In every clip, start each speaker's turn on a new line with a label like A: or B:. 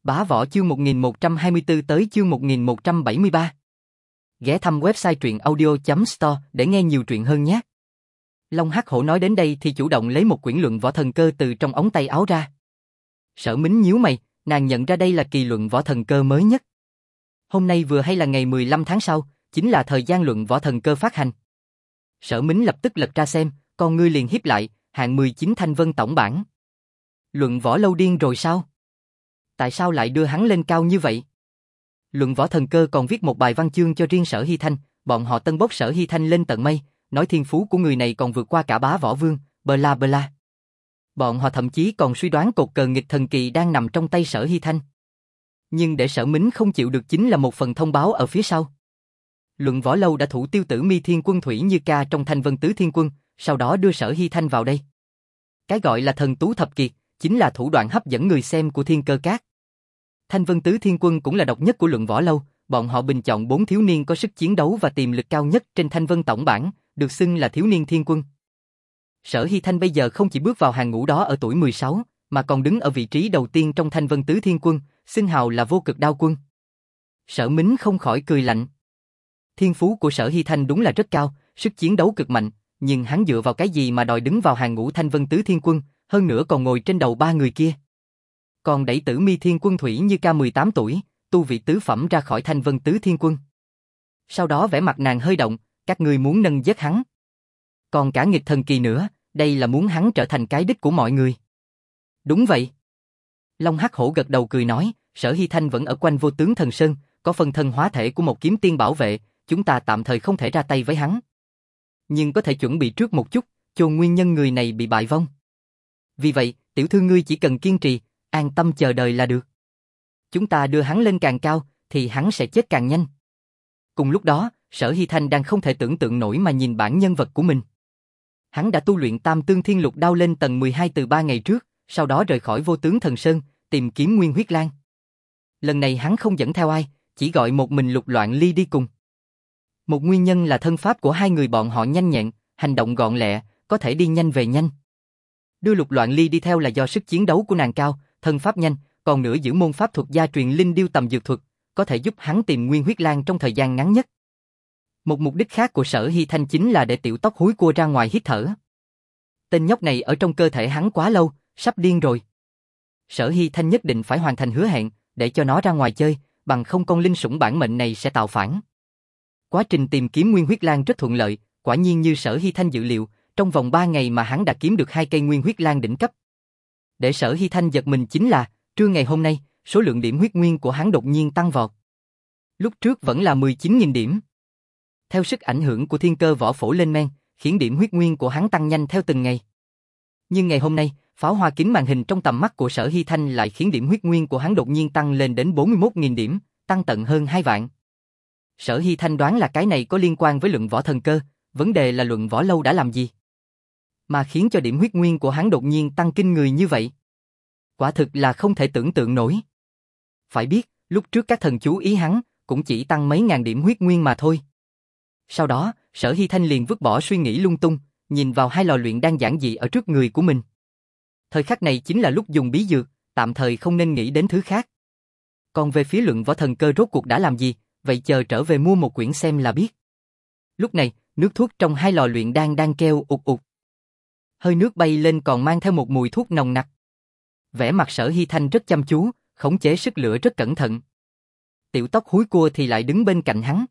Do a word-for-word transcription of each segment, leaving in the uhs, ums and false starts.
A: Bá Võ chương một nghìn một trăm hai mươi tư tới chương một nghìn một trăm bảy mươi ba. Ghé thăm website truyện audio chấm store để nghe nhiều truyện hơn nhé. Long Hắc Hổ nói đến đây thì chủ động lấy một quyển luận võ thần cơ từ trong ống tay áo ra. Sở Mính nhíu mày, nàng nhận ra đây là kỳ luận võ thần cơ mới nhất. Hôm nay vừa hay là ngày mười lăm tháng sau, chính là thời gian luận võ thần cơ phát hành. Sở Mính lập tức lật ra xem, con ngươi liền híp lại, hạng mười chín thanh vân tổng bản. Luận võ lâu điên rồi sao? Tại sao lại đưa hắn lên cao như vậy? Luận võ thần cơ còn viết một bài văn chương cho riêng Sở Hy Thanh, bọn họ tân bốc Sở Hy Thanh lên tận mây, nói thiên phú của người này còn vượt qua cả Bá Võ Vương, bla bla. Bọn họ thậm chí còn suy đoán cột cờ nghịch thần kỳ đang nằm trong tay Sở Hy Thanh. Nhưng để Sở Mính không chịu được chính là một phần thông báo ở phía sau. Luận võ lâu đã thủ tiêu tử Mi Thiên Quân Thủy Như Ca trong Thanh Vân Tứ Thiên Quân, sau đó đưa Sở Hy Thanh vào đây. Cái gọi là thần tú thập kiệt, chính là thủ đoạn hấp dẫn người xem của Thiên Cơ Các. Thanh Vân Tứ Thiên Quân cũng là độc nhất của luận võ lâu, bọn họ bình chọn bốn thiếu niên có sức chiến đấu và tiềm lực cao nhất trên Thanh Vân tổng bản, được xưng là thiếu niên thiên quân. Sở Hy Thanh bây giờ không chỉ bước vào hàng ngũ đó ở tuổi mười sáu, mà còn đứng ở vị trí đầu tiên trong Thanh Vân Tứ Thiên Quân, xưng hào là Vô Cực Đao Quân. Sở Mính không khỏi cười lạnh. Thiên phú của Sở Hy Thanh đúng là rất cao, sức chiến đấu cực mạnh, nhưng hắn dựa vào cái gì mà đòi đứng vào hàng ngũ Thanh Vân Tứ Thiên Quân, hơn nữa còn ngồi trên đầu ba người kia. Còn đẩy tử Mi Thiên Quân Thủy Như Ca mười tám tuổi, tu vị tứ phẩm ra khỏi Thanh Vân Tứ Thiên Quân. Sau đó vẻ mặt nàng hơi động, các ngươi muốn nâng giết hắn. Còn cả nghịch thần kỳ nữa, đây là muốn hắn trở thành cái đích của mọi người. Đúng vậy. Long Hắc Hổ gật đầu cười nói, Sở Hy Thanh vẫn ở quanh Vô Tướng Thần Sơn, có phân thân hóa thể của một kiếm tiên bảo vệ, chúng ta tạm thời không thể ra tay với hắn. Nhưng có thể chuẩn bị trước một chút, cho nguyên nhân người này bị bại vong. Vì vậy, tiểu thư ngươi chỉ cần kiên trì, an tâm chờ đợi là được. Chúng ta đưa hắn lên càng cao, thì hắn sẽ chết càng nhanh. Cùng lúc đó, Sở Hy Thanh đang không thể tưởng tượng nổi mà nhìn bản nhân vật của mình. Hắn đã tu luyện Tam Tương Thiên Lục Đao lên tầng mười hai từ ba ngày trước, sau đó rời khỏi Vô Tướng Thần Sơn, tìm kiếm Nguyên Huyết Lang. Lần này hắn không dẫn theo ai, chỉ gọi một mình Lục Loạn Ly đi cùng. Một nguyên nhân là thân pháp của hai người bọn họ nhanh nhẹn, hành động gọn lẹ, có thể đi nhanh về nhanh. Đưa Lục Loạn Ly đi theo là do sức chiến đấu của nàng cao, thân pháp nhanh, còn nữa giữ môn pháp thuật gia truyền linh điêu tầm dược thuật, có thể giúp hắn tìm Nguyên Huyết Lang trong thời gian ngắn nhất. Một mục đích khác của Sở Hy Thanh chính là để tiểu tóc húi cua ra ngoài hít thở. Tên nhóc này ở trong cơ thể hắn quá lâu, sắp điên rồi. Sở Hy Thanh nhất định phải hoàn thành hứa hẹn, để cho nó ra ngoài chơi, bằng không con linh sủng bản mệnh này sẽ tạo phản. Quá trình tìm kiếm Nguyên Huyết Lang rất thuận lợi, quả nhiên như Sở Hy Thanh dự liệu, trong vòng ba ngày mà hắn đã kiếm được hai cây Nguyên Huyết Lang đỉnh cấp. Để Sở Hy Thanh giật mình chính là, trưa ngày hôm nay, số lượng điểm huyết nguyên của hắn đột nhiên tăng vọt. Lúc trước vẫn là mười chín nghìn điểm. Theo sức ảnh hưởng của thiên cơ võ phổ lên men, khiến điểm huyết nguyên của hắn tăng nhanh theo từng ngày. Nhưng ngày hôm nay, pháo hoa kính màn hình trong tầm mắt của Sở Hy Thanh lại khiến điểm huyết nguyên của hắn đột nhiên tăng lên đến bốn mươi mốt nghìn điểm, tăng tận hơn hai vạn. Sở Hy Thanh đoán là cái này có liên quan với luận võ thần cơ, vấn đề là luận võ lâu đã làm gì mà khiến cho điểm huyết nguyên của hắn đột nhiên tăng kinh người như vậy. Quả thực là không thể tưởng tượng nổi. Phải biết, lúc trước các thần chú ý hắn, cũng chỉ tăng mấy ngàn điểm huyết nguyên mà thôi. Sau đó, Sở Hy Thanh liền vứt bỏ suy nghĩ lung tung, nhìn vào hai lò luyện đan giản dị ở trước người của mình. Thời khắc này chính là lúc dùng bí dược, tạm thời không nên nghĩ đến thứ khác. Còn về phía luận võ thần cơ rốt cuộc đã làm gì, vậy chờ trở về mua một quyển xem là biết. Lúc này, nước thuốc trong hai lò luyện đan đang kêu ụt ụt. Hơi nước bay lên còn mang theo một mùi thuốc nồng nặc. Vẻ mặt Sở Hy Thanh rất chăm chú, khống chế sức lửa rất cẩn thận. Tiểu tóc húi cua thì lại đứng bên cạnh hắn.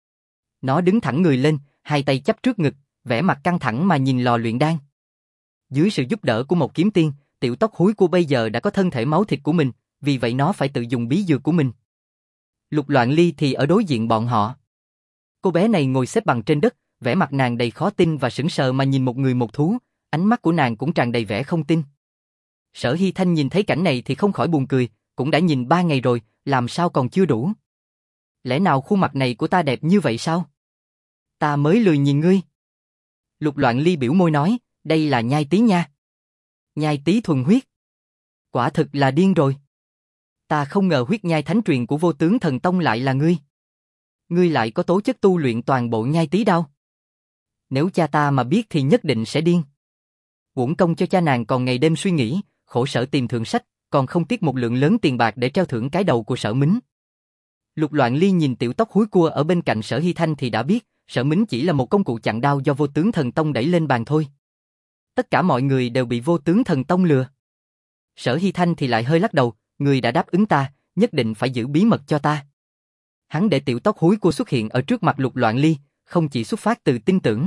A: Nó đứng thẳng người lên, hai tay chắp trước ngực, vẻ mặt căng thẳng mà nhìn lò luyện đan. Dưới sự giúp đỡ của một kiếm tiên, tiểu tóc húi cua bây giờ đã có thân thể máu thịt của mình, vì vậy nó phải tự dùng bí dược của mình. Lục Loạn Ly thì ở đối diện bọn họ. Cô bé này ngồi xếp bằng trên đất, vẻ mặt nàng đầy khó tin và sững sờ mà nhìn một người một thú, ánh mắt của nàng cũng tràn đầy vẻ không tin. Sở Hy Thanh nhìn thấy cảnh này thì không khỏi buồn cười, cũng đã nhìn ba ngày rồi, làm sao còn chưa đủ? Lẽ nào khuôn mặt này của ta đẹp như vậy sao? Ta mới lười nhìn ngươi. Lục Loạn Ly biểu môi nói, đây là nhai tí nha. Nhai tí thuần huyết. Quả thực là điên rồi. Ta không ngờ huyết nhai thánh truyền của Vô Tướng Thần Tông lại là ngươi. Ngươi lại có tố chất tu luyện toàn bộ nhai tí đao. Nếu cha ta mà biết thì nhất định sẽ điên. Uổng công cho cha nàng còn ngày đêm suy nghĩ, khổ sở tìm thượng sách, còn không tiếc một lượng lớn tiền bạc để treo thưởng cái đầu của Sở Mính. Lục Loạn Ly nhìn tiểu tóc húi cua ở bên cạnh Sở Hy Thanh thì đã biết, Sở Mính chỉ là một công cụ chặn đao do Vô Tướng Thần Tông đẩy lên bàn thôi. Tất cả mọi người đều bị Vô Tướng Thần Tông lừa. Sở Hy Thanh thì lại hơi lắc đầu, người đã đáp ứng ta, nhất định phải giữ bí mật cho ta. Hắn để tiểu tóc húi cua xuất hiện ở trước mặt Lục Loạn Ly, không chỉ xuất phát từ tin tưởng.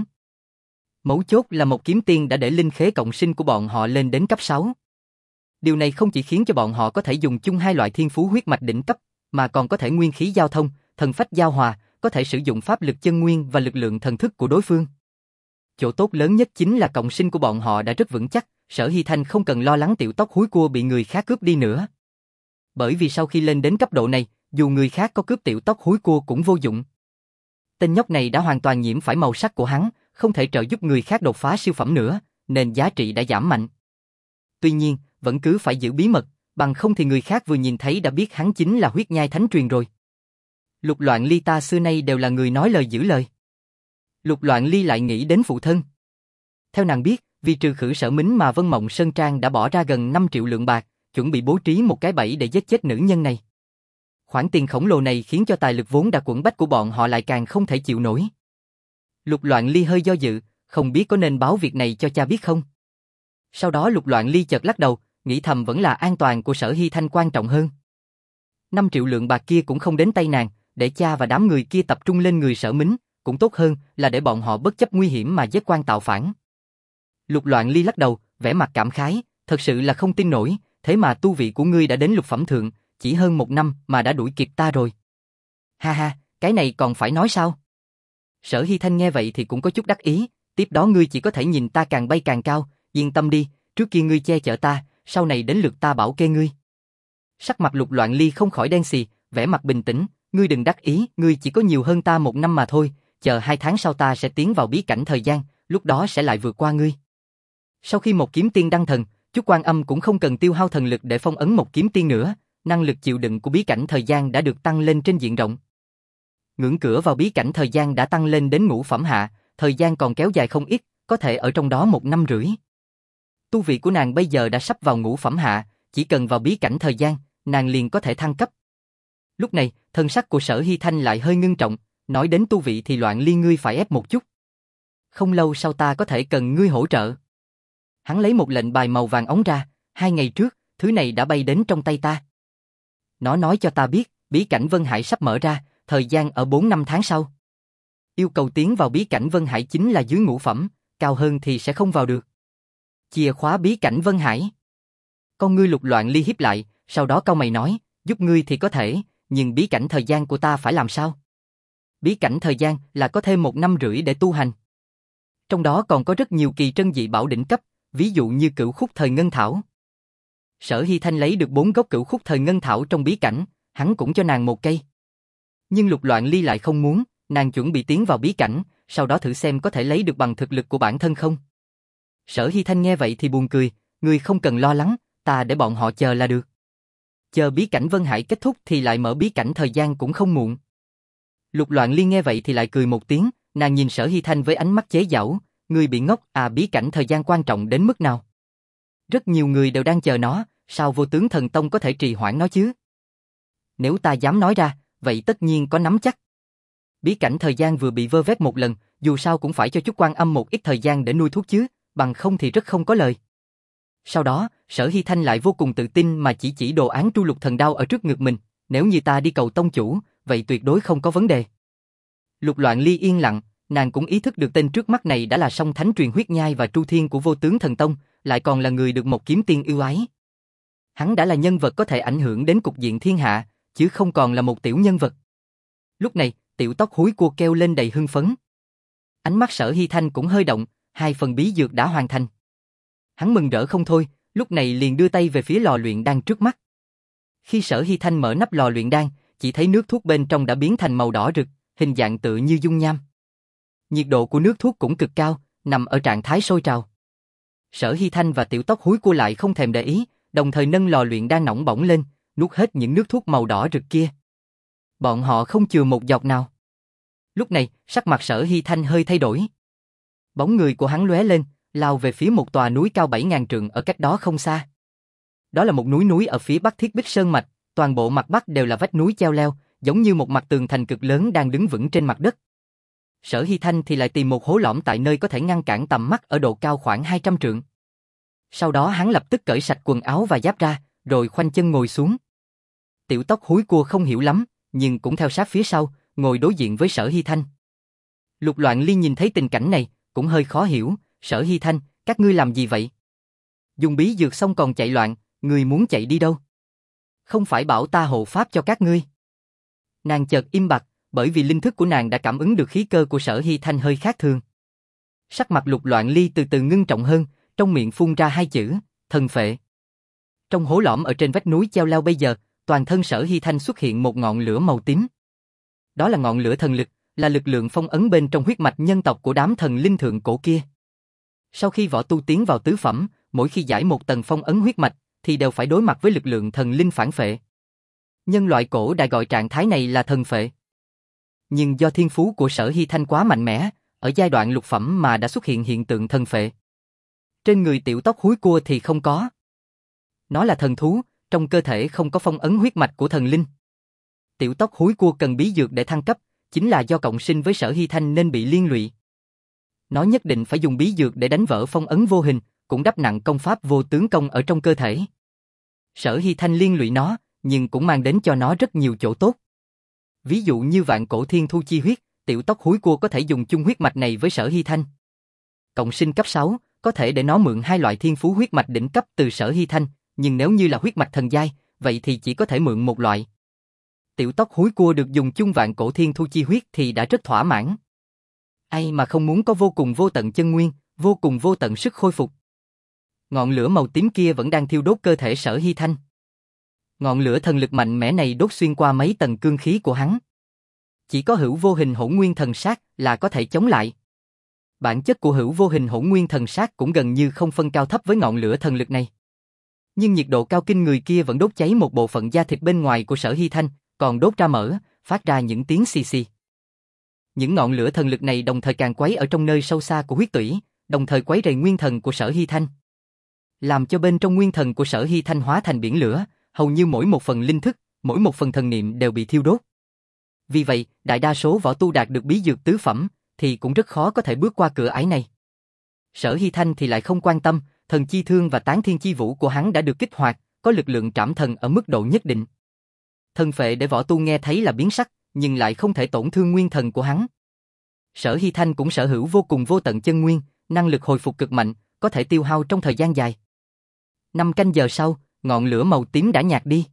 A: Mấu chốt là một kiếm tiên đã để linh khế cộng sinh của bọn họ lên đến cấp sáu. Điều này không chỉ khiến cho bọn họ có thể dùng chung hai loại thiên phú huyết mạch đỉnh cấp, mà còn có thể nguyên khí giao thông, thần phách giao hòa, có thể sử dụng pháp lực chân nguyên và lực lượng thần thức của đối phương. Chỗ tốt lớn nhất chính là cộng sinh của bọn họ đã rất vững chắc, Sở Hy Thanh không cần lo lắng tiểu tóc húi cua bị người khác cướp đi nữa. Bởi vì sau khi lên đến cấp độ này, dù người khác có cướp tiểu tóc húi cua cũng vô dụng. Tên nhóc này đã hoàn toàn nhiễm phải màu sắc của hắn, không thể trợ giúp người khác đột phá siêu phẩm nữa, nên giá trị đã giảm mạnh. Tuy nhiên, vẫn cứ phải giữ bí mật, bằng không thì người khác vừa nhìn thấy đã biết hắn chính là huyết nhai thánh truyền rồi. Lục Loạn Ly ta xưa nay đều là người nói lời giữ lời. Lục Loạn Ly lại nghĩ đến phụ thân. Theo nàng biết, vì trừ khử Sở Mính mà Vân Mộng Sơn Trang đã bỏ ra gần năm triệu lượng bạc, chuẩn bị bố trí một cái bẫy để giết chết nữ nhân này. Khoản tiền khổng lồ này khiến cho tài lực vốn đã quẫn bách của bọn họ lại càng không thể chịu nổi. Lục Loạn Ly hơi do dự, không biết có nên báo việc này cho cha biết không. Sau đó Lục Loạn Ly chợt lắc đầu, nghĩ thầm vẫn là an toàn của Sở Hy Thanh quan trọng hơn. năm triệu lượng bạc kia cũng không đến tay nàng, để cha và đám người kia tập trung lên người Sở Mính, cũng tốt hơn là để bọn họ bất chấp nguy hiểm mà giết quan tạo phản. Lục Loạn Ly lắc đầu, vẻ mặt cảm khái, thật sự là không tin nổi, thế mà tu vị của ngươi đã đến lục phẩm thượng, chỉ hơn một năm mà đã đuổi kịp ta rồi. Ha ha, cái này còn phải nói sao? Sở Hy Thanh nghe vậy thì cũng có chút đắc ý, tiếp đó ngươi chỉ có thể nhìn ta càng bay càng cao, yên tâm đi, trước kia ngươi che chở ta, sau này đến lượt ta bảo kê ngươi. Sắc mặt Lục Loạn Ly không khỏi đen xì, vẻ mặt bình tĩnh, ngươi đừng đắc ý, ngươi chỉ có nhiều hơn ta một năm mà thôi, chờ hai tháng sau ta sẽ tiến vào bí cảnh thời gian, lúc đó sẽ lại vượt qua ngươi. Sau khi một kiếm tiên đăng thần, Chúc Quan Âm cũng không cần tiêu hao thần lực để phong ấn một kiếm tiên nữa, năng lực chịu đựng của bí cảnh thời gian đã được tăng lên trên diện rộng. Ngưỡng cửa vào bí cảnh thời gian đã tăng lên đến ngũ phẩm hạ, thời gian còn kéo dài không ít, có thể ở trong đó một năm rưỡi. Tu vị của nàng bây giờ đã sắp vào ngũ phẩm hạ, chỉ cần vào bí cảnh thời gian, nàng liền có thể thăng cấp. Lúc này, thân sắc của Sở Hy Thanh lại hơi ngưng trọng, nói đến tu vị thì Loạn Ly ngươi phải ép một chút. Không lâu sau ta có thể cần ngươi hỗ trợ. Hắn lấy một lệnh bài màu vàng óng ra, hai ngày trước, thứ này đã bay đến trong tay ta. Nó nói cho ta biết, bí cảnh Vân Hải sắp mở ra, thời gian ở bốn năm tháng sau. Yêu cầu tiến vào bí cảnh Vân Hải chính là dưới ngũ phẩm, cao hơn thì sẽ không vào được. Chìa khóa bí cảnh Vân Hải. Con ngươi Lục Loạn Ly híp lại, sau đó cau mày nói, giúp ngươi thì có thể, nhưng bí cảnh thời gian của ta phải làm sao? Bí cảnh thời gian là có thêm một năm rưỡi để tu hành. Trong đó còn có rất nhiều kỳ trân dị bảo đỉnh cấp, ví dụ như cửu khúc thời ngân thảo. Sở Hy Thanh lấy được bốn gốc cửu khúc thời ngân thảo trong bí cảnh, hắn cũng cho nàng một cây. Nhưng Lục Loạn Ly lại không muốn, nàng chuẩn bị tiến vào bí cảnh, sau đó thử xem có thể lấy được bằng thực lực của bản thân không. Sở Hy Thanh nghe vậy thì buồn cười, ngươi không cần lo lắng, ta để bọn họ chờ là được. Chờ bí cảnh Vân Hải kết thúc thì lại mở bí cảnh thời gian cũng không muộn. Lục Loạn Ly nghe vậy thì lại cười một tiếng, nàng nhìn Sở Hy Thanh với ánh mắt chế giễu, ngươi bị ngốc à, bí cảnh thời gian quan trọng đến mức nào? Rất nhiều người đều đang chờ nó, sao Vô Tướng Thần Tông có thể trì hoãn nó chứ? Nếu ta dám nói ra, vậy tất nhiên có nắm chắc. Bí cảnh thời gian vừa bị vơ vét một lần, dù sao cũng phải cho Chúc Quan Âm một ít thời gian để nuôi thuốc chứ, bằng không thì rất không có lời. Sau đó, Sở Hy Thanh lại vô cùng tự tin mà chỉ chỉ đồ án Tru Lục Thần Đao ở trước ngực mình, nếu như ta đi cầu tông chủ, vậy tuyệt đối không có vấn đề. Lục Loạn Ly yên lặng, nàng cũng ý thức được tên trước mắt này đã là song thánh truyền huyết nhai và tru thiên của Vô Tướng Thần Tông, lại còn là người được một kiếm tiên yêu ái. Hắn đã là nhân vật có thể ảnh hưởng đến cục diện thiên hạ, chứ không còn là một tiểu nhân vật. Lúc này, tiểu tóc húi cua kêu lên đầy hưng phấn. Ánh mắt Sở Hy Thanh cũng hơi động, hai phần bí dược đã hoàn thành. Hắn mừng rỡ không thôi, lúc này liền đưa tay về phía lò luyện đan trước mắt. Khi Sở Hy Thanh mở nắp lò luyện đan, chỉ thấy nước thuốc bên trong đã biến thành màu đỏ rực, hình dạng tựa như dung nham. Nhiệt độ của nước thuốc cũng cực cao, nằm ở trạng thái sôi trào. Sở Hy Thanh và tiểu tóc húi cua lại không thèm để ý, đồng thời nâng lò luyện đan nóng bỏng lên, nuốt hết những nước thuốc màu đỏ rực kia. Bọn họ không chừa một giọt nào. Lúc này, sắc mặt Sở Hy Thanh hơi thay đổi. Bóng người của hắn lóe lên, lao về phía một tòa núi cao bảy ngàn trượng ở cách đó không xa. Đó là một núi núi ở phía bắc Thiết Bích Sơn Mạch, toàn bộ mặt bắc đều là vách núi cheo leo, giống như một mặt tường thành cực lớn đang đứng vững trên mặt đất. Sở Hy Thanh thì lại tìm một hố lõm tại nơi có thể ngăn cản tầm mắt ở độ cao khoảng hai trăm trượng. Sau đó hắn lập tức cởi sạch quần áo và giáp ra, rồi khoanh chân ngồi xuống. Tiểu Tóc Húi Cua không hiểu lắm, nhưng cũng theo sát phía sau, ngồi đối diện với Sở Hy Thanh. Lục Loạn Ly nhìn thấy tình cảnh này, cũng hơi khó hiểu. Sở Hy Thanh, các ngươi làm gì vậy? Dùng bí dược xong còn chạy loạn, ngươi muốn chạy đi đâu? Không phải bảo ta hộ pháp cho các ngươi. Nàng chợt im bặt, bởi vì linh thức của nàng đã cảm ứng được khí cơ của Sở Hy Thanh hơi khác thường. Sắc mặt Lục Loạn Ly từ từ ngưng trọng hơn, trong miệng phun ra hai chữ, thần phệ. Trong hố lõm ở trên vách núi cheo leo bây giờ, toàn thân Sở Hy Thanh xuất hiện một ngọn lửa màu tím. Đó là ngọn lửa thần lực, là lực lượng phong ấn bên trong huyết mạch nhân tộc của đám thần linh thượng cổ kia. Sau khi võ tu tiến vào tứ phẩm, mỗi khi giải một tầng phong ấn huyết mạch, thì đều phải đối mặt với lực lượng thần linh phản phệ. Nhân loại cổ đại gọi trạng thái này là thần phệ. Nhưng do thiên phú của Sở Hy Thanh quá mạnh mẽ, ở giai đoạn lục phẩm mà đã xuất hiện hiện tượng thần phệ. Trên người Tiểu Tóc Húi Cua thì không có. Nó là thần thú, trong cơ thể không có phong ấn huyết mạch của thần linh. Tiểu Tóc Húi Cua cần bí dược để thăng cấp, chính là do cộng sinh với Sở Hy Thanh nên bị liên lụy. Nó nhất định phải dùng bí dược để đánh vỡ phong ấn vô hình, cũng đắp nặng công pháp vô tướng công ở trong cơ thể. Sở Hy Thanh liên lụy nó, nhưng cũng mang đến cho nó rất nhiều chỗ tốt. Ví dụ như vạn cổ thiên thu chi huyết, Tiểu Tóc Húi Cua có thể dùng chung huyết mạch này với Sở Hy Thanh. Cộng sinh cấp sáu, có thể để nó mượn hai loại thiên phú huyết mạch đỉnh cấp từ Sở Hy Thanh, nhưng nếu như là huyết mạch thần giai, vậy thì chỉ có thể mượn một loại. Tiểu Tóc Húi Cua được dùng chung vạn cổ thiên thu chi huyết thì đã rất thỏa mãn. Ai mà không muốn có vô cùng vô tận chân nguyên, vô cùng vô tận sức khôi phục. Ngọn lửa màu tím kia vẫn đang thiêu đốt cơ thể Sở Hy Thanh. Ngọn lửa thần lực mạnh mẽ này đốt xuyên qua mấy tầng cương khí của hắn. Chỉ có hữu vô hình hỗn nguyên thần sát là có thể chống lại. Bản chất của hữu vô hình hỗn nguyên thần sát cũng gần như không phân cao thấp với ngọn lửa thần lực này. Nhưng nhiệt độ cao kinh người kia vẫn đốt cháy một bộ phận da thịt bên ngoài của Sở Hy Thanh, còn đốt ra mỡ, phát ra những tiếng xì xì. Những ngọn lửa thần lực này đồng thời càng quấy ở trong nơi sâu xa của huyết tủy, đồng thời quấy rầy nguyên thần của Sở Hy Thanh. Làm cho bên trong nguyên thần của Sở Hy Thanh hóa thành biển lửa, hầu như mỗi một phần linh thức, mỗi một phần thần niệm đều bị thiêu đốt. Vì vậy, đại đa số võ tu đạt được bí dược tứ phẩm, thì cũng rất khó có thể bước qua cửa ải này. Sở Hy Thanh thì lại không quan tâm, thần chi thương và tán thiên chi vũ của hắn đã được kích hoạt, có lực lượng trảm thần ở mức độ nhất định. Thần phệ để võ tu nghe thấy là biến sắc, nhưng lại không thể tổn thương nguyên thần của hắn. Sở Hy Thanh cũng sở hữu vô cùng vô tận chân nguyên, năng lực hồi phục cực mạnh, có thể tiêu hao trong thời gian dài. Năm canh giờ sau, ngọn lửa màu tím đã nhạt đi.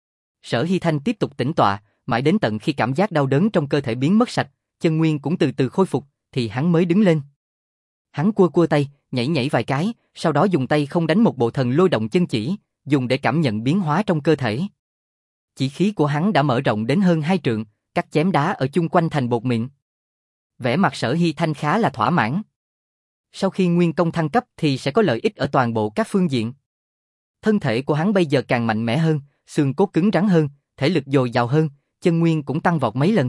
A: Sở Hy Thanh tiếp tục tĩnh tọa, mãi đến tận khi cảm giác đau đớn trong cơ thể biến mất sạch, chân nguyên cũng từ từ khôi phục, thì hắn mới đứng lên. Hắn cua cua tay, nhảy nhảy vài cái, sau đó dùng tay không đánh một bộ thần lôi động chân chỉ, dùng để cảm nhận biến hóa trong cơ thể. Chỉ khí của hắn đã mở rộng đến hơn hai trượng, cắt chém đá ở chung quanh thành bột mịn. Vẻ mặt Sở Hy Thanh khá là thỏa mãn. Sau khi nguyên công thăng cấp thì sẽ có lợi ích ở toàn bộ các phương diện. Thân thể của hắn bây giờ càng mạnh mẽ hơn, xương cốt cứng rắn hơn, thể lực dồi dào hơn, chân nguyên cũng tăng vọt mấy lần.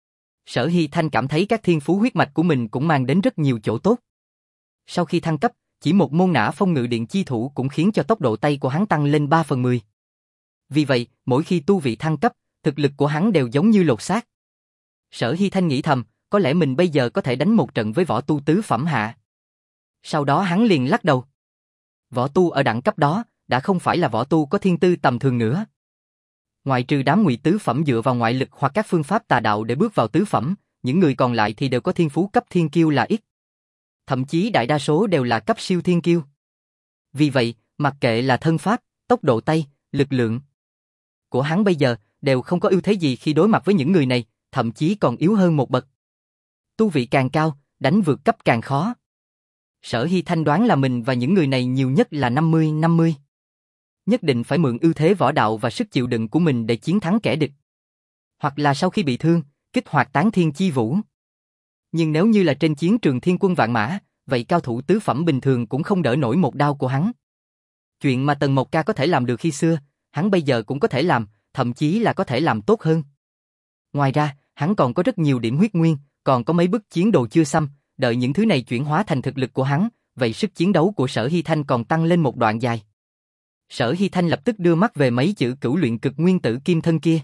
A: Sở Hy Thanh cảm thấy các thiên phú huyết mạch của mình cũng mang đến rất nhiều chỗ tốt. Sau khi thăng cấp, chỉ một môn nã phong ngự điện chi thủ cũng khiến cho tốc độ tay của hắn tăng lên ba phần mười. Vì vậy, mỗi khi tu vị thăng cấp, thực lực của hắn đều giống như lột xác. Sở Hy Thanh nghĩ thầm, có lẽ mình bây giờ có thể đánh một trận với võ tu tứ phẩm hạ. Sau đó hắn liền lắc đầu. Võ tu ở đẳng cấp đó, đã không phải là võ tu có thiên tư tầm thường nữa. Ngoại trừ đám ngụy tứ phẩm dựa vào ngoại lực hoặc các phương pháp tà đạo để bước vào tứ phẩm, những người còn lại thì đều có thiên phú cấp thiên kiêu là ít. Thậm chí đại đa số đều là cấp siêu thiên kiêu. Vì vậy, mặc kệ là thân pháp, tốc độ tay, lực lượng của hắn bây giờ đều không có ưu thế gì khi đối mặt với những người này, thậm chí còn yếu hơn một bậc. Tu vị càng cao, đánh vượt cấp càng khó. Sở Hy Thanh đoán là mình và những người này nhiều nhất là năm mươi năm mươi. Nhất định phải mượn ưu thế võ đạo và sức chịu đựng của mình để chiến thắng kẻ địch. Hoặc là sau khi bị thương, kích hoạt tán thiên chi vũ. Nhưng nếu như là trên chiến trường thiên quân vạn mã, vậy cao thủ tứ phẩm bình thường cũng không đỡ nổi một đao của hắn. Chuyện mà Tần Mộc Ca có thể làm được khi xưa, hắn bây giờ cũng có thể làm, thậm chí là có thể làm tốt hơn. Ngoài ra, hắn còn có rất nhiều điểm huyết nguyên, còn có mấy bức chiến đồ chưa xăm, đợi những thứ này chuyển hóa thành thực lực của hắn, vậy sức chiến đấu của Sở Hy Thanh còn tăng lên một đoạn dài. Sở Hy Thanh lập tức đưa mắt về mấy chữ cửu luyện cực nguyên tử kim thân kia.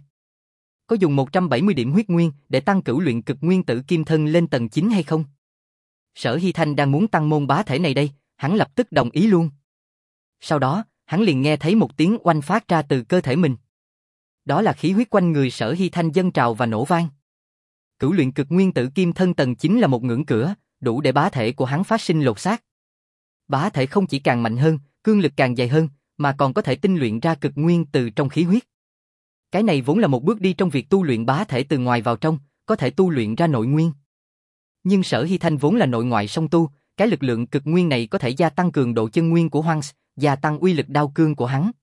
A: Có dùng một trăm bảy mươi điểm huyết nguyên để tăng cửu luyện cực nguyên tử kim thân lên tầng chín hay không? Sở Hy Thanh đang muốn tăng môn bá thể này đây, hắn lập tức đồng ý luôn. Sau đó, hắn liền nghe thấy một tiếng oanh phát ra từ cơ thể mình. Đó là khí huyết quanh người Sở Hy Thanh dâng trào và nổ vang. Cửu luyện cực nguyên tử kim thân tầng chín là một ngưỡng cửa, đủ để bá thể của hắn phát sinh lột xác. Bá thể không chỉ càng mạnh hơn, cương lực càng dày hơn, mà còn có thể tinh luyện ra cực nguyên từ trong khí huyết. Cái này vốn là một bước đi trong việc tu luyện bá thể từ ngoài vào trong, có thể tu luyện ra nội nguyên. Nhưng Sở Hy Thanh vốn là nội ngoại song tu, cái lực lượng cực nguyên này có thể gia tăng cường độ chân nguyên của Hoang, gia tăng uy lực đao cương của hắn.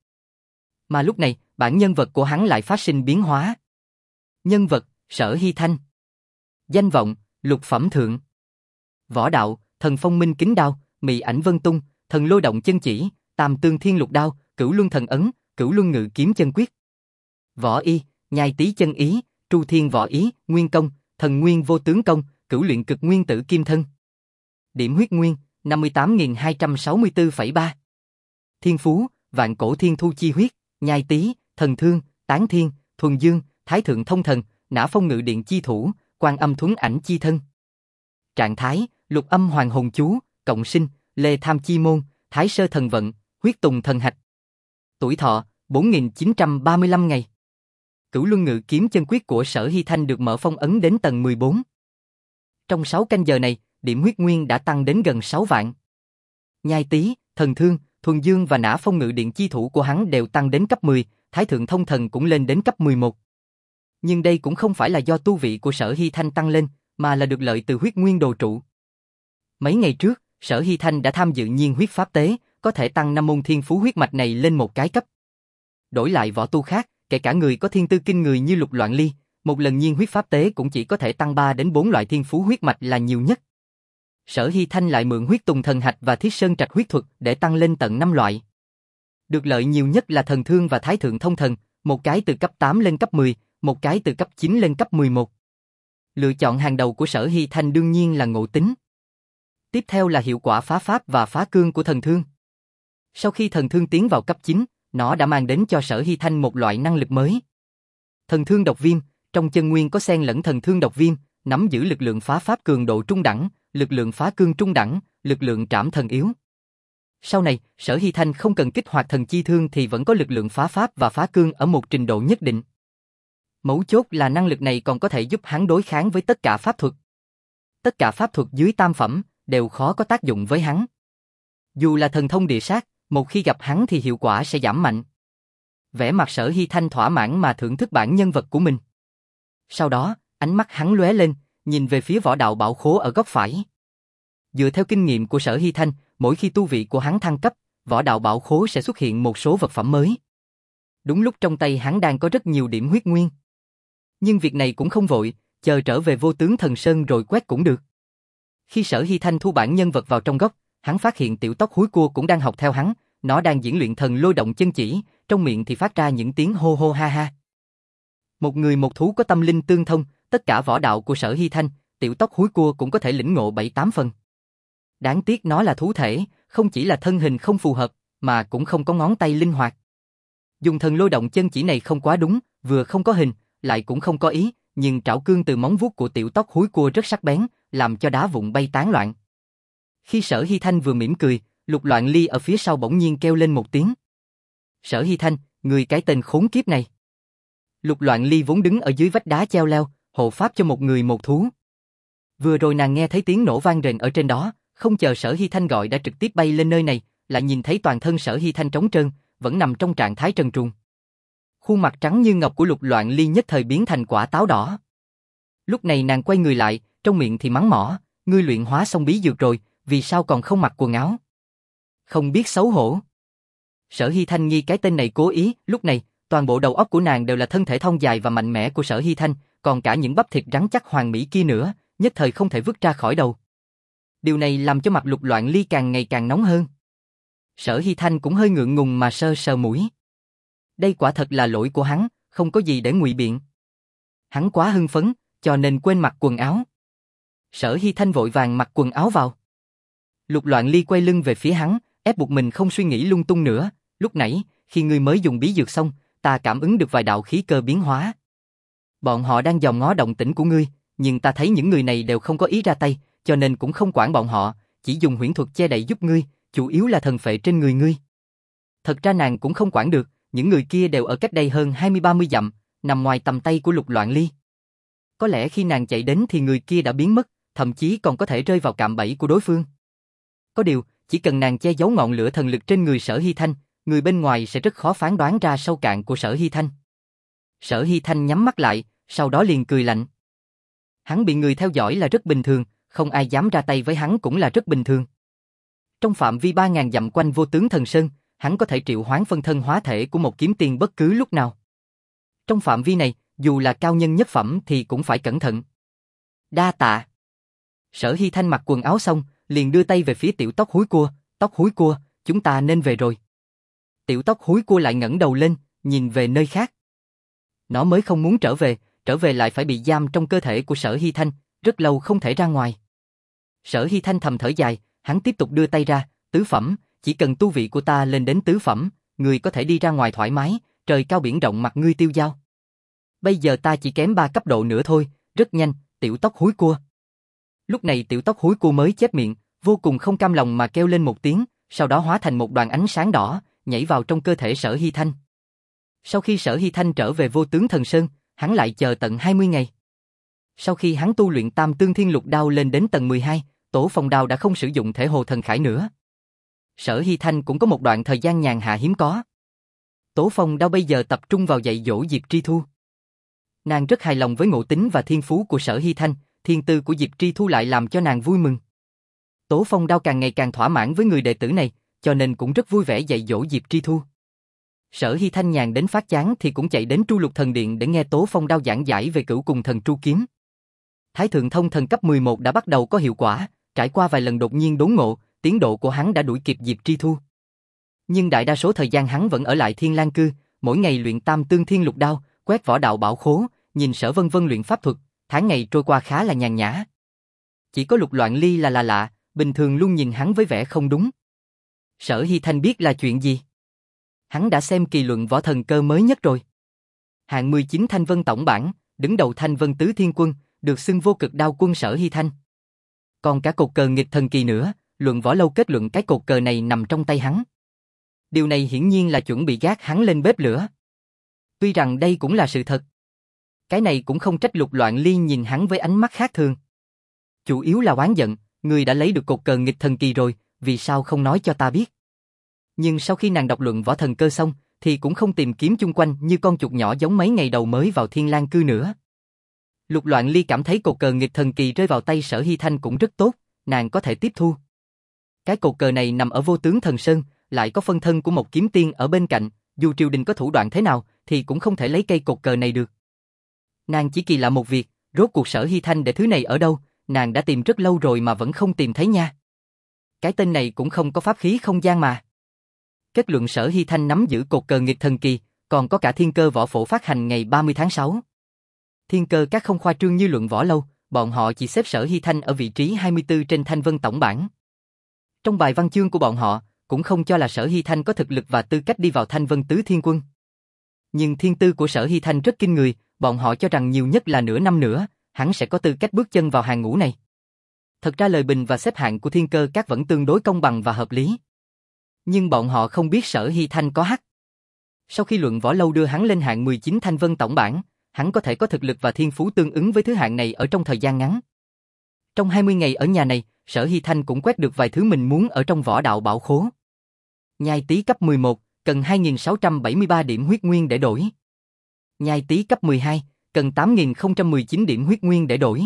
A: Mà lúc này, bản nhân vật của hắn lại phát sinh biến hóa. Nhân vật, Sở Hy Thanh. Danh vọng, lục phẩm thượng. Võ đạo, thần phong minh kính đao, mị ảnh vân tung, thần lôi động chân chỉ, tam tương thiên lục đao, cửu luân thần ấn, cửu luân ngự kiếm chân quyết. Võ y, nhai tý chân ý, tru thiên võ ý, nguyên công, thần nguyên vô tướng công, cửu luyện cực nguyên tử kim thân. Điểm huyết nguyên, năm mươi tám nghìn hai trăm sáu mươi tư phẩy ba. Thiên phú, vạn cổ thiên thu chi huyết, nhai tý, thần thương, tán thiên, thuần dương, thái thượng thông thần, nã phong ngự điện chi thủ, quan âm thuấn ảnh chi thân. Trạng thái, lục âm hoàng hồn chú, cộng sinh, lê tham chi môn, thái sơ thần vận, huyết tùng thần hạch. Tuổi thọ, bốn nghìn chín trăm ba mươi lăm ngày. Cửu luân ngự kiếm chân quyết của Sở Hy Thanh được mở phong ấn đến tầng mười bốn. Trong sáu canh giờ này, điểm huyết nguyên đã tăng đến gần sáu vạn. Nhai tý, thần thương, thuần dương và nã phong ngự điện chi thủ của hắn đều tăng đến cấp mười, thái thượng thông thần cũng lên đến cấp mười một. Nhưng đây cũng không phải là do tu vị của Sở Hy Thanh tăng lên, mà là được lợi từ huyết nguyên đồ trụ. Mấy ngày trước, Sở Hy Thanh đã tham dự nhiên huyết pháp tế, có thể tăng năm môn thiên phú huyết mạch này lên một cái cấp. Đổi lại võ tu khác, kể cả người có thiên tư kinh người như Lục Loạn Ly, một lần nhiên huyết pháp tế cũng chỉ có thể tăng ba đến bốn loại thiên phú huyết mạch là nhiều nhất. Sở Hy Thanh lại mượn huyết tùng thần hạch và thiết sơn trạch huyết thuật để tăng lên tận năm loại. Được lợi nhiều nhất là thần thương và thái thượng thông thần, một cái từ cấp tám lên cấp mười, một cái từ cấp chín lên cấp mười một. Lựa chọn hàng đầu của Sở Hy Thanh đương nhiên là ngộ tính. Tiếp theo là hiệu quả phá pháp và phá cương của thần thương. Sau khi thần thương tiến vào cấp chín, nó đã mang đến cho Sở Hy Thanh một loại năng lực mới. Thần thương độc viêm, trong chân nguyên có xen lẫn thần thương độc viêm, nắm giữ lực lượng phá pháp cường độ trung đẳng, lực lượng phá cương trung đẳng, lực lượng trảm thần yếu. Sau này, Sở Hy Thanh không cần kích hoạt thần chi thương thì vẫn có lực lượng phá pháp và phá cương ở một trình độ nhất định. Mấu chốt là năng lực này còn có thể giúp hắn đối kháng với tất cả pháp thuật. Tất cả pháp thuật dưới tam phẩm đều khó có tác dụng với hắn. Dù là thần thông địa sát, một khi gặp hắn thì hiệu quả sẽ giảm mạnh. Vẻ mặt Sở Hy Thanh thỏa mãn mà thưởng thức bản nhân vật của mình. Sau đó, ánh mắt hắn lóe lên, nhìn về phía võ đạo bảo khố ở góc phải. Dựa theo kinh nghiệm của Sở Hy Thanh, mỗi khi tu vị của hắn thăng cấp, võ đạo bảo khố sẽ xuất hiện một số vật phẩm mới. Đúng lúc trong tay hắn đang có rất nhiều điểm huyết nguyên. Nhưng việc này cũng không vội, chờ trở về Vô Tướng Thần Sơn rồi quét cũng được. Khi Sở Hy Thanh thu bản nhân vật vào trong góc, hắn phát hiện tiểu tóc húi cua cũng đang học theo hắn, nó đang diễn luyện thần lôi động chân chỉ, trong miệng thì phát ra những tiếng hô hô ha ha. Một người một thú có tâm linh tương thông, tất cả võ đạo của Sở Hy Thanh, tiểu tóc húi cua cũng có thể lĩnh ngộ bảy tám phần. Đáng tiếc nó là thú thể, không chỉ là thân hình không phù hợp, mà cũng không có ngón tay linh hoạt. Dùng thần lôi động chân chỉ này không quá đúng, vừa không có hình, lại cũng không có ý, nhưng trảo cương từ móng vuốt của tiểu tóc húi cua rất sắc bén, làm cho đá vụn bay tán loạn. Khi Sở Hy Thanh vừa mỉm cười, Lục Loạn Ly ở phía sau bỗng nhiên kêu lên một tiếng. Sở Hy Thanh, người cái tên khốn kiếp này. Lục Loạn Ly vốn đứng ở dưới vách đá treo leo, hộ pháp cho một người một thú. Vừa rồi nàng nghe thấy tiếng nổ vang rền ở trên đó, không chờ Sở Hy Thanh gọi đã trực tiếp bay lên nơi này, lại nhìn thấy toàn thân Sở Hy Thanh trống trơn, vẫn nằm trong trạng thái trần truồng. Khuôn mặt trắng như ngọc của Lục Loạn Ly nhất thời biến thành quả táo đỏ. Lúc này nàng quay người lại, trong miệng thì mắng mỏ, ngươi luyện hóa xong bí dược rồi, vì sao còn không mặc quần áo? Không biết xấu hổ. Sở Hy Thanh nghi cái tên này cố ý, lúc này, toàn bộ đầu óc của nàng đều là thân thể thon dài và mạnh mẽ của Sở Hy Thanh, còn cả những bắp thịt rắn chắc hoàn mỹ kia nữa, nhất thời không thể vứt ra khỏi đầu. Điều này làm cho mặt Lục Loạn Ly càng ngày càng nóng hơn. Sở Hy Thanh cũng hơi ngượng ngùng mà sơ sờ mũi. Đây quả thật là lỗi của hắn, không có gì để ngụy biện. Hắn quá hưng phấn, cho nên quên mặc quần áo. Sở Hy Thanh vội vàng mặc quần áo vào. Lục Loạn Ly quay lưng về phía hắn, ép buộc mình không suy nghĩ lung tung nữa, Lúc nãy, khi ngươi mới dùng bí dược xong, ta cảm ứng được vài đạo khí cơ biến hóa. Bọn họ đang dòm ngó động tĩnh của ngươi, nhưng ta thấy những người này đều không có ý ra tay, cho nên cũng không quản bọn họ, chỉ dùng huyễn thuật che đậy giúp ngươi, chủ yếu là thần phệ trên người ngươi. Thật ra nàng cũng không quản được, những người kia đều ở cách đây hơn hai mươi ba mươi dặm, nằm ngoài tầm tay của Lục Loạn Ly. Có lẽ khi nàng chạy đến thì người kia đã biến mất, thậm chí còn có thể rơi vào cạm bẫy của đối phương. Có điều, chỉ cần nàng che giấu ngọn lửa thần lực trên người Sở Hy Thanh, người bên ngoài sẽ rất khó phán đoán ra sâu cạn của Sở Hy Thanh. Sở Hy Thanh nhắm mắt lại, sau đó liền cười lạnh. Hắn bị người theo dõi là rất bình thường, không ai dám ra tay với hắn cũng là rất bình thường. Trong phạm vi ba ngàn dặm quanh Vô Tướng Thần Sơn, hắn có thể triệu hoán phân thân hóa thể của một kiếm tiên bất cứ lúc nào. Trong phạm vi này, dù là cao nhân nhất phẩm thì cũng phải cẩn thận. Đa tạ. Sở Hy Thanh mặc quần áo xong, liền đưa tay về phía tiểu tóc húi cua, tóc húi cua, chúng ta nên về rồi. Tiểu tóc húi cua lại ngẩng đầu lên, nhìn về nơi khác. Nó mới không muốn trở về, trở về lại phải bị giam trong cơ thể của Sở Hy Thanh, rất lâu không thể ra ngoài. Sở Hy Thanh thầm thở dài, hắn tiếp tục đưa tay ra, tứ phẩm, chỉ cần tu vị của ta lên đến tứ phẩm, người có thể đi ra ngoài thoải mái, trời cao biển rộng mặt ngươi tiêu dao. Bây giờ ta chỉ kém ba cấp độ nữa thôi, rất nhanh, tiểu tóc húi cua. Lúc này tiểu tóc húi cua mới chép miệng, vô cùng không cam lòng mà kêu lên một tiếng, sau đó hóa thành một đoàn ánh sáng đỏ, nhảy vào trong cơ thể Sở Hy Thanh. Sau khi Sở Hy Thanh trở về Vô Tướng Thần Sơn, hắn lại chờ tận hai mươi ngày. Sau khi hắn tu luyện Tam Tương Thiên Lục Đao lên đến tầng mười hai, Tổ Phong Đao đã không sử dụng thể hồ thần khải nữa. Sở Hy Thanh cũng có một đoạn thời gian nhàn hạ hiếm có. Tổ Phong Đao bây giờ tập trung vào dạy dỗ Diệp Tri Thu. Nàng rất hài lòng với ngộ tính và thiên phú của Sở Hy Thanh, thiên tư của Diệp Tri Thu lại làm cho nàng vui mừng. Tổ Phong Đao càng ngày càng thỏa mãn với người đệ tử này, cho nên cũng rất vui vẻ dạy dỗ Diệp Tri Thu. Sở Hy Thanh nhàn đến phát chán thì cũng chạy đến Tru Lục Thần Điện để nghe Tố Phong Đao giảng giải về Cửu Cùng Thần Tru Kiếm. Thái Thượng Thông Thần cấp mười một đã bắt đầu có hiệu quả, trải qua vài lần đột nhiên đốn ngộ, tiến độ của hắn đã đuổi kịp Diệp Tri Thu. Nhưng đại đa số thời gian hắn vẫn ở lại Thiên Lang Cư, mỗi ngày luyện Tam Tương Thiên Lục Đao, quét võ đạo bảo khố, nhìn Sở Vân Vân luyện pháp thuật, tháng ngày trôi qua khá là nhàn nhã. Chỉ có Lục Loạn Ly là là lạ, bình thường luôn nhìn hắn với vẻ không đúng. Sở Hy Thanh biết là chuyện gì? Hắn đã xem kỳ luận võ thần cơ mới nhất rồi. Hạng mười chín Thanh Vân tổng bản, đứng đầu Thanh Vân Tứ Thiên Quân, được xưng vô cực đao quân Sở Hy Thanh. Còn cả cột cờ nghịch thần kỳ nữa, luận võ lâu kết luận cái cột cờ này nằm trong tay hắn. Điều này hiển nhiên là chuẩn bị gác hắn lên bếp lửa. Tuy rằng đây cũng là sự thật. Cái này cũng không trách Lục Loạn Ly nhìn hắn với ánh mắt khác thường. Chủ yếu là oán giận, người đã lấy được cột cờ nghịch thần kỳ rồi, vì sao không nói cho ta biết? Nhưng sau khi nàng đọc luận võ thần cơ xong, thì cũng không tìm kiếm chung quanh như con chuột nhỏ giống mấy ngày đầu mới vào Thiên Lang Cư nữa. Lục Loạn Ly cảm thấy cột cờ nghịch thần kỳ rơi vào tay Sở Hy Thanh cũng rất tốt, nàng có thể tiếp thu. Cái cột cờ này nằm ở Vô Tướng Thần Sơn, lại có phân thân của một kiếm tiên ở bên cạnh, dù triều đình có thủ đoạn thế nào thì cũng không thể lấy cây cột cờ này được. Nàng chỉ kỳ lạ một việc, rốt cuộc Sở Hy Thanh để thứ này ở đâu, nàng đã tìm rất lâu rồi mà vẫn không tìm thấy nha. Cái tên này cũng không có pháp khí không gian mà. Kết luận Sở Hy Thanh nắm giữ cột cờ nghịch thần kỳ, còn có cả Thiên Cơ Võ Phổ phát hành ngày ba mươi tháng sáu. Thiên Cơ các không khoa trương như luận võ lâu, bọn họ chỉ xếp Sở Hy Thanh ở vị trí hai mươi tư trên Thanh Vân tổng bản. Trong bài văn chương của bọn họ, cũng không cho là Sở Hy Thanh có thực lực và tư cách đi vào Thanh Vân Tứ Thiên Quân. Nhưng thiên tư của Sở Hy Thanh rất kinh người, bọn họ cho rằng nhiều nhất là nửa năm nữa, hắn sẽ có tư cách bước chân vào hàng ngũ này. Thật ra lời bình và xếp hạng của Thiên Cơ các vẫn tương đối công bằng và hợp lý. Nhưng bọn họ không biết Sở Hy Thanh có hắc. Sau khi luận võ lâu đưa hắn lên hạng mười chín Thanh Vân tổng bản, hắn có thể có thực lực và thiên phú tương ứng với thứ hạng này ở trong thời gian ngắn. Trong hai mươi ngày ở nhà này, Sở Hy Thanh cũng quét được vài thứ mình muốn ở trong võ đạo bảo khố. Nhai Tý cấp mười một, cần hai nghìn sáu trăm bảy mươi ba điểm huyết nguyên để đổi. Nhai Tý cấp mười hai, cần tám nghìn không trăm mười chín điểm huyết nguyên để đổi.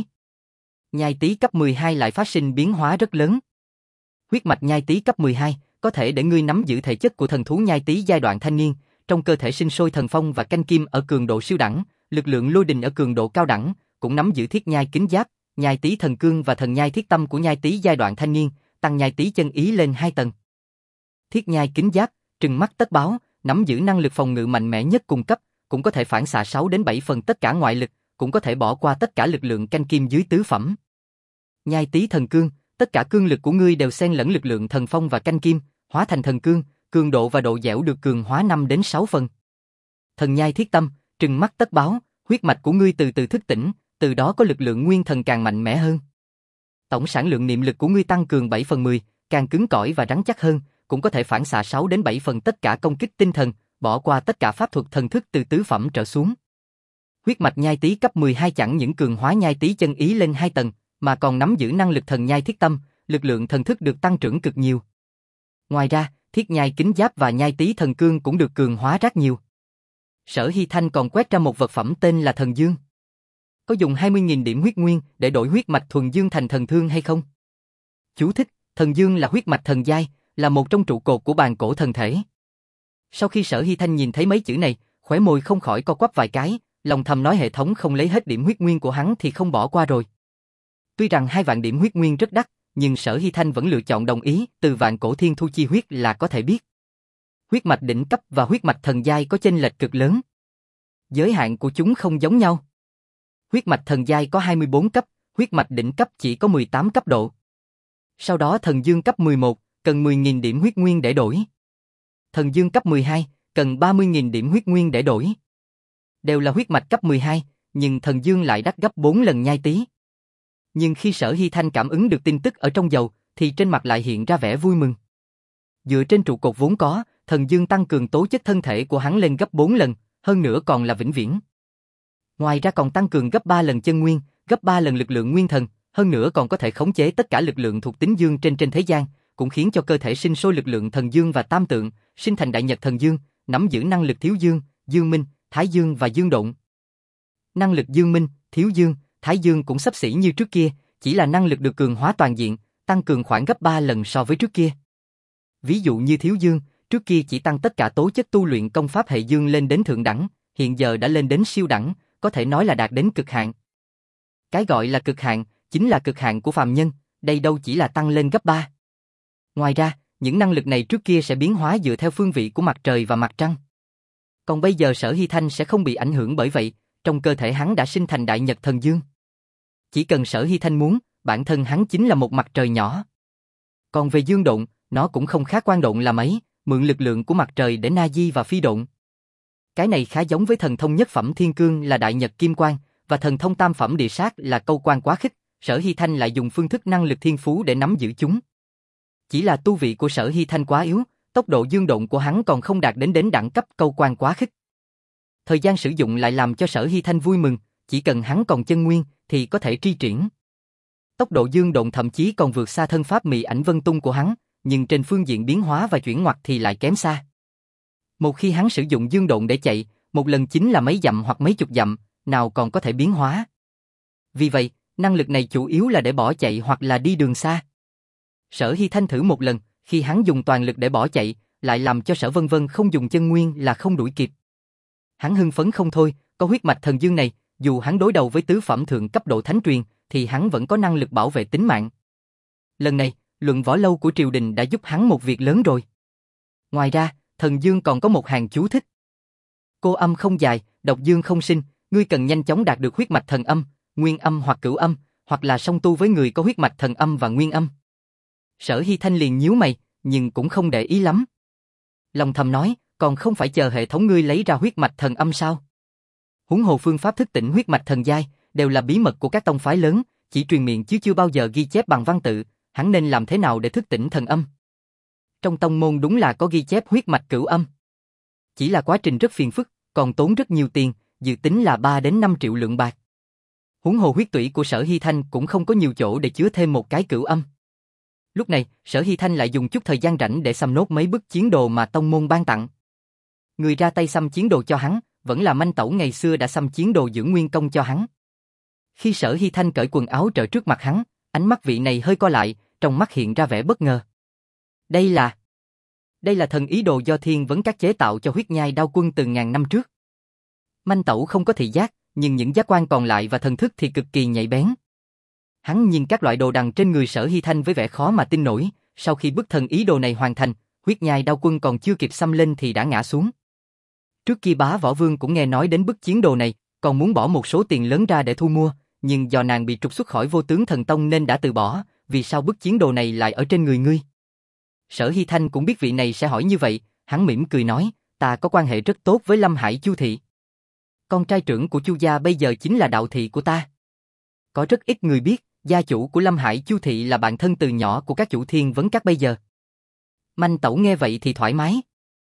A: Nhai Tý cấp mười hai lại phát sinh biến hóa rất lớn. Huyết mạch Nhai Tý cấp mười hai có thể để ngươi nắm giữ thể chất của thần thú Nhai Tý giai đoạn thanh niên, trong cơ thể sinh sôi thần phong và canh kim ở cường độ siêu đẳng, lực lượng lôi đình ở cường độ cao đẳng, cũng nắm giữ thiết nhai kính giáp, Nhai Tý thần cương và thần nhai thiết tâm của Nhai Tý giai đoạn thanh niên, tăng Nhai Tý chân ý lên hai tầng. Thiết nhai kính giáp, trừng mắt tất báo, nắm giữ năng lực phòng ngự mạnh mẽ nhất cùng cấp, cũng có thể phản xạ sáu đến bảy phần tất cả ngoại lực, cũng có thể bỏ qua tất cả lực lượng canh kim dưới tứ phẩm. Nhai Tý thần cương, tất cả cương lực của ngươi đều xen lẫn lực lượng thần phong và canh kim, hóa thành thần cương, cường độ và độ dẻo được cường hóa năm đến sáu phần. Thần nhai thiết tâm, trừng mắt tất báo, huyết mạch của ngươi từ từ thức tỉnh, từ đó có lực lượng nguyên thần càng mạnh mẽ hơn. Tổng sản lượng niệm lực của ngươi tăng cường bảy phần mười, càng cứng cỏi và rắn chắc hơn, cũng có thể phản xạ sáu đến bảy phần tất cả công kích tinh thần, bỏ qua tất cả pháp thuật thần thức từ tứ phẩm trở xuống. Huyết mạch nhai tí cấp mười hai chẳng những cường hóa nhai tí chân ý lên hai tầng, mà còn nắm giữ năng lực thần nhai thiết tâm, lực lượng thần thức được tăng trưởng cực nhiều. Ngoài ra, thiết nhai kính giáp và nhai tí thần cương cũng được cường hóa rất nhiều. Sở Hy Thanh còn quét ra một vật phẩm tên là thần dương. Có dùng hai mươi nghìn điểm huyết nguyên để đổi huyết mạch thuần dương thành thần thương hay không? Chú thích, thần dương là huyết mạch thần giai, là một trong trụ cột của bàn cổ thần thể. Sau khi Sở Hy Thanh nhìn thấy mấy chữ này, khóe môi không khỏi co quắp vài cái, lòng thầm nói hệ thống không lấy hết điểm huyết nguyên của hắn thì không bỏ qua rồi. Tuy rằng hai vạn điểm huyết nguyên rất đắt, nhưng Sở Hy Thanh vẫn lựa chọn đồng ý, từ vạn cổ thiên thu chi huyết là có thể biết. Huyết mạch đỉnh cấp và huyết mạch thần giai có chênh lệch cực lớn. Giới hạn của chúng không giống nhau. Huyết mạch thần giai có hai mươi bốn cấp, huyết mạch đỉnh cấp chỉ có mười tám cấp độ. Sau đó thần dương cấp mười một, cần mười nghìn điểm huyết nguyên để đổi. Thần dương cấp mười hai, cần ba mươi nghìn điểm huyết nguyên để đổi. Đều là huyết mạch cấp mười hai, nhưng thần dương lại đắt gấp bốn lần nhai tí. Nhưng khi Sở Hy Thanh cảm ứng được tin tức ở trong dầu, thì trên mặt lại hiện ra vẻ vui mừng. Dựa trên trụ cột vốn có, thần dương tăng cường tố chất thân thể của hắn lên gấp bốn lần, hơn nữa còn là vĩnh viễn. Ngoài ra còn tăng cường gấp ba lần chân nguyên, gấp ba lần lực lượng nguyên thần, hơn nữa còn có thể khống chế tất cả lực lượng thuộc tính dương trên trên thế gian, cũng khiến cho cơ thể sinh sôi lực lượng thần dương và tam tượng, sinh thành đại nhật thần dương, nắm giữ năng lực thiếu dương, dương minh, thái dương và dương độn. Năng lực dương minh, thiếu dương, thái dương cũng xấp xỉ như trước kia, chỉ là năng lực được cường hóa toàn diện, tăng cường khoảng gấp ba lần so với trước kia. Ví dụ như thiếu dương, trước kia chỉ tăng tất cả tố chất tu luyện công pháp hệ dương lên đến thượng đẳng, hiện giờ đã lên đến siêu đẳng, có thể nói là đạt đến cực hạn. Cái gọi là cực hạn, chính là cực hạn của phàm nhân, đây đâu chỉ là tăng lên gấp ba. Ngoài ra, những năng lực này trước kia sẽ biến hóa dựa theo phương vị của mặt trời và mặt trăng. Còn bây giờ Sở Hy Thanh sẽ không bị ảnh hưởng bởi vậy, trong cơ thể hắn đã sinh thành đại nhật thần dương. Chỉ cần Sở Hy Thanh muốn, bản thân hắn chính là một mặt trời nhỏ. Còn về dương độn, nó cũng không khác quan độn là mấy, mượn lực lượng của mặt trời để na di và phi độn. Cái này khá giống với thần thông nhất phẩm thiên cương là đại nhật kim quang, và thần thông tam phẩm địa sát là câu quan quá khích, Sở Hy Thanh lại dùng phương thức năng lực thiên phú để nắm giữ chúng. Chỉ là tu vị của Sở Hy Thanh quá yếu, tốc độ dương độn của hắn còn không đạt đến đến đẳng cấp câu quan quá khích. Thời gian sử dụng lại làm cho Sở Hy Thanh vui mừng, chỉ cần hắn còn chân nguyên thì có thể tri triển. Tốc độ dương độn thậm chí còn vượt xa thân pháp mị ảnh vân tung của hắn, nhưng trên phương diện biến hóa và chuyển ngoặt thì lại kém xa. Một khi hắn sử dụng dương độn để chạy, một lần chính là mấy dặm hoặc mấy chục dặm, nào còn có thể biến hóa. Vì vậy, năng lực này chủ yếu là để bỏ chạy hoặc là đi đường xa. Sở Hy Thanh thử một lần, khi hắn dùng toàn lực để bỏ chạy, lại làm cho Sở Vân Vân không dùng chân nguyên là không đuổi kịp. Hắn hưng phấn không thôi, có huyết mạch thần dương này, dù hắn đối đầu với tứ phẩm thượng cấp độ thánh truyền, thì hắn vẫn có năng lực bảo vệ tính mạng. Lần này, luận võ lâu của triều đình đã giúp hắn một việc lớn rồi. Ngoài ra, thần dương còn có một hàng chú thích. Cô âm không dài, độc dương không sinh, ngươi cần nhanh chóng đạt được huyết mạch thần âm, nguyên âm hoặc cửu âm, hoặc là song tu với người có huyết mạch thần âm và nguyên âm. Sở Hy Thanh liền nhíu mày, nhưng cũng không để ý lắm. Lòng thầm nói, còn không phải chờ hệ thống ngươi lấy ra huyết mạch thần âm sao? Huống hồ phương pháp thức tỉnh huyết mạch thần giai đều là bí mật của các tông phái lớn, chỉ truyền miệng chứ chưa bao giờ ghi chép bằng văn tự, hắn nên làm thế nào để thức tỉnh thần âm? Trong tông môn đúng là có ghi chép huyết mạch cửu âm. Chỉ là quá trình rất phiền phức, còn tốn rất nhiều tiền, dự tính là ba đến năm triệu lượng bạc. Huống hồ huyết tủy của Sở Hy Thanh cũng không có nhiều chỗ để chứa thêm một cái cửu âm. Lúc này, Sở Hy Thanh lại dùng chút thời gian rảnh để xăm nốt mấy bức chiến đồ mà tông môn ban tặng. Người ra tay xăm chiến đồ cho hắn, vẫn là manh tẩu ngày xưa đã xăm chiến đồ dưỡng nguyên công cho hắn. Khi Sở Hy Thanh cởi quần áo trở trước mặt hắn, ánh mắt vị này hơi co lại, trong mắt hiện ra vẻ bất ngờ. Đây là... Đây là thần ý đồ do Thiên Vấn Các chế tạo cho huyết nhai đao quân từ ngàn năm trước. Manh tẩu không có thị giác, nhưng những giác quan còn lại và thần thức thì cực kỳ nhạy bén. Hắn nhìn các loại đồ đằng trên người Sở Hy Thanh với vẻ khó mà tin nổi, sau khi bức thần ý đồ này hoàn thành, huyết nhai đao quân còn chưa kịp xăm lên thì đã ngã xuống. Trước kia Bá Võ Vương cũng nghe nói đến bức chiến đồ này, còn muốn bỏ một số tiền lớn ra để thu mua, nhưng do nàng bị trục xuất khỏi Vô Tướng Thần Tông nên đã từ bỏ, vì sao bức chiến đồ này lại ở trên người ngươi? Sở Hy Thanh cũng biết vị này sẽ hỏi như vậy, hắn mỉm cười nói, ta có quan hệ rất tốt với Lâm Hải Chu thị. Con trai trưởng của Chu gia bây giờ chính là đạo thị của ta. Có rất ít người biết, gia chủ của Lâm Hải Chu thị là bạn thân từ nhỏ của các chủ Thiên Vấn Các bây giờ. Manh Tẩu nghe vậy thì thoải mái.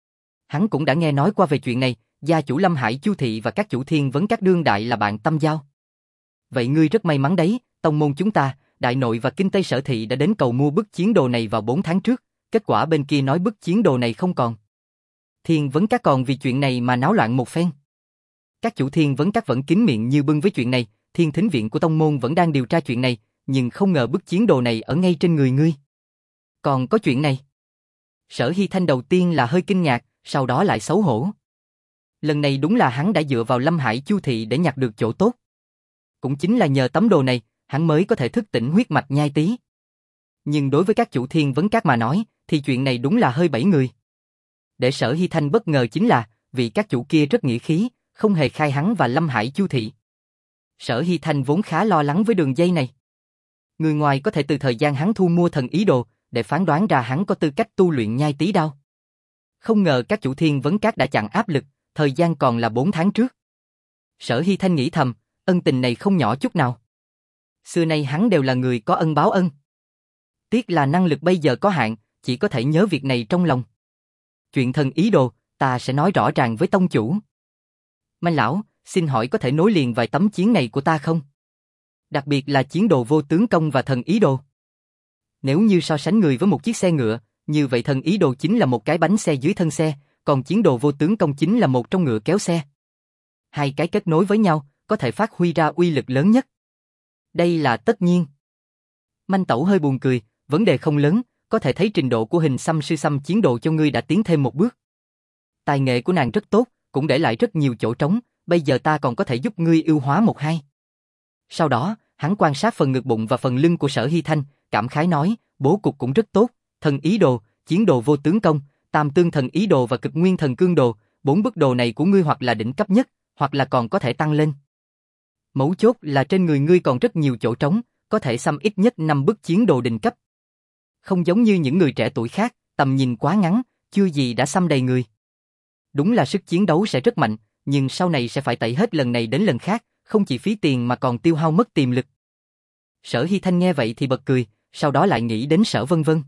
A: Hắn cũng đã nghe nói qua về chuyện này, gia chủ Lâm Hải Chu thị và các chủ Thiên Vấn Các đương đại là bạn tâm giao. Vậy ngươi rất may mắn đấy, tông môn chúng ta, đại nội và kinh Tây Sở thị đã đến cầu mua bức chiến đồ này vào bốn tháng trước, kết quả bên kia nói bức chiến đồ này không còn. Thiên Vấn Các còn vì chuyện này mà náo loạn một phen. Các chủ Thiên Vấn Các vẫn kín miệng như bưng với chuyện này, Thiên Thính viện của tông môn vẫn đang điều tra chuyện này, nhưng không ngờ bức chiến đồ này ở ngay trên người ngươi. Còn có chuyện này. Sở Hy Thanh đầu tiên là hơi kinh ngạc, sau đó lại xấu hổ. Lần này đúng là hắn đã dựa vào Lâm Hải Chu thị để nhặt được chỗ tốt. Cũng chính là nhờ tấm đồ này, hắn mới có thể thức tỉnh huyết mạch nhai tí. Nhưng đối với các chủ Thiên Vấn Các mà nói, thì chuyện này đúng là hơi bẫy người. Để Sở Hy Thanh bất ngờ chính là, vì các chủ kia rất nghĩa khí, không hề khai hắn và Lâm Hải Chu thị. Sở Hy Thanh vốn khá lo lắng với đường dây này. Người ngoài có thể từ thời gian hắn thu mua thần ý đồ, để phán đoán ra hắn có tư cách tu luyện nhai tí đao. Không ngờ các chủ Thiên Vấn Các đã chặn áp lực, thời gian còn là bốn tháng trước. Sở Hy Thanh nghĩ thầm, ân tình này không nhỏ chút nào. Xưa nay hắn đều là người có ân báo ân. Tiếc là năng lực bây giờ có hạn, chỉ có thể nhớ việc này trong lòng. Chuyện thần ý đồ, ta sẽ nói rõ ràng với tông chủ. Manh lão, xin hỏi có thể nối liền vài tấm chiến này của ta không? Đặc biệt là chiến đồ vô tướng công và thần ý đồ. Nếu như so sánh người với một chiếc xe ngựa, như vậy thần ý đồ chính là một cái bánh xe dưới thân xe, còn chiến đồ vô tướng công chính là một trong ngựa kéo xe. Hai cái kết nối với nhau, có thể phát huy ra uy lực lớn nhất. Đây là tất nhiên. Manh Tẩu hơi buồn cười, vấn đề không lớn, có thể thấy trình độ của Hình Xăm sư xăm chiến đồ cho ngươi đã tiến thêm một bước. Tài nghệ của nàng rất tốt, cũng để lại rất nhiều chỗ trống, bây giờ ta còn có thể giúp ngươi ưu hóa một hai. Sau đó, hắn quan sát phần ngực bụng và phần lưng của Sở Hy Thanh, cảm khái nói, bố cục cũng rất tốt, thần ý đồ, chiến đồ vô tướng công, tam tương thần ý đồ và cực nguyên thần cương đồ, bốn bức đồ này của ngươi hoặc là đỉnh cấp nhất, hoặc là còn có thể tăng lên. Mấu chốt là trên người ngươi còn rất nhiều chỗ trống, có thể xăm ít nhất năm bức chiến đồ đỉnh cấp. Không giống như những người trẻ tuổi khác, tầm nhìn quá ngắn, chưa gì đã xăm đầy người. Đúng là sức chiến đấu sẽ rất mạnh, nhưng sau này sẽ phải tẩy hết lần này đến lần khác, không chỉ phí tiền mà còn tiêu hao mất tiềm lực. Sở Hy Thanh nghe vậy thì bật cười, sau đó lại nghĩ đến Sở Vân Vân.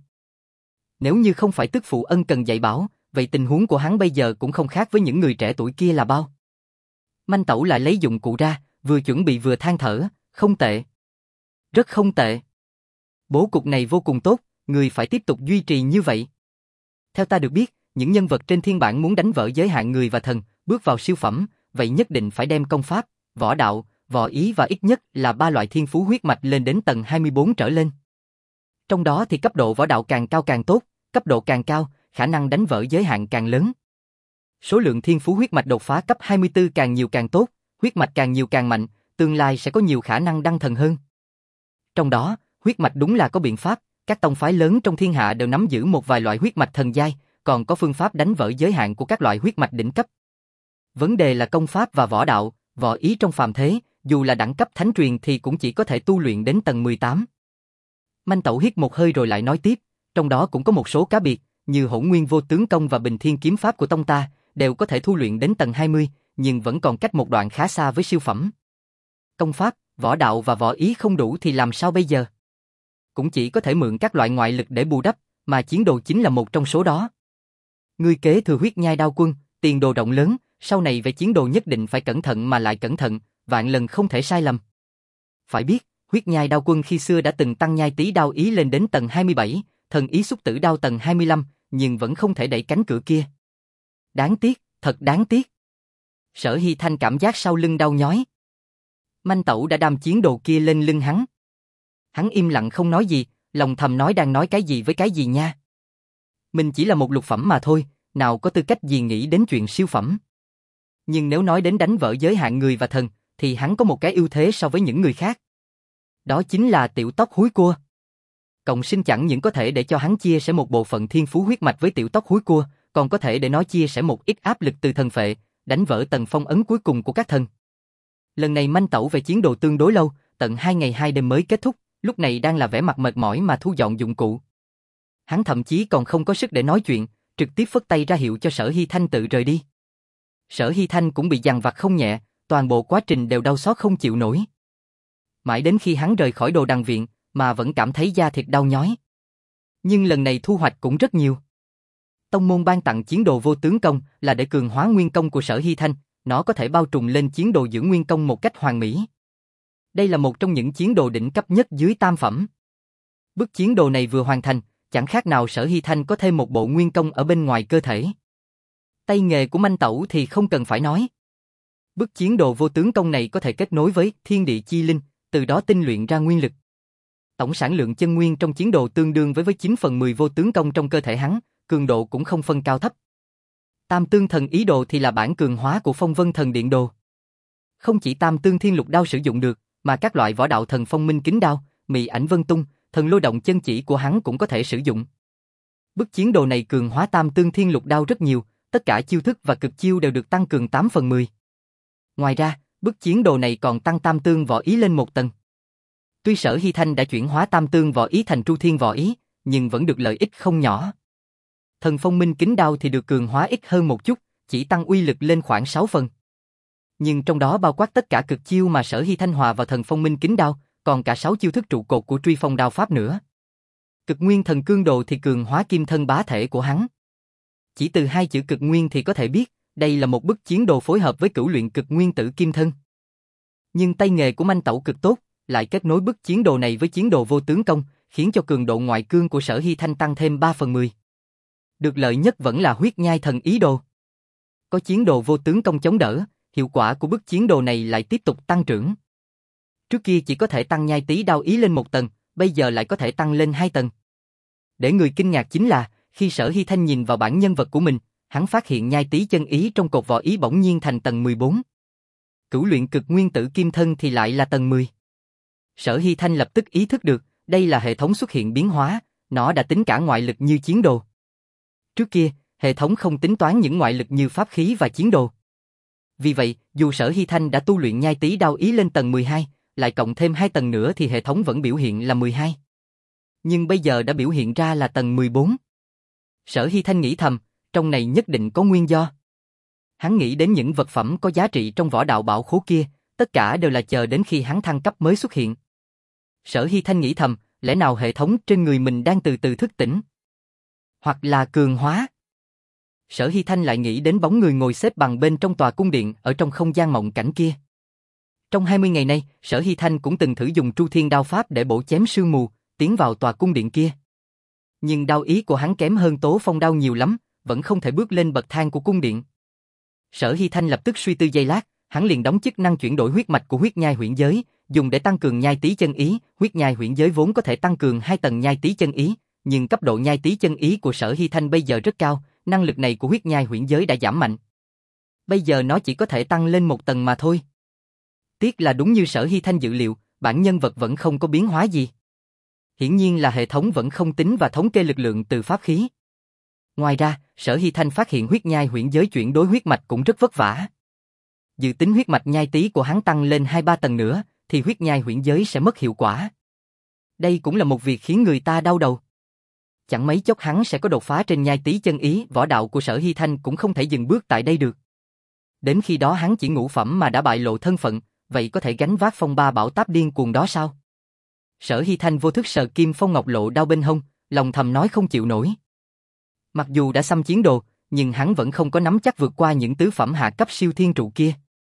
A: Nếu như không phải tức phụ ân cần dạy bảo, vậy tình huống của hắn bây giờ cũng không khác với những người trẻ tuổi kia là bao. Manh Tẩu lại lấy dụng cụ ra, vừa chuẩn bị vừa than thở, không tệ. Rất không tệ. Bố cục này vô cùng tốt, người phải tiếp tục duy trì như vậy. Theo ta được biết, những nhân vật trên thiên bản muốn đánh vỡ giới hạn người và thần, bước vào siêu phẩm, vậy nhất định phải đem công pháp, võ đạo, võ ý và ít nhất là ba loại thiên phú huyết mạch lên đến tầng hai mươi bốn trở lên. Trong đó thì cấp độ võ đạo càng cao càng tốt, cấp độ càng cao, khả năng đánh vỡ giới hạn càng lớn. Số lượng thiên phú huyết mạch đột phá cấp hai mươi tư càng nhiều càng tốt, huyết mạch càng nhiều càng mạnh, tương lai sẽ có nhiều khả năng đăng thần hơn. Trong đó, huyết mạch đúng là có biện pháp, các tông phái lớn trong thiên hạ đều nắm giữ một vài loại huyết mạch thần giai, còn có phương pháp đánh vỡ giới hạn của các loại huyết mạch đỉnh cấp. Vấn đề là công pháp và võ đạo, võ ý trong phàm thế, dù là đẳng cấp thánh truyền thì cũng chỉ có thể tu luyện đến tầng mười tám. Manh Tẩu hít một hơi rồi lại nói tiếp, trong đó cũng có một số cá biệt, như Hỗn Nguyên Vô Tướng Công và Bình Thiên Kiếm Pháp của tông ta, đều có thể thu luyện đến tầng hai mươi, nhưng vẫn còn cách một đoạn khá xa với siêu phẩm. Công pháp, võ đạo và võ ý không đủ thì làm sao bây giờ? Cũng chỉ có thể mượn các loại ngoại lực để bù đắp, mà chiến đồ chính là một trong số đó. Ngươi kế thừa huyết nhai đao quân, tiền đồ rộng lớn, sau này về chiến đồ nhất định phải cẩn thận mà lại cẩn thận, vạn lần không thể sai lầm. Phải biết, huyết nhai đao quân khi xưa đã từng tăng nhai tí đao ý lên đến tầng hai mươi bảy, thần ý xúc tử đao tầng hai mươi lăm, nhưng vẫn không thể đẩy cánh cửa kia. Đáng tiếc, thật đáng tiếc. Sở Hy Thanh cảm giác sau lưng đau nhói. Manh Tẩu đã đam chiến đồ kia lên lưng hắn. Hắn im lặng không nói gì, lòng thầm nói đang nói cái gì với cái gì nha. Mình chỉ là một lục phẩm mà thôi, nào có tư cách gì nghĩ đến chuyện siêu phẩm. Nhưng nếu nói đến đánh vỡ giới hạn người và thần, thì hắn có một cái ưu thế so với những người khác. Đó chính là tiểu tóc húi cua. Cộng sinh chẳng những có thể để cho hắn chia sẻ một bộ phận thiên phú huyết mạch với tiểu tóc húi cua, còn có thể để nó chia sẻ một ít áp lực từ thần phệ, đánh vỡ tầng phong ấn cuối cùng của các thần. Lần này Manh Tẩu về chiến đồ tương đối lâu, tận hai ngày hai đêm mới kết thúc, lúc này đang là vẻ mặt mệt mỏi mà thu dọn dụng cụ. Hắn thậm chí còn không có sức để nói chuyện, trực tiếp phất tay ra hiệu cho Sở Hy Thanh tự rời đi. Sở Hy Thanh cũng bị dằn vặt không nhẹ, toàn bộ quá trình đều đau xót không chịu nổi. Mãi đến khi hắn rời khỏi Đồ Đằng viện, mà vẫn cảm thấy da thịt đau nhói. Nhưng lần này thu hoạch cũng rất nhiều. Tông môn ban tặng chiến đồ vô tướng công là để cường hóa nguyên công của Sở Hy Thanh, nó có thể bao trùm lên chiến đồ giữ nguyên công một cách hoàn mỹ. Đây là một trong những chiến đồ đỉnh cấp nhất dưới tam phẩm. Bức chiến đồ này vừa hoàn thành, chẳng khác nào Sở Hy Thanh có thêm một bộ nguyên công ở bên ngoài cơ thể. Tay nghề của manh tẩu thì không cần phải nói. Bức chiến đồ vô tướng công này có thể kết nối với thiên địa chi linh, từ đó tinh luyện ra nguyên lực. Tổng sản lượng chân nguyên trong chiến đồ tương đương với với chín phần mười vô tướng công trong cơ thể hắn, cường độ cũng không phân cao thấp. Tam tương thần ý đồ thì là bản cường hóa của phong vân thần điện đồ. Không chỉ tam tương thiên lục đao sử dụng được, mà các loại võ đạo thần phong minh kính đao, mị ảnh vân tung, thần lôi động chân chỉ của hắn cũng có thể sử dụng. Bức chiến đồ này cường hóa tam tương thiên lục đao rất nhiều, tất cả chiêu thức và cực chiêu đều được tăng cường tám phần mười. Ngoài ra, bức chiến đồ này còn tăng tam tương võ ý lên một tầng. Tuy Sở Hy Thanh đã chuyển hóa tam tương võ ý thành tru thiên võ ý, nhưng vẫn được lợi ích không nhỏ. Thần phong minh kính đao thì được cường hóa ít hơn một chút, chỉ tăng uy lực lên khoảng sáu phần. Nhưng trong đó bao quát tất cả cực chiêu mà Sở Hy Thanh hòa vào thần phong minh kính đao, còn cả sáu chiêu thức trụ cột của truy phong đao pháp nữa. Cực nguyên thần cương đồ thì cường hóa kim thân bá thể của hắn. Chỉ từ hai chữ cực nguyên thì có thể biết, đây là một bức chiến đồ phối hợp với cửu luyện cực nguyên tử kim thân. Nhưng tay nghề của manh tẩu cực tốt, lại kết nối bức chiến đồ này với chiến đồ vô tướng công, khiến cho cường độ ngoại cương của Sở Hy Thanh tăng thêm ba phần mười. Được lợi nhất vẫn là huyết nhai thần ý đồ. Có chiến đồ vô tướng công chống đỡ, hiệu quả của bức chiến đồ này lại tiếp tục tăng trưởng. Trước kia chỉ có thể tăng nhai tí đao ý lên một tầng, bây giờ lại có thể tăng lên hai tầng. Để người kinh ngạc chính là, khi Sở Hy Thanh nhìn vào bản nhân vật của mình, hắn phát hiện nhai tí chân ý trong cột võ ý bỗng nhiên thành tầng mười bốn. Cửu luyện cực nguyên tử kim thân thì lại là tầng mười. Sở Hy Thanh lập tức ý thức được, đây là hệ thống xuất hiện biến hóa, nó đã tính cả ngoại lực như chiến đồ. Trước kia, hệ thống không tính toán những ngoại lực như pháp khí và chiến đồ. Vì vậy, dù Sở Hy Thanh đã tu luyện nhai tí đao ý lên tầng mười hai, lại cộng thêm hai tầng nữa thì hệ thống vẫn biểu hiện là mười hai. Nhưng bây giờ đã biểu hiện ra là tầng mười bốn. Sở Hy Thanh nghĩ thầm, trong này nhất định có nguyên do. Hắn nghĩ đến những vật phẩm có giá trị trong võ đạo bảo khố kia, tất cả đều là chờ đến khi hắn thăng cấp mới xuất hiện. Sở Hy Thanh nghĩ thầm, lẽ nào hệ thống trên người mình đang từ từ thức tỉnh? Hoặc là cường hóa? Sở Hy Thanh lại nghĩ đến bóng người ngồi xếp bằng bên trong tòa cung điện ở trong không gian mộng cảnh kia. Trong hai mươi ngày nay, Sở Hy Thanh cũng từng thử dùng Tru Thiên đao pháp để bổ chém sương mù, tiến vào tòa cung điện kia. Nhưng đao ý của hắn kém hơn Tố Phong đao nhiều lắm, vẫn không thể bước lên bậc thang của cung điện. Sở Hy Thanh lập tức suy tư giây lát, hắn liền đóng chức năng chuyển đổi huyết mạch của huyết nhai huyễn giới, dùng để tăng cường nhai tí chân ý. Huyết nhai huyễn giới vốn có thể tăng cường hai tầng nhai tí chân ý, nhưng cấp độ nhai tí chân ý của Sở Hy Thanh bây giờ rất cao, năng lực này của huyết nhai huyễn giới đã giảm mạnh. Bây giờ nó chỉ có thể tăng lên một tầng mà thôi. Tiếc là đúng như Sở Hy Thanh dự liệu, bản nhân vật vẫn không có biến hóa gì. Hiển nhiên là hệ thống vẫn không tính và thống kê lực lượng từ pháp khí. Ngoài ra, Sở Hy Thanh phát hiện huyết nhai huyễn giới chuyển đổi huyết mạch cũng rất vất vả. Dự tính huyết mạch nhai tí của hắn tăng lên hai ba tầng nữa, thì huyết nhai huyễn giới sẽ mất hiệu quả. Đây cũng là một việc khiến người ta đau đầu. Chẳng mấy chốc hắn sẽ có đột phá trên nhai tí chân ý, võ đạo của Sở Hy Thanh cũng không thể dừng bước tại đây được. Đến khi đó hắn chỉ ngũ phẩm mà đã bại lộ thân phận, vậy có thể gánh vác phong ba bảo táp điên cuồng đó sao? Sở Hy Thanh vô thức sờ kim phong ngọc lộ đao bên hông, lòng thầm nói không chịu nổi. Mặc dù đã xăm chiến đồ, nhưng hắn vẫn không có nắm chắc vượt qua những tứ phẩm hạ cấp siêu thiên trụ kia.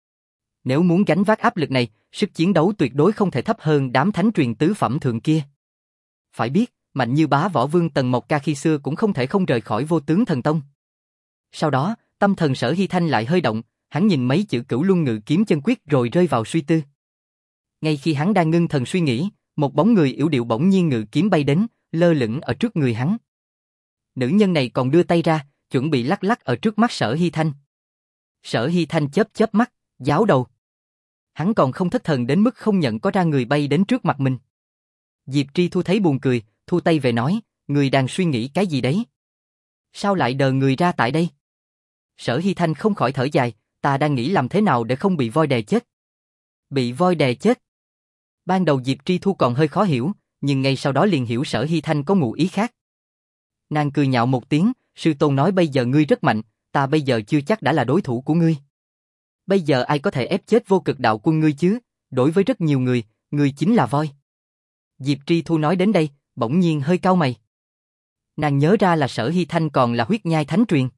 A: Nếu muốn gánh vác áp lực này, sức chiến đấu tuyệt đối không thể thấp hơn đám thánh truyền tứ phẩm thượng kia. Phải biết, mạnh như bá võ vương Tần Mộc Ca khi xưa cũng không thể không rời khỏi Vô Tướng Thần Tông. Sau đó, tâm thần Sở Hy Thanh lại hơi động, hắn nhìn mấy chữ Cửu Luân Ngự Kiếm chân quyết rồi rơi vào suy tư. Ngay khi hắn đang ngưng thần suy nghĩ, một bóng người yểu điệu bỗng nhiên ngự kiếm bay đến, lơ lửng ở trước người hắn. Nữ nhân này còn đưa tay ra, chuẩn bị lắc lắc ở trước mắt Sở Hy Thanh. Sở Hy Thanh chớp chớp mắt, giáo đầu. Hắn còn không thất thần đến mức không nhận có ra người bay đến trước mặt mình. Diệp Tri Thu thấy buồn cười, thu tay về nói, người đang suy nghĩ cái gì đấy? Sao lại đờ người ra tại đây? Sở Hy Thanh không khỏi thở dài, ta đang nghĩ làm thế nào để không bị voi đè chết. Bị voi đè chết? Ban đầu Diệp Tri Thu còn hơi khó hiểu, nhưng ngay sau đó liền hiểu Sở Hy Thanh có ngụ ý khác. Nàng cười nhạo một tiếng, sư tôn nói bây giờ ngươi rất mạnh, ta bây giờ chưa chắc đã là đối thủ của ngươi. Bây giờ ai có thể ép chết vô cực đạo quân ngươi chứ, đối với rất nhiều người, ngươi chính là voi. Diệp Tri Thu nói đến đây, bỗng nhiên hơi cau mày. Nàng nhớ ra là Sở Hy Thanh còn là huyết nhai thánh truyền.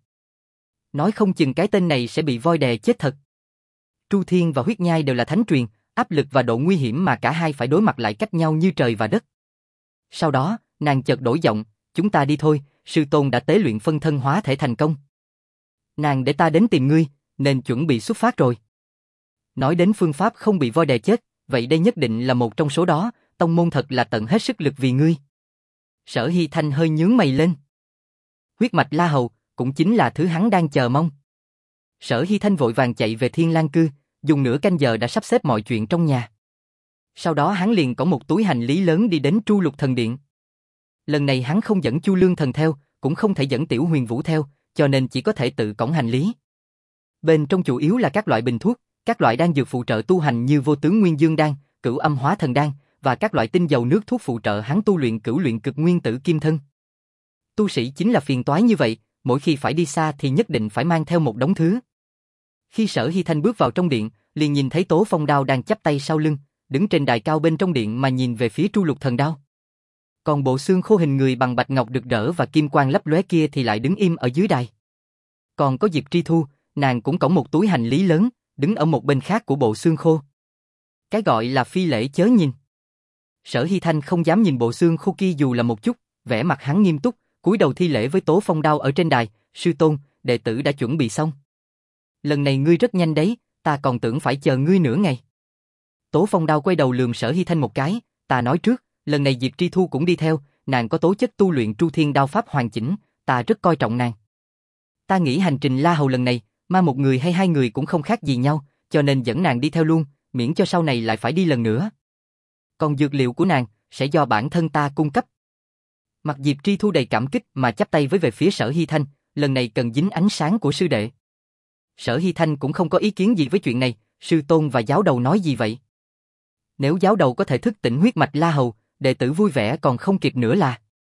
A: Nói không chừng cái tên này sẽ bị voi đè chết thật. Tru Thiên và huyết nhai đều là thánh truyền, áp lực và độ nguy hiểm mà cả hai phải đối mặt lại cách nhau như trời và đất. Sau đó, nàng chợt đổi giọng, chúng ta đi thôi, sư tôn đã tế luyện phân thân hóa thể thành công. Nàng để ta đến tìm ngươi, nên chuẩn bị xuất phát rồi. Nói đến phương pháp không bị voi đè chết, vậy đây nhất định là một trong số đó, tông môn thật là tận hết sức lực vì ngươi. Sở Hy Thanh hơi nhướng mày lên. Huyết mạch La Hầu, cũng chính là thứ hắn đang chờ mong. Sở Hy Thanh vội vàng chạy về Thiên Lang Cư, dùng nửa canh giờ đã sắp xếp mọi chuyện trong nhà. Sau đó hắn liền có một túi hành lý lớn đi đến Tru Lục Thần Điện. Lần này hắn không dẫn Chu Lương Thần theo, cũng không thể dẫn Tiểu Huyền Vũ theo, cho nên chỉ có thể tự cõng hành lý. Bên trong chủ yếu là các loại bình thuốc, các loại đan dược phụ trợ tu hành như Vô Tướng Nguyên Dương Đan, Cửu Âm Hóa Thần Đan và các loại tinh dầu nước thuốc phụ trợ hắn tu luyện Cửu Luyện Cực Nguyên Tử Kim Thân. Tu sĩ chính là phiền toái như vậy, mỗi khi phải đi xa thì nhất định phải mang theo một đống thứ. Khi Sở Hy Thanh bước vào trong điện, liền nhìn thấy Tố Phong Đao đang chắp tay sau lưng, đứng trên đài cao bên trong điện mà nhìn về phía Tru Lục Thần Đao. Còn bộ xương khô hình người bằng bạch ngọc rực rỡ và kim quang lấp lóe kia thì lại đứng im ở dưới đài. Còn có Diệp Tri Thu, nàng cũng cõng một túi hành lý lớn, đứng ở một bên khác của bộ xương khô. Cái gọi là phi lễ chớ nhìn. Sở Hy Thanh không dám nhìn bộ xương khô kia dù là một chút, vẻ mặt hắn nghiêm túc, cúi đầu thi lễ với Tố Phong Đao ở trên đài, sư tôn, đệ tử đã chuẩn bị xong. Lần này ngươi rất nhanh đấy, ta còn tưởng phải chờ ngươi nửa ngày. Tố Phong Đao quay đầu lườm Sở Hy Thanh một cái, ta nói trước, lần này Diệp Tri Thu cũng đi theo, nàng có tố chất tu luyện Tru Thiên Đao Pháp hoàn chỉnh, ta rất coi trọng nàng. Ta nghĩ hành trình La Hầu lần này, mà một người hay hai người cũng không khác gì nhau, cho nên dẫn nàng đi theo luôn, miễn cho sau này lại phải đi lần nữa. Còn dược liệu của nàng, sẽ do bản thân ta cung cấp. Mặt Diệp Tri Thu đầy cảm kích mà chắp tay với về phía Sở Hy Thanh, lần này cần dính ánh sáng của sư đệ. Sở Hy Thanh cũng không có ý kiến gì với chuyện này, sư tôn và giáo đầu nói gì vậy? Nếu giáo đầu có thể thức tỉnh huyết mạch La Hầu, đệ tử vui vẻ còn không kịp nữa là.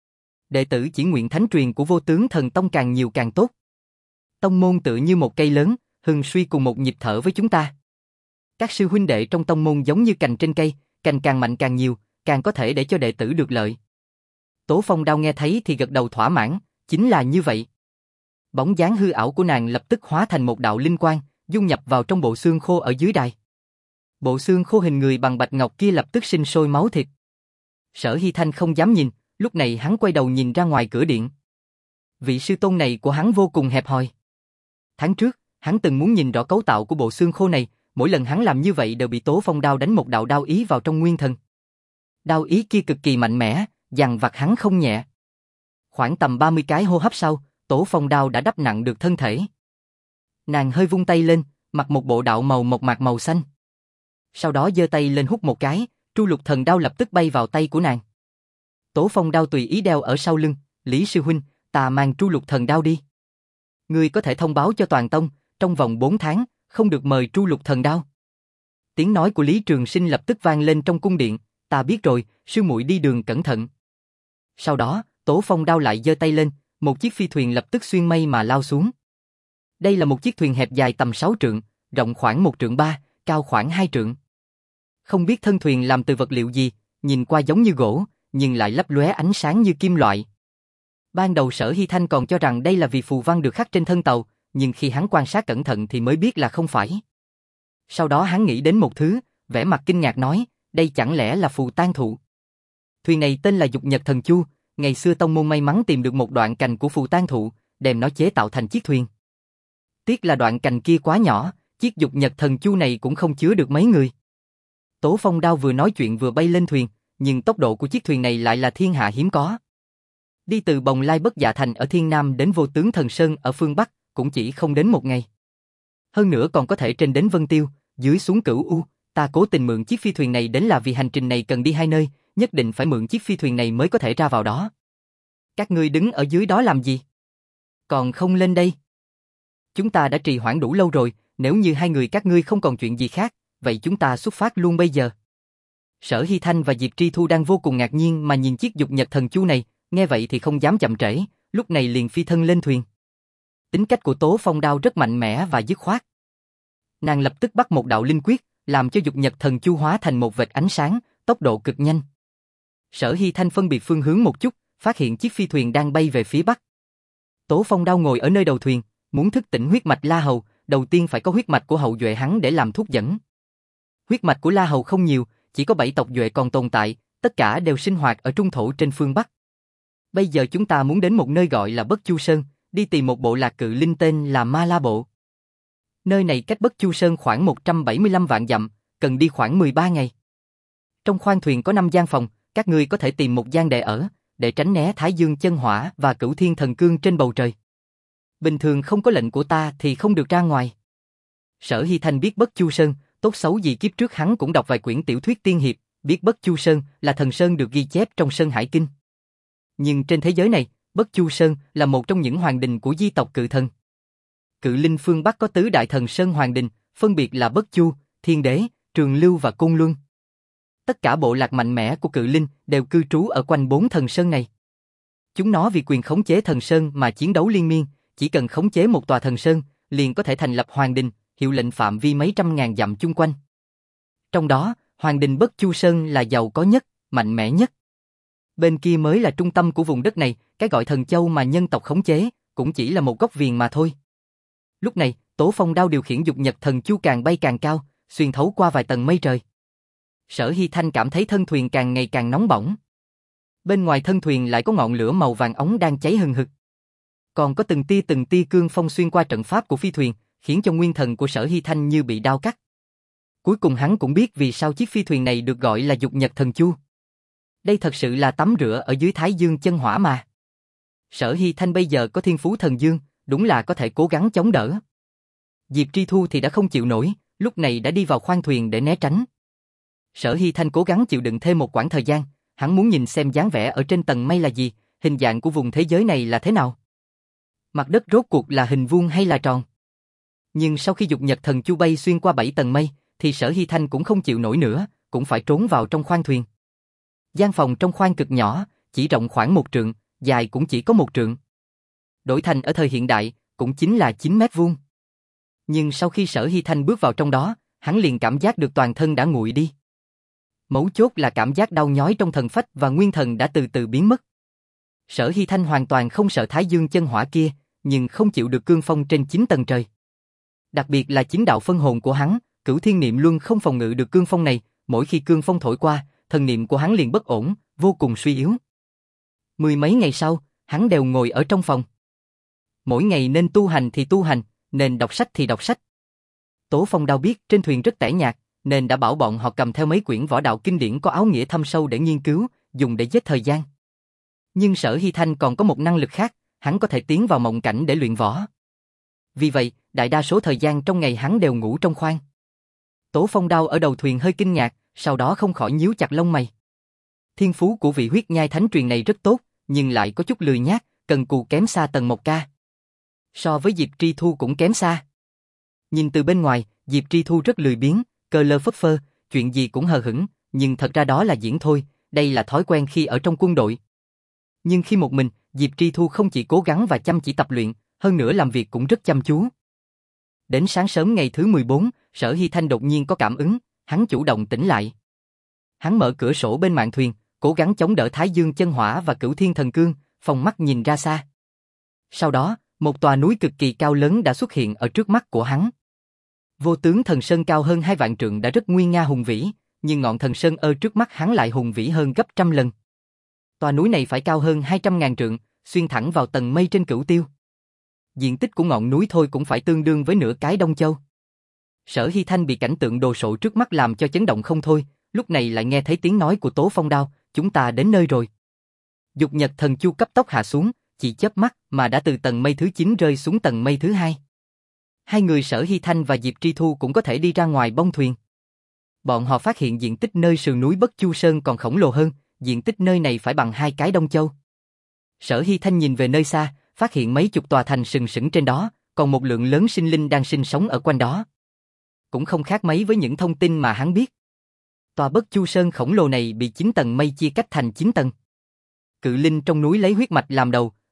A: Đệ tử chỉ nguyện thánh truyền của Vô Tướng Thần Tông càng nhiều càng tốt. Tông môn tự như một cây lớn, hưng suy cùng một nhịp thở với chúng ta. Các sư huynh đệ trong tông môn giống như cành trên cây, cành càng mạnh càng nhiều, càng có thể để cho đệ tử được lợi. Tố Phong Đao nghe thấy thì gật đầu thỏa mãn, chính là như vậy. Bóng dáng hư ảo của nàng lập tức hóa thành một đạo linh quang, dung nhập vào trong bộ xương khô ở dưới đài. Bộ xương khô hình người bằng bạch ngọc kia lập tức sinh sôi máu thịt. Sở Hy Thanh không dám nhìn, lúc này hắn quay đầu nhìn ra ngoài cửa điện. Vị sư tôn này của hắn vô cùng hẹp hòi. Tháng trước, hắn từng muốn nhìn rõ cấu tạo của bộ xương khô này, mỗi lần hắn làm như vậy đều bị Tố Phong Đao đánh một đạo đao ý vào trong nguyên thần. Đao ý kia cực kỳ mạnh mẽ, dằn vặt hắn không nhẹ. Khoảng tầm ba mươi cái hô hấp sau, Tố Phong Đao đã đắp nặng được thân thể. Nàng hơi vung tay lên, mặc một bộ đạo màu mộc mạc màu xanh. Sau đó giơ tay lên hút một cái, Tru Lục Thần Đao lập tức bay vào tay của nàng. Tố Phong Đao tùy ý đeo ở sau lưng, Lý sư huynh, ta mang Tru Lục Thần Đao đi. Ngươi có thể thông báo cho toàn tông, trong vòng bốn tháng, không được mời Tru Lục Thần Đao. Tiếng nói của Lý Trường Sinh lập tức vang lên trong cung điện, ta biết rồi, sư muội đi đường cẩn thận. Sau đó, Tố Phong Đao lại giơ tay lên, một chiếc phi thuyền lập tức xuyên mây mà lao xuống. Đây là một chiếc thuyền hẹp dài tầm sáu trượng, rộng khoảng một trượng ba, cao khoảng hai trượng. Không biết thân thuyền làm từ vật liệu gì, nhìn qua giống như gỗ, nhưng lại lấp lóe ánh sáng như kim loại. Ban đầu Sở Hy Thanh còn cho rằng đây là vì phù văn được khắc trên thân tàu, nhưng khi hắn quan sát cẩn thận thì mới biết là không phải. Sau đó hắn nghĩ đến một thứ, vẻ mặt kinh ngạc nói, đây chẳng lẽ là phù tang thụ. Thuyền này tên là Dục Nhật Thần Chu, ngày xưa tông môn may mắn tìm được một đoạn cành của phù tang thụ, đem nó chế tạo thành chiếc thuyền. Tiếc là đoạn cành kia quá nhỏ, chiếc Dục Nhật Thần Chu này cũng không chứa được mấy người. Tố Phong Đao vừa nói chuyện vừa bay lên thuyền, nhưng tốc độ của chiếc thuyền này lại là thiên hạ hiếm có. Đi từ Bồng Lai Bất Dạ Thành ở Thiên Nam đến Vô Tướng Thần Sơn ở phương Bắc, cũng chỉ không đến một ngày. Hơn nữa còn có thể trên đến Vân Tiêu, dưới xuống Cửu U, ta cố tình mượn chiếc phi thuyền này đến là vì hành trình này cần đi hai nơi, nhất định phải mượn chiếc phi thuyền này mới có thể ra vào đó. Các ngươi đứng ở dưới đó làm gì? Còn không lên đây? Chúng ta đã trì hoãn đủ lâu rồi, nếu như hai người các ngươi không còn chuyện gì khác, vậy chúng ta xuất phát luôn bây giờ. Sở Hy Thanh và Diệp Tri Thu đang vô cùng ngạc nhiên mà nhìn chiếc Dục Nhật Thần Chu này, nghe vậy thì không dám chậm trễ, lúc này liền phi thân lên thuyền. Tính cách của Tố Phong Đao rất mạnh mẽ và dứt khoát. Nàng lập tức bắt một đạo linh quyết, làm cho dục nhật thần chu hóa thành một vệt ánh sáng, tốc độ cực nhanh. Sở Hy Thanh phân biệt phương hướng một chút, phát hiện chiếc phi thuyền đang bay về phía bắc. Tố Phong Đao ngồi ở nơi đầu thuyền, muốn thức tỉnh huyết mạch La Hầu, đầu tiên phải có huyết mạch của hậu duệ hắn để làm thuốc dẫn. Huyết mạch của La Hầu không nhiều, chỉ có bảy tộc duệ còn tồn tại, tất cả đều sinh hoạt ở trung thổ trên phương Bắc. Bây giờ chúng ta muốn đến một nơi gọi là Bất Chu Sơn, đi tìm một bộ lạc cự linh tên là Ma La Bộ. Nơi này cách Bất Chu Sơn khoảng một trăm bảy mươi lăm vạn dặm, cần đi khoảng mười ba ngày. Trong khoang thuyền có năm gian phòng, các ngươi có thể tìm một gian để ở, để tránh né Thái Dương chân hỏa và Cửu Thiên thần cương trên bầu trời. Bình thường không có lệnh của ta thì không được ra ngoài. Sở Hy Thanh biết Bất Chu Sơn, tốt xấu gì kiếp trước hắn cũng đọc vài quyển tiểu thuyết tiên hiệp, biết Bất Chu Sơn là thần sơn được ghi chép trong Sơn Hải Kinh. Nhưng trên thế giới này, Bất Chu Sơn là một trong những hoàng đình của di tộc cự thần. Cự linh phương Bắc có tứ đại thần sơn hoàng đình, phân biệt là Bất Chu, Thiên Đế, Trường Lưu và Côn Luân. Tất cả bộ lạc mạnh mẽ của cự linh đều cư trú ở quanh bốn thần sơn này. Chúng nó vì quyền khống chế thần sơn mà chiến đấu liên miên, chỉ cần khống chế một tòa thần sơn, liền có thể thành lập hoàng đình, hiệu lệnh phạm vi mấy trăm ngàn dặm chung quanh. Trong đó, hoàng đình Bất Chu Sơn là giàu có nhất, mạnh mẽ nhất. Bên kia mới là trung tâm của vùng đất này, cái gọi thần châu mà nhân tộc khống chế, cũng chỉ là một góc viền mà thôi. Lúc này, Tố Phong Đao điều khiển dục nhật thần chu càng bay càng cao, xuyên thấu qua vài tầng mây trời. Sở Hy Thanh cảm thấy thân thuyền càng ngày càng nóng bỏng. Bên ngoài thân thuyền lại có ngọn lửa màu vàng óng đang cháy hừng hực. Còn có từng tia từng tia cương phong xuyên qua trận pháp của phi thuyền, khiến cho nguyên thần của Sở Hy Thanh như bị đao cắt. Cuối cùng hắn cũng biết vì sao chiếc phi thuyền này được gọi là dục nhật thần chu. Đây thật sự là tắm rửa ở dưới Thái Dương chân hỏa mà. Sở Hy Thanh bây giờ có thiên phú thần dương, đúng là có thể cố gắng chống đỡ. Diệp Tri Thu thì đã không chịu nổi, lúc này đã đi vào khoang thuyền để né tránh. Sở Hy Thanh cố gắng chịu đựng thêm một quãng thời gian, hắn muốn nhìn xem dáng vẻ ở trên tầng mây là gì, hình dạng của vùng thế giới này là thế nào. Mặt đất rốt cuộc là hình vuông hay là tròn. Nhưng sau khi dục nhật thần chu bay xuyên qua bảy tầng mây, thì Sở Hy Thanh cũng không chịu nổi nữa, cũng phải trốn vào trong khoang thuyền. Gian phòng trong khoang cực nhỏ, chỉ rộng khoảng một trượng, dài cũng chỉ có một trượng. Đổi thành ở thời hiện đại, cũng chính là chín mét vuông. Nhưng sau khi Sở Hy Thanh bước vào trong đó, hắn liền cảm giác được toàn thân đã nguội đi. Mấu chốt là cảm giác đau nhói trong thần phách và nguyên thần đã từ từ biến mất. Sở Hy Thanh hoàn toàn không sợ Thái Dương chân hỏa kia, nhưng không chịu được cương phong trên chín tầng trời. Đặc biệt là chính đạo phân hồn của hắn, Cửu Thiên Niệm Luân không phòng ngự được cương phong này, mỗi khi cương phong thổi qua, thần niệm của hắn liền bất ổn, vô cùng suy yếu. Mười mấy ngày sau, hắn đều ngồi ở trong phòng. Mỗi ngày nên tu hành thì tu hành, nên đọc sách thì đọc sách. Tố Phong Đao biết trên thuyền rất tẻ nhạt, nên đã bảo bọn họ cầm theo mấy quyển võ đạo kinh điển có áo nghĩa thâm sâu để nghiên cứu, dùng để giết thời gian. Nhưng Sở Hy Thanh còn có một năng lực khác, hắn có thể tiến vào mộng cảnh để luyện võ. Vì vậy, đại đa số thời gian trong ngày hắn đều ngủ trong khoang. Tố Phong Đao ở đầu thuyền hơi kinh ngạc, sau đó không khỏi nhíu chặt lông mày. Thiên phú của vị huyết nhai thánh truyền này rất tốt, nhưng lại có chút lười nhác, cần cù kém xa Tần Mộc Ca. So với Diệp Tri Thu cũng kém xa. Nhìn từ bên ngoài, Diệp Tri Thu rất lười biếng, cơ lơ phất phơ, chuyện gì cũng hờ hững, nhưng thật ra đó là diễn thôi, đây là thói quen khi ở trong quân đội. Nhưng khi một mình, Diệp Tri Thu không chỉ cố gắng và chăm chỉ tập luyện, hơn nữa làm việc cũng rất chăm chú. Đến sáng sớm ngày thứ mười bốn, Sở Hy Thanh đột nhiên có cảm ứng, hắn chủ động tỉnh lại. Hắn mở cửa sổ bên mạn thuyền, cố gắng chống đỡ Thái Dương chân hỏa và Cửu Thiên thần cương, phóng mắt nhìn ra xa. Sau đó, một tòa núi cực kỳ cao lớn đã xuất hiện ở trước mắt của hắn. Vô tướng thần sơn cao hơn hai vạn trượng đã rất nguy nga hùng vĩ, nhưng ngọn thần sơn ở trước mắt hắn lại hùng vĩ hơn gấp trăm lần. Tòa núi này phải cao hơn hai trăm ngàn trượng, xuyên thẳng vào tầng mây trên Cửu Tiêu. Diện tích của ngọn núi thôi cũng phải tương đương với nửa cái Đông Châu. Sở Hy Thanh bị cảnh tượng đồ sộ trước mắt làm cho chấn động không thôi, lúc này lại nghe thấy tiếng nói của Tố Phong Đao, chúng ta đến nơi rồi. Dục nhật thần chu cấp tốc hạ xuống, chỉ chớp mắt mà đã từ tầng mây thứ chín rơi xuống tầng mây thứ hai. Hai người Sở Hy Thanh và Diệp Tri Thu cũng có thể đi ra ngoài bông thuyền. Bọn họ phát hiện diện tích nơi sườn núi Bất Chu Sơn còn khổng lồ hơn, diện tích nơi này phải bằng hai cái Đông Châu. Sở Hy Thanh nhìn về nơi xa, phát hiện mấy chục tòa thành sừng sững trên đó, còn một lượng lớn sinh linh đang sinh sống ở quanh đó. Cũng không khác mấy với những thông tin mà hắn biết. Tòa Bất Chu Sơn khổng lồ này bị chín tầng mây chia cách thành chín tầng. Cự linh trong núi lấy huyết mạch làm đầu,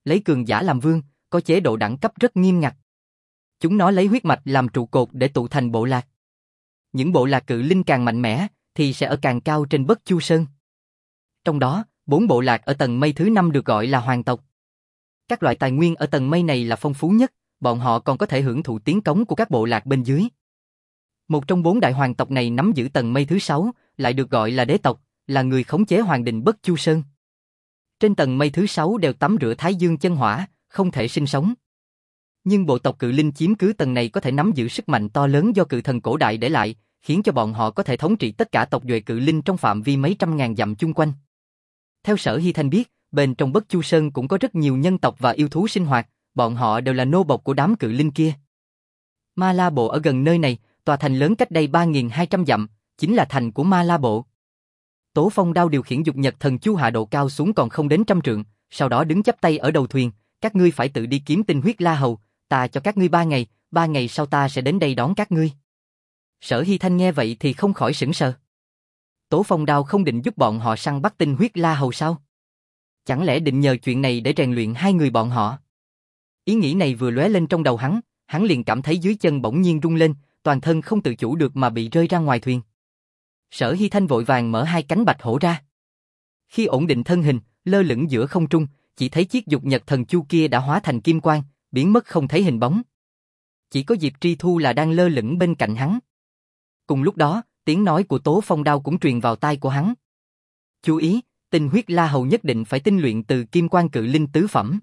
A: lấy cường giả làm vương, có chế độ đẳng cấp rất nghiêm ngặt. Chúng nó lấy huyết mạch làm trụ cột để tụ thành bộ lạc. Những bộ lạc cự linh càng mạnh mẽ, thì sẽ ở càng cao trên Bất Chu Sơn. Trong đó, bốn bộ lạc ở tầng mây thứ năm được gọi là hoàng tộc. Các loại tài nguyên ở tầng mây này là phong phú nhất, bọn họ còn có thể hưởng thụ tiếng cống của các bộ lạc bên dưới. Một trong bốn đại hoàng tộc này nắm giữ tầng mây thứ sáu, lại được gọi là đế tộc, là người khống chế hoàng đình Bất Chu Sơn. Trên tầng mây thứ sáu đều tắm rửa Thái Dương chân hỏa, không thể sinh sống. Nhưng bộ tộc cự linh chiếm cứ tầng này có thể nắm giữ sức mạnh to lớn do cự thần cổ đại để lại, khiến cho bọn họ có thể thống trị tất cả tộc duệ cự linh trong phạm vi mấy trăm ngàn dặm chung quanh. Theo Sở Hy Thanh biết, bên trong Bất Chu Sơn cũng có rất nhiều nhân tộc và yêu thú sinh hoạt, bọn họ đều là nô bộc của đám cự linh kia. Ma La Bộ ở gần nơi này, tòa thành lớn cách đây ba nghìn hai trăm dặm, chính là thành của Ma La Bộ. Tố Phong Đao điều khiển dục nhật thần chu hạ độ cao xuống còn không đến trăm trượng, sau đó đứng chắp tay ở đầu thuyền, các ngươi phải tự đi kiếm tinh huyết La Hầu, ta cho các ngươi ba ngày, ba ngày sau ta sẽ đến đây đón các ngươi. Sở Hy Thanh nghe vậy thì không khỏi sững sờ. Tố Phong Đao không định giúp bọn họ săn bắt tinh huyết La Hầu sao? Chẳng lẽ định nhờ chuyện này để rèn luyện hai người bọn họ? Ý nghĩ này vừa lóe lên trong đầu hắn, hắn liền cảm thấy dưới chân bỗng nhiên rung lên, toàn thân không tự chủ được mà bị rơi ra ngoài thuyền. Sở Hy Thanh vội vàng mở hai cánh bạch hổ ra. Khi ổn định thân hình, lơ lửng giữa không trung, chỉ thấy chiếc dục nhật thần chu kia đã hóa thành kim quang, biến mất không thấy hình bóng. Chỉ có Diệp Tri Thu là đang lơ lửng bên cạnh hắn. Cùng lúc đó, tiếng nói của Tố Phong Đao cũng truyền vào tai của hắn. Chú ý, tinh huyết La Hầu nhất định phải tinh luyện từ kim quan cự linh tứ phẩm.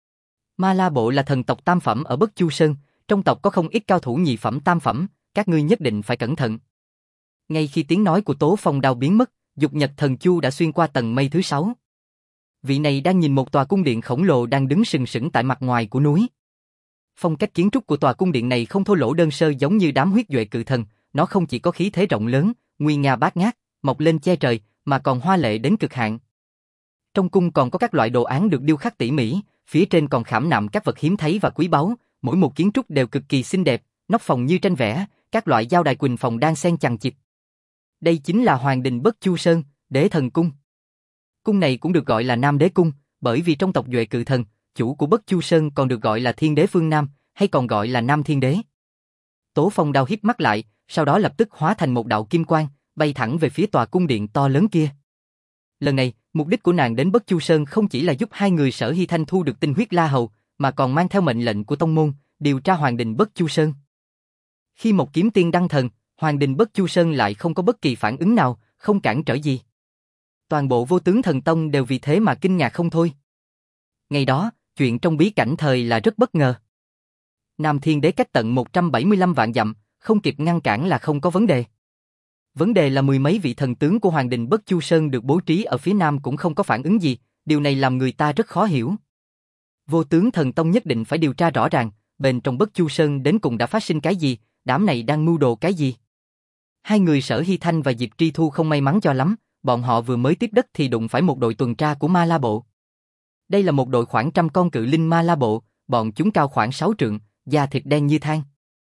A: Ma La Bộ là thần tộc tam phẩm ở Bất Chu Sơn, trong tộc có không ít cao thủ nhị phẩm tam phẩm, các ngươi nhất định phải cẩn thận. Ngay khi tiếng nói của Tố Phong Đao biến mất, dục nhật thần chu đã xuyên qua tầng mây thứ sáu. Vị này đang nhìn một tòa cung điện khổng lồ đang đứng sừng sững tại mặt ngoài của núi. Phong cách kiến trúc của tòa cung điện này không thô lỗ đơn sơ giống như đám huyết duệ cự thần, nó không chỉ có khí thế rộng lớn, nguy nga bát ngát, mọc lên che trời, mà còn hoa lệ đến cực hạn. Trong cung còn có các loại đồ án được điêu khắc tỉ mỉ, phía trên còn khảm nạm các vật hiếm thấy và quý báu, mỗi một kiến trúc đều cực kỳ xinh đẹp, nóc phòng như tranh vẽ, các loại giao đài quỳnh phòng đang xen chằng chịt. Đây chính là Hoàng đình Bất Chu Sơn, Đế Thần Cung. Cung này cũng được gọi là Nam Đế Cung, bởi vì trong tộc duệ cự thần, chủ của Bất Chu Sơn còn được gọi là Thiên Đế phương Nam, hay còn gọi là Nam Thiên Đế. Tố Phong Đao híp mắt lại, sau đó lập tức hóa thành một đạo kim quang, bay thẳng về phía tòa cung điện to lớn kia. Lần này, mục đích của nàng đến Bất Chu Sơn không chỉ là giúp hai người Sở Hy Thanh thu được tinh huyết La Hầu, mà còn mang theo mệnh lệnh của tông môn, điều tra Hoàng đình Bất Chu Sơn. Khi một kiếm tiên đăng thần, Hoàng đình Bất Chu Sơn lại không có bất kỳ phản ứng nào, không cản trở gì. Toàn bộ Vô Tướng Thần Tông đều vì thế mà kinh ngạc không thôi. Ngày đó, chuyện trong bí cảnh thời là rất bất ngờ. Nam Thiên Đế cách tận một trăm bảy mươi lăm vạn dặm, không kịp ngăn cản là không có vấn đề. Vấn đề là mười mấy vị thần tướng của Hoàng đình Bất Chu Sơn được bố trí ở phía nam cũng không có phản ứng gì, điều này làm người ta rất khó hiểu. Vô Tướng Thần Tông nhất định phải điều tra rõ ràng, bên trong Bất Chu Sơn đến cùng đã phát sinh cái gì, đám này đang mưu đồ cái gì. Hai người Sở Hy Thanh và Diệp Tri Thu không may mắn cho lắm, bọn họ vừa mới tiếp đất thì đụng phải một đội tuần tra của Ma La Bộ. Đây là một đội khoảng trăm con cự linh Ma La Bộ, bọn chúng cao khoảng sáu trượng, da thịt đen như than.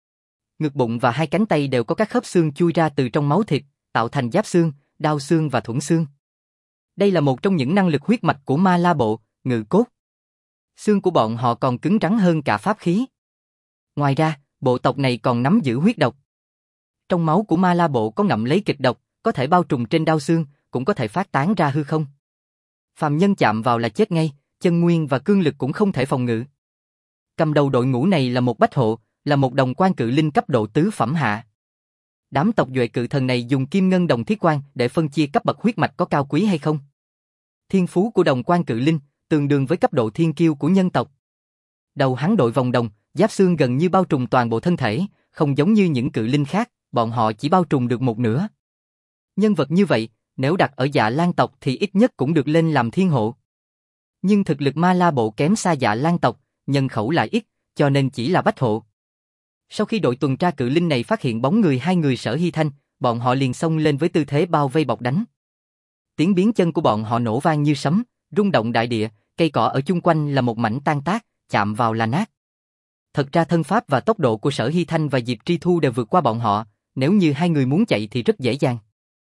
A: Ngực bụng và hai cánh tay đều có các khớp xương chui ra từ trong máu thịt, tạo thành giáp xương, đao xương và thuẫn xương. Đây là một trong những năng lực huyết mạch của Ma La Bộ, ngự cốt. Xương của bọn họ còn cứng rắn hơn cả pháp khí. Ngoài ra, bộ tộc này còn nắm giữ huyết độc. Trong máu của Ma La Bộ có ngậm lấy kịch độc, có thể bao trùm trên đao xương, cũng có thể phát tán ra hư không. Phàm nhân chạm vào là chết ngay, chân nguyên và cương lực cũng không thể phòng ngự. Cầm đầu đội ngũ này là một bách hộ, là một đồng quan cự linh cấp độ tứ phẩm hạ. Đám tộc duệ cự thần này dùng kim ngân đồng thiết quan để phân chia cấp bậc huyết mạch có cao quý hay không. Thiên phú của đồng quan cự linh tương đương với cấp độ thiên kiêu của nhân tộc. Đầu hắn đội vòng đồng, giáp xương gần như bao trùm toàn bộ thân thể, không giống như những cự linh khác, bọn họ chỉ bao trùm được một nửa. Nhân vật như vậy, nếu đặt ở Dạ Lan tộc thì ít nhất cũng được lên làm thiên hộ. Nhưng thực lực Ma La Bộ kém xa Dạ Lan tộc, nhân khẩu lại ít, cho nên chỉ là bách hộ. Sau khi đội tuần tra cự linh này phát hiện bóng người hai người Sở Hy Thanh, bọn họ liền xông lên với tư thế bao vây bọc đánh. Tiếng biến chân của bọn họ nổ vang như sấm, rung động đại địa, cây cỏ ở chung quanh là một mảnh tan tác, chạm vào là nát. Thật ra thân pháp và tốc độ của Sở Hy Thanh và Diệp Tri Thu đều vượt qua bọn họ, nếu như hai người muốn chạy thì rất dễ dàng.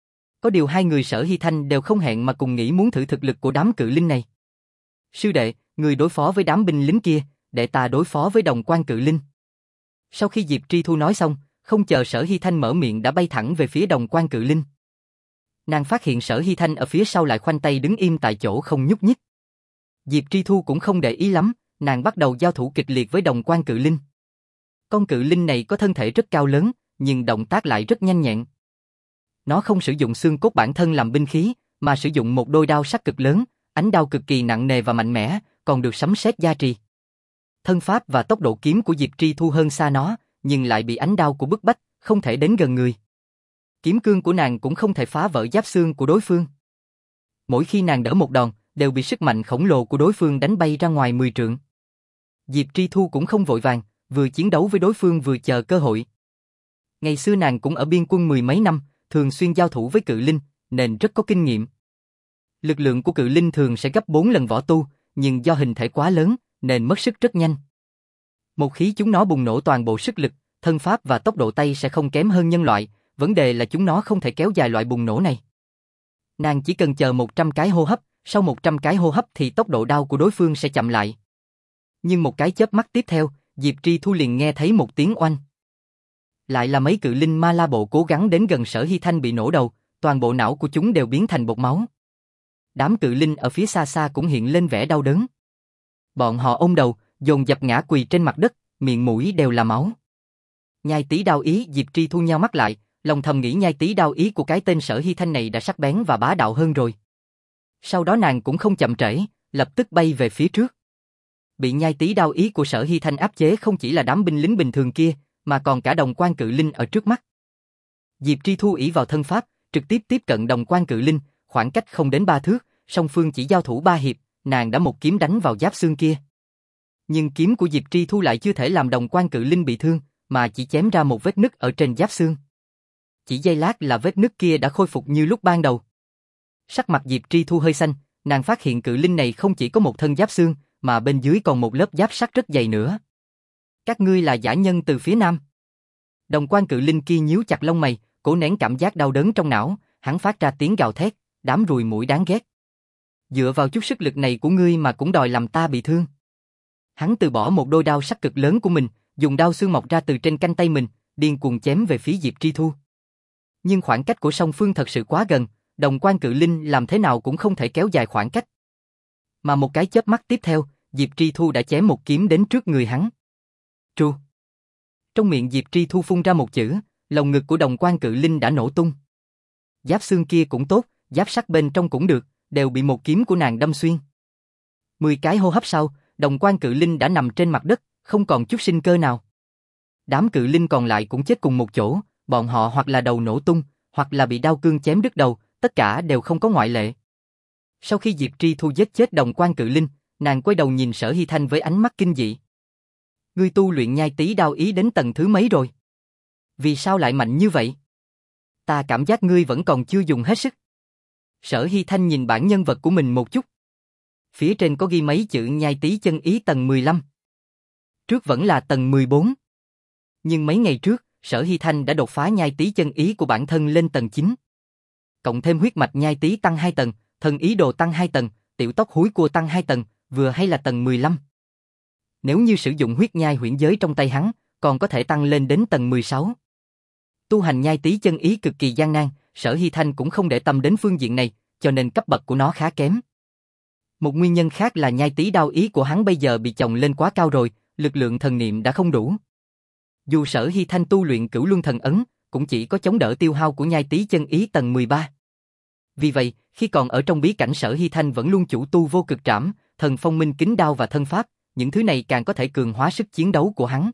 A: Có điều hai người Sở Hy Thanh đều không hẹn mà cùng nghĩ muốn thử thực lực của đám cự linh này. Sư đệ, Ngươi đối phó với đám binh lính kia, để ta đối phó với đồng quan cự linh. Sau khi Diệp Tri Thu nói xong, không chờ Sở Hy Thanh mở miệng đã bay thẳng về phía đồng quan cự linh. Nàng phát hiện Sở Hy Thanh ở phía sau lại khoanh tay đứng im tại chỗ không nhúc nhích. Diệp Tri Thu cũng không để ý lắm, nàng bắt đầu giao thủ kịch liệt với đồng quan cự linh. Con cự linh này có thân thể rất cao lớn, nhưng động tác lại rất nhanh nhẹn. Nó không sử dụng xương cốt bản thân làm binh khí, mà sử dụng một đôi đao sắc cực lớn, ánh đao cực kỳ nặng nề và mạnh mẽ, còn được sấm sét gia trì. Thân pháp và tốc độ kiếm của Diệp Tri Thu hơn xa nó, nhưng lại bị ánh đao của bức bách, không thể đến gần người. Kiếm cương của nàng cũng không thể phá vỡ giáp xương của đối phương. Mỗi khi nàng đỡ một đòn, đều bị sức mạnh khổng lồ của đối phương đánh bay ra ngoài mười trượng. Diệp Tri Thu cũng không vội vàng, vừa chiến đấu với đối phương vừa chờ cơ hội. Ngày xưa nàng cũng ở biên quân mười mấy năm, thường xuyên giao thủ với cự linh, nên rất có kinh nghiệm. Lực lượng của cự linh thường sẽ gấp bốn lần võ tu, nhưng do hình thể quá lớn, nên mất sức rất nhanh. Một khi chúng nó bùng nổ toàn bộ sức lực, thân pháp và tốc độ tay sẽ không kém hơn nhân loại, vấn đề là chúng nó không thể kéo dài loại bùng nổ này. Nàng chỉ cần chờ một trăm cái hô hấp, sau một trăm cái hô hấp thì tốc độ đao của đối phương sẽ chậm lại. Nhưng một cái chớp mắt tiếp theo, Diệp Tri Thu liền nghe thấy một tiếng oanh. Lại là mấy cự linh ma la bộ cố gắng đến gần Sở Hy Thanh bị nổ đầu, toàn bộ não của chúng đều biến thành bột máu. Đám cự linh ở phía xa xa cũng hiện lên vẻ đau đớn. Bọn họ ôm đầu, dồn dập ngã quỳ trên mặt đất, miệng mũi đều là máu. Nhai tí đao ý, Diệp Tri Thu nheo mắt lại, lòng thầm nghĩ nhai tí đao ý của cái tên Sở Hy Thanh này đã sắc bén và bá đạo hơn rồi. Sau đó nàng cũng không chậm trễ, lập tức bay về phía trước. Bị nhai tí đao ý của Sở Hy Thanh áp chế không chỉ là đám binh lính bình thường kia, mà còn cả đồng quan cự linh ở trước mắt. Diệp Tri Thu ỷ vào thân pháp, trực tiếp tiếp cận đồng quan cự linh, khoảng cách không đến ba thước, song phương chỉ giao thủ ba hiệp, nàng đã một kiếm đánh vào giáp xương kia. Nhưng kiếm của Diệp Tri Thu lại chưa thể làm đồng quan cự linh bị thương, mà chỉ chém ra một vết nứt ở trên giáp xương. Chỉ giây lát là vết nứt kia đã khôi phục như lúc ban đầu. Sắc mặt Diệp Tri Thu hơi xanh, nàng phát hiện cự linh này không chỉ có một thân giáp xương, mà bên dưới còn một lớp giáp sắt rất dày nữa. Các ngươi là dã nhân từ phía nam. Đồng quan cự linh kia nhíu chặt lông mày, cố nén cảm giác đau đớn trong não, hắn phát ra tiếng gào thét, đám ruồi muỗi đáng ghét. Dựa vào chút sức lực này của ngươi mà cũng đòi làm ta bị thương. Hắn từ bỏ một đôi đao sắc cực lớn của mình, dùng đao xương mọc ra từ trên cánh tay mình, điên cuồng chém về phía Diệp Tri Thu. Nhưng khoảng cách của song phương thật sự quá gần, đồng quan cự linh làm thế nào cũng không thể kéo dài khoảng cách. Mà một cái chớp mắt tiếp theo, Diệp Tri Thu đã chém một kiếm đến trước người hắn. Tru. Trong miệng Diệp Tri Thu phun ra một chữ, lồng ngực của đồng quan cự linh đã nổ tung. Giáp xương kia cũng tốt, giáp sắt bên trong cũng được, đều bị một kiếm của nàng đâm xuyên. Mười cái hô hấp sau, đồng quan cự linh đã nằm trên mặt đất, không còn chút sinh cơ nào. Đám cự linh còn lại cũng chết cùng một chỗ, bọn họ hoặc là đầu nổ tung, hoặc là bị đao cương chém đứt đầu, tất cả đều không có ngoại lệ. Sau khi Diệp Tri Thu giết chết đồng quan cự linh, nàng quay đầu nhìn Sở Hy Thanh với ánh mắt kinh dị. Ngươi tu luyện nhai tí đao ý đến tầng thứ mấy rồi? Vì sao lại mạnh như vậy? Ta cảm giác ngươi vẫn còn chưa dùng hết sức. Sở Hy Thanh nhìn bản nhân vật của mình một chút. Phía trên có ghi mấy chữ nhai tí chân ý tầng mười lăm. Trước vẫn là tầng mười bốn. Nhưng mấy ngày trước, Sở Hy Thanh đã đột phá nhai tí chân ý của bản thân lên tầng chín. Cộng thêm huyết mạch nhai tí tăng hai tầng, thần ý đồ tăng hai tầng, tiểu tóc húi cua tăng hai tầng, vừa hay là tầng mười lăm. Nếu như sử dụng huyết nhai huyễn giới trong tay hắn, còn có thể tăng lên đến tầng mười sáu. Tu hành nhai tí chân ý cực kỳ gian nan, Sở Hy Thanh cũng không để tâm đến phương diện này, cho nên cấp bậc của nó khá kém. Một nguyên nhân khác là nhai tí đao ý của hắn bây giờ bị chồng lên quá cao rồi, lực lượng thần niệm đã không đủ. Dù Sở Hy Thanh tu luyện Cửu Luân Thần Ấn, cũng chỉ có chống đỡ tiêu hao của nhai tí chân ý tầng mười ba. Vì vậy, khi còn ở trong bí cảnh, Sở Hy Thanh vẫn luôn chủ tu vô cực trảm, thần phong minh kính đao và thân pháp, những thứ này càng có thể cường hóa sức chiến đấu của hắn.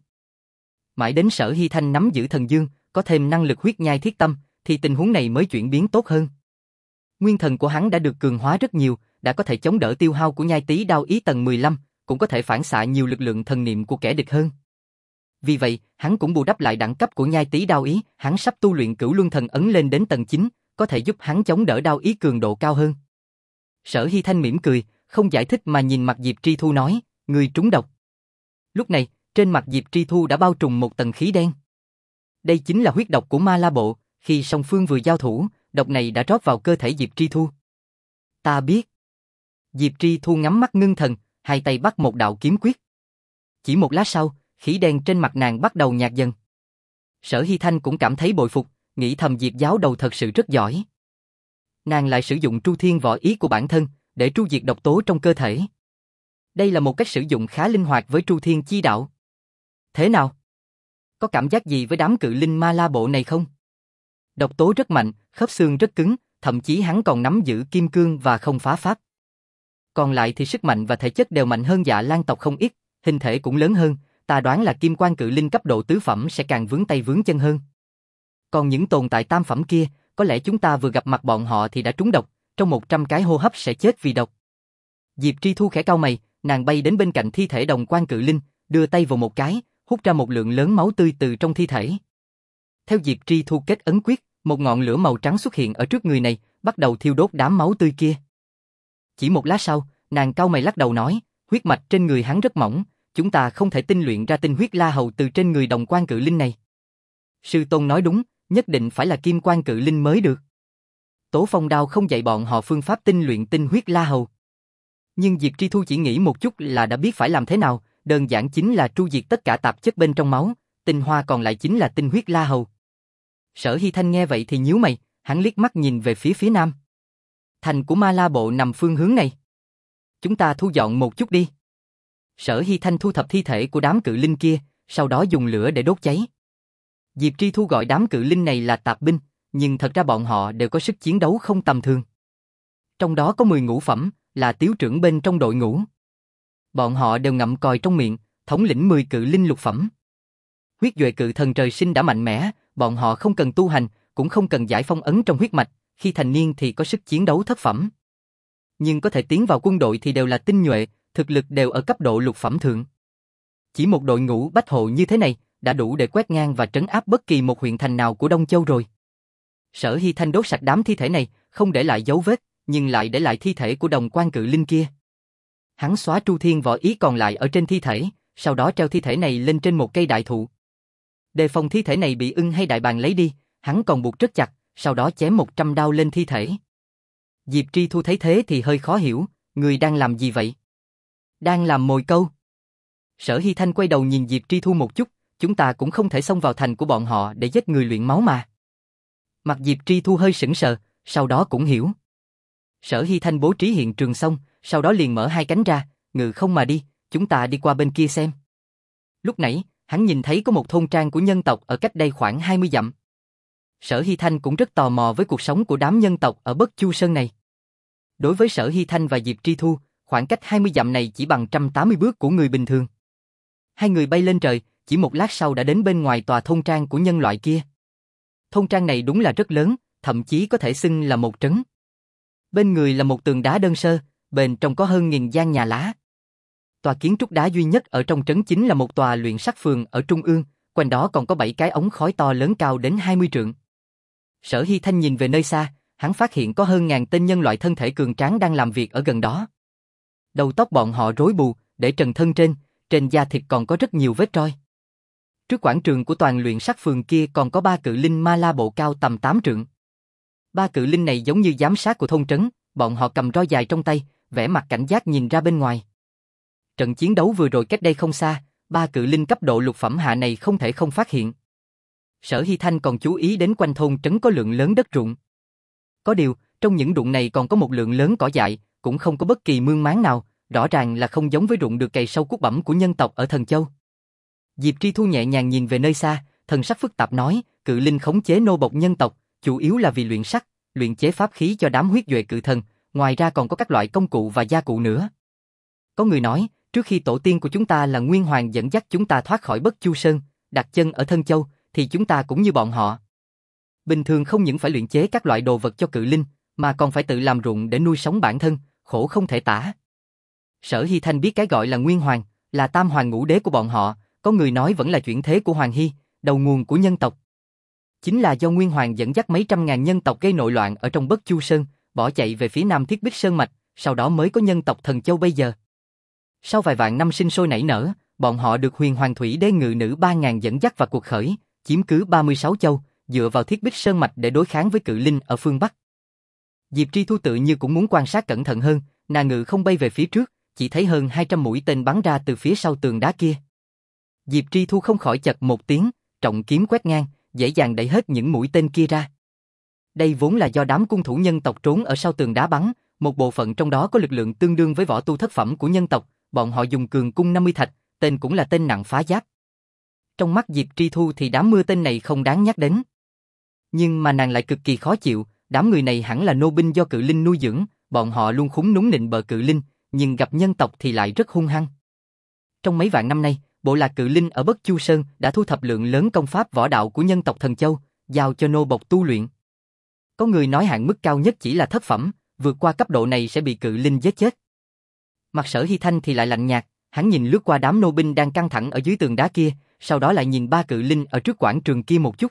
A: Mãi đến Sở Hy Thanh nắm giữ thần dương, có thêm năng lực huyết nhai thiết tâm, thì tình huống này mới chuyển biến tốt hơn. Nguyên thần của hắn đã được cường hóa rất nhiều, đã có thể chống đỡ tiêu hao của nhai tí đao ý tầng mười lăm, cũng có thể phản xạ nhiều lực lượng thần niệm của kẻ địch hơn. Vì vậy, hắn cũng bù đắp lại đẳng cấp của nhai tí đao ý, hắn sắp tu luyện Cửu Luân Thần Ấn lên đến tầng chín, có thể giúp hắn chống đỡ đao ý cường độ cao hơn. Sở Hy Thanh mỉm cười, không giải thích mà nhìn mặt Diệp Tri Thu nói, ngươi trúng độc. Lúc này, trên mặt Diệp Tri Thu đã bao trùm một tầng khí đen. Đây chính là huyết độc của Ma La Bộ, khi song phương vừa giao thủ, độc này đã rót vào cơ thể Diệp Tri Thu. Ta biết. Diệp Tri Thu ngắm mắt ngưng thần, hai tay bắt một đạo kiếm quyết. Chỉ một lát sau, khí đen trên mặt nàng bắt đầu nhạt dần. Sở Hy Thanh cũng cảm thấy bội phục, nghĩ thầm Diệp giáo đầu thật sự rất giỏi. Nàng lại sử dụng Tru Thiên võ ý của bản thân, để tru diệt độc tố trong cơ thể. Đây là một cách sử dụng khá linh hoạt với Tru Thiên chi đạo. Thế nào? Có cảm giác gì với đám cự linh ma la bộ này không? Độc tố rất mạnh, khớp xương rất cứng, thậm chí hắn còn nắm giữ kim cương và không phá pháp. Còn lại thì sức mạnh và thể chất đều mạnh hơn Dạ Lan tộc không ít, hình thể cũng lớn hơn, ta đoán là kim quan cự linh cấp độ tứ phẩm sẽ càng vướng tay vướng chân hơn. Còn những tồn tại tam phẩm kia, có lẽ chúng ta vừa gặp mặt bọn họ thì đã trúng độc, trong một trăm cái hô hấp sẽ chết vì độc. Diệp Tri Thu khẽ cau mày, nàng bay đến bên cạnh thi thể đồng quan cự linh, đưa tay vào một cái, hút ra một lượng lớn máu tươi từ trong thi thể. Theo Diệp Tri Thu kết ấn quyết, một ngọn lửa màu trắng xuất hiện ở trước người này, bắt đầu thiêu đốt đám máu tươi kia. Chỉ một lát sau, nàng cau mày lắc đầu nói, huyết mạch trên người hắn rất mỏng, chúng ta không thể tinh luyện ra tinh huyết la hầu từ trên người đồng quan cự linh này. Sư tôn nói đúng, nhất định phải là kim quan cự linh mới được. Tố Phong Đao không dạy bọn họ phương pháp tinh luyện tinh huyết la hầu. Nhưng Diệp Tri Thu chỉ nghĩ một chút là đã biết phải làm thế nào, đơn giản chính là tru diệt tất cả tạp chất bên trong máu, tinh hoa còn lại chính là tinh huyết la hầu. Sở Hy Thanh nghe vậy thì nhíu mày, hắn liếc mắt nhìn về phía phía nam. Thành của Ma La Bộ nằm phương hướng này. Chúng ta thu dọn một chút đi. Sở Hy Thanh thu thập thi thể của đám cự linh kia, sau đó dùng lửa để đốt cháy. Diệp Tri Thu gọi đám cự linh này là tạp binh, nhưng thật ra bọn họ đều có sức chiến đấu không tầm thường. Trong đó có mười ngũ phẩm, là tiếu trưởng bên trong đội ngũ. Bọn họ đều ngậm còi trong miệng, thống lĩnh mười cự linh lục phẩm. Huyết duệ cự thần trời sinh đã mạnh mẽ, bọn họ không cần tu hành, cũng không cần giải phong ấn trong huyết mạch, khi thành niên thì có sức chiến đấu thất phẩm. Nhưng có thể tiến vào quân đội thì đều là tinh nhuệ, thực lực đều ở cấp độ lục phẩm thượng. Chỉ một đội ngũ bách hộ như thế này, đã đủ để quét ngang và trấn áp bất kỳ một huyện thành nào của Đông Châu rồi. Sở Hy Thanh đốt sạch đám thi thể này, không để lại dấu vết, nhưng lại để lại thi thể của đồng quan cự linh kia. Hắn xóa Tru Thiên võ ý còn lại ở trên thi thể, sau đó treo thi thể này lên trên một cây đại thụ. Đề phòng thi thể này bị ưng hay đại bàng lấy đi, hắn còn buộc rất chặt, sau đó chém một trăm đao lên thi thể. Diệp Tri Thu thấy thế thì hơi khó hiểu, người đang làm gì vậy? Đang làm mồi câu. Sở Hy Thanh quay đầu nhìn Diệp Tri Thu một chút, chúng ta cũng không thể xông vào thành của bọn họ để giết người luyện máu mà. Mặt Diệp Tri Thu hơi sững sờ, sau đó cũng hiểu. Sở Hy Thanh bố trí hiện trường xong, sau đó liền mở hai cánh ra, ngự không mà đi, chúng ta đi qua bên kia xem. Lúc nãy, hắn nhìn thấy có một thôn trang của nhân tộc ở cách đây khoảng hai mươi dặm. Sở Hy Thanh cũng rất tò mò với cuộc sống của đám nhân tộc ở Bất Chu Sơn này. Đối với Sở Hy Thanh và Diệp Tri Thu, khoảng cách hai mươi dặm này chỉ bằng một trăm tám mươi bước của người bình thường. Hai người bay lên trời, chỉ một lát sau đã đến bên ngoài tòa thôn trang của nhân loại kia. Thôn trang này đúng là rất lớn, thậm chí có thể xưng là một trấn. Bên người là một tường đá đơn sơ, bên trong có hơn nghìn gian nhà lá. Tòa kiến trúc đá duy nhất ở trong trấn chính là một tòa luyện sắc phường ở trung ương, quanh đó còn có bảy cái ống khói to lớn cao đến hai mươi trượng. Sở Hy Thanh nhìn về nơi xa, hắn phát hiện có hơn ngàn tên nhân loại thân thể cường tráng đang làm việc ở gần đó. Đầu tóc bọn họ rối bù, để trần thân trên, trên da thịt còn có rất nhiều vết roi. Trước quảng trường của toàn luyện sắc phường kia còn có ba cự linh ma la bộ cao tầm tám trượng. Ba cự linh này giống như giám sát của thôn trấn, bọn họ cầm roi dài trong tay, vẻ mặt cảnh giác nhìn ra bên ngoài. Trận chiến đấu vừa rồi cách đây không xa, ba cự linh cấp độ lục phẩm hạ này không thể không phát hiện. Sở Hy Thanh còn chú ý đến quanh thôn trấn có lượng lớn đất ruộng. Có điều, trong những ruộng này còn có một lượng lớn cỏ dại, cũng không có bất kỳ mương máng nào, rõ ràng là không giống với ruộng được cày sâu cuốc bẩm của nhân tộc ở Thần Châu. Diệp Tri Thu nhẹ nhàng nhìn về nơi xa, thần sắc phức tạp nói, cự linh khống chế nô bộc nhân tộc, chủ yếu là vì luyện sắt, luyện chế pháp khí cho đám huyết duệ cự thần, ngoài ra còn có các loại công cụ và gia cụ nữa. Có người nói, trước khi tổ tiên của chúng ta là Nguyên Hoàng dẫn dắt chúng ta thoát khỏi Bất Chu Sơn, đặt chân ở Thân Châu, thì chúng ta cũng như bọn họ. Bình thường không những phải luyện chế các loại đồ vật cho cự linh, mà còn phải tự làm ruộng để nuôi sống bản thân, khổ không thể tả. Sở Hy Thanh biết cái gọi là Nguyên Hoàng, là tam hoàng ngũ đế của bọn họ, có người nói vẫn là chuyển thế của Hoàng Hy, đầu nguồn của nhân tộc. Chính là do Nguyên Hoàng dẫn dắt mấy trăm ngàn nhân tộc gây nội loạn ở trong Bất Chu Sơn, bỏ chạy về phía nam Thiết Bích Sơn Mạch, sau đó mới có nhân tộc Thần Châu bây giờ. Sau vài vạn năm sinh sôi nảy nở, bọn họ được Huyền Hoàng Thủy Đế ngự nữ ba ngàn dẫn dắt vào cuộc khởi, chiếm cứ ba mươi sáu châu, dựa vào Thiết Bích Sơn Mạch để đối kháng với cự linh ở phương Bắc. Diệp Tri Thu tự như cũng muốn quan sát cẩn thận hơn, nàng ngự không bay về phía trước, chỉ thấy hơn hai trăm mũi tên bắn ra từ phía sau tường đá kia. Diệp Tri Thu không khỏi chật một tiếng, trọng kiếm quét ngang, dễ dàng đẩy hết những mũi tên kia ra. Đây vốn là do đám cung thủ nhân tộc trốn ở sau tường đá bắn, một bộ phận trong đó có lực lượng tương đương với võ tu thất phẩm của nhân tộc, bọn họ dùng cường cung năm mươi thạch, tên cũng là tên nặng phá giáp. Trong mắt Diệp Tri Thu thì đám mưa tên này không đáng nhắc đến. Nhưng mà nàng lại cực kỳ khó chịu, đám người này hẳn là nô binh do cự linh nuôi dưỡng, bọn họ luôn khúng núng nịnh bợ cự linh, nhưng gặp nhân tộc thì lại rất hung hăng. Trong mấy vạn năm nay, bộ lạc cự linh ở Bất Chu Sơn đã thu thập lượng lớn công pháp võ đạo của nhân tộc Thần Châu, giao cho nô bộc tu luyện. Có người nói hạn mức cao nhất chỉ là thất phẩm, vượt qua cấp độ này sẽ bị cự linh giết chết. Mặt Sở Hy Thanh thì lại lạnh nhạt, hắn nhìn lướt qua đám nô binh đang căng thẳng ở dưới tường đá kia, sau đó lại nhìn ba cự linh ở trước quảng trường kia một chút.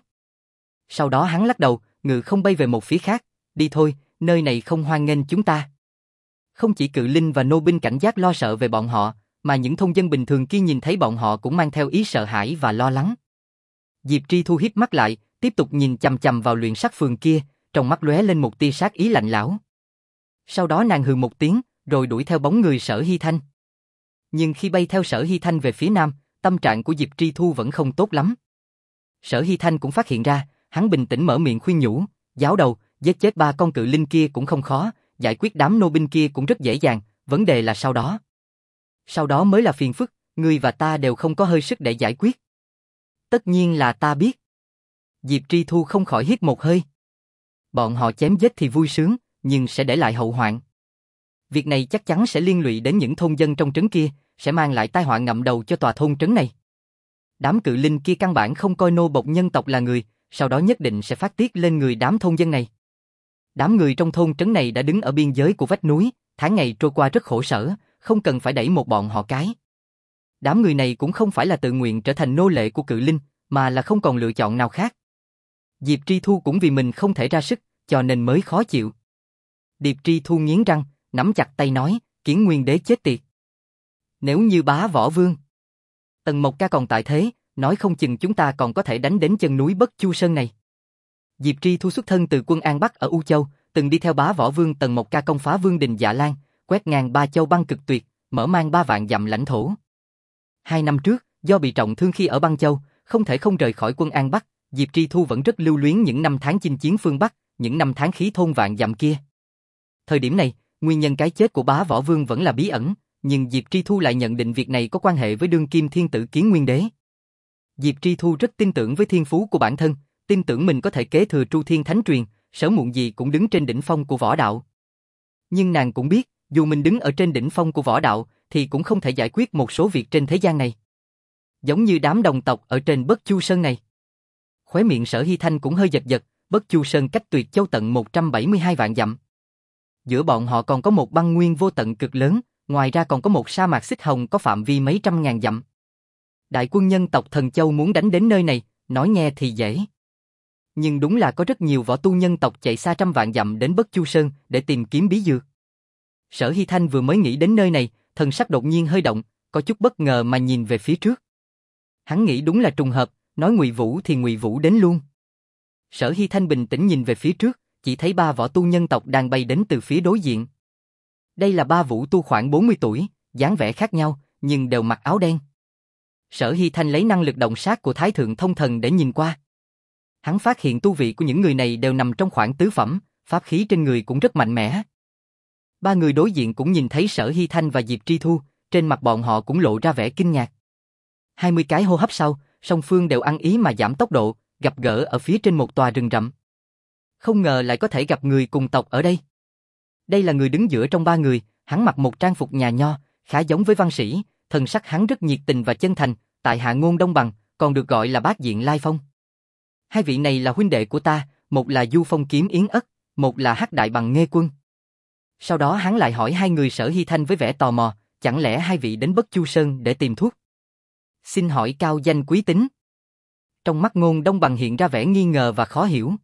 A: Sau đó hắn lắc đầu, ngự không bay về một phía khác, đi thôi, nơi này không hoan nghênh chúng ta. Không chỉ cự linh và nô binh cảnh giác lo sợ về bọn họ, mà những thôn dân bình thường kia nhìn thấy bọn họ cũng mang theo ý sợ hãi và lo lắng. Diệp Tri Thu híp mắt lại, tiếp tục nhìn chằm chằm vào luyện sắc phường kia, trong mắt lóe lên một tia sát ý lạnh lẽo. Sau đó nàng hừ một tiếng, rồi đuổi theo bóng người Sở Hy Thanh. Nhưng khi bay theo Sở Hy Thanh về phía nam, tâm trạng của Diệp Tri Thu vẫn không tốt lắm. Sở Hy Thanh cũng phát hiện ra, hắn bình tĩnh mở miệng khuyên nhủ, giáo đầu, giết chết ba con cự linh kia cũng không khó, giải quyết đám nô binh kia cũng rất dễ dàng, vấn đề là sau đó. Sau đó mới là phiền phức, ngươi và ta đều không có hơi sức để giải quyết. Tất nhiên là ta biết. Diệp Tri Thu không khỏi hít một hơi. Bọn họ chém giết thì vui sướng, nhưng sẽ để lại hậu hoạn. Việc này chắc chắn sẽ liên lụy đến những thôn dân trong trấn kia, sẽ mang lại tai họa ngậm đầu cho tòa thôn trấn này. Đám cự linh kia căn bản không coi nô bộc nhân tộc là người, sau đó nhất định sẽ phát tiết lên người đám thôn dân này. Đám người trong thôn trấn này đã đứng ở biên giới của vách núi, tháng ngày trôi qua rất khổ sở, không cần phải đẩy một bọn họ cái. Đám người này cũng không phải là tự nguyện trở thành nô lệ của cự linh, mà là không còn lựa chọn nào khác. Diệp Tri Thu cũng vì mình không thể ra sức, cho nên mới khó chịu. Diệp Tri Thu nghiến răng, nắm chặt tay nói, Kiến Nguyên Đế chết tiệt. Nếu như Bá Võ Vương, Tần Mộc Ca còn tại thế, nói không chừng chúng ta còn có thể đánh đến chân núi Bất Chu Sơn này. Diệp Tri Thu xuất thân từ quân An Bắc ở U Châu, từng đi theo Bá Võ Vương Tần Mộc Ca công phá Vương đình Dạ Lan, quét ngang ba châu băng cực tuyệt, mở mang ba vạn dặm lãnh thổ. Hai năm trước, do bị trọng thương khi ở băng châu, không thể không rời khỏi quân An Bắc, Diệp Tri Thu vẫn rất lưu luyến những năm tháng chinh chiến phương Bắc, những năm tháng khí thôn vạn dặm kia. Thời điểm này, nguyên nhân cái chết của Bá Võ Vương vẫn là bí ẩn, nhưng Diệp Tri Thu lại nhận định việc này có quan hệ với đương kim thiên tử Kiến Nguyên Đế. Diệp Tri Thu rất tin tưởng với thiên phú của bản thân, tin tưởng mình có thể kế thừa Tru Thiên Thánh Truyền, sớm muộn gì cũng đứng trên đỉnh phong của võ đạo. Nhưng nàng cũng biết, dù mình đứng ở trên đỉnh phong của võ đạo, thì cũng không thể giải quyết một số việc trên thế gian này. Giống như đám đồng tộc ở trên Bất Chu Sơn này. Khóe miệng Sở Hy Thanh cũng hơi giật giật, Bất Chu Sơn cách Tuyệt Châu tận một trăm bảy mươi hai vạn dặm. Giữa bọn họ còn có một băng nguyên vô tận cực lớn, ngoài ra còn có một sa mạc xích hồng có phạm vi mấy trăm ngàn dặm. Đại quân nhân tộc Thần Châu muốn đánh đến nơi này, nói nghe thì dễ. Nhưng đúng là có rất nhiều võ tu nhân tộc chạy xa trăm vạn dặm đến Bất Chu Sơn để tìm kiếm bí dược. Sở Hy Thanh vừa mới nghĩ đến nơi này, thần sắc đột nhiên hơi động, có chút bất ngờ mà nhìn về phía trước. Hắn nghĩ đúng là trùng hợp, nói Ngụy Vũ thì Ngụy Vũ đến luôn. Sở Hy Thanh bình tĩnh nhìn về phía trước, chỉ thấy ba võ tu nhân tộc đang bay đến từ phía đối diện. Đây là ba vũ tu khoảng bốn mươi tuổi, dáng vẻ khác nhau, nhưng đều mặc áo đen. Sở Hy Thanh lấy năng lực động sát của Thái Thượng Thông Thần để nhìn qua. Hắn phát hiện tu vị của những người này đều nằm trong khoảng tứ phẩm, pháp khí trên người cũng rất mạnh mẽ. Ba người đối diện cũng nhìn thấy Sở Hy Thanh và Diệp Tri Thu, trên mặt bọn họ cũng lộ ra vẻ kinh ngạc. Hai mươi cái hô hấp sau, song phương đều ăn ý mà giảm tốc độ, gặp gỡ ở phía trên một tòa rừng rậm. Không ngờ lại có thể gặp người cùng tộc ở đây. Đây là người đứng giữa trong ba người, hắn mặc một trang phục nhà nho, khá giống với văn sĩ, thần sắc hắn rất nhiệt tình và chân thành, tại hạ Ngôn Đông Bằng, còn được gọi là Bát Diện Lai Phong. Hai vị này là huynh đệ của ta, một là Du Phong Kiếm Yến Ất, một là Hắc Đại Bằng Nghê Quân. Sau đó hắn lại hỏi hai người Sở Hy Thanh với vẻ tò mò, chẳng lẽ hai vị đến Bất Chu Sơn để tìm thuốc? Xin hỏi cao danh quý tính. Trong mắt Ngôn Đông Bằng hiện ra vẻ nghi ngờ và khó hiểu.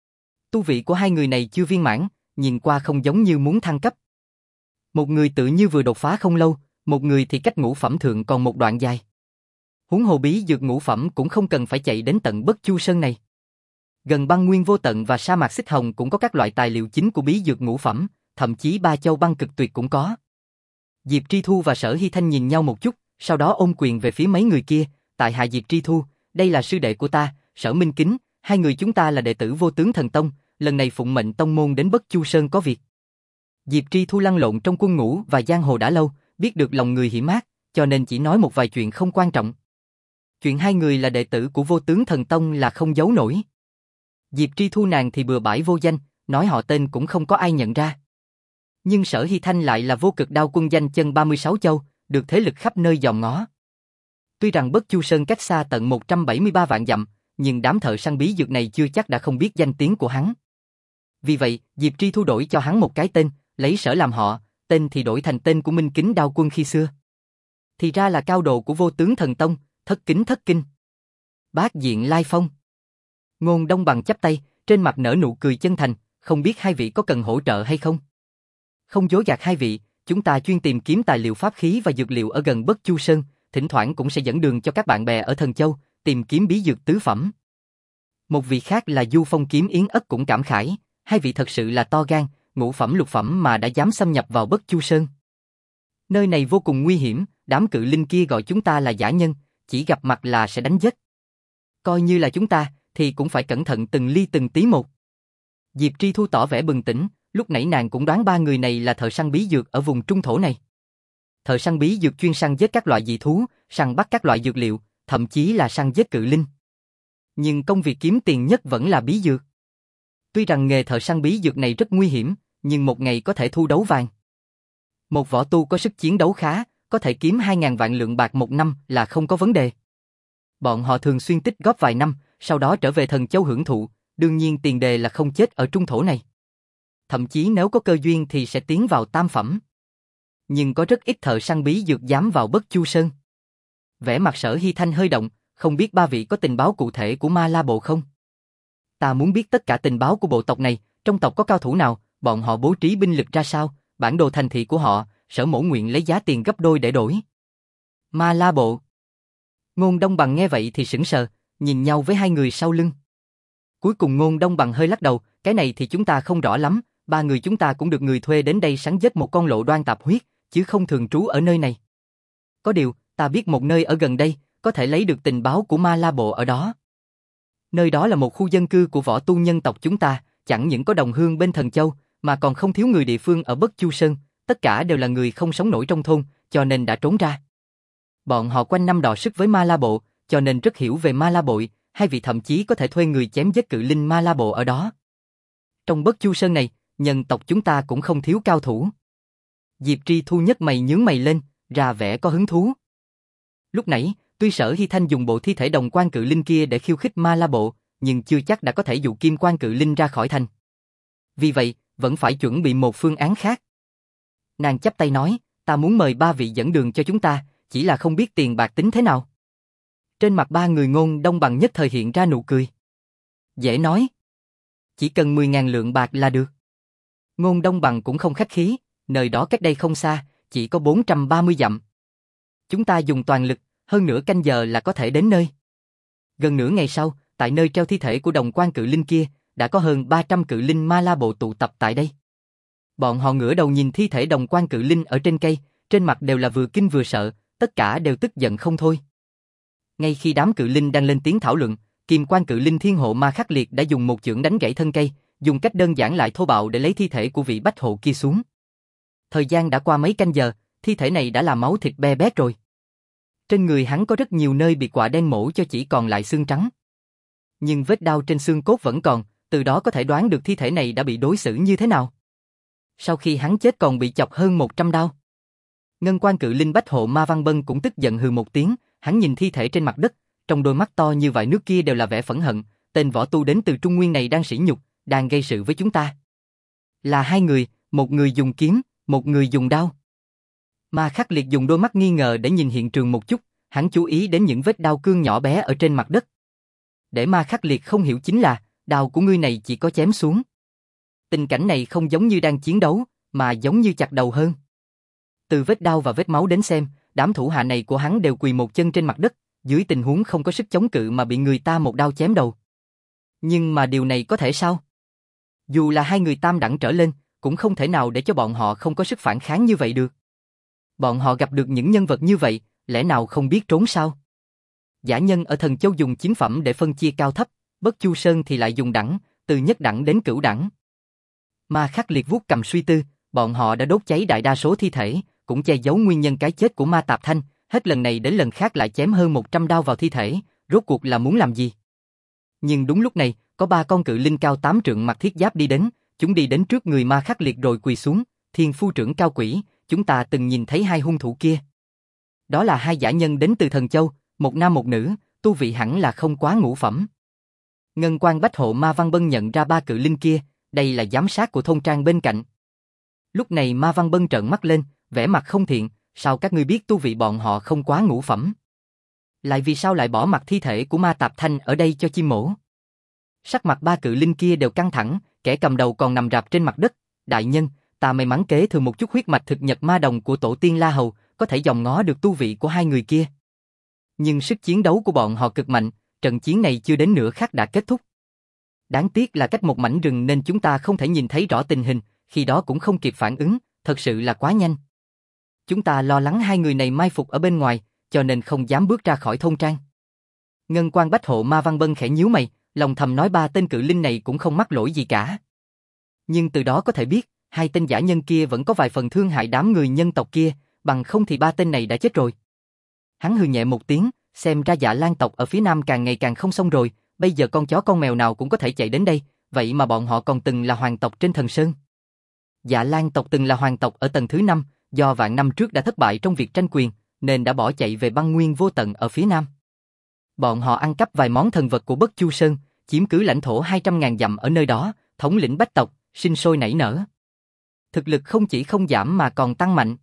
A: Tu vị của hai người này chưa viên mãn, nhìn qua không giống như muốn thăng cấp. Một người tự như vừa đột phá không lâu, một người thì cách ngũ phẩm thượng còn một đoạn dài. Huống hồ bí dược ngũ phẩm cũng không cần phải chạy đến tận Bất Chu Sơn này. Gần băng nguyên vô tận và sa mạc xích hồng cũng có các loại tài liệu chính của bí dược ngũ phẩm, thậm chí ba châu băng cực tuyệt cũng có. Diệp Tri Thu và Sở Hy Thanh nhìn nhau một chút, sau đó ôm quyền về phía mấy người kia, tại hạ Diệp Tri Thu, đây là sư đệ của ta, Sở Minh Kính, hai người chúng ta là đệ tử Vô Tướng Thần Tông, lần này phụng mệnh tông môn đến Bất Chu Sơn có việc. Diệp Tri Thu lăn lộn trong quân ngũ và giang hồ đã lâu, biết được lòng người hiểm ác, cho nên chỉ nói một vài chuyện không quan trọng. Chuyện hai người là đệ tử của Vô Tướng Thần Tông là không giấu nổi. Diệp Tri Thu nàng thì bừa bãi vô danh, nói họ tên cũng không có ai nhận ra. Nhưng Sở Hy Thanh lại là vô cực đao quân danh chân ba mươi sáu châu, được thế lực khắp nơi dòm ngó. Tuy rằng Bất Chu Sơn cách xa tận một trăm bảy mươi ba vạn dặm, nhưng đám thợ săn bí dược này chưa chắc đã không biết danh tiếng của hắn. Vì vậy, Diệp Tri Thu đổi cho hắn một cái tên, lấy Sở làm họ, tên thì đổi thành tên của Minh Kính Đao Quân khi xưa. Thì ra là cao độ của Vô Tướng Thần Tông, thất kính thất kinh. Bát diện Lai Phong. Ngôn Đông Bằng chắp tay, trên mặt nở nụ cười chân thành, không biết hai vị có cần hỗ trợ hay không? Không dối gạt hai vị, chúng ta chuyên tìm kiếm tài liệu pháp khí và dược liệu ở gần Bất Chu Sơn, thỉnh thoảng cũng sẽ dẫn đường cho các bạn bè ở Thần Châu, tìm kiếm bí dược tứ phẩm. Một vị khác là Du Phong Kiếm Yến Ất cũng cảm khái, hai vị thật sự là to gan, ngũ phẩm lục phẩm mà đã dám xâm nhập vào Bất Chu Sơn. Nơi này vô cùng nguy hiểm, đám cự linh kia gọi chúng ta là giả nhân, chỉ gặp mặt là sẽ đánh giết. Coi như là chúng ta, thì cũng phải cẩn thận từng ly từng tí một. Diệp Tri Thu tỏ vẻ bừng tỉnh, lúc nãy nàng cũng đoán ba người này là thợ săn bí dược ở vùng trung thổ này. Thợ săn bí dược chuyên săn giết các loại dị thú, săn bắt các loại dược liệu, thậm chí là săn giết cự linh. Nhưng công việc kiếm tiền nhất vẫn là bí dược. Tuy rằng nghề thợ săn bí dược này rất nguy hiểm, nhưng một ngày có thể thu đấu vàng. Một võ tu có sức chiến đấu khá, có thể kiếm hai ngàn vạn lượng bạc một năm là không có vấn đề. Bọn họ thường xuyên tích góp vài năm, sau đó trở về Thần Châu hưởng thụ, đương nhiên tiền đề là không chết ở trung thổ này. Thậm chí nếu có cơ duyên thì sẽ tiến vào tam phẩm. Nhưng có rất ít thợ săn bí dược dám vào Bất Chu Sơn. Vẻ mặt Sở Hy Thanh hơi động, không biết ba vị có tình báo cụ thể của Ma La Bộ không? Ta muốn biết tất cả tình báo của bộ tộc này, trong tộc có cao thủ nào, bọn họ bố trí binh lực ra sao, bản đồ thành thị của họ, Sở Mỗ nguyện lấy giá tiền gấp đôi để đổi. Ma La Bộ. Ngôn Đông Bằng nghe vậy thì sững sờ, nhìn nhau với hai người sau lưng. Cuối cùng Ngôn Đông Bằng hơi lắc đầu, cái này thì chúng ta không rõ lắm, ba người chúng ta cũng được người thuê đến đây săn giết một con lộ đoan tạp huyết, chứ không thường trú ở nơi này. Có điều, ta biết một nơi ở gần đây, có thể lấy được tình báo của Ma La Bộ ở đó. Nơi đó là một khu dân cư của võ tu nhân tộc chúng ta, chẳng những có đồng hương bên Thần Châu, mà còn không thiếu người địa phương ở Bất Chu Sơn, tất cả đều là người không sống nổi trong thôn, cho nên đã trốn ra. Bọn họ quanh năm đọ sức với Ma La Bộ, cho nên rất hiểu về Ma La Bội, hai vị thậm chí có thể thuê người chém giết cự linh Ma La Bộ ở đó. Trong Bất Chu Sơn này, nhân tộc chúng ta cũng không thiếu cao thủ. Diệp Tri Thu nhất mày nhướng mày lên, ra vẻ có hứng thú. Lúc nãy, tuy Sở Hy Thanh dùng bộ thi thể đồng quan cự linh kia để khiêu khích Ma La Bộ, nhưng chưa chắc đã có thể dụ kim quan cự linh ra khỏi thành. Vì vậy, vẫn phải chuẩn bị một phương án khác. Nàng chắp tay nói, ta muốn mời ba vị dẫn đường cho chúng ta, chỉ là không biết tiền bạc tính thế nào. Trên mặt ba người Ngôn Đông Bằng nhất thời hiện ra nụ cười. Dễ nói. Chỉ cần mười ngàn lượng bạc là được. Ngôn Đông Bằng cũng không khách khí, nơi đó cách đây không xa, chỉ có bốn trăm ba mươi dặm. Chúng ta dùng toàn lực, hơn nửa canh giờ là có thể đến nơi. Gần nửa ngày sau, tại nơi treo thi thể của đồng quan cự linh kia, đã có hơn ba trăm cự linh Ma La Bộ tụ tập tại đây. Bọn họ ngửa đầu nhìn thi thể đồng quan cự linh ở trên cây, trên mặt đều là vừa kinh vừa sợ, tất cả đều tức giận không thôi. Ngay khi đám cự linh đang lên tiếng thảo luận, kim quan cự linh thiên hộ Ma Khắc Liệt đã dùng một chưởng đánh gãy thân cây, dùng cách đơn giản lại thô bạo để lấy thi thể của vị bách hộ kia xuống. Thời gian đã qua mấy canh giờ, thi thể này đã là máu thịt be bét rồi. Trên người hắn có rất nhiều nơi bị quạ đen mổ cho chỉ còn lại xương trắng. Nhưng vết đau trên xương cốt vẫn còn, từ đó có thể đoán được thi thể này đã bị đối xử như thế nào. Sau khi hắn chết còn bị chọc hơn một trăm đao. Ngân quan cự linh bách hộ Ma Văn Bân cũng tức giận hừ một tiếng, hắn nhìn thi thể trên mặt đất, trong đôi mắt to như vại nước kia đều là vẻ phẫn hận, tên võ tu đến từ Trung Nguyên này đang sỉ nhục, đang gây sự với chúng ta. Là hai người, một người dùng kiếm, một người dùng đao. Ma Khắc Liệt dùng đôi mắt nghi ngờ để nhìn hiện trường một chút, hắn chú ý đến những vết đao cương nhỏ bé ở trên mặt đất. Để Ma Khắc Liệt không hiểu chính là, đao của ngươi này chỉ có chém xuống. Tình cảnh này không giống như đang chiến đấu, mà giống như chặt đầu hơn. Từ vết đao và vết máu đến xem, đám thủ hạ này của hắn đều quỳ một chân trên mặt đất, dưới tình huống không có sức chống cự mà bị người ta một đao chém đầu. Nhưng mà điều này có thể sao? Dù là hai người tam đẳng trở lên, cũng không thể nào để cho bọn họ không có sức phản kháng như vậy được. Bọn họ gặp được những nhân vật như vậy, lẽ nào không biết trốn sao? Giả nhân ở Thần Châu dùng chính phẩm để phân chia cao thấp, Bất Chu Sơn thì lại dùng đẳng, từ nhất đẳng đến cửu đẳng. Ma Khắc Liệt vuốt cầm suy tư, bọn họ đã đốt cháy đại đa số thi thể, cũng che giấu nguyên nhân cái chết của Ma Tạp Thanh, hết lần này đến lần khác lại chém hơn một trăm đao vào thi thể, rốt cuộc là muốn làm gì? Nhưng đúng lúc này, có ba con cự linh cao tám trượng mặc thiết giáp đi đến, chúng đi đến trước người Ma Khắc Liệt rồi quỳ xuống, Thiên Phu Trưởng Cao Quỷ, chúng ta từng nhìn thấy hai hung thủ kia. Đó là hai giả nhân đến từ Thần Châu, một nam một nữ, tu vị hẳn là không quá ngũ phẩm. Ngân Quan Bách Hộ Ma Văn Bân nhận ra ba cự linh kia, đây là giám sát của thôn trang bên cạnh. Lúc này Ma Văn Bân trợn mắt lên, vẻ mặt không thiện, sao các ngươi biết tu vị bọn họ không quá ngũ phẩm? Lại vì sao lại bỏ mặc thi thể của Ma Tạp Thanh ở đây cho chim mổ? Sắc mặt ba cự linh kia đều căng thẳng, kẻ cầm đầu còn nằm rạp trên mặt đất. Đại nhân, ta may mắn kế thừa một chút huyết mạch thực nhật ma đồng của tổ tiên La Hầu, có thể dòm ngó được tu vị của hai người kia. Nhưng sức chiến đấu của bọn họ cực mạnh, trận chiến này chưa đến nửa khắc đã kết thúc. Đáng tiếc là cách một mảnh rừng nên chúng ta không thể nhìn thấy rõ tình hình, khi đó cũng không kịp phản ứng, thật sự là quá nhanh. Chúng ta lo lắng hai người này mai phục ở bên ngoài, cho nên không dám bước ra khỏi thôn trang. Ngân Quan Bách Hộ Ma Văn Bân khẽ nhíu mày, lòng thầm nói ba tên cự linh này cũng không mắc lỗi gì cả. Nhưng từ đó có thể biết, hai tên giả nhân kia vẫn có vài phần thương hại đám người nhân tộc kia, bằng không thì ba tên này đã chết rồi. Hắn hừ nhẹ một tiếng, xem ra Dạ Lan tộc ở phía nam càng ngày càng không xong rồi, bây giờ con chó con mèo nào cũng có thể chạy đến đây, vậy mà bọn họ còn từng là hoàng tộc trên Thần Sơn. Dạ Lan tộc từng là hoàng tộc ở tầng thứ năm, do vạn năm trước đã thất bại trong việc tranh quyền, nên đã bỏ chạy về băng nguyên vô tận ở phía nam. Bọn họ ăn cắp vài món thần vật của Bất Chu Sơn, chiếm cứ lãnh thổ hai trăm ngàn dặm ở nơi đó, thống lĩnh bách tộc, sinh sôi nảy nở. Thực lực không chỉ không giảm mà còn tăng mạnh.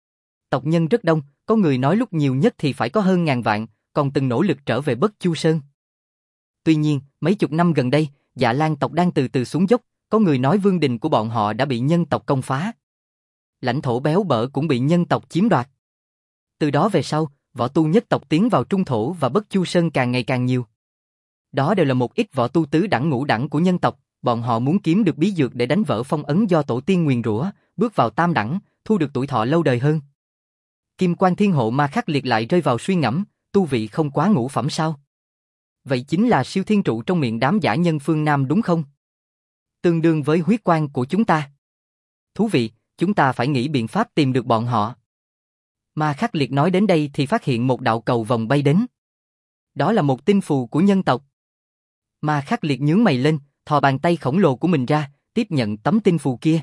A: Tộc nhân rất đông, có người nói lúc nhiều nhất thì phải có hơn ngàn vạn, còn từng nỗ lực trở về Bất Chu Sơn. Tuy nhiên, mấy chục năm gần đây, Dạ Lan tộc đang từ từ xuống dốc, có người nói vương đình của bọn họ đã bị nhân tộc công phá. Lãnh thổ béo bở cũng bị nhân tộc chiếm đoạt. Từ đó về sau, võ tu nhất tộc tiến vào trung thổ và Bất Chu Sơn càng ngày càng nhiều. Đó đều là một ít võ tu tứ đẳng ngũ đẳng của nhân tộc, bọn họ muốn kiếm được bí dược để đánh vỡ phong ấn do tổ tiên nguyền rủa, bước vào tam đẳng, thu được tuổi thọ lâu đời hơn. Kim Quan Thiên Hộ Ma Khắc Liệt lại rơi vào suy ngẫm, tu vị không quá ngũ phẩm sao? Vậy chính là siêu thiên trụ trong miệng đám giả nhân phương Nam đúng không? Tương đương với huyết quan của chúng ta. Thú vị, chúng ta phải nghĩ biện pháp tìm được bọn họ. Ma Khắc Liệt nói đến đây thì phát hiện một đạo cầu vòng bay đến. Đó là một tinh phù của nhân tộc. Ma Khắc Liệt nhướng mày lên, thò bàn tay khổng lồ của mình ra, tiếp nhận tấm tinh phù kia.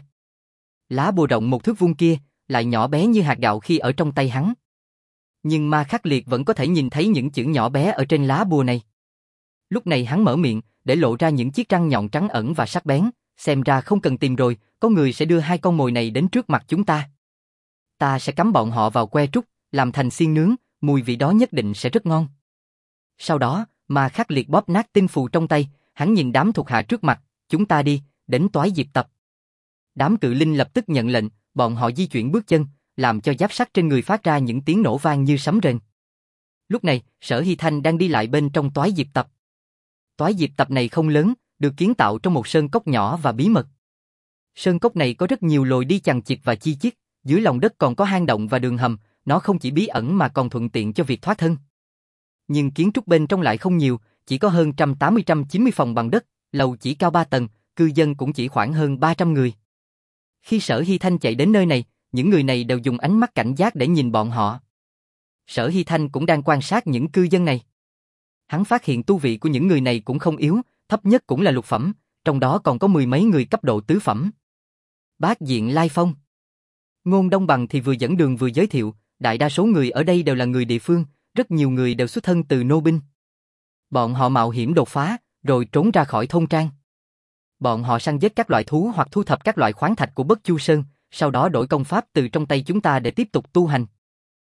A: Lá bùa rộng một thước vuông kia, lại nhỏ bé như hạt gạo khi ở trong tay hắn. Nhưng Ma Khắc Liệt vẫn có thể nhìn thấy những chữ nhỏ bé ở trên lá bùa này. Lúc này hắn mở miệng, để lộ ra những chiếc răng nhọn trắng ẩn và sắc bén, xem ra không cần tìm rồi, có người sẽ đưa hai con mồi này đến trước mặt chúng ta. Ta sẽ cắm bọn họ vào que trúc, làm thành xiên nướng, mùi vị đó nhất định sẽ rất ngon. Sau đó, Ma Khắc Liệt bóp nát tinh phù trong tay, hắn nhìn đám thuộc hạ trước mặt, chúng ta đi, đến Toái Diệp Tập. Đám cự linh lập tức nhận lệnh, bọn họ di chuyển bước chân, làm cho giáp sắt trên người phát ra những tiếng nổ vang như sấm rền. Lúc này, Sở Hy Thanh đang đi lại bên trong Toái Diệp Tập. Toái Diệp Tập này không lớn, được kiến tạo trong một sơn cốc nhỏ và bí mật. Sơn cốc này có rất nhiều lối đi chằng chịt và chi chít, dưới lòng đất còn có hang động và đường hầm, nó không chỉ bí ẩn mà còn thuận tiện cho việc thoát thân. Nhưng kiến trúc bên trong lại không nhiều, chỉ có hơn một trăm tám mươi trăm chín mươi phòng bằng đất, lầu chỉ cao ba tầng, cư dân cũng chỉ khoảng hơn ba trăm người. Khi Sở Hy Thanh chạy đến nơi này, những người này đều dùng ánh mắt cảnh giác để nhìn bọn họ. Sở Hy Thanh cũng đang quan sát những cư dân này. Hắn phát hiện tu vị của những người này cũng không yếu, thấp nhất cũng là lục phẩm, trong đó còn có mười mấy người cấp độ tứ phẩm. Bát Diện Lai Phong. Ngôn Đông Bằng thì vừa dẫn đường vừa giới thiệu, đại đa số người ở đây đều là người địa phương, rất nhiều người đều xuất thân từ nô binh. Bọn họ mạo hiểm đột phá, rồi trốn ra khỏi thôn trang. Bọn họ săn giết các loại thú hoặc thu thập các loại khoáng thạch của Bất Chu Sơn, sau đó đổi công pháp từ trong tay chúng ta để tiếp tục tu hành.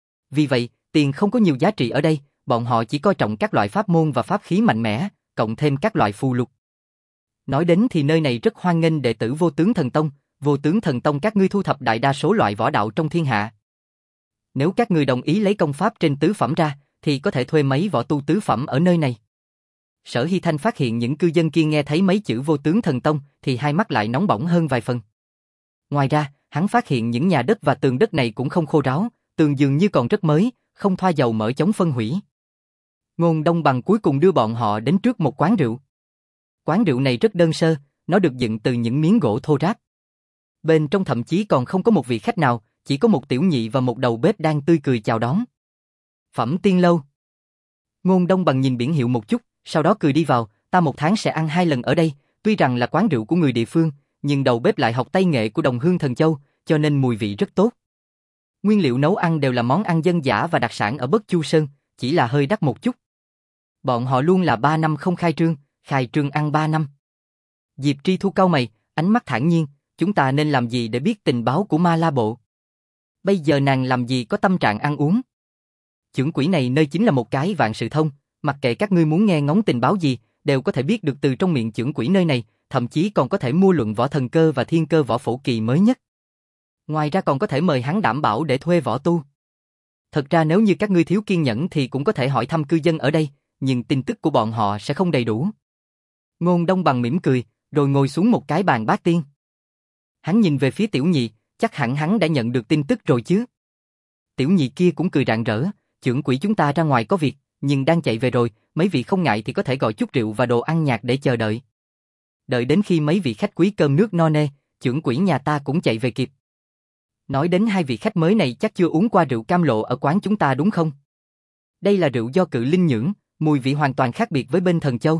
A: Vì vậy, tiền không có nhiều giá trị ở đây, bọn họ chỉ coi trọng các loại pháp môn và pháp khí mạnh mẽ, cộng thêm các loại phù lục. Nói đến thì nơi này rất hoan nghênh đệ tử Vô Tướng Thần Tông, Vô Tướng Thần Tông các ngươi thu thập đại đa số loại võ đạo trong thiên hạ. Nếu các ngươi đồng ý lấy công pháp trên tứ phẩm ra, thì có thể thuê mấy võ tu tứ phẩm ở nơi này. Sở Hy Thanh phát hiện những cư dân kia nghe thấy mấy chữ Vô Tướng Thần Tông thì hai mắt lại nóng bỏng hơn vài phần. Ngoài ra, hắn phát hiện những nhà đất và tường đất này cũng không khô ráo, tường dường như còn rất mới, không thoa dầu mỡ chống phân hủy. Ngôn Đông Bằng cuối cùng đưa bọn họ đến trước một quán rượu. Quán rượu này rất đơn sơ, nó được dựng từ những miếng gỗ thô ráp. Bên trong thậm chí còn không có một vị khách nào, chỉ có một tiểu nhị và một đầu bếp đang tươi cười chào đón. Phẩm Tiên Lâu. Ngôn Đông Bằng nhìn biển hiệu một chút, sau đó cười đi vào, ta một tháng sẽ ăn hai lần ở đây, tuy rằng là quán rượu của người địa phương, nhưng đầu bếp lại học tay nghệ của Đồng Hương Thần Châu, cho nên mùi vị rất tốt. Nguyên liệu nấu ăn đều là món ăn dân dã và đặc sản ở Bất Chu Sơn, chỉ là hơi đắt một chút. Bọn họ luôn là ba năm không khai trương, khai trương ăn ba năm. Diệp Tri Thu cau mày, ánh mắt thản nhiên, chúng ta nên làm gì để biết tình báo của Ma La Bộ? Bây giờ nàng làm gì có tâm trạng ăn uống? Chưởng quỷ này nơi chính là một cái vạn sự thông, mặc kệ các ngươi muốn nghe ngóng tình báo gì, đều có thể biết được từ trong miệng chưởng quỷ nơi này, thậm chí còn có thể mua luận võ thần cơ và thiên cơ võ phổ kỳ mới nhất. Ngoài ra còn có thể mời hắn đảm bảo để thuê võ tu. Thật ra nếu như các ngươi thiếu kiên nhẫn thì cũng có thể hỏi thăm cư dân ở đây, nhưng tin tức của bọn họ sẽ không đầy đủ. Ngôn Đông Bằng mỉm cười, rồi ngồi xuống một cái bàn bát tiên. Hắn nhìn về phía tiểu nhị, chắc hẳn hắn đã nhận được tin tức rồi chứ. Tiểu nhị kia cũng cười rạng rỡ, chưởng quỷ chúng ta ra ngoài có việc, nhưng đang chạy về rồi, mấy vị không ngại thì có thể gọi chút rượu và đồ ăn nhạt để chờ đợi. Đợi đến khi mấy vị khách quý cơm nước no nê, chưởng quỷ nhà ta cũng chạy về kịp. Nói đến hai vị khách mới này chắc chưa uống qua rượu cam lộ ở quán chúng ta đúng không? Đây là rượu do cự linh nhưỡng, mùi vị hoàn toàn khác biệt với bên Thần Châu.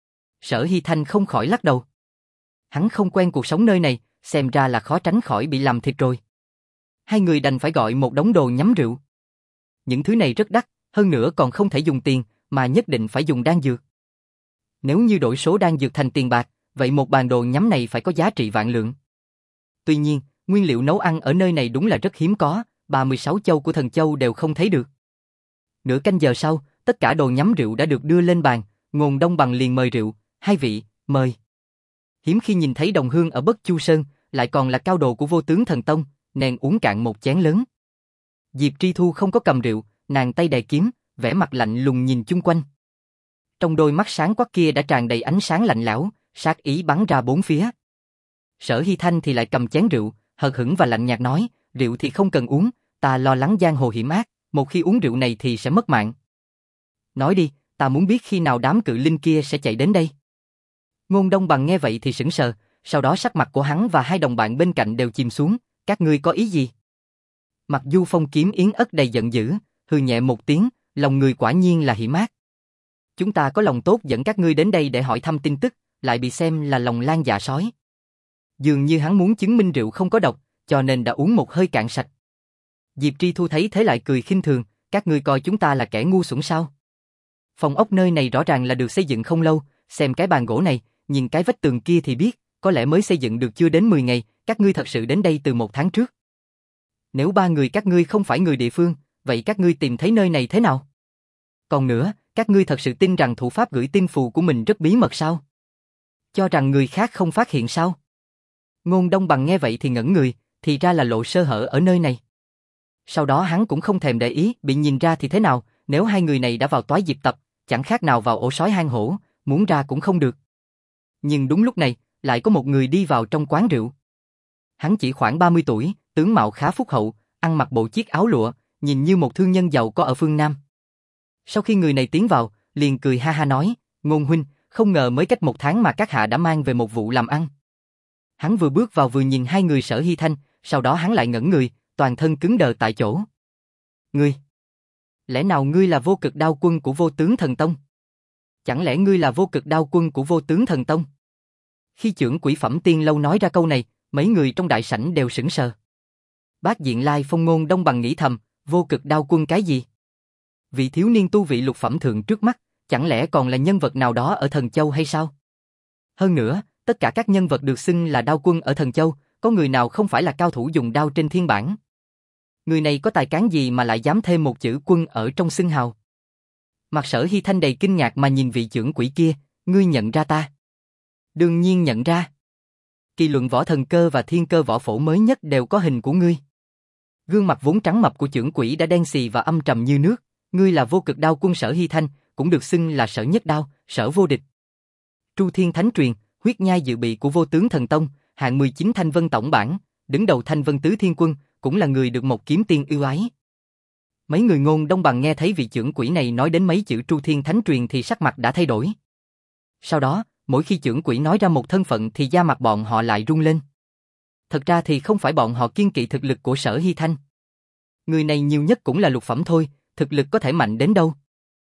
A: Sở Hy Thanh không khỏi lắc đầu. Hắn không quen cuộc sống nơi này, xem ra là khó tránh khỏi bị làm thịt rồi. Hai người đành phải gọi một đống đồ nhắm rượu. Những thứ này rất đắt, hơn nữa còn không thể dùng tiền, mà nhất định phải dùng đan dược. Nếu như đổi số đan dược thành tiền bạc, vậy một bàn đồ nhắm này phải có giá trị vạn lượng. Tuy nhiên, nguyên liệu nấu ăn ở nơi này đúng là rất hiếm có, ba mươi sáu châu của Thần Châu đều không thấy được. Nửa canh giờ sau, tất cả đồ nhắm rượu đã được đưa lên bàn, Ngôn Đông Bằng liền mời rượu, hai vị, mời. Hiếm khi nhìn thấy đồng hương ở Bất Chu Sơn, lại còn là cao đồ của Vô Tướng Thần Tông, nàng uống cạn một chén lớn. Diệp Tri Thu không có cầm rượu, nàng tay đè kiếm, vẻ mặt lạnh lùng nhìn chung quanh. Trong đôi mắt sáng quắc kia đã tràn đầy ánh sáng lạnh lẽo, sát ý bắn ra bốn phía. Sở Hy Thanh thì lại cầm chén rượu, hờ hững và lạnh nhạt nói, rượu thì không cần uống, ta lo lắng giang hồ hiểm ác, một khi uống rượu này thì sẽ mất mạng. Nói đi, ta muốn biết khi nào đám cự linh kia sẽ chạy đến đây. Ngôn Đông Bằng nghe vậy thì sững sờ, sau đó sắc mặt của hắn và hai đồng bạn bên cạnh đều chìm xuống, các ngươi có ý gì? Mặc Du Phong kiếm Yến ất đầy giận dữ, hừ nhẹ một tiếng, lòng người quả nhiên là hiểm ác. Chúng ta có lòng tốt dẫn các ngươi đến đây để hỏi thăm tin tức, lại bị xem là lòng lan dạ sói. Dường như hắn muốn chứng minh rượu không có độc, cho nên đã uống một hơi cạn sạch. Diệp Tri Thu thấy thế lại cười khinh thường, các ngươi coi chúng ta là kẻ ngu xuẩn sao? Phòng ốc nơi này rõ ràng là được xây dựng không lâu, xem cái bàn gỗ này, nhìn cái vách tường kia thì biết, có lẽ mới xây dựng được chưa đến mười ngày, các ngươi thật sự đến đây từ một tháng trước. Nếu ba người các ngươi không phải người địa phương, vậy các ngươi tìm thấy nơi này thế nào? Còn nữa, các ngươi thật sự tin rằng thủ pháp gửi tin phù của mình rất bí mật sao? Cho rằng người khác không phát hiện sao? Ngôn Đông Bằng nghe vậy thì ngẩn người, thì ra là lộ sơ hở ở nơi này. Sau đó hắn cũng không thèm để ý, bị nhìn ra thì thế nào, nếu hai người này đã vào toái diệp tập, chẳng khác nào vào ổ sói hang hổ, muốn ra cũng không được. Nhưng đúng lúc này, lại có một người đi vào trong quán rượu. Hắn chỉ khoảng ba mươi tuổi, tướng mạo khá phúc hậu, ăn mặc bộ chiếc áo lụa, nhìn như một thương nhân giàu có ở phương Nam. Sau khi người này tiến vào, liền cười ha ha nói, Ngôn huynh, không ngờ mới cách một tháng mà các hạ đã mang về một vụ làm ăn. Hắn vừa bước vào vừa nhìn hai người Sở Hy Thanh, sau đó hắn lại ngẩn người, toàn thân cứng đờ tại chỗ. Ngươi? Lẽ nào ngươi là Vô Cực Đao Quân của Vô Tướng Thần Tông? Chẳng lẽ ngươi là Vô Cực Đao Quân của Vô Tướng Thần Tông? Khi chưởng quỷ Phẩm Tiên Lâu nói ra câu này, mấy người trong đại sảnh đều sững sờ. Bát Diện Lai Phong Ngôn Đông Bằng nghĩ thầm, Vô Cực Đao Quân cái gì? Vị thiếu niên tu vị lục phẩm thượng trước mắt, chẳng lẽ còn là nhân vật nào đó ở Thần Châu hay sao? Hơn nữa, tất cả các nhân vật được xưng là đao quân ở Thần Châu, có người nào không phải là cao thủ dùng đao trên thiên bản? Người này có tài cán gì mà lại dám thêm một chữ quân ở trong xưng hào? Mặt Sở Hy Thanh đầy kinh ngạc mà nhìn vị chưởng quỷ kia, ngươi nhận ra ta? Đương nhiên nhận ra. Kỳ luận võ thần cơ và thiên cơ võ phổ mới nhất đều có hình của ngươi. Gương mặt vốn trắng mập của chưởng quỷ đã đen xì và âm trầm như nước, ngươi là Vô Cực Đao Quân Sở Hy Thanh, cũng được xưng là Sở Nhất Đao, Sở Vô Địch. Tru Thiên Thánh Truyền, huyết nhai dự bị của Vô Tướng Thần Tông, hạng mười chín Thanh Vân tổng bản, đứng đầu Thanh Vân Tứ Thiên Quân, cũng là người được một kiếm tiên ưu ái. Mấy người Ngôn Đông Bằng nghe thấy vị chưởng quỷ này nói đến mấy chữ Tru Thiên Thánh Truyền thì sắc mặt đã thay đổi. Sau đó, mỗi khi chưởng quỷ nói ra một thân phận thì da mặt bọn họ lại rung lên. Thật ra thì không phải bọn họ kiêng kỵ thực lực của Sở Hy Thanh. Người này nhiều nhất cũng là lục phẩm thôi, thực lực có thể mạnh đến đâu.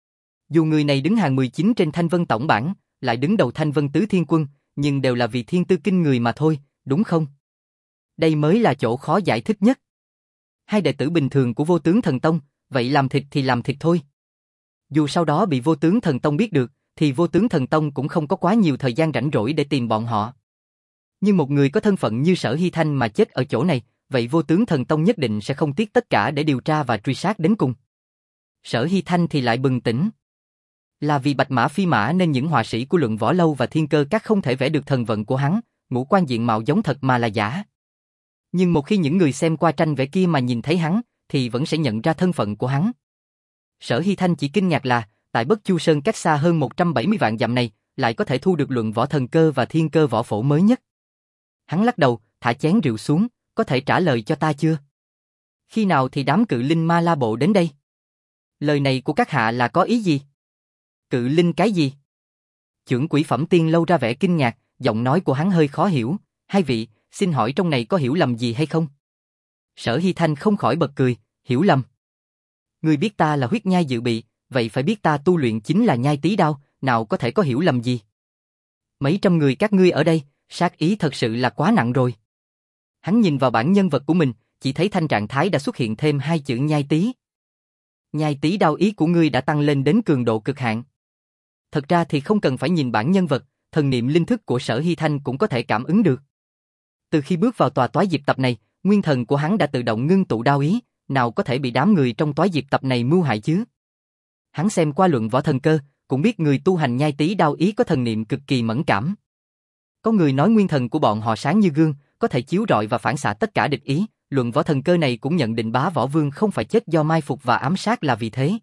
A: Dù người này đứng hàng mười chín trên Thanh Vân tổng bảng, lại đứng đầu Thanh Vân Tứ Thiên Quân, nhưng đều là vì thiên tư kinh người mà thôi, đúng không? Đây mới là chỗ khó giải thích nhất. Hai đệ tử bình thường của Vô Tướng Thần Tông, vậy làm thịt thì làm thịt thôi. Dù sau đó bị Vô Tướng Thần Tông biết được, thì Vô Tướng Thần Tông cũng không có quá nhiều thời gian rảnh rỗi để tìm bọn họ. Nhưng một người có thân phận như Sở Hy Thanh mà chết ở chỗ này, vậy Vô Tướng Thần Tông nhất định sẽ không tiếc tất cả để điều tra và truy sát đến cùng. Sở Hy Thanh thì lại bừng tỉnh. Là vì bạch mã phi mã nên những họa sĩ của Luận Võ Lâu và Thiên Cơ Các không thể vẽ được thần vận của hắn, ngũ quan diện mạo giống thật mà là giả. Nhưng một khi những người xem qua tranh vẽ kia mà nhìn thấy hắn, thì vẫn sẽ nhận ra thân phận của hắn. Sở Hy Thanh chỉ kinh ngạc là, tại Bất Chu Sơn cách xa hơn một trăm bảy mươi vạn dặm này, lại có thể thu được Luận Võ Thần Cơ và Thiên Cơ Võ Phổ mới nhất. Hắn lắc đầu, thả chén rượu xuống, có thể trả lời cho ta chưa? Khi nào thì đám cự linh Ma La Bộ đến đây? Lời này của các hạ là có ý gì? Cự linh cái gì? Chưởng quỷ phẩm tiên lâu ra vẻ kinh ngạc, giọng nói của hắn hơi khó hiểu. Hai vị, xin hỏi trong này có hiểu lầm gì hay không? Sở Hy Thanh không khỏi bật cười, hiểu lầm. Ngươi biết ta là huyết nhai dự bị, vậy phải biết ta tu luyện chính là nhai tí đao, nào có thể có hiểu lầm gì? Mấy trăm người các ngươi ở đây, sát ý thật sự là quá nặng rồi. Hắn nhìn vào bản nhân vật của mình, chỉ thấy thanh trạng thái đã xuất hiện thêm hai chữ nhai tí. Nhai tí đao ý của ngươi đã tăng lên đến cường độ cực hạn. Thật ra thì không cần phải nhìn bản nhân vật, thần niệm linh thức của Sở Hy Thanh cũng có thể cảm ứng được. Từ khi bước vào tòa toái diệp tập này, nguyên thần của hắn đã tự động ngưng tụ đao ý, nào có thể bị đám người trong toái diệp tập này mưu hại chứ? Hắn xem qua Luận Võ Thần Cơ, cũng biết người tu hành nhai tí đao ý có thần niệm cực kỳ mẫn cảm. Có người nói nguyên thần của bọn họ sáng như gương, có thể chiếu rọi và phản xạ tất cả địch ý, Luận Võ Thần Cơ này cũng nhận định Bá Võ Vương không phải chết do mai phục và ám sát là vì thế.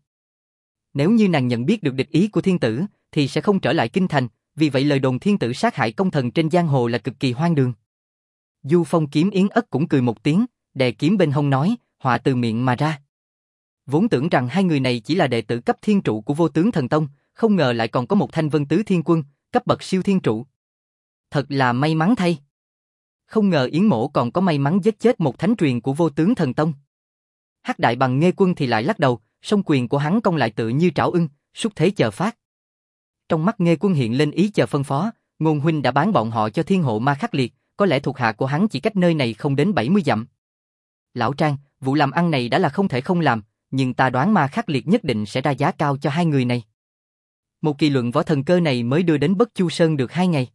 A: Nếu như nàng nhận biết được địch ý của thiên tử, thì sẽ không trở lại kinh thành, vì vậy lời đồn thiên tử sát hại công thần trên giang hồ là cực kỳ hoang đường. Du Phong Kiếm Yến Ất cũng cười một tiếng, đè kiếm bên hông nói, họa từ miệng mà ra. Vốn tưởng rằng hai người này chỉ là đệ tử cấp thiên trụ của Vô Tướng Thần Tông, không ngờ lại còn có một Thanh Vân Tứ Thiên Quân, cấp bậc siêu thiên trụ. Thật là may mắn thay. Không ngờ Yến Mỗ còn có may mắn giết chết một thánh truyền của Vô Tướng Thần Tông. Hắc Đại Bằng Nghê Quân thì lại lắc đầu, song quyền của hắn cong lại tự như trảo ưng, xúc thế chờ phát. Trong mắt Nghê Quân hiện lên ý chờ phân phó, Ngôn huynh đã bán bọn họ cho Thiên Hộ Ma Khắc Liệt, có lẽ thuộc hạ của hắn chỉ cách nơi này không đến bảy mươi dặm. Lão Trang, vụ làm ăn này đã là không thể không làm, nhưng ta đoán Ma Khắc Liệt nhất định sẽ ra giá cao cho hai người này. Một kỳ Luận Võ Thần Cơ này mới đưa đến Bất Chu Sơn được hai ngày.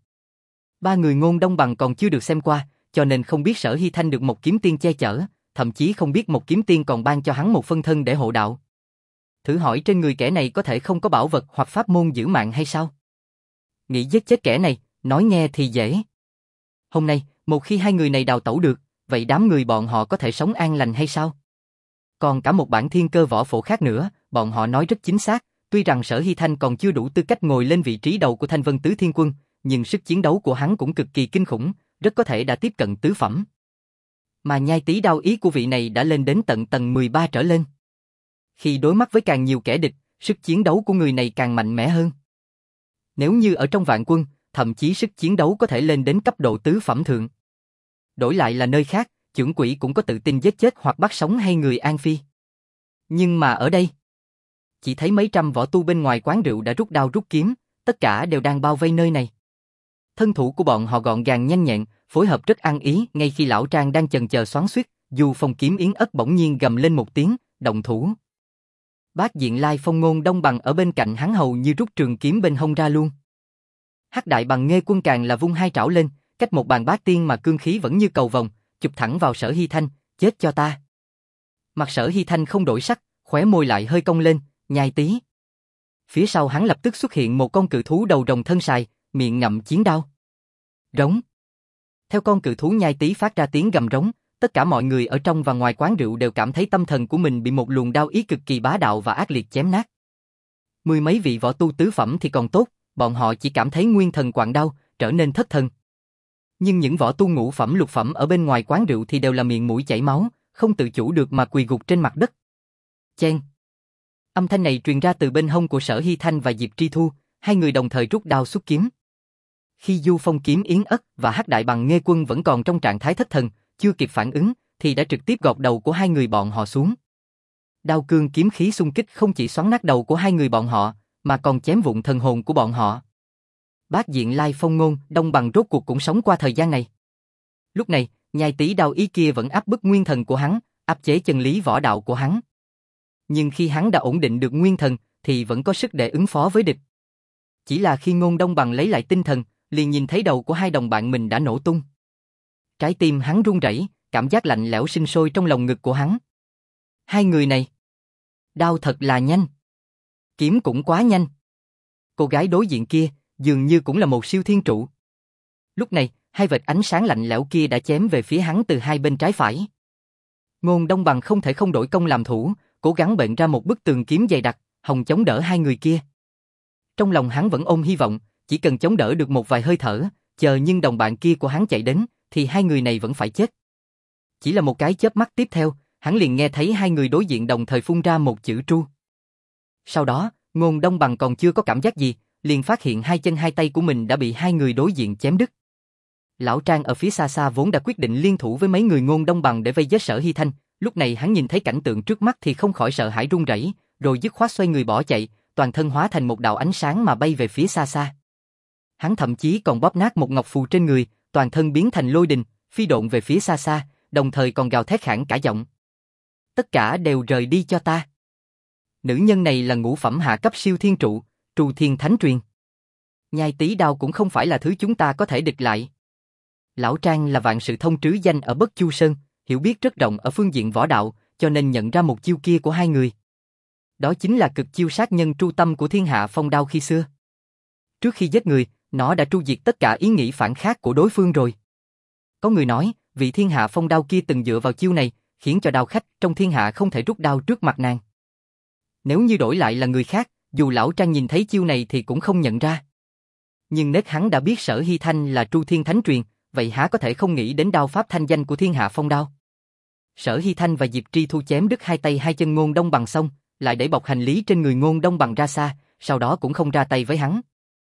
A: Ba người Ngôn Đông Bằng còn chưa được xem qua, cho nên không biết Sở Hy Thanh được một kiếm tiên che chở, thậm chí không biết một kiếm tiên còn ban cho hắn một phân thân để hộ đạo. Thử hỏi trên người kẻ này có thể không có bảo vật hoặc pháp môn giữ mạng hay sao? Nghĩ giết chết kẻ này, nói nghe thì dễ. Hôm nay, một khi hai người này đào tẩu được, vậy đám người bọn họ có thể sống an lành hay sao? Còn cả một bản thiên cơ võ phổ khác nữa, bọn họ nói rất chính xác, tuy rằng Sở Hy Thanh còn chưa đủ tư cách ngồi lên vị trí đầu của Thanh Vân Tứ Thiên Quân, nhưng sức chiến đấu của hắn cũng cực kỳ kinh khủng, rất có thể đã tiếp cận tứ phẩm. Mà nhai tí đao ý của vị này đã lên đến tận tầng mười ba trở lên. Khi đối mặt với càng nhiều kẻ địch, sức chiến đấu của người này càng mạnh mẽ hơn. Nếu như ở trong vạn quân, thậm chí sức chiến đấu có thể lên đến cấp độ tứ phẩm thượng. Đổi lại là nơi khác, chưởng quỷ cũng có tự tin giết chết hoặc bắt sống hay người an phi. Nhưng mà ở đây, chỉ thấy mấy trăm võ tu bên ngoài quán rượu đã rút đao rút kiếm, tất cả đều đang bao vây nơi này. Thân thủ của bọn họ gọn gàng nhanh nhẹn, phối hợp rất ăn ý. Ngay khi lão Trang đang chần chờ xoắn xuýt, Du Phong Kiếm Yến Ất bỗng nhiên gầm lên một tiếng, động thủ. Bát Diện Lai Phong Ngôn Đông Bằng ở bên cạnh hắn hầu như rút trường kiếm bên hông ra luôn. Hắc Đại Bằng Nghê Quân càng là vung hai trảo lên, cách một bàn bát tiên mà cương khí vẫn như cầu vồng, chụp thẳng vào Sở Hy Thanh, chết cho ta. Mặt Sở Hy Thanh không đổi sắc, khóe môi lại hơi cong lên, nhai tí. Phía sau hắn lập tức xuất hiện một con cự thú đầu rồng thân sài, miệng ngậm chiến đao. Rống. Theo con cự thú nhai tí phát ra tiếng gầm rống, tất cả mọi người ở trong và ngoài quán rượu đều cảm thấy tâm thần của mình bị một luồng đao ý cực kỳ bá đạo và ác liệt chém nát. Mười mấy vị võ tu tứ phẩm thì còn tốt, bọn họ chỉ cảm thấy nguyên thần quặn đau, trở nên thất thần. Nhưng những võ tu ngũ phẩm lục phẩm ở bên ngoài quán rượu thì đều là miệng mũi chảy máu, không tự chủ được mà quỳ gục trên mặt đất. Chen. Âm thanh này truyền ra từ bên hông của Sở Hy Thanh và Diệp Tri Thu, hai người đồng thời rút đao xuất kiếm. Khi Du Phong Kiếm Yến Ất và Hắc Đại Bằng Nghê Quân vẫn còn trong trạng thái thất thần, chưa kịp phản ứng, thì đã trực tiếp gọt đầu của hai người bọn họ xuống. Đao cương kiếm khí xung kích không chỉ xoắn nát đầu của hai người bọn họ, mà còn chém vụn thần hồn của bọn họ. Bát diện Lai Phong Ngôn, Đông Bằng rốt cuộc cũng sống qua thời gian này. Lúc này, nhai tí đao ý kia vẫn áp bức nguyên thần của hắn, áp chế chân lý võ đạo của hắn. Nhưng khi hắn đã ổn định được nguyên thần, thì vẫn có sức để ứng phó với địch. Chỉ là khi Ngôn Đông Bằng lấy lại tinh thần, liền nhìn thấy đầu của hai đồng bạn mình đã nổ tung. Trái tim hắn run rẩy, cảm giác lạnh lẽo sinh sôi trong lồng ngực của hắn. Hai người này, đao thật là nhanh, kiếm cũng quá nhanh. Cô gái đối diện kia, dường như cũng là một siêu thiên trụ. Lúc này, hai vệt ánh sáng lạnh lẽo kia đã chém về phía hắn từ hai bên trái phải. Ngôn Đông Bằng không thể không đổi công làm thủ, cố gắng bện ra một bức tường kiếm dày đặc, hòng chống đỡ hai người kia. Trong lòng hắn vẫn ôm hy vọng, chỉ cần chống đỡ được một vài hơi thở, chờ nhưng đồng bạn kia của hắn chạy đến, thì hai người này vẫn phải chết. Chỉ là một cái chớp mắt tiếp theo, hắn liền nghe thấy hai người đối diện đồng thời phun ra một chữ tru. Sau đó, Ngôn Đông Bằng còn chưa có cảm giác gì, liền phát hiện hai chân hai tay của mình đã bị hai người đối diện chém đứt. Lão Trang ở phía xa xa vốn đã quyết định liên thủ với mấy người Ngôn Đông Bằng để vây giết Sở Hy Thanh, lúc này hắn nhìn thấy cảnh tượng trước mắt thì không khỏi sợ hãi run rẩy, rồi dứt khoát xoay người bỏ chạy, toàn thân hóa thành một đạo ánh sáng mà bay về phía xa xa. Hắn thậm chí còn bóp nát một ngọc phù trên người, toàn thân biến thành lôi đình, phi độn về phía xa xa, đồng thời còn gào thét khản cả giọng. Tất cả đều rời đi cho ta. Nữ nhân này là ngũ phẩm hạ cấp siêu thiên trụ, Trù Thiên Thánh Truyền. Nhai tí đao cũng không phải là thứ chúng ta có thể địch lại. Lão Trang là vạn sự thông trứ danh ở Bất Chu Sơn, hiểu biết rất rộng ở phương diện võ đạo, cho nên nhận ra một chiêu kia của hai người. Đó chính là cực chiêu sát nhân tru tâm của Thiên Hạ Phong Đao khi xưa. Trước khi giết người, nó đã tru diệt tất cả ý nghĩ phản khác của đối phương rồi. Có người nói, vị Thiên Hạ Phong Đao kia từng dựa vào chiêu này, khiến cho đao khách trong thiên hạ không thể rút đao trước mặt nàng. Nếu như đổi lại là người khác, dù lão Trang nhìn thấy chiêu này thì cũng không nhận ra. Nhưng nếu hắn đã biết Sở Hy Thanh là Tru Thiên Thánh Truyền, vậy há có thể không nghĩ đến đao pháp thanh danh của Thiên Hạ Phong Đao. Sở Hy Thanh và Diệp Tri Thu chém đứt hai tay hai chân Ngôn Đông Bằng xong, lại đẩy bọc hành lý trên người Ngôn Đông Bằng ra xa, sau đó cũng không ra tay với hắn.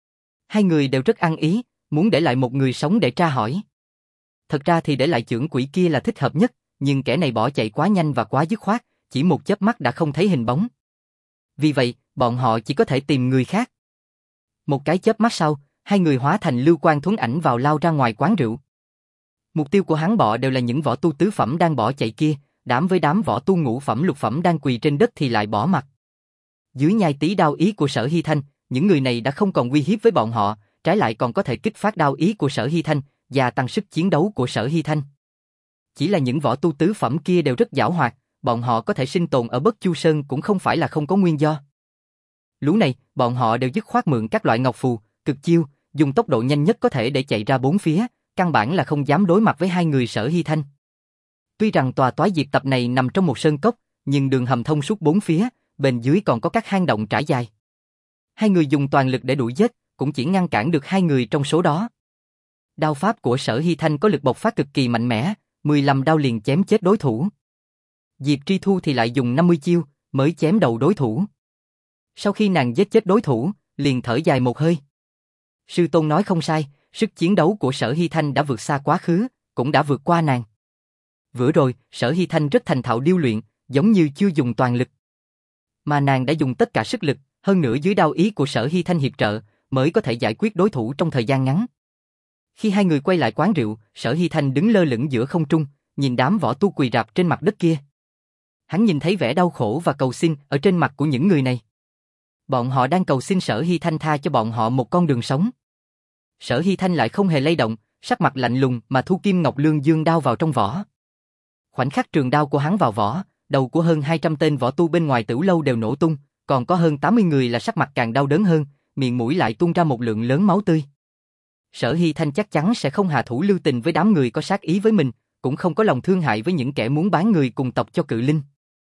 A: Hai người đều rất ăn ý, muốn để lại một người sống để tra hỏi. Thật ra thì để lại chưởng quỷ kia là thích hợp nhất, nhưng kẻ này bỏ chạy quá nhanh và quá dứt khoát, chỉ một chớp mắt đã không thấy hình bóng. Vì vậy, bọn họ chỉ có thể tìm người khác. Một cái chớp mắt sau, hai người hóa thành lưu quang thuấn ảnh vào lao ra ngoài quán rượu. Mục tiêu của hắn bọ đều là những võ tu tứ phẩm đang bỏ chạy kia, đám với đám võ tu ngũ phẩm lục phẩm đang quỳ trên đất thì lại bỏ mặt. Dưới nhai tí đao ý của Sở Hy Thanh, những người này đã không còn uy hiếp với bọn họ, trái lại còn có thể kích phát đao ý của Sở Hy Thanh, và tăng sức chiến đấu của Sở Hy Thanh. Chỉ là những võ tu tứ phẩm kia đều rất giảo hoạt, bọn họ có thể sinh tồn ở Bất Chu Sơn cũng không phải là không có nguyên do. Lũ này, bọn họ đều dứt khoát mượn các loại ngọc phù, cực chiêu, dùng tốc độ nhanh nhất có thể để chạy ra bốn phía, căn bản là không dám đối mặt với hai người Sở Hy Thanh. Tuy rằng tòa toái diệt tập này nằm trong một sơn cốc, nhưng đường hầm thông suốt bốn phía, bên dưới còn có các hang động trải dài. Hai người dùng toàn lực để đuổi giết, cũng chỉ ngăn cản được hai người trong số đó. Đao pháp của Sở Hy Thanh có lực bộc phát cực kỳ mạnh mẽ, mười lăm đao liền chém chết đối thủ. Diệp Tri Thu thì lại dùng năm mươi chiêu, mới chém đầu đối thủ. Sau khi nàng giết chết đối thủ, liền thở dài một hơi. Sư tôn nói không sai, sức chiến đấu của Sở Hy Thanh đã vượt xa quá khứ, cũng đã vượt qua nàng. Vừa rồi, Sở Hy Thanh rất thành thạo điêu luyện, giống như chưa dùng toàn lực. Mà nàng đã dùng tất cả sức lực, hơn nữa dưới đao ý của Sở Hy Thanh hiệp trợ, mới có thể giải quyết đối thủ trong thời gian ngắn. Khi hai người quay lại quán rượu, Sở Hy Thanh đứng lơ lửng giữa không trung, nhìn đám võ tu quỳ rạp trên mặt đất kia. Hắn nhìn thấy vẻ đau khổ và cầu xin ở trên mặt của những người này. Bọn họ đang cầu xin Sở Hy Thanh tha cho bọn họ một con đường sống. Sở Hy Thanh lại không hề lay động, sắc mặt lạnh lùng mà thu kim ngọc lương dương đao vào trong vỏ. Khoảnh khắc trường đao của hắn vào vỏ, đầu của hơn hai trăm tên võ tu bên ngoài Tửu Lâu đều nổ tung, còn có hơn tám mươi người là sắc mặt càng đau đớn hơn, miệng mũi lại tuôn ra một lượng lớn máu tươi. Sở Hy Thanh chắc chắn sẽ không hạ thủ lưu tình với đám người có sát ý với mình, cũng không có lòng thương hại với những kẻ muốn bán người cùng tộc cho Cự Linh.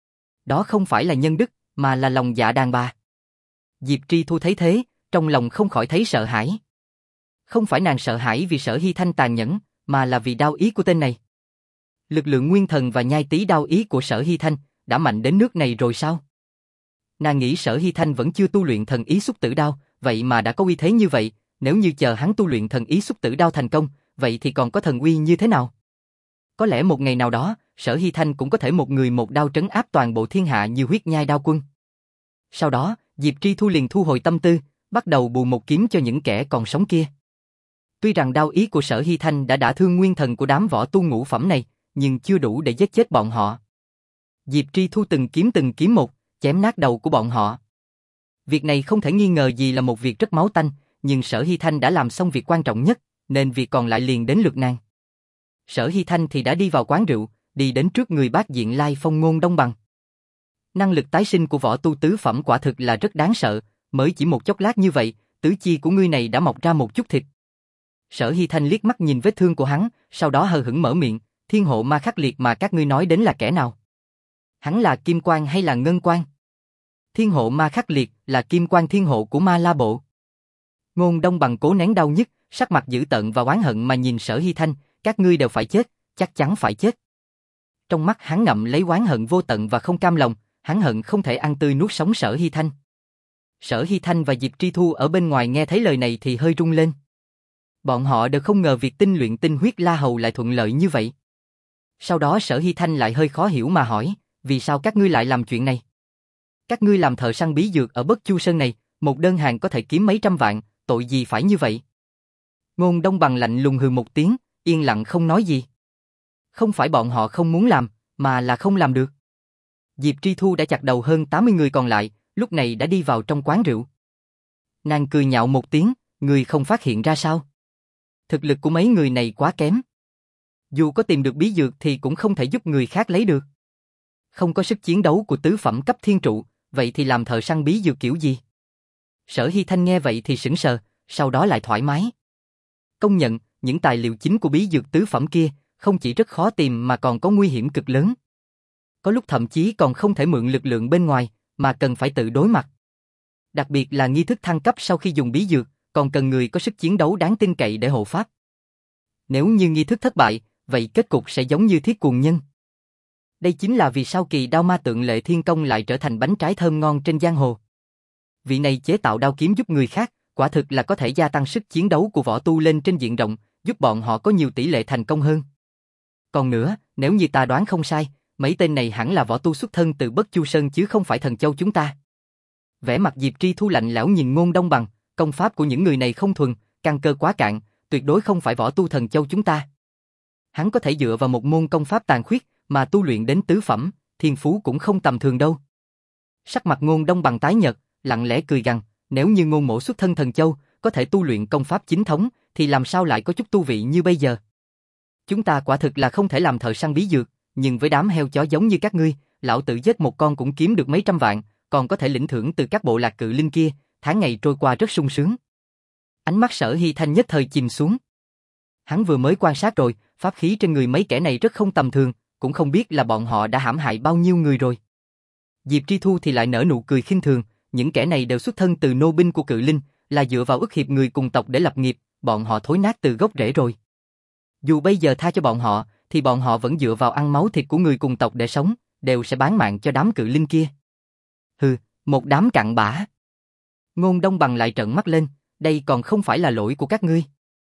A: Đó không phải là nhân đức, mà là lòng dạ đàn bà. Diệp Tri Thu thấy thế, trong lòng không khỏi thấy sợ hãi. Không phải nàng sợ hãi vì Sở Hy Thanh tàn nhẫn, mà là vì đao ý của tên này. Lực lượng nguyên thần và nhai tí đao ý của Sở Hy Thanh đã mạnh đến nước này rồi sao? Nàng nghĩ Sở Hy Thanh vẫn chưa tu luyện thần ý xúc tử đao, vậy mà đã có uy thế như vậy, nếu như chờ hắn tu luyện thần ý xúc tử đao thành công, vậy thì còn có thần uy như thế nào? Có lẽ một ngày nào đó, Sở Hy Thanh cũng có thể một người một đao trấn áp toàn bộ thiên hạ như huyết nhai đao quân. Sau đó, Diệp Tri Thu liền thu hồi tâm tư, bắt đầu bù một kiếm cho những kẻ còn sống kia. Tuy rằng đao ý của Sở Hy Thanh đã đả thương nguyên thần của đám võ tu ngũ phẩm này, nhưng chưa đủ để giết chết bọn họ. Diệp Tri Thu từng kiếm từng kiếm một, chém nát đầu của bọn họ. Việc này không thể nghi ngờ gì là một việc rất máu tanh, nhưng Sở Hy Thanh đã làm xong việc quan trọng nhất, nên việc còn lại liền đến lượt nàng. Sở Hy Thanh thì đã đi vào quán rượu, đi đến trước người bác diện Lai Phong Ngôn Đông Bằng. Năng lực tái sinh của võ tu tứ phẩm quả thực là rất đáng sợ, mới chỉ một chốc lát như vậy, tứ chi của ngươi này đã mọc ra một chút thịt. Sở Hy Thanh liếc mắt nhìn vết thương của hắn, sau đó hờ hững mở miệng, thiên hộ ma khắc liệt mà các ngươi nói đến là kẻ nào? Hắn là kim quan hay là ngân quan? Thiên hộ ma khắc liệt là kim quan thiên hộ của ma la bộ. Ngôn Đông Bằng cố nén đau nhức, sắc mặt dữ tợn và oán hận mà nhìn Sở Hy Thanh, các ngươi đều phải chết, chắc chắn phải chết. Trong mắt hắn ngậm lấy oán hận vô tận và không cam lòng, hắn hận không thể ăn tươi nuốt sống Sở Hy Thanh. Sở Hy Thanh và Diệp Tri Thu ở bên ngoài nghe thấy lời này thì hơi rung lên. Bọn họ đều không ngờ việc tinh luyện tinh huyết La Hầu lại thuận lợi như vậy. Sau đó Sở Hy Thanh lại hơi khó hiểu mà hỏi, vì sao các ngươi lại làm chuyện này? Các ngươi làm thợ săn bí dược ở Bất Chu Sơn này, một đơn hàng có thể kiếm mấy trăm vạn, tội gì phải như vậy? Ngôn Đông Bằng lạnh lùng hừ một tiếng, yên lặng không nói gì. Không phải bọn họ không muốn làm, mà là không làm được. Diệp Tri Thu đã chặt đầu hơn tám mươi người còn lại, lúc này đã đi vào trong quán rượu. Nàng cười nhạo một tiếng, người không phát hiện ra sao? Thực lực của mấy người này quá kém. Dù có tìm được bí dược thì cũng không thể giúp người khác lấy được. Không có sức chiến đấu của tứ phẩm cấp thiên trụ, vậy thì làm thợ săn bí dược kiểu gì? Sở Hy Thanh nghe vậy thì sững sờ, sau đó lại thoải mái. Công nhận, những tài liệu chính của bí dược tứ phẩm kia, không chỉ rất khó tìm mà còn có nguy hiểm cực lớn. Có lúc thậm chí còn không thể mượn lực lượng bên ngoài, mà cần phải tự đối mặt. Đặc biệt là nghi thức thăng cấp sau khi dùng bí dược, còn cần người có sức chiến đấu đáng tin cậy để hộ pháp. Nếu như nghi thức thất bại, vậy kết cục sẽ giống như Thiết Cuồng Nhân. Đây chính là vì sao kỳ đao ma tượng Lệ Thiên Công lại trở thành bánh trái thơm ngon trên giang hồ. Vị này chế tạo đao kiếm giúp người khác, quả thực là có thể gia tăng sức chiến đấu của võ tu lên trên diện rộng, giúp bọn họ có nhiều tỷ lệ thành công hơn. Còn nữa, nếu như ta đoán không sai, mấy tên này hẳn là võ tu xuất thân từ Bất Chu Sơn chứ không phải Thần Châu chúng ta. Vẻ mặt Diệp Tri Thu lạnh lẽo nhìn Ngôn Đông Bằng, công pháp của những người này không thuần, căn cơ quá cạn, tuyệt đối không phải võ tu Thần Châu chúng ta. Hắn có thể dựa vào một môn công pháp tàn khuyết mà tu luyện đến tứ phẩm, thiên phú cũng không tầm thường đâu. Sắc mặt Ngôn Đông Bằng tái nhợt, lặng lẽ cười gằn, nếu như Ngôn Mỗ xuất thân Thần Châu, có thể tu luyện công pháp chính thống, thì làm sao lại có chút tu vị như bây giờ? Chúng ta quả thực là không thể làm thợ săn bí dược, nhưng với đám heo chó giống như các ngươi, lão tử giết một con cũng kiếm được mấy trăm vạn, còn có thể lĩnh thưởng từ các bộ lạc cự linh kia, tháng ngày trôi qua rất sung sướng. Ánh mắt Sở Hy Thanh nhất thời chìm xuống. Hắn vừa mới quan sát rồi, pháp khí trên người mấy kẻ này rất không tầm thường, cũng không biết là bọn họ đã hãm hại bao nhiêu người rồi. Diệp Tri Thu thì lại nở nụ cười khinh thường, những kẻ này đều xuất thân từ nô binh của cự linh, là dựa vào ức hiệp người cùng tộc để lập nghiệp, bọn họ thối nát từ gốc rễ rồi. Dù bây giờ tha cho bọn họ, thì bọn họ vẫn dựa vào ăn máu thịt của người cùng tộc để sống, đều sẽ bán mạng cho đám cự linh kia. Hừ, một đám cặn bã. Ngôn Đông Bằng lại trợn mắt lên, đây còn không phải là lỗi của các ngươi.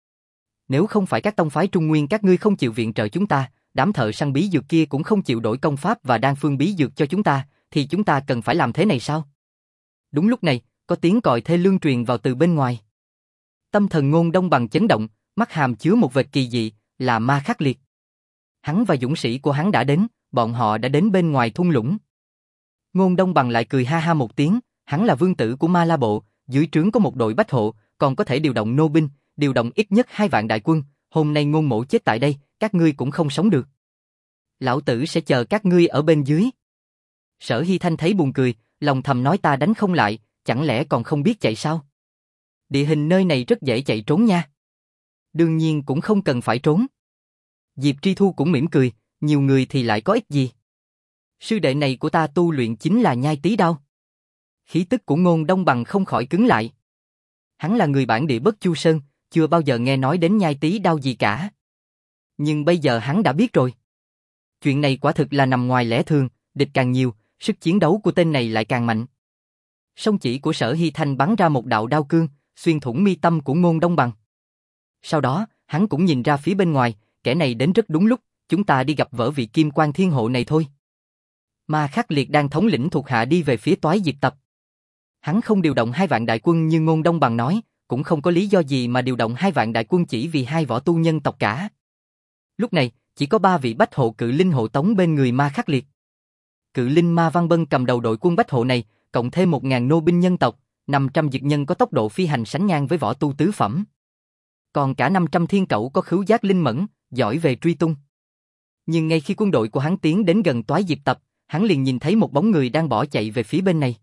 A: Nếu không phải các tông phái Trung Nguyên các ngươi không chịu viện trợ chúng ta, đám thợ săn bí dược kia cũng không chịu đổi công pháp và đan phương bí dược cho chúng ta, thì chúng ta cần phải làm thế này sao? Đúng lúc này, có tiếng còi thê lương truyền vào từ bên ngoài. Tâm thần Ngôn Đông Bằng chấn động, mắt hàm chứa một vệt kỳ dị, là ma khắc liệt. Hắn và dũng sĩ của hắn đã đến, bọn họ đã đến bên ngoài thung lũng. Ngôn Đông Bằng lại cười ha ha một tiếng, hắn là vương tử của Ma La Bộ, dưới trướng có một đội bách hộ, còn có thể điều động nô binh, điều động ít nhất hai vạn đại quân, hôm nay Ngôn Mỗ chết tại đây, các ngươi cũng không sống được. Lão tử sẽ chờ các ngươi ở bên dưới. Sở Hy Thanh thấy buồn cười, lòng thầm nói ta đánh không lại, chẳng lẽ còn không biết chạy sao? Địa hình nơi này rất dễ chạy trốn nha. Đương nhiên cũng không cần phải trốn. Diệp Tri Thu cũng mỉm cười, nhiều người thì lại có ích gì. Sư đệ này của ta tu luyện chính là nhai tí đao. Khí tức của Ngôn Đông Bằng không khỏi cứng lại. Hắn là người bản địa Bất Chu Sơn, chưa bao giờ nghe nói đến nhai tí đao gì cả. Nhưng bây giờ hắn đã biết rồi. Chuyện này quả thực là nằm ngoài lẽ thường, địch càng nhiều, sức chiến đấu của tên này lại càng mạnh. Song chỉ của Sở Hy Thanh bắn ra một đạo đao cương, xuyên thủng mi tâm của Ngôn Đông Bằng. Sau đó, hắn cũng nhìn ra phía bên ngoài, kẻ này đến rất đúng lúc, chúng ta đi gặp vở vị Kim Quan Thiên Hộ này thôi. Ma Khắc Liệt đang thống lĩnh thuộc hạ đi về phía Toái Diệp Tập. Hắn không điều động hai vạn đại quân như Ngôn Đông Bằng nói, cũng không có lý do gì mà điều động hai vạn đại quân chỉ vì hai võ tu nhân tộc cả. Lúc này, chỉ có ba vị bách hộ cự linh hộ tống bên người Ma Khắc Liệt. Cự linh Ma Văn Bân cầm đầu đội quân bách hộ này, cộng thêm một ngàn nô binh nhân tộc, năm trăm dực nhân có tốc độ phi hành sánh ngang với võ tu tứ phẩm. Còn cả năm trăm thiên cẩu có khứu giác linh mẫn, giỏi về truy tung. Nhưng ngay khi quân đội của hắn tiến đến gần Toái Diệp Tập, hắn liền nhìn thấy một bóng người đang bỏ chạy về phía bên này.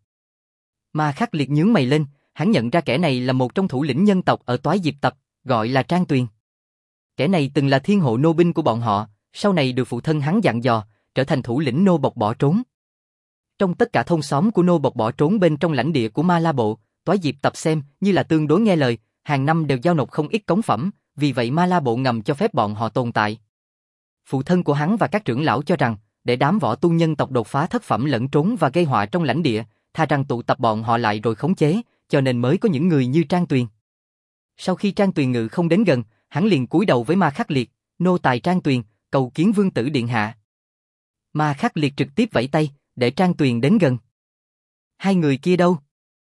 A: Ma Khắc Liệt nhướng mày lên, hắn nhận ra kẻ này là một trong thủ lĩnh nhân tộc ở Toái Diệp Tập, gọi là Trang Tuyền. Kẻ này từng là thiên hộ nô binh của bọn họ, sau này được phụ thân hắn dặn dò, trở thành thủ lĩnh nô bộc bỏ trốn. Trong tất cả thôn xóm của nô bộc bỏ trốn bên trong lãnh địa của Ma La Bộ, Toái Diệp Tập xem như là tương đối nghe lời, hàng năm đều giao nộp không ít cống phẩm, vì vậy Ma La Bộ ngầm cho phép bọn họ tồn tại. Phụ thân của hắn và các trưởng lão cho rằng, để đám võ tu nhân tộc đột phá thất phẩm lẫn trốn và gây họa trong lãnh địa, tha rằng tụ tập bọn họ lại rồi khống chế, cho nên mới có những người như Trang Tuyền. Sau khi Trang Tuyền ngự không đến gần, hắn liền cúi đầu với Ma Khắc Liệt, nô tài Trang Tuyền, cầu kiến vương tử điện hạ. Ma Khắc Liệt trực tiếp vẫy tay, để Trang Tuyền đến gần. Hai người kia đâu?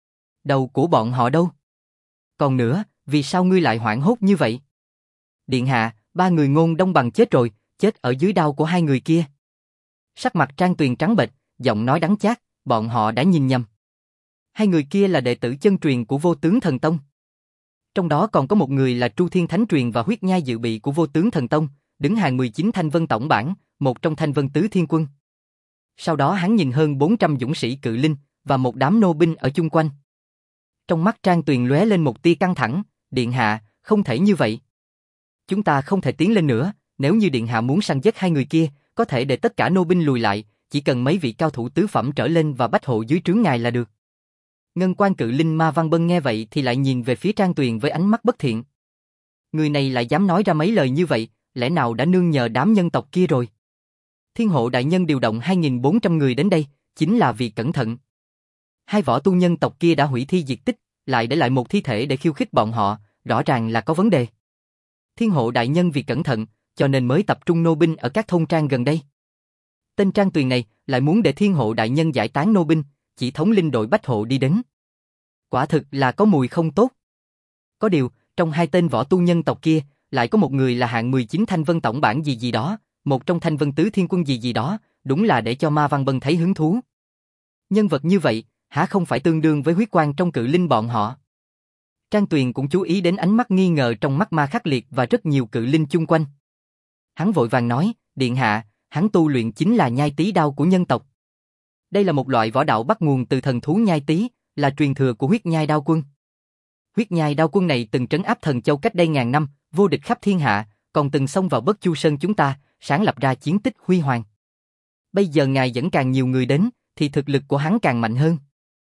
A: Đầu của bọn họ đâu? Còn nữa, vì sao ngươi lại hoảng hốt như vậy? Điện hạ, ba người Ngôn Đông Bằng chết rồi, chết ở dưới đao của hai người kia. Sắc mặt Trang Tuyền trắng bệch, giọng nói đắng chát, bọn họ đã nhìn nhầm. Hai người kia là đệ tử chân truyền của Vô Tướng Thần Tông. Trong đó còn có một người là Tru Thiên Thánh Truyền và huyết nhai dự bị của Vô Tướng Thần Tông, đứng hàng mười chín Thanh Vân Tổng bảng, một trong Thanh Vân Tứ Thiên Quân. Sau đó hắn nhìn hơn bốn trăm dũng sĩ cự linh và một đám nô binh ở chung quanh. Trong mắt Trang Tuyền lóe lên một tia căng thẳng, điện hạ, không thể như vậy. Chúng ta không thể tiến lên nữa, nếu như điện hạ muốn săn giết hai người kia, có thể để tất cả nô binh lùi lại, chỉ cần mấy vị cao thủ tứ phẩm trở lên và bách hộ dưới trướng ngài là được. Ngân Quan cự linh Ma Văn Bân nghe vậy thì lại nhìn về phía Trang Tuyền với ánh mắt bất thiện. Người này lại dám nói ra mấy lời như vậy, lẽ nào đã nương nhờ đám nhân tộc kia rồi? Thiên hộ đại nhân điều động hai nghìn bốn trăm người đến đây, chính là vì cẩn thận. Hai võ tu nhân tộc kia đã hủy thi diệt tích, lại để lại một thi thể để khiêu khích bọn họ, rõ ràng là có vấn đề. Thiên hộ đại nhân vì cẩn thận, cho nên mới tập trung nô binh ở các thôn trang gần đây. Tên Trang Tuyền này lại muốn để thiên hộ đại nhân giải tán nô binh, chỉ thống linh đội bách hộ đi đến. Quả thực là có mùi không tốt. Có điều, trong hai tên võ tu nhân tộc kia, lại có một người là hạng mười chín Thanh Vân Tổng bảng gì gì đó, một trong Thanh Vân Tứ Thiên Quân gì gì đó, đúng là để cho Ma Văn Bân thấy hứng thú. Nhân vật như vậy, hả không phải tương đương với huyết quang trong cự linh bọn họ? Trang Tuyền cũng chú ý đến ánh mắt nghi ngờ trong mắt Ma Khắc Liệt và rất nhiều cự linh chung quanh. Hắn vội vàng nói, điện hạ, hắn tu luyện chính là nhai tý đao của nhân tộc. Đây là một loại võ đạo bắt nguồn từ thần thú nhai tý, là truyền thừa của huyết nhai đao quân. Huyết nhai đao quân này từng trấn áp Thần Châu cách đây ngàn năm, vô địch khắp thiên hạ, còn từng xông vào Bất Chu Sơn chúng ta, sáng lập ra chiến tích huy hoàng. Bây giờ ngài dẫn càng nhiều người đến, thì thực lực của hắn càng mạnh hơn.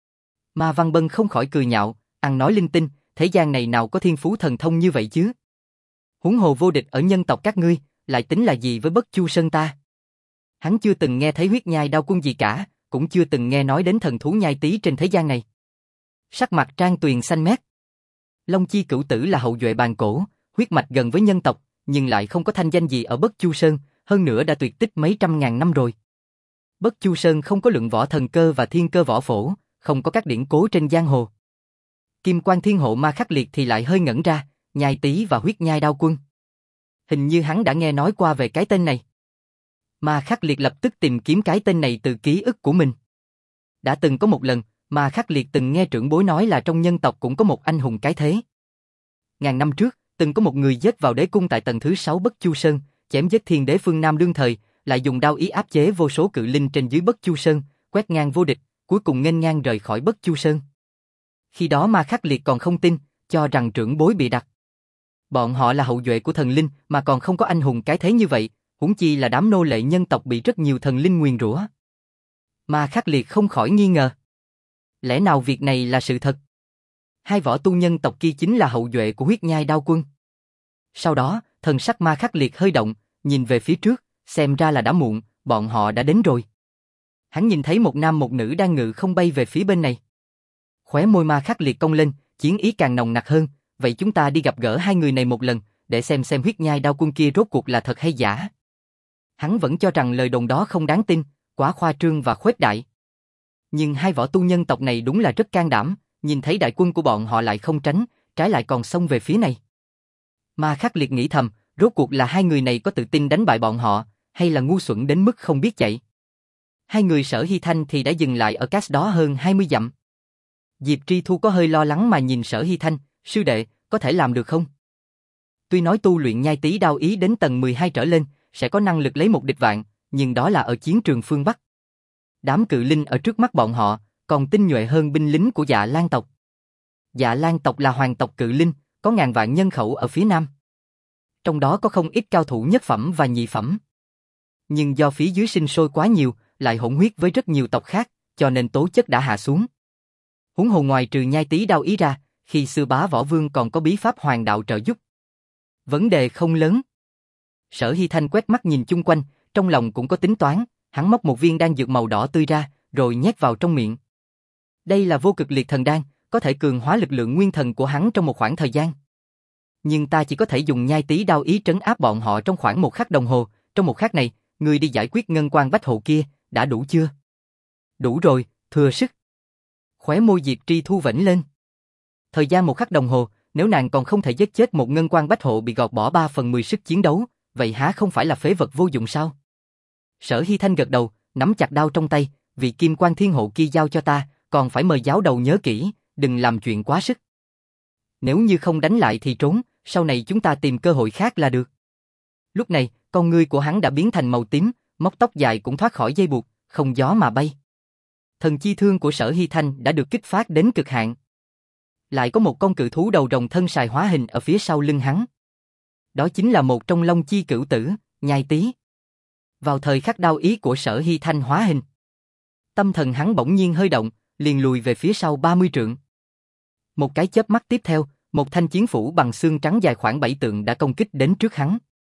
A: Ma Văn Bân không khỏi cười nhạo, ăn nói linh tinh, thế gian này nào có thiên phú thần thông như vậy chứ? Huống hồ vô địch ở nhân tộc các ngươi, lại tính là gì với Bất Chu Sơn ta? Hắn chưa từng nghe thấy huyết nhai đao quân gì cả, cũng chưa từng nghe nói đến thần thú nhai tý trên thế gian này. Sắc mặt Trang Tuyền xanh mét. Long Chi Cửu Tử là hậu duệ bàn cổ, huyết mạch gần với nhân tộc, nhưng lại không có thanh danh gì ở Bất Chu Sơn, hơn nữa đã tuyệt tích mấy trăm ngàn năm rồi. Bất Chu Sơn không có luận võ thần cơ và thiên cơ võ phổ, không có các điển cố trên giang hồ. Kim Quan Thiên Hộ Ma Khắc Liệt thì lại hơi ngẩn ra, nhai tý và huyết nhai đao quân. Hình như hắn đã nghe nói qua về cái tên này. Ma Khắc Liệt lập tức tìm kiếm cái tên này từ ký ức của mình. Đã từng có một lần, Ma Khắc Liệt từng nghe trưởng bối nói là trong nhân tộc cũng có một anh hùng cái thế. Ngàn năm trước, từng có một người giết vào đế cung tại tầng thứ sáu Bất Chu Sơn, chém giết thiên đế phương Nam đương thời, lại dùng đao ý áp chế vô số cự linh trên dưới Bất Chu Sơn, quét ngang vô địch, cuối cùng nghênh ngang rời khỏi Bất Chu Sơn. Khi đó Ma Khắc Liệt còn không tin, cho rằng trưởng bối bị đặt. Bọn họ là hậu duệ của thần linh mà còn không có anh hùng cái thế như vậy, huống chi là đám nô lệ nhân tộc bị rất nhiều thần linh nguyền rủa. Ma Khắc Liệt không khỏi nghi ngờ. Lẽ nào việc này là sự thật? Hai võ tu nhân tộc kia chính là hậu duệ của huyết nhai đao quân. Sau đó, thần sắc Ma Khắc Liệt hơi động, nhìn về phía trước, xem ra là đã muộn, bọn họ đã đến rồi. Hắn nhìn thấy một nam một nữ đang ngự không bay về phía bên này. Khóe môi Ma Khắc Liệt cong lên, chiến ý càng nồng nặc hơn, vậy chúng ta đi gặp gỡ hai người này một lần, để xem xem huyết nhai đao quân kia rốt cuộc là thật hay giả. Hắn vẫn cho rằng lời đồn đó không đáng tin, quá khoa trương và khuếch đại. Nhưng hai võ tu nhân tộc này đúng là rất can đảm, nhìn thấy đại quân của bọn họ lại không tránh, trái lại còn xông về phía này. Ma Khắc Liệt nghĩ thầm, rốt cuộc là hai người này có tự tin đánh bại bọn họ, hay là ngu xuẩn đến mức không biết chạy. Hai người Sở Hy Thanh thì đã dừng lại ở cách đó hơn hai mươi dặm. Diệp Tri Thu có hơi lo lắng mà nhìn Sở Hy Thanh, sư đệ, có thể làm được không? Tuy nói tu luyện nhai tí đao ý đến tầng mười hai trở lên, sẽ có năng lực lấy một địch vạn, nhưng đó là ở chiến trường phương Bắc. Đám cự linh ở trước mắt bọn họ, còn tinh nhuệ hơn binh lính của Dạ Lan tộc. Dạ Lan tộc là hoàng tộc cự linh, có ngàn vạn nhân khẩu ở phía nam. Trong đó có không ít cao thủ nhất phẩm và nhị phẩm. Nhưng do phía dưới sinh sôi quá nhiều, lại hỗn huyết với rất nhiều tộc khác, cho nên tố chất đã hạ xuống. Huống hồ ngoài trừ nhai tí đao ý ra, khi xưa Bá Võ Vương còn có bí pháp hoàng đạo trợ giúp. Vấn đề không lớn. Sở Hy Thanh quét mắt nhìn chung quanh, trong lòng cũng có tính toán, hắn móc một viên đan dược màu đỏ tươi ra, rồi nhét vào trong miệng. Đây là vô cực liệt thần đan, có thể cường hóa lực lượng nguyên thần của hắn trong một khoảng thời gian. Nhưng ta chỉ có thể dùng nhai tí đao ý trấn áp bọn họ trong khoảng một khắc đồng hồ, trong một khắc này, người đi giải quyết ngân quan bách hộ kia, đã đủ chưa? Đủ rồi, thừa sức. Khóe môi Diệp Tri Thu vểnh lên. Thời gian một khắc đồng hồ, nếu nàng còn không thể giết chết một ngân quan bách hộ bị gọt bỏ ba phần mười sức chiến đấu, vậy há không phải là phế vật vô dụng sao? Sở Hy Thanh gật đầu, nắm chặt đao trong tay, vị kim quan thiên hộ kia giao cho ta, còn phải mời giáo đầu nhớ kỹ, đừng làm chuyện quá sức. Nếu như không đánh lại thì trốn, sau này chúng ta tìm cơ hội khác là được. Lúc này, con ngươi của hắn đã biến thành màu tím, móc tóc dài cũng thoát khỏi dây buộc, không gió mà bay. Thần chi thương của Sở Hy Thanh đã được kích phát đến cực hạn. Lại có một con cự thú đầu rồng thân sài hóa hình ở phía sau lưng hắn. Đó chính là một trong long chi cửu tử, nhai tí. Vào thời khắc đao ý của Sở Hy Thanh hóa hình, tâm thần hắn bỗng nhiên hơi động, liền lùi về phía sau ba mươi trượng. Một cái chớp mắt tiếp theo, một thanh chiến phủ bằng xương trắng dài khoảng bảy trượng đã công kích đến trước hắn.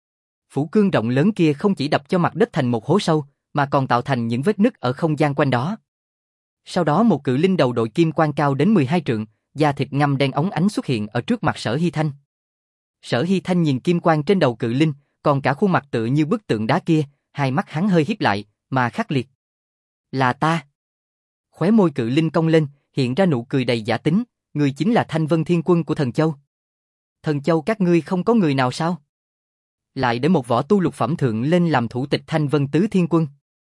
A: Phủ cương rộng lớn kia không chỉ đập cho mặt đất thành một hố sâu, mà còn tạo thành những vết nứt ở không gian quanh đó. Sau đó một cự linh đầu đội kim quan cao đến mười hai trượng, da thịt ngăm đen óng ánh xuất hiện ở trước mặt Sở Hy Thanh. Sở Hy Thanh nhìn kim quan trên đầu cự linh, còn cả khuôn mặt tựa như bức tượng đá kia, hai mắt hắn hơi híp lại, mà Khắc Liệt. Là ta. Khóe môi cự linh cong lên, hiện ra nụ cười đầy giả tính, người chính là Thanh Vân Thiên Quân của Thần Châu. Thần Châu các ngươi không có người nào sao? Lại để một võ tu lục phẩm thượng lên làm thủ tịch Thanh Vân Tứ Thiên Quân.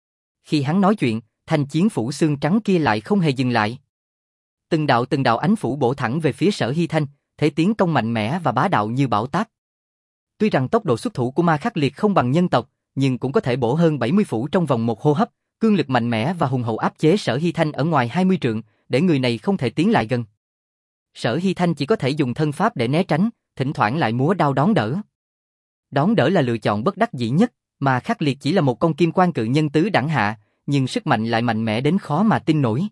A: Khi hắn nói chuyện, thanh chiến phủ xương trắng kia lại không hề dừng lại. Từng đạo từng đạo ánh phủ bổ thẳng về phía Sở Hy Thanh, thể tiến công mạnh mẽ và bá đạo như bão táp. Tuy rằng tốc độ xuất thủ của Ma Khắc Liệt không bằng nhân tộc, nhưng cũng có thể bổ hơn bảy mươi phủ trong vòng một hô hấp, cương lực mạnh mẽ và hùng hậu áp chế Sở Hy Thanh ở ngoài hai mươi trượng, để người này không thể tiến lại gần. Sở Hy Thanh chỉ có thể dùng thân pháp để né tránh, thỉnh thoảng lại múa đao đón đỡ. Đón đỡ là lựa chọn bất đắc dĩ nhất, mà Khắc Liệt chỉ là một con kim quan cự nhân tứ đẳng hạ, nhưng sức mạnh lại mạnh mẽ đến khó mà tin nổi.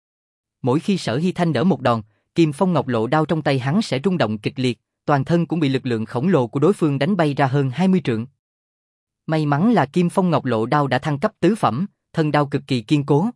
A: Mỗi khi Sở Hy Thanh đỡ một đòn, kim phong ngọc lộ đao trong tay hắn sẽ rung động kịch liệt, toàn thân cũng bị lực lượng khổng lồ của đối phương đánh bay ra hơn hai mươi trượng. May mắn là kim phong ngọc lộ đao đã thăng cấp tứ phẩm, thân đao cực kỳ kiên cố.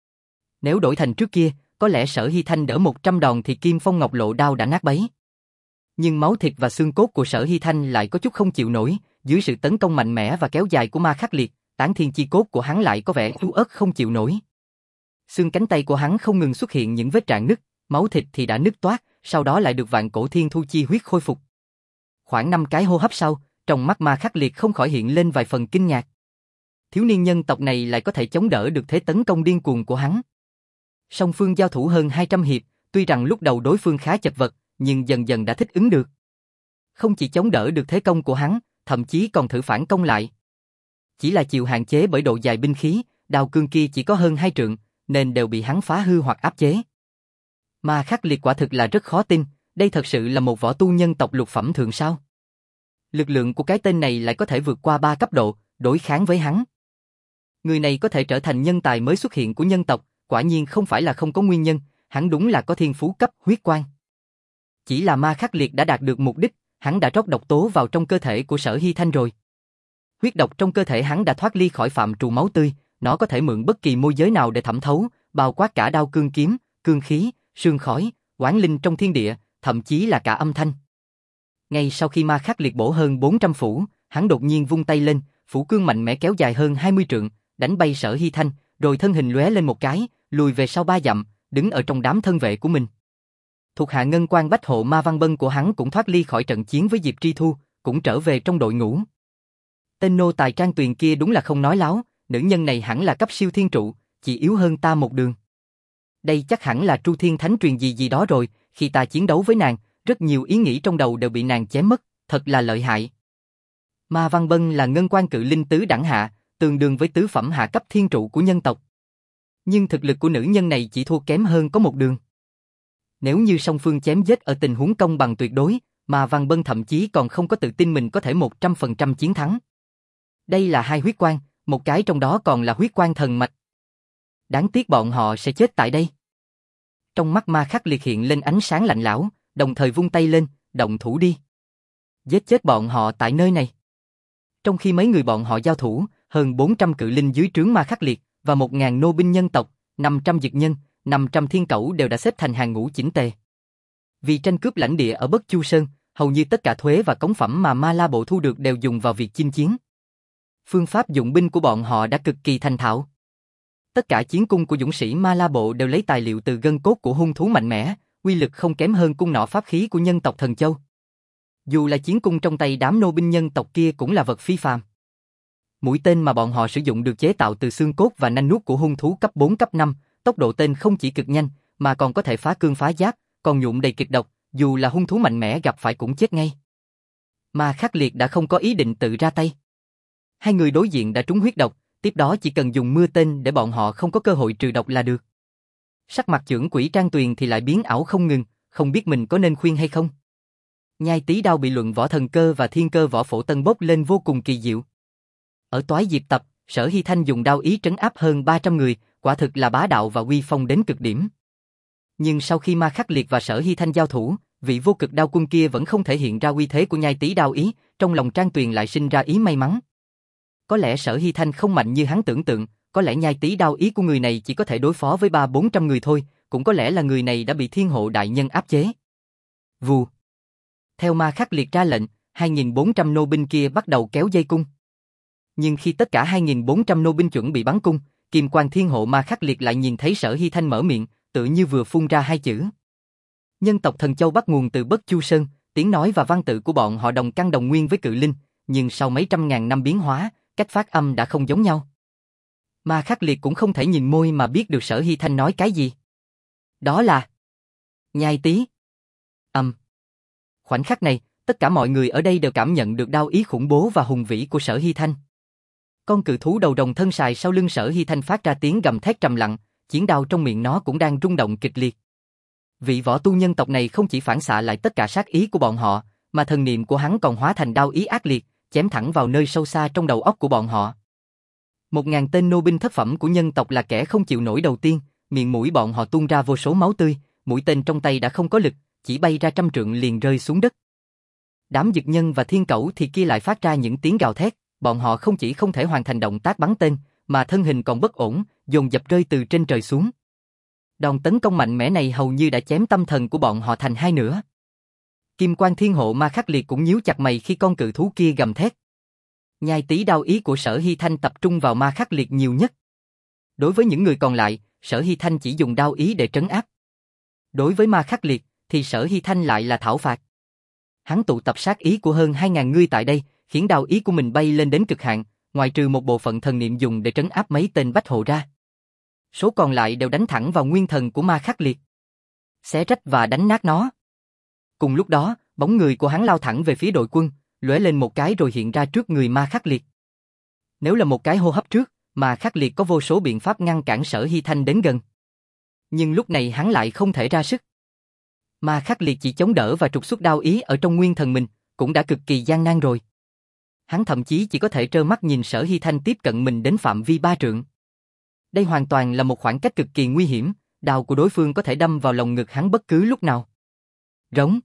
A: Nếu đổi thành trước kia, có lẽ Sở Hy Thanh đỡ một trăm đòn thì kim phong ngọc lộ đao đã nát bấy. Nhưng máu thịt và xương cốt của Sở Hy Thanh lại có chút không chịu nổi, dưới sự tấn công mạnh mẽ và kéo dài của Ma Khắc Liệt, tán thiên chi cốt của hắn lại có vẻ yếu ớt không chịu nổi. Xương cánh tay của hắn không ngừng xuất hiện những vết rạn nứt, máu thịt thì đã nứt toát, sau đó lại được vạn cổ thiên thu chi huyết khôi phục. Khoảng năm cái hô hấp sau, trong mắt Ma Khắc Liệt không khỏi hiện lên vài phần kinh ngạc. Thiếu niên nhân tộc này lại có thể chống đỡ được thế tấn công điên cuồng của hắn. Song phương giao thủ hơn hai trăm hiệp, tuy rằng lúc đầu đối phương khá chật vật, nhưng dần dần đã thích ứng được. Không chỉ chống đỡ được thế công của hắn, thậm chí còn thử phản công lại. Chỉ là chịu hạn chế bởi độ dài binh khí, đao cương kia chỉ có hơn hai trượng, nên đều bị hắn phá hư hoặc áp chế. Ma Khắc Liệt quả thực là rất khó tin, đây thật sự là một võ tu nhân tộc lục phẩm thượng sao? Lực lượng của cái tên này lại có thể vượt qua ba cấp độ, đối kháng với hắn. Người này có thể trở thành nhân tài mới xuất hiện của nhân tộc, quả nhiên không phải là không có nguyên nhân, hắn đúng là có thiên phú cấp huyết quan. Chỉ là Ma Khắc Liệt đã đạt được mục đích, hắn đã rót độc tố vào trong cơ thể của Sở Hy Thanh rồi. Huyết độc trong cơ thể hắn đã thoát ly khỏi phạm trù máu tươi, nó có thể mượn bất kỳ môi giới nào để thẩm thấu, bao quát cả đao cương kiếm, cương khí, sương khói, oán linh trong thiên địa, thậm chí là cả âm thanh. Ngay sau khi ma khắc liệt bổ hơn bốn trăm phủ, hắn đột nhiên vung tay lên, phủ cương mạnh mẽ kéo dài hơn hai mươi trượng, đánh bay Sở Hy Thanh, rồi thân hình lóe lên một cái, lùi về sau ba dặm, đứng ở trong đám thân vệ của mình. Thuộc hạ ngân quan bách hộ Ma Văn Bân của hắn cũng thoát ly khỏi trận chiến với Diệp Tri Thu, cũng trở về trong đội ngũ. Tên nô tài Trang Tuyền kia đúng là không nói láo, nữ nhân này hẳn là cấp siêu thiên trụ, chỉ yếu hơn ta một đường. Đây chắc hẳn là Tru Thiên Thánh truyền gì gì đó rồi, khi ta chiến đấu với nàng, rất nhiều ý nghĩ trong đầu đều bị nàng chém mất, thật là lợi hại. Ma Văn Bân là ngân quan cự linh tứ đẳng hạ, tương đương với tứ phẩm hạ cấp thiên trụ của nhân tộc. Nhưng thực lực của nữ nhân này chỉ thua kém hơn có một đường. Nếu như song phương chém giết ở tình huống công bằng tuyệt đối, Ma Văn Bân thậm chí còn không có tự tin mình có thể một trăm phần trăm chiến thắng. Đây là hai huyết quan, một cái trong đó còn là huyết quan thần mạch. Đáng tiếc bọn họ sẽ chết tại đây. Trong mắt Ma Khắc Liệt hiện lên ánh sáng lạnh lẽo, đồng thời vung tay lên, động thủ đi. Giết chết bọn họ tại nơi này. Trong khi mấy người bọn họ giao thủ, hơn bốn trăm cự linh dưới trướng Ma Khắc Liệt và một nghìn nô binh nhân tộc, năm trăm dực nhân, năm trăm thiên cẩu đều đã xếp thành hàng ngũ chỉnh tề. Vì tranh cướp lãnh địa ở Bất Chu Sơn, hầu như tất cả thuế và cống phẩm mà Ma La Bộ thu được đều dùng vào việc chinh chiến. Phương pháp dụng binh của bọn họ đã cực kỳ thành thạo. Tất cả chiến cung của dũng sĩ Ma La Bộ đều lấy tài liệu từ gân cốt của hung thú mạnh mẽ, uy lực không kém hơn cung nỏ pháp khí của nhân tộc Thần Châu. Dù là chiến cung trong tay đám nô binh nhân tộc kia cũng là vật phi phàm. Mũi tên mà bọn họ sử dụng được chế tạo từ xương cốt và nanh nuốt của hung thú cấp bốn cấp năm, tốc độ tên không chỉ cực nhanh, mà còn có thể phá cương phá giáp, còn nhuộm đầy kịch độc, dù là hung thú mạnh mẽ gặp phải cũng chết ngay. Ma Khắc Liệt đã không có ý định tự ra tay. Hai người đối diện đã trúng huyết độc, tiếp đó chỉ cần dùng mưa tên để bọn họ không có cơ hội trừ độc là được. Sắc mặt chưởng quỷ Trang Tuyền thì lại biến ảo không ngừng, không biết mình có nên khuyên hay không. Nhai Tý đao bị luận võ thần cơ và thiên cơ võ phổ tân bốc lên vô cùng kỳ diệu. Ở Toái Diệp tập, Sở Hy Thanh dùng đao ý trấn áp hơn ba trăm người, quả thực là bá đạo và uy phong đến cực điểm. Nhưng sau khi Ma Khắc Liệt và Sở Hy Thanh giao thủ, vị vô cực đao quân kia vẫn không thể hiện ra uy thế của Nhai Tý đao ý, trong lòng Trang Tuyền lại sinh ra ý may mắn. Có lẽ Sở Hy Thanh không mạnh như hắn tưởng tượng, có lẽ Nhai Tý đao ý của người này chỉ có thể đối phó với ba bốn trăm người thôi, cũng có lẽ là người này đã bị Thiên Hộ đại nhân áp chế. Vù. Theo Ma Khắc Liệt ra lệnh, hai nghìn bốn trăm nô binh kia bắt đầu kéo dây cung. Nhưng khi tất cả hai nghìn bốn trăm nô binh chuẩn bị bắn cung, Kim Quang Thiên Hộ Ma Khắc Liệt lại nhìn thấy Sở Hy Thanh mở miệng, tự như vừa phun ra hai chữ. Nhân tộc Thần Châu bắt nguồn từ Bất Chu Sơn, tiếng nói và văn tự của bọn họ đồng căn đồng nguyên với cự linh, nhưng sau mấy trăm ngàn năm biến hóa, cách phát âm đã không giống nhau. Ma Khắc Liệt cũng không thể nhìn môi mà biết được Sở Hy Thanh nói cái gì. Đó là Nhai Tý. Âm. Khoảnh khắc này, tất cả mọi người ở đây đều cảm nhận được đao ý khủng bố và hùng vĩ của Sở Hy Thanh. Con cự thú đầu rồng thân sài sau lưng Sở Hy Thanh phát ra tiếng gầm thét trầm lặng, chiến đao trong miệng nó cũng đang rung động kịch liệt. Vị võ tu nhân tộc này không chỉ phản xạ lại tất cả sát ý của bọn họ, mà thần niệm của hắn còn hóa thành đao ý ác liệt, chém thẳng vào nơi sâu xa trong đầu óc của bọn họ. Một ngàn tên nô binh thất phẩm của nhân tộc là kẻ không chịu nổi đầu tiên, miệng mũi bọn họ tuôn ra vô số máu tươi, mũi tên trong tay đã không có lực, chỉ bay ra trăm trượng liền rơi xuống đất. Đám dực nhân và thiên cẩu thì kia lại phát ra những tiếng gào thét, bọn họ không chỉ không thể hoàn thành động tác bắn tên, mà thân hình còn bất ổn, dồn dập rơi từ trên trời xuống. Đòn tấn công mạnh mẽ này hầu như đã chém tâm thần của bọn họ thành hai nửa. Kim Quang Thiên Hộ Ma Khắc Liệt cũng nhíu chặt mày khi con cự thú kia gầm thét. Nhai Tý đao ý của Sở Hy Thanh tập trung vào Ma Khắc Liệt nhiều nhất. Đối với những người còn lại, Sở Hy Thanh chỉ dùng đao ý để trấn áp. Đối với Ma Khắc Liệt, thì Sở Hy Thanh lại là thảo phạt. Hắn tụ tập sát ý của hơn hai ngàn người tại đây, khiến đao ý của mình bay lên đến cực hạn, ngoại trừ một bộ phận thần niệm dùng để trấn áp mấy tên bách hộ ra. Số còn lại đều đánh thẳng vào nguyên thần của Ma Khắc Liệt, xé rách và đánh nát nó. Cùng lúc đó, bóng người của hắn lao thẳng về phía đội quân, lóe lên một cái rồi hiện ra trước người Ma Khắc Liệt. Nếu là một cái hô hấp trước, Ma Khắc Liệt có vô số biện pháp ngăn cản Sở Hy Thanh đến gần. Nhưng lúc này hắn lại không thể ra sức. Ma Khắc Liệt chỉ chống đỡ và trục xuất đao ý ở trong nguyên thần mình, cũng đã cực kỳ gian nan rồi. Hắn thậm chí chỉ có thể trơ mắt nhìn Sở Hy Thanh tiếp cận mình đến phạm vi ba trượng. Đây hoàn toàn là một khoảng cách cực kỳ nguy hiểm, đao của đối phương có thể đâm vào lồng ngực hắn bất cứ lúc nào. Rống.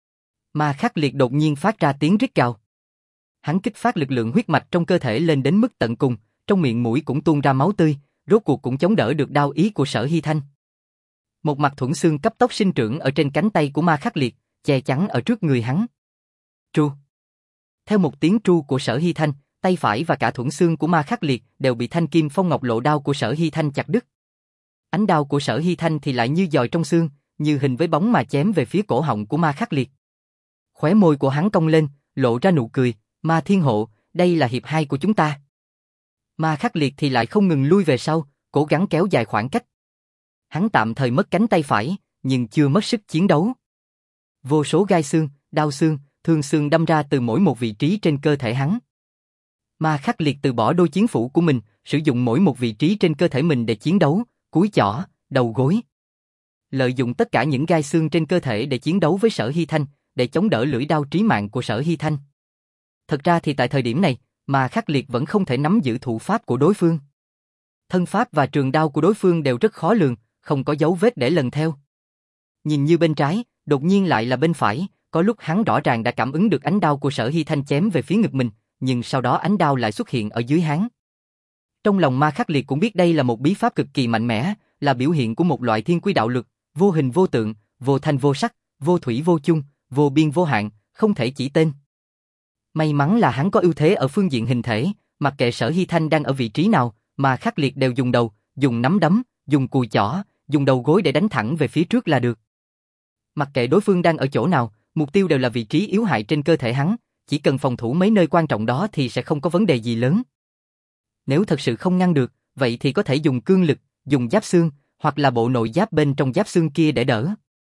A: Ma Khắc Liệt đột nhiên phát ra tiếng rít gào. Hắn kích phát lực lượng huyết mạch trong cơ thể lên đến mức tận cùng, trong miệng mũi cũng tuôn ra máu tươi, rốt cuộc cũng chống đỡ được đao ý của Sở Hy Thanh. Một mặt thuẫn xương cấp tốc sinh trưởng ở trên cánh tay của Ma Khắc Liệt, che chắn ở trước người hắn. Tru. Theo một tiếng tru của Sở Hy Thanh, tay phải và cả thuẫn xương của Ma Khắc Liệt đều bị thanh kim phong ngọc lộ đao của Sở Hy Thanh chặt đứt. Ánh đao của Sở Hy Thanh thì lại như dòi trong xương, như hình với bóng mà chém về phía cổ họng của Ma Khắc Liệt. Khóe môi của hắn cong lên, lộ ra nụ cười, Ma Thiên Hộ, đây là hiệp hai của chúng ta. Ma Khắc Liệt thì lại không ngừng lui về sau, cố gắng kéo dài khoảng cách. Hắn tạm thời mất cánh tay phải, nhưng chưa mất sức chiến đấu. Vô số gai xương, đao xương, thương xương đâm ra từ mỗi một vị trí trên cơ thể hắn. Ma Khắc Liệt từ bỏ đôi chiến phủ của mình, sử dụng mỗi một vị trí trên cơ thể mình để chiến đấu, cúi chỏ, đầu gối. Lợi dụng tất cả những gai xương trên cơ thể để chiến đấu với Sở Hy Thanh, để chống đỡ lưỡi đao trí mạng của Sở Hy Thanh. Thật ra thì tại thời điểm này, Ma Khắc Liệt vẫn không thể nắm giữ thủ pháp của đối phương. Thân pháp và trường đao của đối phương đều rất khó lường, không có dấu vết để lần theo. Nhìn như bên trái, đột nhiên lại là bên phải, có lúc hắn rõ ràng đã cảm ứng được ánh đao của Sở Hy Thanh chém về phía ngực mình, nhưng sau đó ánh đao lại xuất hiện ở dưới hắn. Trong lòng Ma Khắc Liệt cũng biết đây là một bí pháp cực kỳ mạnh mẽ, là biểu hiện của một loại thiên quy đạo lực, vô hình vô tượng, vô thanh vô sắc, vô thủy vô chung, vô biên vô hạn, không thể chỉ tên. May mắn là hắn có ưu thế ở phương diện hình thể, mặc kệ Sở Hy Thanh đang ở vị trí nào, Ma Khắc Liệt đều dùng đầu, dùng nắm đấm, dùng cùi chỏ, dùng đầu gối để đánh thẳng về phía trước là được. Mặc kệ đối phương đang ở chỗ nào, mục tiêu đều là vị trí yếu hại trên cơ thể hắn, chỉ cần phòng thủ mấy nơi quan trọng đó thì sẽ không có vấn đề gì lớn. Nếu thật sự không ngăn được, vậy thì có thể dùng cương lực, dùng giáp xương, hoặc là bộ nội giáp bên trong giáp xương kia để đỡ.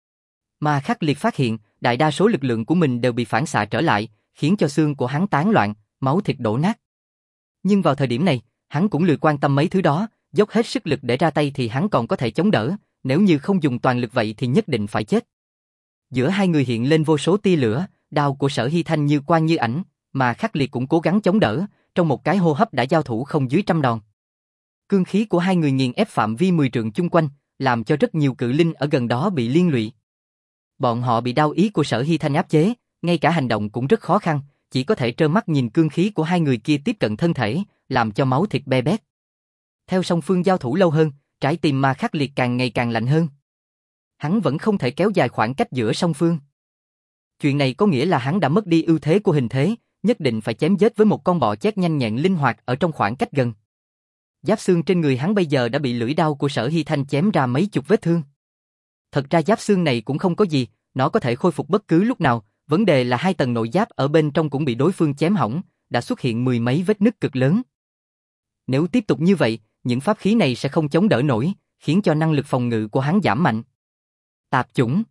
A: Ma Khắc Liệt phát hiện, đại đa số lực lượng của mình đều bị phản xạ trở lại, khiến cho xương của hắn tán loạn, máu thịt đổ nát. Nhưng vào thời điểm này, hắn cũng lười quan tâm mấy thứ đó, dốc hết sức lực để ra tay thì hắn còn có thể chống đỡ, nếu như không dùng toàn lực vậy thì nhất định phải chết. Giữa hai người hiện lên vô số tia lửa, đao của Sở Hy Thanh như quang như ảnh, mà Khắc Liệt cũng cố gắng chống đỡ, trong một cái hô hấp đã giao thủ không dưới trăm đòn. Cương khí của hai người nghiền ép phạm vi mười trượng chung quanh, làm cho rất nhiều cự linh ở gần đó bị liên lụy. Bọn họ bị đao ý của Sở Hy Thanh áp chế, ngay cả hành động cũng rất khó khăn, chỉ có thể trơ mắt nhìn cương khí của hai người kia tiếp cận thân thể, làm cho máu thịt be bét. Theo song phương giao thủ lâu hơn, trái tim Ma Khắc Liệt càng ngày càng lạnh hơn. Hắn vẫn không thể kéo dài khoảng cách giữa song phương. Chuyện này có nghĩa là hắn đã mất đi ưu thế của hình thế, nhất định phải chém giết với một con bọ chét nhanh nhẹn linh hoạt ở trong khoảng cách gần. Giáp xương trên người hắn bây giờ đã bị lưỡi đao của Sở Hy Thanh chém ra mấy chục vết thương. Thật ra giáp xương này cũng không có gì, nó có thể khôi phục bất cứ lúc nào, vấn đề là hai tầng nội giáp ở bên trong cũng bị đối phương chém hỏng, đã xuất hiện mười mấy vết nứt cực lớn. Nếu tiếp tục như vậy, những pháp khí này sẽ không chống đỡ nổi, khiến cho năng lực phòng ngự của hắn giảm mạnh. Tạp chủng.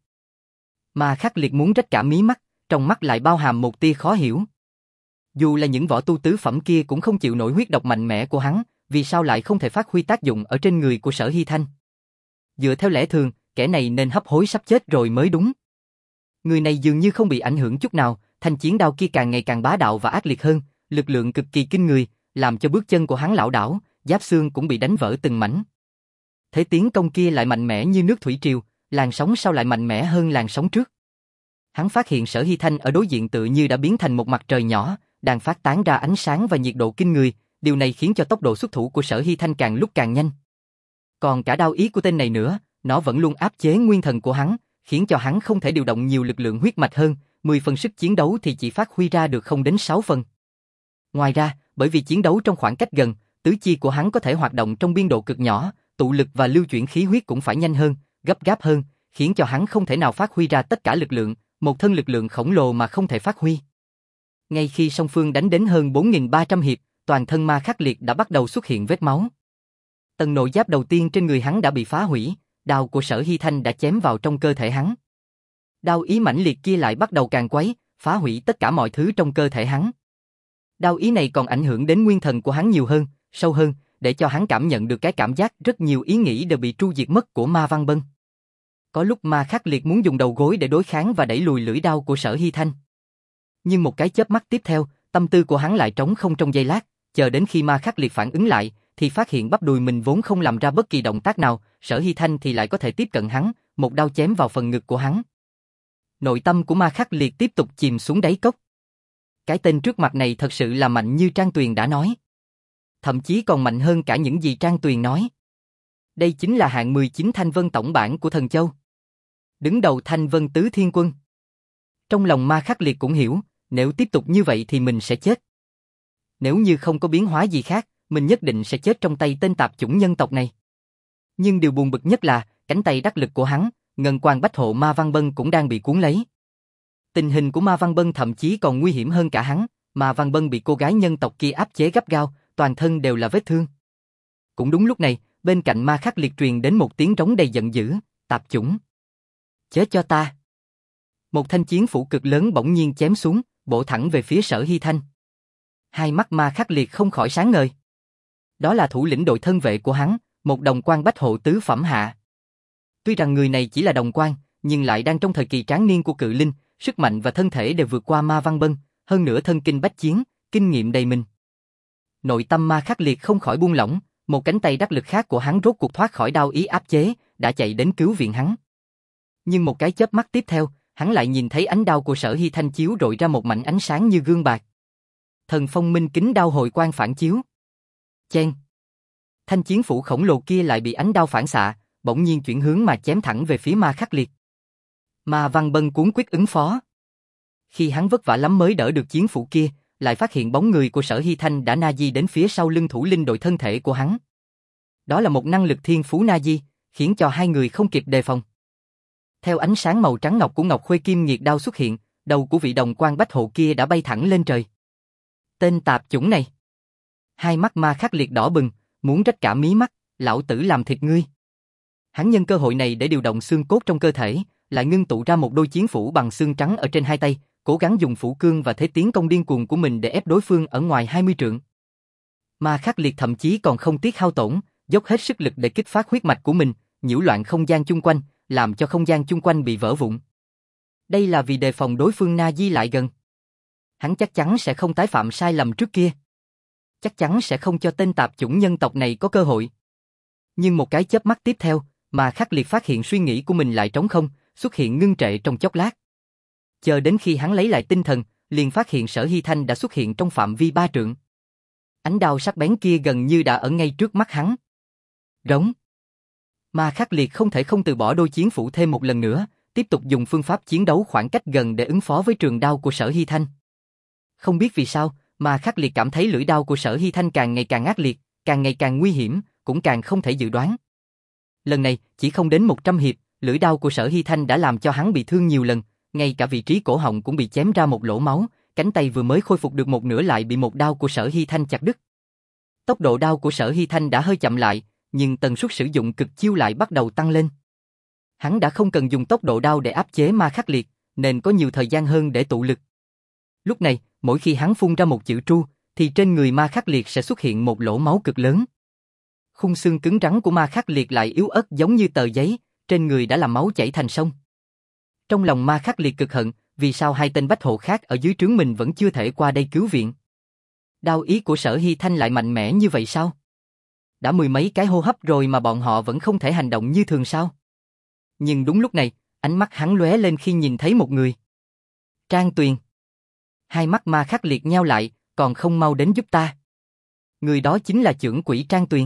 A: Ma Khắc Liệt muốn rách cả mí mắt, trong mắt lại bao hàm một tia khó hiểu. Dù là những võ tu tứ phẩm kia cũng không chịu nổi huyết độc mạnh mẽ của hắn, vì sao lại không thể phát huy tác dụng ở trên người của Sở Hy Thanh? Dựa theo lẽ thường, kẻ này nên hấp hối sắp chết rồi mới đúng. Người này dường như không bị ảnh hưởng chút nào, thanh chiến đao kia càng ngày càng bá đạo và ác liệt hơn, lực lượng cực kỳ kinh người, làm cho bước chân của hắn lảo đảo, giáp xương cũng bị đánh vỡ từng mảnh. Thế tiến công kia lại mạnh mẽ như nước thủy triều, làn sóng sau lại mạnh mẽ hơn làn sóng trước. Hắn phát hiện Sở Hy Thanh ở đối diện tự như đã biến thành một mặt trời nhỏ, đang phát tán ra ánh sáng và nhiệt độ kinh người, điều này khiến cho tốc độ xuất thủ của Sở Hy Thanh càng lúc càng nhanh. Còn cả đao ý của tên này nữa, nó vẫn luôn áp chế nguyên thần của hắn, khiến cho hắn không thể điều động nhiều lực lượng huyết mạch hơn, mười phần sức chiến đấu thì chỉ phát huy ra được không đến sáu phần. Ngoài ra, bởi vì chiến đấu trong khoảng cách gần, tứ chi của hắn có thể hoạt động trong biên độ cực nhỏ, tụ lực và lưu chuyển khí huyết cũng phải nhanh hơn, gấp gáp hơn, khiến cho hắn không thể nào phát huy ra tất cả lực lượng, một thân lực lượng khổng lồ mà không thể phát huy. Ngay khi song phương đánh đến hơn bốn nghìn ba trăm hiệp, toàn thân Ma Khắc Liệt đã bắt đầu xuất hiện vết máu. Tầng nội giáp đầu tiên trên người hắn đã bị phá hủy, đao của Sở Hy Thanh đã chém vào trong cơ thể hắn. Đao ý mãnh liệt kia lại bắt đầu càn quấy, phá hủy tất cả mọi thứ trong cơ thể hắn. Đao ý này còn ảnh hưởng đến nguyên thần của hắn nhiều hơn, sâu hơn, để cho hắn cảm nhận được cái cảm giác rất nhiều ý nghĩ đều bị tru diệt mất của Ma Văn Bân. Có lúc Ma Khắc Liệt muốn dùng đầu gối để đối kháng và đẩy lùi lưỡi đao của Sở Hy Thanh. Nhưng một cái chớp mắt tiếp theo, tâm tư của hắn lại trống không trong giây lát, chờ đến khi Ma Khắc Liệt phản ứng lại, thì phát hiện bắp đùi mình vốn không làm ra bất kỳ động tác nào, Sở Hy Thanh thì lại có thể tiếp cận hắn, một đao chém vào phần ngực của hắn. Nội tâm của Ma Khắc Liệt tiếp tục chìm xuống đáy cốc. Cái tên trước mặt này thật sự là mạnh như Trang Tuyền đã nói. Thậm chí còn mạnh hơn cả những gì Trang Tuyền nói. Đây chính là hạng mười chín Thanh Vân tổng bản của Thần Châu. Đứng đầu Thanh Vân Tứ Thiên Quân. Trong lòng Ma Khắc Liệt cũng hiểu, nếu tiếp tục như vậy thì mình sẽ chết. Nếu như không có biến hóa gì khác, mình nhất định sẽ chết trong tay tên tạp chủng nhân tộc này. Nhưng điều buồn bực nhất là, cánh tay đắc lực của hắn, Ngân Quang Bách Hộ Ma Văn Bân cũng đang bị cuốn lấy. Tình hình của Ma Văn Bân thậm chí còn nguy hiểm hơn cả hắn, Ma Văn Bân bị cô gái nhân tộc kia áp chế gắt gao, toàn thân đều là vết thương. Cũng đúng lúc này, bên cạnh Ma Khắc Liệt truyền đến một tiếng trống đầy giận dữ, tạp chủng. Chết cho ta. Một thanh chiến phủ cực lớn bỗng nhiên chém xuống, bổ thẳng về phía Sở Hy Thanh. Hai mắt Ma Khắc Liệt không khỏi sáng ngời. Đó là thủ lĩnh đội thân vệ của hắn, một đồng quan bách hộ tứ phẩm hạ. Tuy rằng người này chỉ là đồng quan, nhưng lại đang trong thời kỳ tráng niên của cự linh, sức mạnh và thân thể đều vượt qua Ma Văn Bân, hơn nữa thân kinh bách chiến, kinh nghiệm đầy mình. Nội tâm Ma Khắc Liệt không khỏi buông lỏng, một cánh tay đắc lực khác của hắn rốt cuộc thoát khỏi đao ý áp chế, đã chạy đến cứu viện hắn. Nhưng một cái chớp mắt tiếp theo, hắn lại nhìn thấy ánh đao của Sở Hy Thanh chiếu rọi ra một mảnh ánh sáng như gương bạc. Thần Phong Minh Kính đao hồi quang phản chiếu. Chen. Thanh chiến phủ khổng lồ kia lại bị ánh đao phản xạ, bỗng nhiên chuyển hướng mà chém thẳng về phía Ma Khắc Liệt. Ma Văn Bân cuống quyết ứng phó. Khi hắn vất vả lắm mới đỡ được chiến phủ kia, lại phát hiện bóng người của Sở Hy Thanh đã na di đến phía sau lưng thủ linh đội thân thể của hắn. Đó là một năng lực thiên phú na di, khiến cho hai người không kịp đề phòng. Theo ánh sáng màu trắng ngọc của Ngọc Khuê Kim Nghiệt đao xuất hiện, đầu của vị đồng quan bách hộ kia đã bay thẳng lên trời. Tên tạp chủng này. Hai mắt Ma Khắc Liệt đỏ bừng, muốn rách cả mí mắt, lão tử làm thịt ngươi. Hắn nhân cơ hội này để điều động xương cốt trong cơ thể, lại ngưng tụ ra một đôi chiến phủ bằng xương trắng ở trên hai tay, cố gắng dùng phủ cương và thế tiến công điên cuồng của mình để ép đối phương ở ngoài hai mươi trượng. Ma Khắc Liệt thậm chí còn không tiếc hao tổn, dốc hết sức lực để kích phát huyết mạch của mình, nhiễu loạn không gian chung quanh, làm cho không gian chung quanh bị vỡ vụn. Đây là vì đề phòng đối phương na di lại gần. Hắn chắc chắn sẽ không tái phạm sai lầm trước kia. Chắc chắn sẽ không cho tên tạp chủng nhân tộc này có cơ hội. Nhưng một cái chớp mắt tiếp theo, Ma Khắc Liệt phát hiện suy nghĩ của mình lại trống không, xuất hiện ngưng trệ trong chốc lát. Chờ đến khi hắn lấy lại tinh thần, liền phát hiện Sở Hy Thanh đã xuất hiện trong phạm vi ba trượng. Ánh đao sắc bén kia gần như đã ở ngay trước mắt hắn. Rống. Ma Khắc Liệt không thể không từ bỏ đôi chiến phủ thêm một lần nữa, tiếp tục dùng phương pháp chiến đấu khoảng cách gần để ứng phó với trường đao của Sở Hy Thanh. Không biết vì sao, Ma Khắc Liệt cảm thấy lưỡi đao của Sở Hy Thanh càng ngày càng ác liệt, càng ngày càng nguy hiểm, cũng càng không thể dự đoán. Lần này, chỉ không đến một trăm hiệp, lưỡi đao của Sở Hy Thanh đã làm cho hắn bị thương nhiều lần, ngay cả vị trí cổ họng cũng bị chém ra một lỗ máu, cánh tay vừa mới khôi phục được một nửa lại bị một đao của Sở Hy Thanh chặt đứt. Tốc độ đao của Sở Hy Thanh đã hơi chậm lại, nhưng tần suất sử dụng cực chiêu lại bắt đầu tăng lên. Hắn đã không cần dùng tốc độ đao để áp chế Ma Khắc Liệt, nên có nhiều thời gian hơn để tụ lực. Lúc này, mỗi khi hắn phun ra một chữ tru, thì trên người Ma Khắc Liệt sẽ xuất hiện một lỗ máu cực lớn. Khung xương cứng rắn của Ma Khắc Liệt lại yếu ớt giống như tờ giấy, trên người đã làm máu chảy thành sông. Trong lòng Ma Khắc Liệt cực hận, vì sao hai tên bách hộ khác ở dưới trướng mình vẫn chưa thể qua đây cứu viện. Đao ý của Sở Hy Thanh lại mạnh mẽ như vậy sao? Đã mười mấy cái hô hấp rồi mà bọn họ vẫn không thể hành động như thường sao? Nhưng đúng lúc này, ánh mắt hắn lóe lên khi nhìn thấy một người. Trang Tuyền. Hai mắt Ma Khắc Liệt nheo lại, còn không mau đến giúp ta. Người đó chính là chưởng quỷ Trang Tuyền.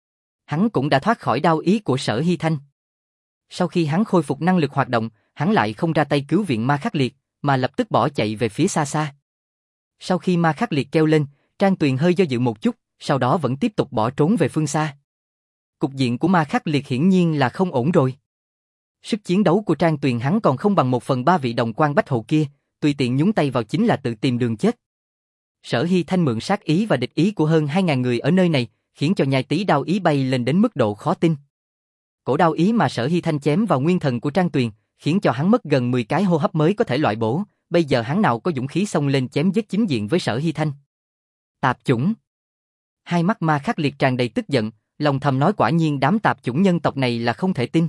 A: Hắn cũng đã thoát khỏi đao ý của Sở Hy Thanh. Sau khi hắn khôi phục năng lực hoạt động, hắn lại không ra tay cứu viện Ma Khắc Liệt, mà lập tức bỏ chạy về phía xa xa. Sau khi Ma Khắc Liệt kêu lên, Trang Tuyền hơi do dự một chút, sau đó vẫn tiếp tục bỏ trốn về phương xa. Cục diện của Ma Khắc Liệt hiển nhiên là không ổn rồi. Sức chiến đấu của Trang Tuyền hắn còn không bằng một phần ba vị đồng quan bách hộ kia, tùy tiện nhúng tay vào chính là tự tìm đường chết. Sở Hy Thanh mượn sát ý và địch ý của hơn hai ngàn người ở nơi này, khiến cho nhai tí đao ý bay lên đến mức độ khó tin. Cổ đao ý mà Sở Hy Thanh chém vào nguyên thần của Trang Tuyền, khiến cho hắn mất gần mười cái hô hấp mới có thể loại bổ, bây giờ hắn nào có dũng khí xông lên chém giết chính diện với Sở Hy Thanh. Tạp chủng. Hai mắt Ma Khắc Liệt tràn đầy tức giận, lòng thầm nói quả nhiên đám tạp chủng nhân tộc này là không thể tin.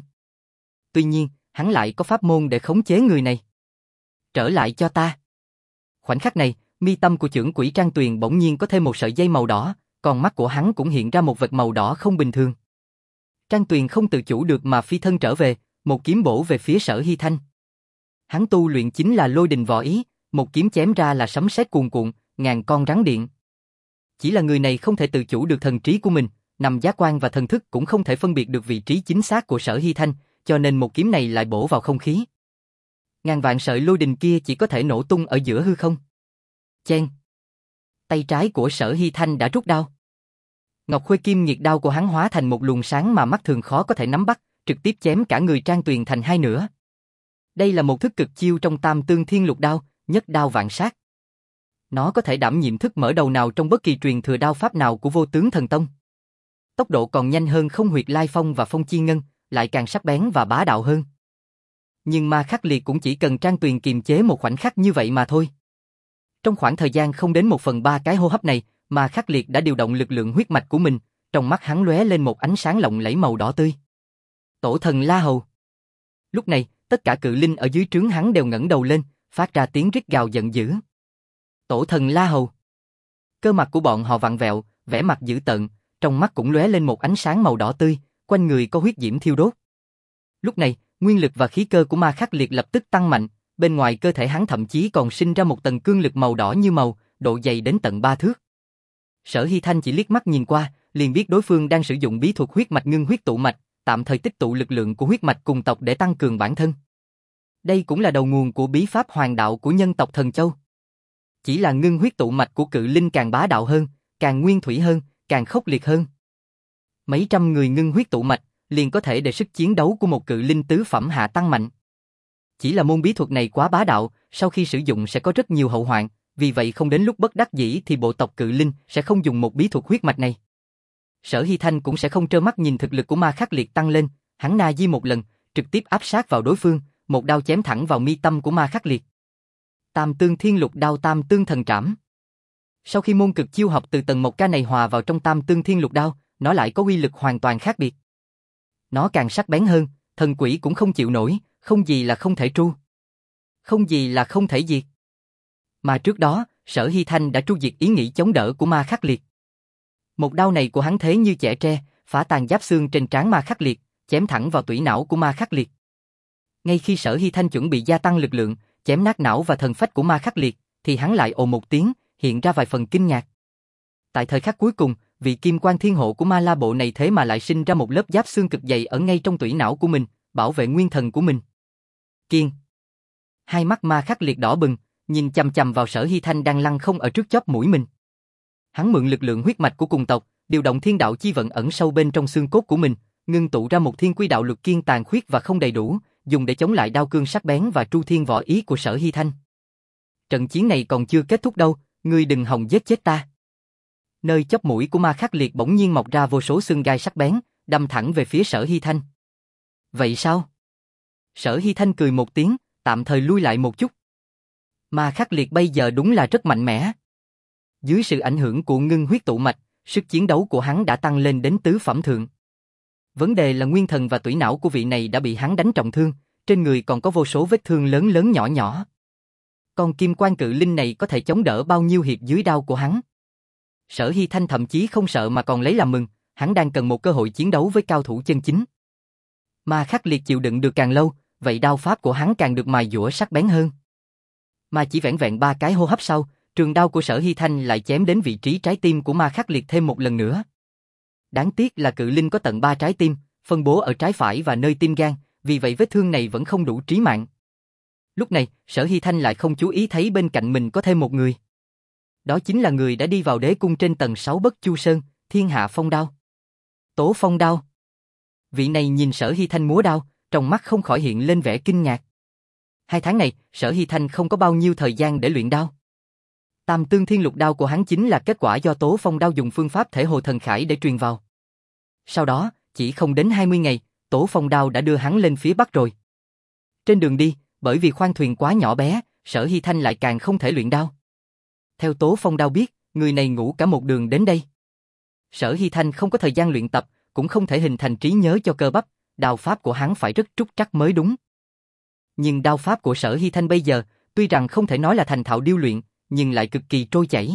A: Tuy nhiên, hắn lại có pháp môn để khống chế người này. Trở lại cho ta. Khoảnh khắc này, mi tâm của chưởng quỷ Trang Tuyền bỗng nhiên có thêm một sợi dây màu đỏ, còn mắt của hắn cũng hiện ra một vệt màu đỏ không bình thường. Trang Tuyền không tự chủ được mà phi thân trở về, một kiếm bổ về phía Sở Hy Thanh. Hắn tu luyện chính là lôi đình võ ý, một kiếm chém ra là sấm sét cuồn cuộn, ngàn con rắn điện. Chỉ là người này không thể tự chủ được thần trí của mình, nằm giác quan và thần thức cũng không thể phân biệt được vị trí chính xác của Sở Hy Thanh, cho nên một kiếm này lại bổ vào không khí. Ngàn vạn sợi lôi đình kia chỉ có thể nổ tung ở giữa hư không. Chen. Tay trái của Sở Hy Thanh đã rút đao. Ngọc Khuê Kim Nghiệt đao của hắn hóa thành một luồng sáng mà mắt thường khó có thể nắm bắt, trực tiếp chém cả người Trang Tuyền thành hai nửa. Đây là một thức cực chiêu trong Tam Tương Thiên Lục Đao, nhất đao vạn sát. Nó có thể đảm nhiệm thức mở đầu nào trong bất kỳ truyền thừa đao pháp nào của Vô Tướng Thần Tông. Tốc độ còn nhanh hơn Không Huyệt Lai Phong và Phong Chi Ngân, lại càng sắc bén và bá đạo hơn. Nhưng Ma Khắc Liệt cũng chỉ cần Trang Tuyền kiềm chế một khoảnh khắc như vậy mà thôi. Trong khoảng thời gian không đến một phần ba cái hô hấp này, Ma Khắc Liệt đã điều động lực lượng huyết mạch của mình, trong mắt hắn lóe lên một ánh sáng lộng lẫy màu đỏ tươi. Tổ thần La Hầu. Lúc này, tất cả cự linh ở dưới trướng hắn đều ngẩng đầu lên, phát ra tiếng rít gào giận dữ. Tổ thần La Hầu. Cơ mặt của bọn họ vặn vẹo, vẻ mặt dữ tợn, trong mắt cũng lóe lên một ánh sáng màu đỏ tươi, quanh người có huyết diễm thiêu đốt. Lúc này, nguyên lực và khí cơ của Ma Khắc Liệt lập tức tăng mạnh, bên ngoài cơ thể hắn thậm chí còn sinh ra một tầng cương lực màu đỏ như màu, độ dày đến tận ba thước. Sở Hy Thanh chỉ liếc mắt nhìn qua, liền biết đối phương đang sử dụng bí thuật huyết mạch ngưng huyết tụ mạch, tạm thời tích tụ lực lượng của huyết mạch cùng tộc để tăng cường bản thân. Đây cũng là đầu nguồn của bí pháp hoàng đạo của nhân tộc Thần Châu. Chỉ là ngưng huyết tụ mạch của cự linh càng bá đạo hơn, càng nguyên thủy hơn, càng khốc liệt hơn. Mấy trăm người ngưng huyết tụ mạch liền có thể để sức chiến đấu của một cự linh tứ phẩm hạ tăng mạnh. Chỉ là môn bí thuật này quá bá đạo, sau khi sử dụng sẽ có rất nhiều hậu hoạn, vì vậy không đến lúc bất đắc dĩ thì bộ tộc cự linh sẽ không dùng một bí thuật huyết mạch này. Sở Hy Thanh cũng sẽ không trơ mắt nhìn thực lực của Ma Khắc Liệt tăng lên, hắn na di một lần, trực tiếp áp sát vào đối phương, một đao chém thẳng vào mi tâm của Ma Khắc Liệt. Tam Tương Thiên Lục Đao Tam Tương Thần Trảm. Sau khi môn cực chiêu học từ tầng một ca này hòa vào trong Tam Tương Thiên Lục Đao, nó lại có uy lực hoàn toàn khác biệt. Nó càng sắc bén hơn, thần quỷ cũng không chịu nổi, không gì là không thể tru. Không gì là không thể diệt. Mà trước đó, Sở Hy Thanh đã tru diệt ý nghĩ chống đỡ của Ma Khắc Liệt. Một đao này của hắn thế như chẻ tre, phá tan giáp xương trên trán Ma Khắc Liệt, chém thẳng vào tủy não của Ma Khắc Liệt. Ngay khi Sở Hy Thanh chuẩn bị gia tăng lực lượng, chém nát não và thần phách của Ma Khắc Liệt, thì hắn lại ồ một tiếng, hiện ra vài phần kinh ngạc. Tại thời khắc cuối cùng, vị Kim Quan Thiên Hộ của Ma La Bộ này thế mà lại sinh ra một lớp giáp xương cực dày ở ngay trong tủy não của mình, bảo vệ nguyên thần của mình. Kiên. Hai mắt Ma Khắc Liệt đỏ bừng, nhìn chằm chằm vào Sở Hy Thanh đang lăn không ở trước chóp mũi mình. Hắn mượn lực lượng huyết mạch của cùng tộc, điều động thiên đạo chi vận ẩn sâu bên trong xương cốt của mình, ngưng tụ ra một thiên quy đạo lực kiên tàn khuyết và không đầy đủ, dùng để chống lại đao cương sắc bén và tru thiên võ ý của Sở Hy Thanh. Trận chiến này còn chưa kết thúc đâu, ngươi đừng hòng giết chết ta. Nơi chóp mũi của Ma Khắc Liệt bỗng nhiên mọc ra vô số xương gai sắc bén, đâm thẳng về phía Sở Hy Thanh. Vậy sao? Sở Hy Thanh cười một tiếng, tạm thời lui lại một chút. Ma Khắc Liệt bây giờ đúng là rất mạnh mẽ. Dưới sự ảnh hưởng của ngưng huyết tụ mạch, sức chiến đấu của hắn đã tăng lên đến tứ phẩm thượng. Vấn đề là nguyên thần và tủy não của vị này đã bị hắn đánh trọng thương, trên người còn có vô số vết thương lớn lớn nhỏ nhỏ. Còn Kim Quan cự linh này có thể chống đỡ bao nhiêu hiệp dưới đao của hắn? Sở Hy Thanh thậm chí không sợ mà còn lấy làm mừng, hắn đang cần một cơ hội chiến đấu với cao thủ chân chính. Ma Khắc Liệt chịu đựng được càng lâu, vậy đao pháp của hắn càng được mài dũa sắc bén hơn. Mà chỉ vẻn vẹn ba cái hô hấp sau, trường đao của Sở Hy Thanh lại chém đến vị trí trái tim của Ma Khắc Liệt thêm một lần nữa. Đáng tiếc là cự linh có tận ba trái tim, phân bố ở trái phải và nơi tim gan, vì vậy vết thương này vẫn không đủ trí mạng. Lúc này, Sở Hy Thanh lại không chú ý thấy bên cạnh mình có thêm một người. Đó chính là người đã đi vào đế cung trên tầng sáu Bất Chu Sơn, Thiên Hạ Phong Đao. Tố Phong Đao. Vị này nhìn Sở Hy Thanh múa đao, trong mắt không khỏi hiện lên vẻ kinh ngạc. Hai tháng này, Sở Hy Thanh không có bao nhiêu thời gian để luyện đao. Tam Tương Thiên Lục Đao của hắn chính là kết quả do Tố Phong Đao dùng phương pháp thể hồ thần khải để truyền vào. Sau đó, chỉ không đến hai mươi ngày, Tố Phong Đao đã đưa hắn lên phía Bắc rồi. Trên đường đi, bởi vì khoang thuyền quá nhỏ bé, Sở Hy Thanh lại càng không thể luyện đao. Theo Tố Phong Đao biết, người này ngủ cả một đường đến đây. Sở Hy Thanh không có thời gian luyện tập, cũng không thể hình thành trí nhớ cho cơ bắp, đao pháp của hắn phải rất trúc trắc mới đúng. Nhưng đao pháp của Sở Hy Thanh bây giờ, tuy rằng không thể nói là thành thạo điêu luyện, nhưng lại cực kỳ trôi chảy.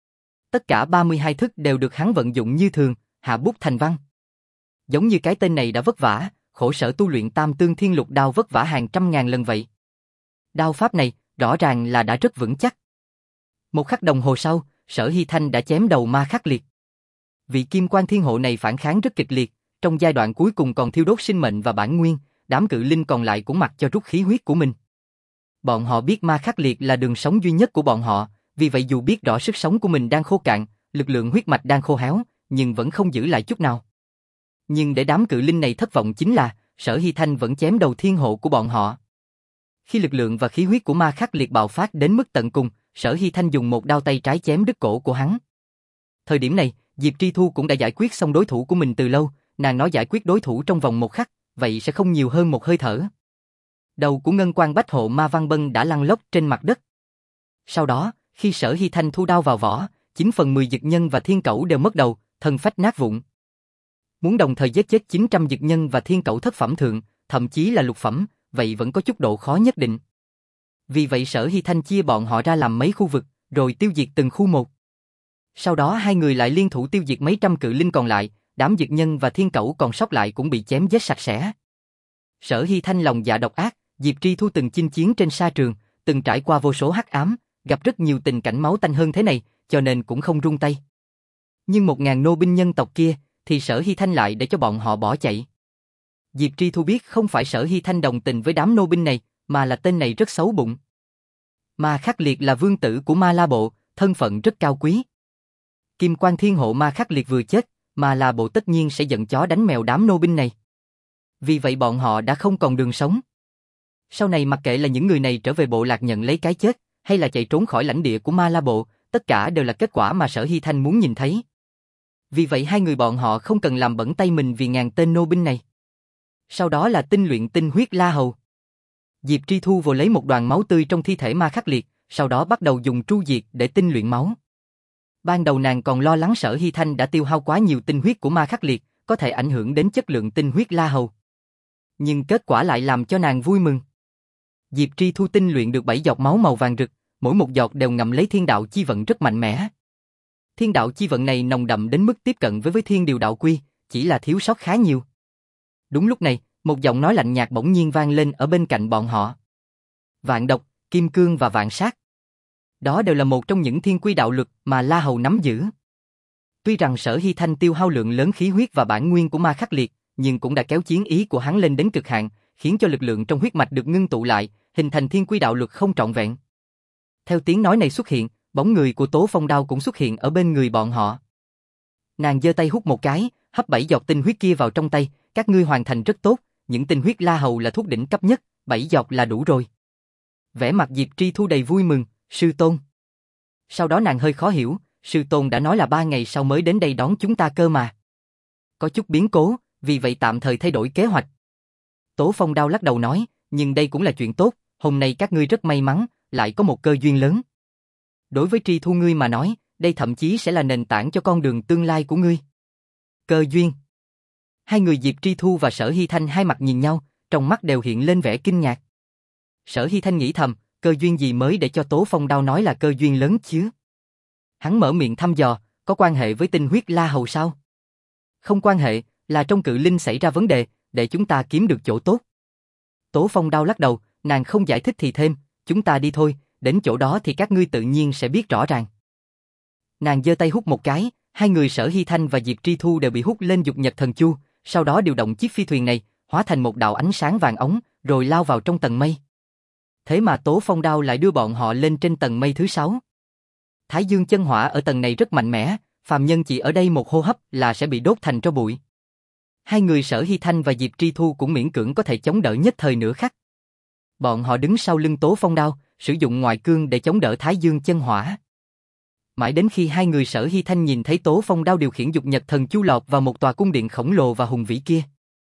A: Tất cả ba mươi hai thức đều được hắn vận dụng như thường, hạ bút thành văn. Giống như cái tên này đã vất vả, khổ sở tu luyện Tam Tương Thiên Lục Đao vất vả hàng trăm ngàn lần vậy. Đao pháp này, rõ ràng là đã rất vững chắc. Một khắc đồng hồ sau, Sở Hy Thanh đã chém đầu Ma Khắc Liệt. Vị kim quan thiên hộ này phản kháng rất kịch liệt, trong giai đoạn cuối cùng còn thiêu đốt sinh mệnh và bản nguyên, đám cự linh còn lại cũng mặc cho rút khí huyết của mình. Bọn họ biết ma khắc liệt là đường sống duy nhất của bọn họ, vì vậy dù biết rõ sức sống của mình đang khô cạn, lực lượng huyết mạch đang khô héo, nhưng vẫn không giữ lại chút nào. Nhưng để đám cự linh này thất vọng chính là, Sở Hy Thanh vẫn chém đầu thiên hộ của bọn họ. Khi lực lượng và khí huyết của ma khắc liệt bạo phát đến mức tận cùng, Sở Hy Thanh dùng một đao tay trái chém đứt cổ của hắn. Thời điểm này, Diệp Tri Thu cũng đã giải quyết xong đối thủ của mình từ lâu, nàng nói giải quyết đối thủ trong vòng một khắc, vậy sẽ không nhiều hơn một hơi thở. Đầu của Ngân Quan Bách Hộ Ma Văn Bân đã lăn lóc trên mặt đất. Sau đó, khi Sở Hy Thanh thu đao vào vỏ, chín phần mười dực nhân và thiên cẩu đều mất đầu, thân phách nát vụn. Muốn đồng thời giết chết chín trăm dực nhân và thiên cẩu thất phẩm thượng, thậm chí là lục phẩm, vậy vẫn có chút độ khó nhất định. Vì vậy Sở Hy Thanh chia bọn họ ra làm mấy khu vực, rồi tiêu diệt từng khu một. Sau đó hai người lại liên thủ tiêu diệt mấy trăm cự linh còn lại, đám dực nhân và thiên cẩu còn sót lại cũng bị chém giết sạch sẽ. Sở Hy Thanh lòng dạ độc ác, Diệp Tri Thu từng chinh chiến trên sa trường, từng trải qua vô số hắc ám, gặp rất nhiều tình cảnh máu tanh hơn thế này, cho nên cũng không run tay. Nhưng một ngàn nô binh nhân tộc kia, thì Sở Hy Thanh lại để cho bọn họ bỏ chạy. Diệp Tri Thu biết không phải Sở Hy Thanh đồng tình với đám nô binh này, mà là tên này rất xấu bụng. Ma Khắc Liệt là vương tử của Ma La Bộ, thân phận rất cao quý. Kim Quan Thiên Hộ Ma Khắc Liệt vừa chết, Ma La Bộ tất nhiên sẽ giận chó đánh mèo đám nô binh này. Vì vậy bọn họ đã không còn đường sống. Sau này mặc kệ là những người này trở về bộ lạc nhận lấy cái chết, hay là chạy trốn khỏi lãnh địa của Ma La Bộ, tất cả đều là kết quả mà Sở Hy Thanh muốn nhìn thấy. Vì vậy hai người bọn họ không cần làm bẩn tay mình vì ngàn tên nô binh này. Sau đó là tinh luyện tinh huyết La Hầu. Diệp Tri Thu vồ lấy một đoàn máu tươi trong thi thể Ma Khắc Liệt, sau đó bắt đầu dùng tru diệt để tinh luyện máu. Ban đầu nàng còn lo lắng Sở Hy Thanh đã tiêu hao quá nhiều tinh huyết của Ma Khắc Liệt, có thể ảnh hưởng đến chất lượng tinh huyết La Hầu. Nhưng kết quả lại làm cho nàng vui mừng. Diệp Tri Thu tinh luyện được bảy giọt máu màu vàng rực, mỗi một giọt đều ngậm lấy thiên đạo chi vận rất mạnh mẽ. Thiên đạo chi vận này nồng đậm đến mức tiếp cận với với thiên điều đạo quy, chỉ là thiếu sót khá nhiều. Đúng lúc này, một giọng nói lạnh nhạt bỗng nhiên vang lên ở bên cạnh bọn họ. Vạn độc, kim cương và vạn sát. Đó đều là một trong những thiên quy đạo luật mà La Hầu nắm giữ. Tuy rằng Sở Hy Thanh tiêu hao lượng lớn khí huyết và bản nguyên của Ma Khắc Liệt, nhưng cũng đã kéo chiến ý của hắn lên đến cực hạn, khiến cho lực lượng trong huyết mạch được ngưng tụ lại, hình thành thiên quy đạo luật không trọn vẹn. Theo tiếng nói này xuất hiện, bóng người của Tố Phong Đao cũng xuất hiện ở bên người bọn họ. Nàng giơ tay hút một cái, hấp bảy giọt tinh huyết kia vào trong tay, các ngươi hoàn thành rất tốt, những tinh huyết La Hầu là thuốc đỉnh cấp nhất, bảy giọt là đủ rồi. Vẻ mặt Diệp Tri Thu đầy vui mừng, sư tôn. Sau đó nàng hơi khó hiểu, sư tôn đã nói là ba ngày sau mới đến đây đón chúng ta cơ mà. Có chút biến cố, vì vậy tạm thời thay đổi kế hoạch. Tố Phong Đao lắc đầu nói, nhưng đây cũng là chuyện tốt, hôm nay các ngươi rất may mắn, lại có một cơ duyên lớn. Đối với Tri Thu ngươi mà nói, đây thậm chí sẽ là nền tảng cho con đường tương lai của ngươi. Cơ duyên. Hai người Diệp Tri Thu và Sở Hy Thanh hai mặt nhìn nhau, trong mắt đều hiện lên vẻ kinh ngạc. Sở Hy Thanh nghĩ thầm, cơ duyên gì mới để cho Tố Phong Đao nói là cơ duyên lớn chứ? Hắn mở miệng thăm dò, có quan hệ với tinh huyết La Hầu sao? Không quan hệ, là trong cự linh xảy ra vấn đề, để chúng ta kiếm được chỗ tốt. Tố Phong Đao lắc đầu, nàng không giải thích thì thêm, chúng ta đi thôi, đến chỗ đó thì các ngươi tự nhiên sẽ biết rõ ràng. Nàng giơ tay hút một cái, hai người Sở Hy Thanh và Diệp Tri Thu đều bị hút lên dục nhật thần chu, sau đó điều động chiếc phi thuyền này, hóa thành một đạo ánh sáng vàng ống, rồi lao vào trong tầng mây. Thế mà Tố Phong Đao lại đưa bọn họ lên trên tầng mây thứ sáu. Thái dương chân hỏa ở tầng này rất mạnh mẽ, phàm nhân chỉ ở đây một hô hấp là sẽ bị đốt thành tro bụi. Hai người Sở Hy Thanh và Diệp Tri Thu cũng miễn cưỡng có thể chống đỡ nhất thời nửa khắc. Bọn họ đứng sau lưng Tố Phong Đao, sử dụng ngoại cương để chống đỡ Thái dương chân hỏa. Mãi đến khi hai người Sở Hy Thanh nhìn thấy Tố Phong Đao điều khiển dục nhật thần chu lọt vào một tòa cung điện khổng lồ và hùng vĩ kia.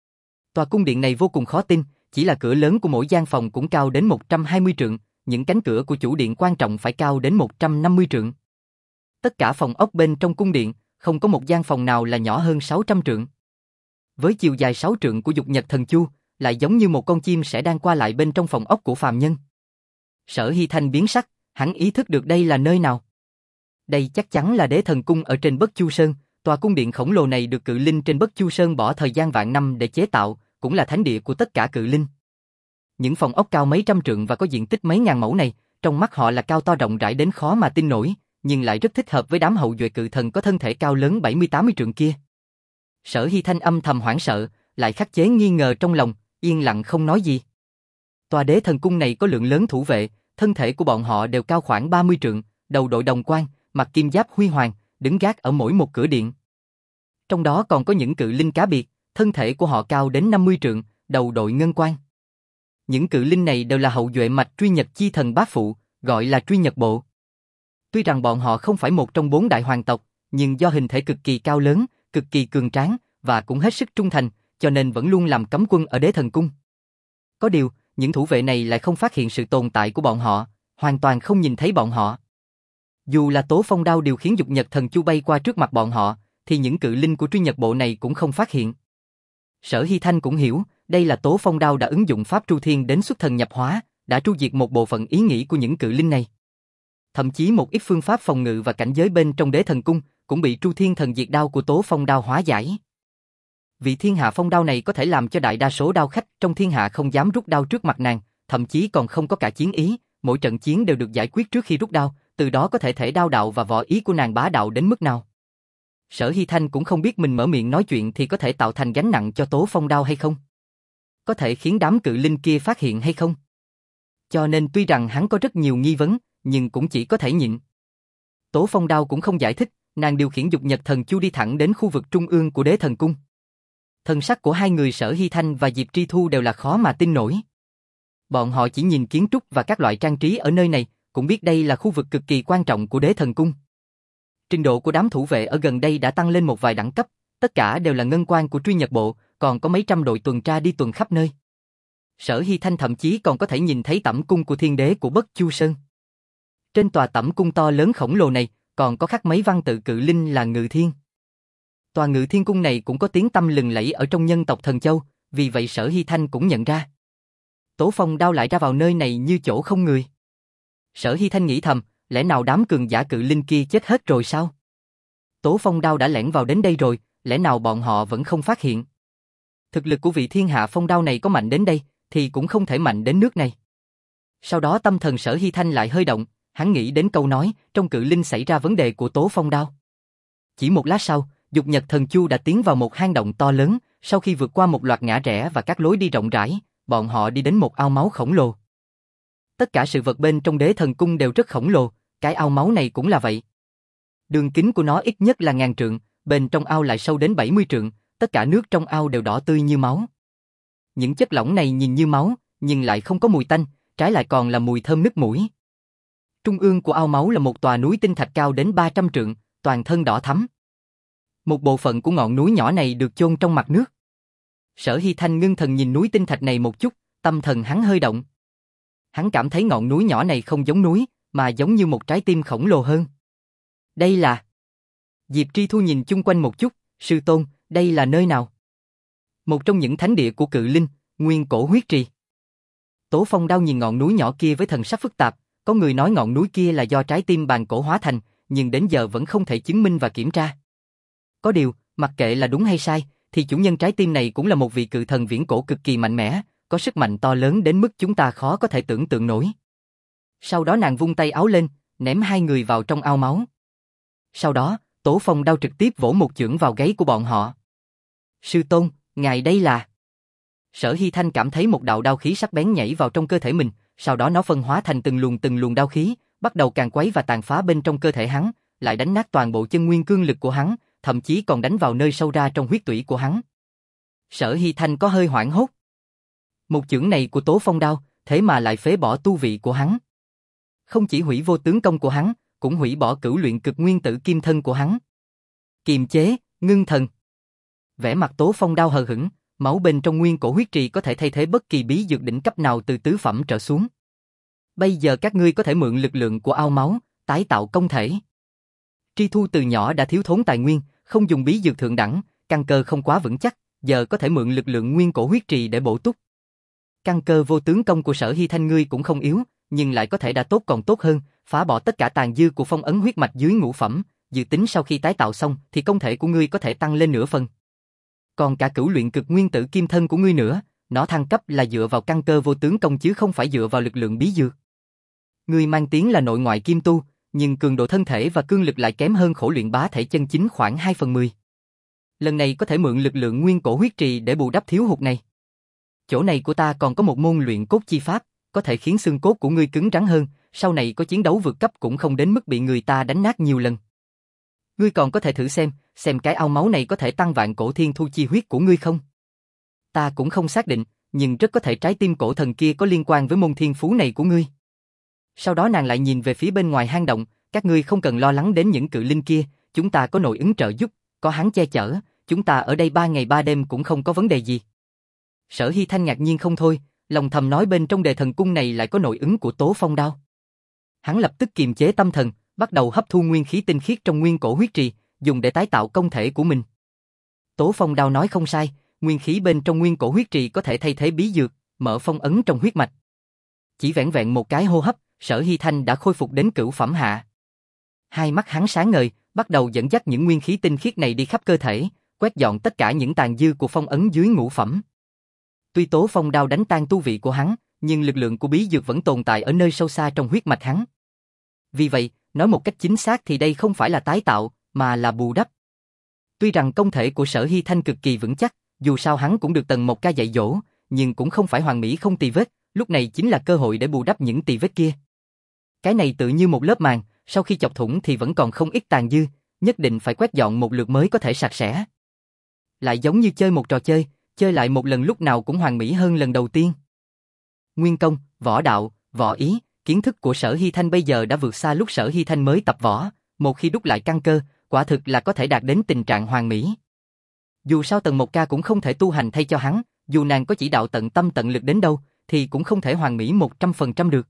A: Tòa cung điện này vô cùng khó tin, chỉ là cửa lớn của mỗi gian phòng cũng cao đến một trăm hai mươi trượng, những cánh cửa của chủ điện quan trọng phải cao đến một trăm năm mươi trượng. Tất cả phòng ốc bên trong cung điện, không có một gian phòng nào là nhỏ hơn sáu trăm trượng. Với chiều dài sáu trượng của dục nhật thần chu, lại giống như một con chim sẻ đang qua lại bên trong phòng ốc của phàm nhân. Sở Hy Thanh biến sắc, hắn ý thức được đây là nơi nào. Đây chắc chắn là Đế Thần Cung ở trên Bất Chu Sơn, tòa cung điện khổng lồ này được cự linh trên Bất Chu Sơn bỏ thời gian vạn năm để chế tạo, cũng là thánh địa của tất cả cự linh. Những phòng ốc cao mấy trăm trượng và có diện tích mấy ngàn mẫu này, trong mắt họ là cao to rộng rãi đến khó mà tin nổi, nhưng lại rất thích hợp với đám hậu duệ cự thần có thân thể cao lớn bảy mươi tám mươi trượng kia. Sở Hy Thanh âm thầm hoảng sợ, lại khắc chế nghi ngờ trong lòng, yên lặng không nói gì. Tòa đế thần cung này có lượng lớn thủ vệ, thân thể của bọn họ đều cao khoảng ba mươi trượng, đầu đội đồng quan, mặc kim giáp huy hoàng, đứng gác ở mỗi một cửa điện. Trong đó còn có những cự linh cá biệt, thân thể của họ cao đến năm mươi trượng, đầu đội ngân quan. Những cự linh này đều là hậu duệ mạch truy nhật chi thần bá phụ, gọi là truy nhật bộ. Tuy rằng bọn họ không phải một trong bốn đại hoàng tộc, nhưng do hình thể cực kỳ cao lớn, cực kỳ cường tráng, và cũng hết sức trung thành, cho nên vẫn luôn làm cấm quân ở đế thần cung. Có điều, những thủ vệ này lại không phát hiện sự tồn tại của bọn họ, hoàn toàn không nhìn thấy bọn họ. Dù là Tố Phong Đao điều khiển dục nhật thần chu bay qua trước mặt bọn họ, thì những cự linh của truy nhật bộ này cũng không phát hiện. Sở Hy Thanh cũng hiểu, đây là Tố Phong Đao đã ứng dụng pháp tru thiên đến xuất thần nhập hóa, đã tru diệt một bộ phận ý nghĩ của những cự linh này. Thậm chí một ít phương pháp phòng ngự và cảnh giới bên trong đế thần cung cũng bị tru thiên thần diệt đao của Tố Phong Đao hóa giải. Vị thiên hạ phong đao này có thể làm cho đại đa số đao khách trong thiên hạ không dám rút đao trước mặt nàng, thậm chí còn không có cả chiến ý, mỗi trận chiến đều được giải quyết trước khi rút đao, từ đó có thể thể đao đạo và võ ý của nàng bá đạo đến mức nào. Sở Hy Thanh cũng không biết mình mở miệng nói chuyện thì có thể tạo thành gánh nặng cho Tố Phong Đao hay không. Có thể khiến đám cự linh kia phát hiện hay không. Cho nên tuy rằng hắn có rất nhiều nghi vấn, nhưng cũng chỉ có thể nhịn. Tố Phong Đao cũng không giải thích, nàng điều khiển dục nhật thần chu đi thẳng đến khu vực trung ương của đế thần cung. Thần sắc của hai người Sở Hy Thanh và Diệp Tri Thu đều là khó mà tin nổi. Bọn họ chỉ nhìn kiến trúc và các loại trang trí ở nơi này, cũng biết đây là khu vực cực kỳ quan trọng của đế thần cung. Trình độ của đám thủ vệ ở gần đây đã tăng lên một vài đẳng cấp, tất cả đều là ngân quan của truy nhật bộ, còn có mấy trăm đội tuần tra đi tuần khắp nơi. Sở Hy Thanh thậm chí còn có thể nhìn thấy tẩm cung của thiên đế của Bất Chu Sơn. Trên tòa tẩm cung to lớn khổng lồ này, còn có khắc mấy văn tự cự linh là Ngự Thiên. Tòa Ngự Thiên cung này cũng có tiếng tăm lừng lẫy ở trong nhân tộc Thần Châu, vì vậy Sở Hy Thanh cũng nhận ra. Tố Phong Đao lại ra vào nơi này như chỗ không người. Sở Hy Thanh nghĩ thầm, lẽ nào đám cường giả cự linh kia chết hết rồi sao? Tố Phong Đao đã lẻn vào đến đây rồi, lẽ nào bọn họ vẫn không phát hiện? Thực lực của vị thiên hạ phong đao này có mạnh đến đây, thì cũng không thể mạnh đến nước này. Sau đó tâm thần Sở Hy Thanh lại hơi động, hắn nghĩ đến câu nói, trong cự linh xảy ra vấn đề của Tố Phong Đao. Chỉ một lát sau, dục nhật thần chu đã tiến vào một hang động to lớn, sau khi vượt qua một loạt ngã rẽ và các lối đi rộng rãi, bọn họ đi đến một ao máu khổng lồ. Tất cả sự vật bên trong đế thần cung đều rất khổng lồ, cái ao máu này cũng là vậy. Đường kính của nó ít nhất là ngàn trượng, bên trong ao lại sâu đến bảy mươi trượng, tất cả nước trong ao đều đỏ tươi như máu. Những chất lỏng này nhìn như máu, nhưng lại không có mùi tanh, trái lại còn là mùi thơm nức mũi. Trung ương của ao máu là một tòa núi tinh thạch cao đến ba trăm trượng, toàn thân đỏ thắm. Một bộ phận của ngọn núi nhỏ này được chôn trong mặt nước. Sở Hy Thanh ngưng thần nhìn núi tinh thạch này một chút, tâm thần hắn hơi động. Hắn cảm thấy ngọn núi nhỏ này không giống núi, mà giống như một trái tim khổng lồ hơn. Đây là... Diệp Tri Thu nhìn chung quanh một chút, sư tôn, đây là nơi nào? Một trong những thánh địa của cự linh, nguyên cổ huyết trì. Tố Phong Đao nhìn ngọn núi nhỏ kia với thần sắc phức tạp, có người nói ngọn núi kia là do trái tim bàn cổ hóa thành, nhưng đến giờ vẫn không thể chứng minh và kiểm tra. Có điều, mặc kệ là đúng hay sai, thì chủ nhân trái tim này cũng là một vị cự thần viễn cổ cực kỳ mạnh mẽ, có sức mạnh to lớn đến mức chúng ta khó có thể tưởng tượng nổi. Sau đó nàng vung tay áo lên, ném hai người vào trong ao máu. Sau đó, Tố Phong Đao trực tiếp vỗ một chưởng vào gáy của bọn họ. Sư tôn, ngài đây là... Sở Hy Thanh cảm thấy một đạo đao khí sắc bén nhảy vào trong cơ thể mình, sau đó nó phân hóa thành từng luồng từng luồng đao khí, bắt đầu càn quấy và tàn phá bên trong cơ thể hắn, lại đánh nát toàn bộ chân nguyên cương lực của hắn, thậm chí còn đánh vào nơi sâu ra trong huyết tủy của hắn. Sở Hy Thanh có hơi hoảng hốt. Một chưởng này của Tố Phong Đao, thế mà lại phế bỏ tu vị của hắn. Không chỉ hủy vô tướng công của hắn, cũng hủy bỏ cửu luyện cực nguyên tử kim thân của hắn. Kiềm chế, ngưng thần. Vẻ mặt Tố Phong Đao hờ hững, máu bên trong nguyên cổ huyết trì có thể thay thế bất kỳ bí dược đỉnh cấp nào từ tứ phẩm trở xuống. Bây giờ các ngươi có thể mượn lực lượng của ao máu, tái tạo công thể. Tri Thu từ nhỏ đã thiếu thốn tài nguyên, không dùng bí dược thượng đẳng, căn cơ không quá vững chắc, giờ có thể mượn lực lượng nguyên cổ huyết trì để bổ túc. Căn cơ vô tướng công của Sở Hy Thanh ngươi cũng không yếu, nhưng lại có thể đã tốt còn tốt hơn, phá bỏ tất cả tàn dư của phong ấn huyết mạch dưới ngũ phẩm, dự tính sau khi tái tạo xong thì công thể của ngươi có thể tăng lên nửa phần. Còn cả cửu luyện cực nguyên tử kim thân của ngươi nữa, nó thăng cấp là dựa vào căn cơ vô tướng công chứ không phải dựa vào lực lượng bí dược. Ngươi mang tiếng là nội ngoại kim tu, nhưng cường độ thân thể và cương lực lại kém hơn khổ luyện bá thể chân chính khoảng hai phần mười. Lần này có thể mượn lực lượng nguyên cổ huyết trì để bù đắp thiếu hụt này. Chỗ này của ta còn có một môn luyện cốt chi pháp, có thể khiến xương cốt của ngươi cứng rắn hơn, sau này có chiến đấu vượt cấp cũng không đến mức bị người ta đánh nát nhiều lần. Ngươi còn có thể thử xem, xem cái ao máu này có thể tăng vạn cổ thiên thu chi huyết của ngươi không? Ta cũng không xác định, nhưng rất có thể trái tim cổ thần kia có liên quan với môn thiên phú này của ngươi. Sau đó nàng lại nhìn về phía bên ngoài hang động, các ngươi không cần lo lắng đến những cự linh kia, chúng ta có nội ứng trợ giúp, có hắn che chở, chúng ta ở đây ba ngày ba đêm cũng không có vấn đề gì. Sở Hy Thanh ngạc nhiên không thôi, lòng thầm nói bên trong đề thần cung này lại có nội ứng của Tố Phong Đao. Hắn lập tức kiềm chế tâm thần, bắt đầu hấp thu nguyên khí tinh khiết trong nguyên cổ huyết trì, dùng để tái tạo công thể của mình. Tố Phong Đao nói không sai, nguyên khí bên trong nguyên cổ huyết trì có thể thay thế bí dược, mở phong ấn trong huyết mạch. Chỉ vẻn vẹn một cái hô hấp, Sở Hy Thanh đã khôi phục đến cửu phẩm hạ. Hai mắt hắn sáng ngời, bắt đầu dẫn dắt những nguyên khí tinh khiết này đi khắp cơ thể, quét dọn tất cả những tàn dư của phong ấn dưới ngũ phẩm. Tuy Tố Phong Đao đánh tan tu vị của hắn, nhưng lực lượng của bí dược vẫn tồn tại ở nơi sâu xa trong huyết mạch hắn. Vì vậy, nói một cách chính xác thì đây không phải là tái tạo, mà là bù đắp. Tuy rằng công thể của Sở Hy Thanh cực kỳ vững chắc, dù sao hắn cũng được Tần Mộc Ca dạy dỗ, nhưng cũng không phải hoàn mỹ không tì vết, lúc này chính là cơ hội để bù đắp những tì vết kia. Cái này tự như một lớp màng, sau khi chọc thủng thì vẫn còn không ít tàn dư, nhất định phải quét dọn một lượt mới có thể sạch sẽ. Lại giống như chơi một trò chơi, chơi lại một lần lúc nào cũng hoàn mỹ hơn lần đầu tiên. Nguyên công, võ đạo, võ ý, kiến thức của Sở Hy Thanh bây giờ đã vượt xa lúc Sở Hy Thanh mới tập võ, một khi đúc lại căn cơ, quả thực là có thể đạt đến tình trạng hoàn mỹ. Dù sao Tần Mộc Ca cũng không thể tu hành thay cho hắn, dù nàng có chỉ đạo tận tâm tận lực đến đâu, thì cũng không thể hoàn mỹ một trăm phần trăm được.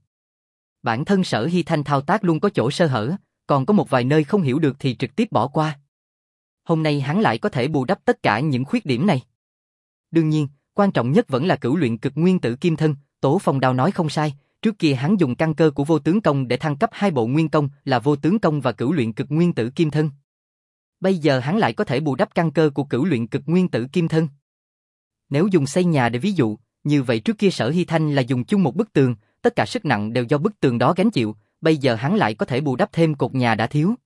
A: Bản thân Sở Hy Thanh thao tác luôn có chỗ sơ hở, còn có một vài nơi không hiểu được thì trực tiếp bỏ qua. Hôm nay hắn lại có thể bù đắp tất cả những khuyết điểm này. Đương nhiên, quan trọng nhất vẫn là cửu luyện cực nguyên tử kim thân, Tố Phong Đao nói không sai, trước kia hắn dùng căn cơ của vô tướng công để thăng cấp hai bộ nguyên công là vô tướng công và cửu luyện cực nguyên tử kim thân. Bây giờ hắn lại có thể bù đắp căn cơ của cửu luyện cực nguyên tử kim thân. Nếu dùng xây nhà để ví dụ, như vậy trước kia Sở Hy Thanh là dùng chung một bức tường, tất cả sức nặng đều do bức tường đó gánh chịu, bây giờ hắn lại có thể bù đắp thêm cột nhà đã thiếu.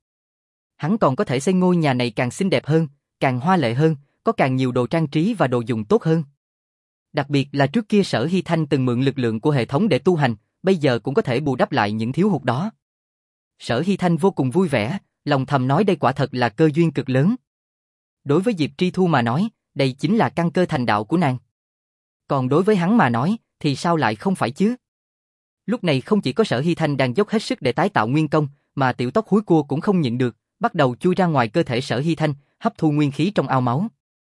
A: Hắn còn có thể xây ngôi nhà này càng xinh đẹp hơn, càng hoa lệ hơn, có càng nhiều đồ trang trí và đồ dùng tốt hơn. Đặc biệt là trước kia Sở Hy Thanh từng mượn lực lượng của hệ thống để tu hành, bây giờ cũng có thể bù đắp lại những thiếu hụt đó. Sở Hy Thanh vô cùng vui vẻ, lòng thầm nói đây quả thật là cơ duyên cực lớn. Đối với Diệp Tri Thu mà nói, đây chính là căn cơ thành đạo của nàng. Còn đối với hắn mà nói, thì sao lại không phải chứ? Lúc này không chỉ có Sở Hy Thanh đang dốc hết sức để tái tạo nguyên công, mà tiểu tóc húi cua cũng không nhịn được, bắt đầu chui ra ngoài cơ thể Sở Hy Thanh, hấp thu nguyên khí trong ao máu.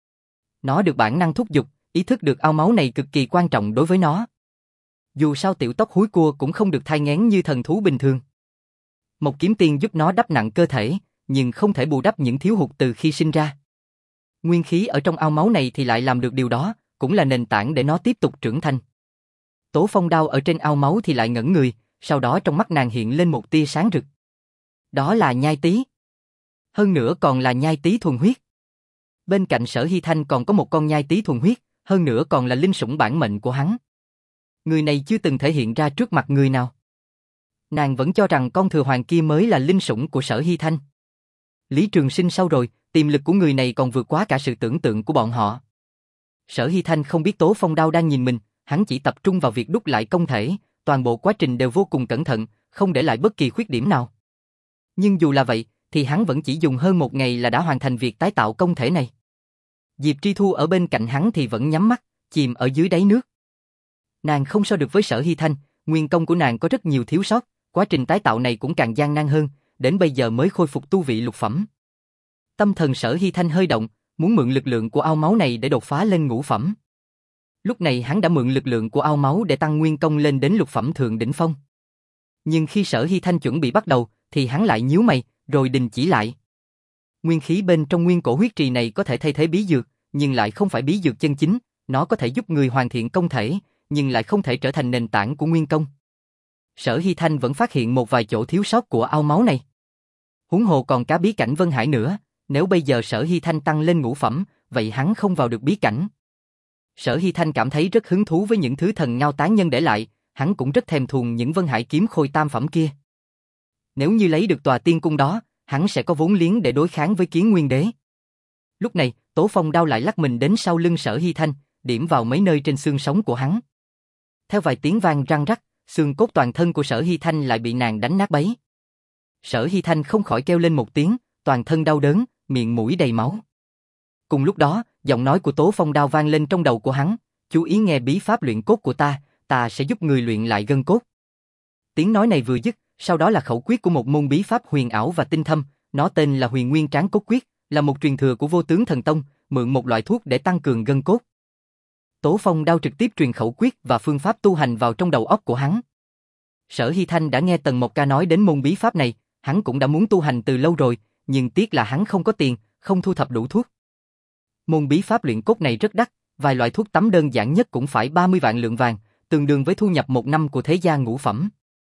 A: Nó được bản năng thúc giục, ý thức được ao máu này cực kỳ quan trọng đối với nó. Dù sao tiểu tóc húi cua cũng không được thai nghén như thần thú bình thường. Một kiếm tiên giúp nó đắp nặng cơ thể, nhưng không thể bù đắp những thiếu hụt từ khi sinh ra. Nguyên khí ở trong ao máu này thì lại làm được điều đó, cũng là nền tảng để nó tiếp tục trưởng thành. Tố Phong Đao ở trên ao máu thì lại ngẩn người, sau đó trong mắt nàng hiện lên một tia sáng rực. Đó là nhai tí. Hơn nữa còn là nhai tí thuần huyết. Bên cạnh Sở Hy Thanh còn có một con nhai tí thuần huyết, hơn nữa còn là linh sủng bản mệnh của hắn. Người này chưa từng thể hiện ra trước mặt người nào. Nàng vẫn cho rằng con thừa hoàng kia mới là linh sủng của Sở Hy Thanh. Lý Trường Sinh sau rồi, tiềm lực của người này còn vượt quá cả sự tưởng tượng của bọn họ. Sở Hy Thanh không biết Tố Phong Đao đang nhìn mình, hắn chỉ tập trung vào việc đúc lại công thể, toàn bộ quá trình đều vô cùng cẩn thận, không để lại bất kỳ khuyết điểm nào. Nhưng dù là vậy, thì hắn vẫn chỉ dùng hơn một ngày là đã hoàn thành việc tái tạo công thể này. Diệp Tri Thu ở bên cạnh hắn thì vẫn nhắm mắt, chìm ở dưới đáy nước. Nàng không so được với Sở Hy Thanh, nguyên công của nàng có rất nhiều thiếu sót, quá trình tái tạo này cũng càng gian nan hơn, đến bây giờ mới khôi phục tu vị lục phẩm. Tâm thần Sở Hy Thanh hơi động, muốn mượn lực lượng của ao máu này để đột phá lên ngũ phẩm. Lúc này hắn đã mượn lực lượng của ao máu để tăng nguyên công lên đến lục phẩm thượng đỉnh phong. Nhưng khi Sở Hy Thanh chuẩn bị bắt đầu, thì hắn lại nhíu mày, rồi đình chỉ lại. Nguyên khí bên trong nguyên cổ huyết trì này có thể thay thế bí dược, nhưng lại không phải bí dược chân chính, nó có thể giúp người hoàn thiện công thể, nhưng lại không thể trở thành nền tảng của nguyên công. Sở Hy Thanh vẫn phát hiện một vài chỗ thiếu sót của ao máu này. Huống hồ còn cá bí cảnh Vân Hải nữa, nếu bây giờ Sở Hy Thanh tăng lên ngũ phẩm, vậy hắn không vào được bí cảnh. Sở Hy Thanh cảm thấy rất hứng thú với những thứ thần ngao tán nhân để lại, hắn cũng rất thèm thuồng những Vân Hải kiếm khôi tam phẩm kia. Nếu như lấy được tòa tiên cung đó, hắn sẽ có vốn liếng để đối kháng với Kiến Nguyên Đế. Lúc này, Tố Phong Đao lại lắc mình đến sau lưng Sở Hy Thanh, điểm vào mấy nơi trên xương sống của hắn. Theo vài tiếng vang răng rắc, xương cốt toàn thân của Sở Hy Thanh lại bị nàng đánh nát bấy. Sở Hy Thanh không khỏi kêu lên một tiếng, toàn thân đau đớn, miệng mũi đầy máu. Cùng lúc đó, giọng nói của Tố Phong Đao vang lên trong đầu của hắn, chú ý nghe bí pháp luyện cốt của ta, ta sẽ giúp người luyện lại gân cốt. Tiếng nói này vừa dứt, sau đó là khẩu quyết của một môn bí pháp huyền ảo và tinh thâm, nó tên là Huyền Nguyên Tráng Cốt Quyết, là một truyền thừa của Vô Tướng Thần Tông, mượn một loại thuốc để tăng cường gân cốt. Tố Phong Đao trực tiếp truyền khẩu quyết và phương pháp tu hành vào trong đầu óc của hắn. Sở Hy Thanh đã nghe Tần Mộc Ca nói đến môn bí pháp này, hắn cũng đã muốn tu hành từ lâu rồi, nhưng tiếc là hắn không có tiền, không thu thập đủ thuốc. Môn bí pháp luyện cốt này rất đắt, vài loại thuốc tắm đơn giản nhất cũng phải ba mươi vạn lượng vàng, tương đương với thu nhập một năm của thế gia ngũ phẩm.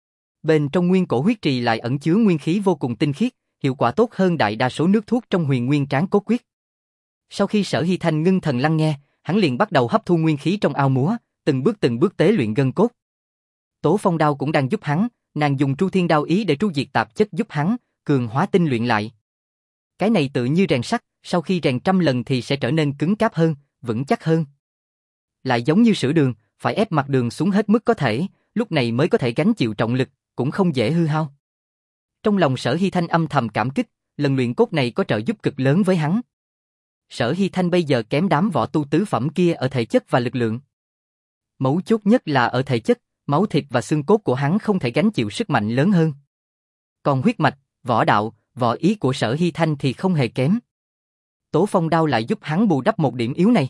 A: Bên trong nguyên cổ huyết trì lại ẩn chứa nguyên khí vô cùng tinh khiết, hiệu quả tốt hơn đại đa số nước thuốc trong Huyền Nguyên Tráng Cốt Quyết. Sau khi Sở Hy Thanh ngưng thần lắng nghe, hắn liền bắt đầu hấp thu nguyên khí trong ao múa, từng bước từng bước tế luyện gân cốt. Tố Phong Đao cũng đang giúp hắn, nàng dùng Tru Thiên Đao ý để tru diệt tạp chất giúp hắn, cường hóa tinh luyện lại. Cái này tự như rèn sắt, sau khi rèn trăm lần thì sẽ trở nên cứng cáp hơn, vững chắc hơn. Lại giống như sữa đường, phải ép mặt đường xuống hết mức có thể, lúc này mới có thể gánh chịu trọng lực, cũng không dễ hư hao. Trong lòng Sở Hy Thanh âm thầm cảm kích, lần luyện cốt này có trợ giúp cực lớn với hắn. Sở Hy Thanh bây giờ kém đám võ tu tứ phẩm kia ở thể chất và lực lượng. Mấu chốt nhất là ở thể chất, máu thịt và xương cốt của hắn không thể gánh chịu sức mạnh lớn hơn. Còn huyết mạch, võ đạo, võ ý của Sở Hy Thanh thì không hề kém. Tố Phong Đao lại giúp hắn bù đắp một điểm yếu này.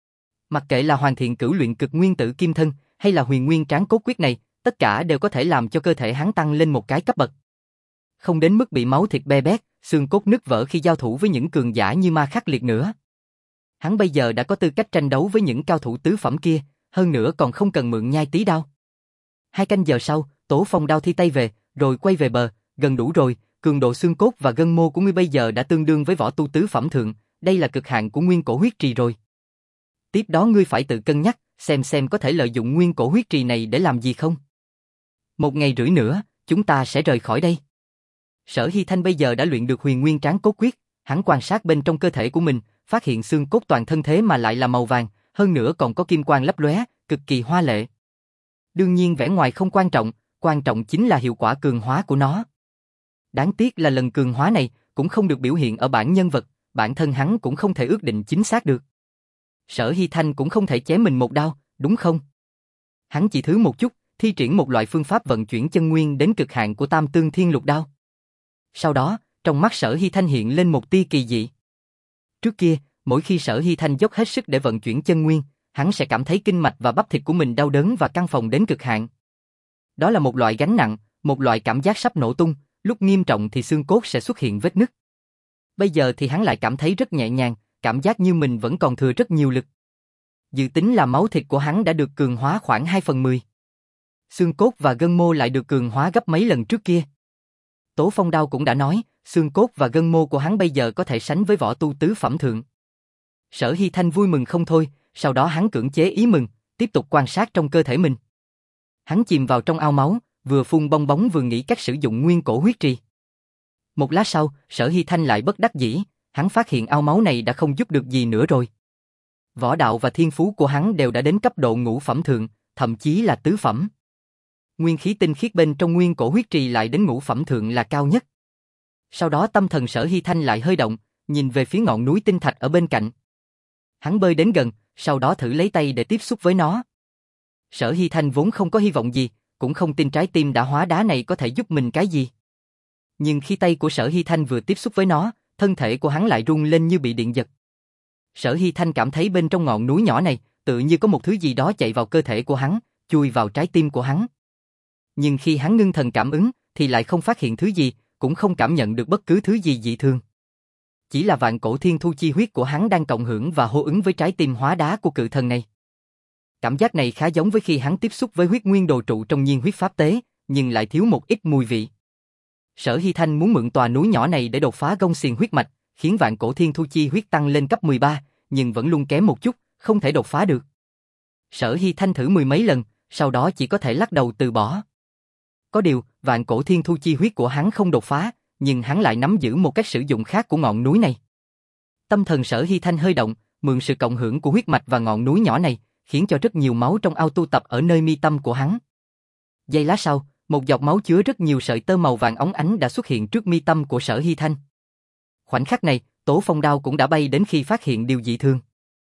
A: Mặc kệ là Hoàn Thiện Cửu Luyện Cực Nguyên Tử Kim Thân hay là Huyền Nguyên Tráng Cốt Quyết này, tất cả đều có thể làm cho cơ thể hắn tăng lên một cái cấp bậc. Không đến mức bị máu thịt be bét, xương cốt nứt vỡ khi giao thủ với những cường giả như Ma Khắc Liệt nữa. Hắn bây giờ đã có tư cách tranh đấu với những cao thủ tứ phẩm kia, hơn nữa còn không cần mượn nhai tí đao. Hai canh giờ sau, Tố Phong Đao thi tay về, rồi quay về bờ, gần đủ rồi, cường độ xương cốt và gân mô của ngươi bây giờ đã tương đương với võ tu tứ phẩm thượng, đây là cực hạn của nguyên cổ huyết trì rồi. Tiếp đó ngươi phải tự cân nhắc, xem xem có thể lợi dụng nguyên cổ huyết trì này để làm gì không. Một ngày rưỡi nữa, chúng ta sẽ rời khỏi đây. Sở Hy Thanh bây giờ đã luyện được Huyền Nguyên Tráng Cốt Quyết, hắn quan sát bên trong cơ thể của mình, phát hiện xương cốt toàn thân thế mà lại là màu vàng, hơn nữa còn có kim quang lấp lóe, cực kỳ hoa lệ. Đương nhiên vẻ ngoài không quan trọng, quan trọng chính là hiệu quả cường hóa của nó. Đáng tiếc là lần cường hóa này cũng không được biểu hiện ở bản nhân vật, bản thân hắn cũng không thể ước định chính xác được. Sở Hy Thanh cũng không thể chém mình một đao, đúng không? Hắn chỉ thử một chút, thi triển một loại phương pháp vận chuyển chân nguyên đến cực hạn của Tam Tương Thiên Lục Đao. Sau đó, trong mắt Sở Hy Thanh hiện lên một tia kỳ dị. Trước kia, mỗi khi Sở Hy Thanh dốc hết sức để vận chuyển chân nguyên, hắn sẽ cảm thấy kinh mạch và bắp thịt của mình đau đớn và căng phồng đến cực hạn. Đó là một loại gánh nặng, một loại cảm giác sắp nổ tung, lúc nghiêm trọng thì xương cốt sẽ xuất hiện vết nứt. Bây giờ thì hắn lại cảm thấy rất nhẹ nhàng, cảm giác như mình vẫn còn thừa rất nhiều lực. Dự tính là máu thịt của hắn đã được cường hóa khoảng hai phần mười. Xương cốt và gân mô lại được cường hóa gấp mấy lần trước kia. Tố Phong Đao cũng đã nói, xương cốt và gân mô của hắn bây giờ có thể sánh với võ tu tứ phẩm thượng. Sở Hy Thanh vui mừng không thôi, sau đó hắn cưỡng chế ý mừng, tiếp tục quan sát trong cơ thể mình. Hắn chìm vào trong ao máu, vừa phun bong bóng vừa nghĩ cách sử dụng nguyên cổ huyết trì. Một lát sau, Sở Hy Thanh lại bất đắc dĩ, hắn phát hiện ao máu này đã không giúp được gì nữa rồi. Võ đạo và thiên phú của hắn đều đã đến cấp độ ngũ phẩm thượng, thậm chí là tứ phẩm. Nguyên khí tinh khiết bên trong nguyên cổ huyết trì lại đến ngũ phẩm thượng là cao nhất. Sau đó tâm thần Sở Hy Thanh lại hơi động, nhìn về phía ngọn núi tinh thạch ở bên cạnh. Hắn bơi đến gần, sau đó thử lấy tay để tiếp xúc với nó. Sở Hy Thanh vốn không có hy vọng gì, cũng không tin trái tim đã hóa đá này có thể giúp mình cái gì. Nhưng khi tay của Sở Hy Thanh vừa tiếp xúc với nó, thân thể của hắn lại rung lên như bị điện giật. Sở Hy Thanh cảm thấy bên trong ngọn núi nhỏ này, tự như có một thứ gì đó chạy vào cơ thể của hắn, chui vào trái tim của hắn. Nhưng khi hắn ngưng thần cảm ứng, thì lại không phát hiện thứ gì, cũng không cảm nhận được bất cứ thứ gì dị thường. Chỉ là vạn cổ thiên thu chi huyết của hắn đang cộng hưởng và hô ứng với trái tim hóa đá của cự thần này. Cảm giác này khá giống với khi hắn tiếp xúc với huyết nguyên đồ trụ trong nhiên huyết pháp tế, nhưng lại thiếu một ít mùi vị. Sở Hy Thanh muốn mượn tòa núi nhỏ này để đột phá gông xiềng huyết mạch, khiến vạn cổ thiên thu chi huyết tăng lên cấp mười ba, nhưng vẫn luôn kém một chút, không thể đột phá được. Sở Hy Thanh thử mười mấy lần, sau đó chỉ có thể lắc đầu từ bỏ. Có điều, vạn cổ thiên thu chi huyết của hắn không đột phá, nhưng hắn lại nắm giữ một cách sử dụng khác của ngọn núi này. Tâm thần Sở Hy Thanh hơi động, mượn sự cộng hưởng của huyết mạch và ngọn núi nhỏ này, khiến cho rất nhiều máu trong ao tu tập ở nơi mi tâm của hắn. Giây lát sau, một giọt máu chứa rất nhiều sợi tơ màu vàng óng ánh đã xuất hiện trước mi tâm của Sở Hy Thanh. Khoảnh khắc này, Tố Phong Đao cũng đã bay đến khi phát hiện điều dị thường.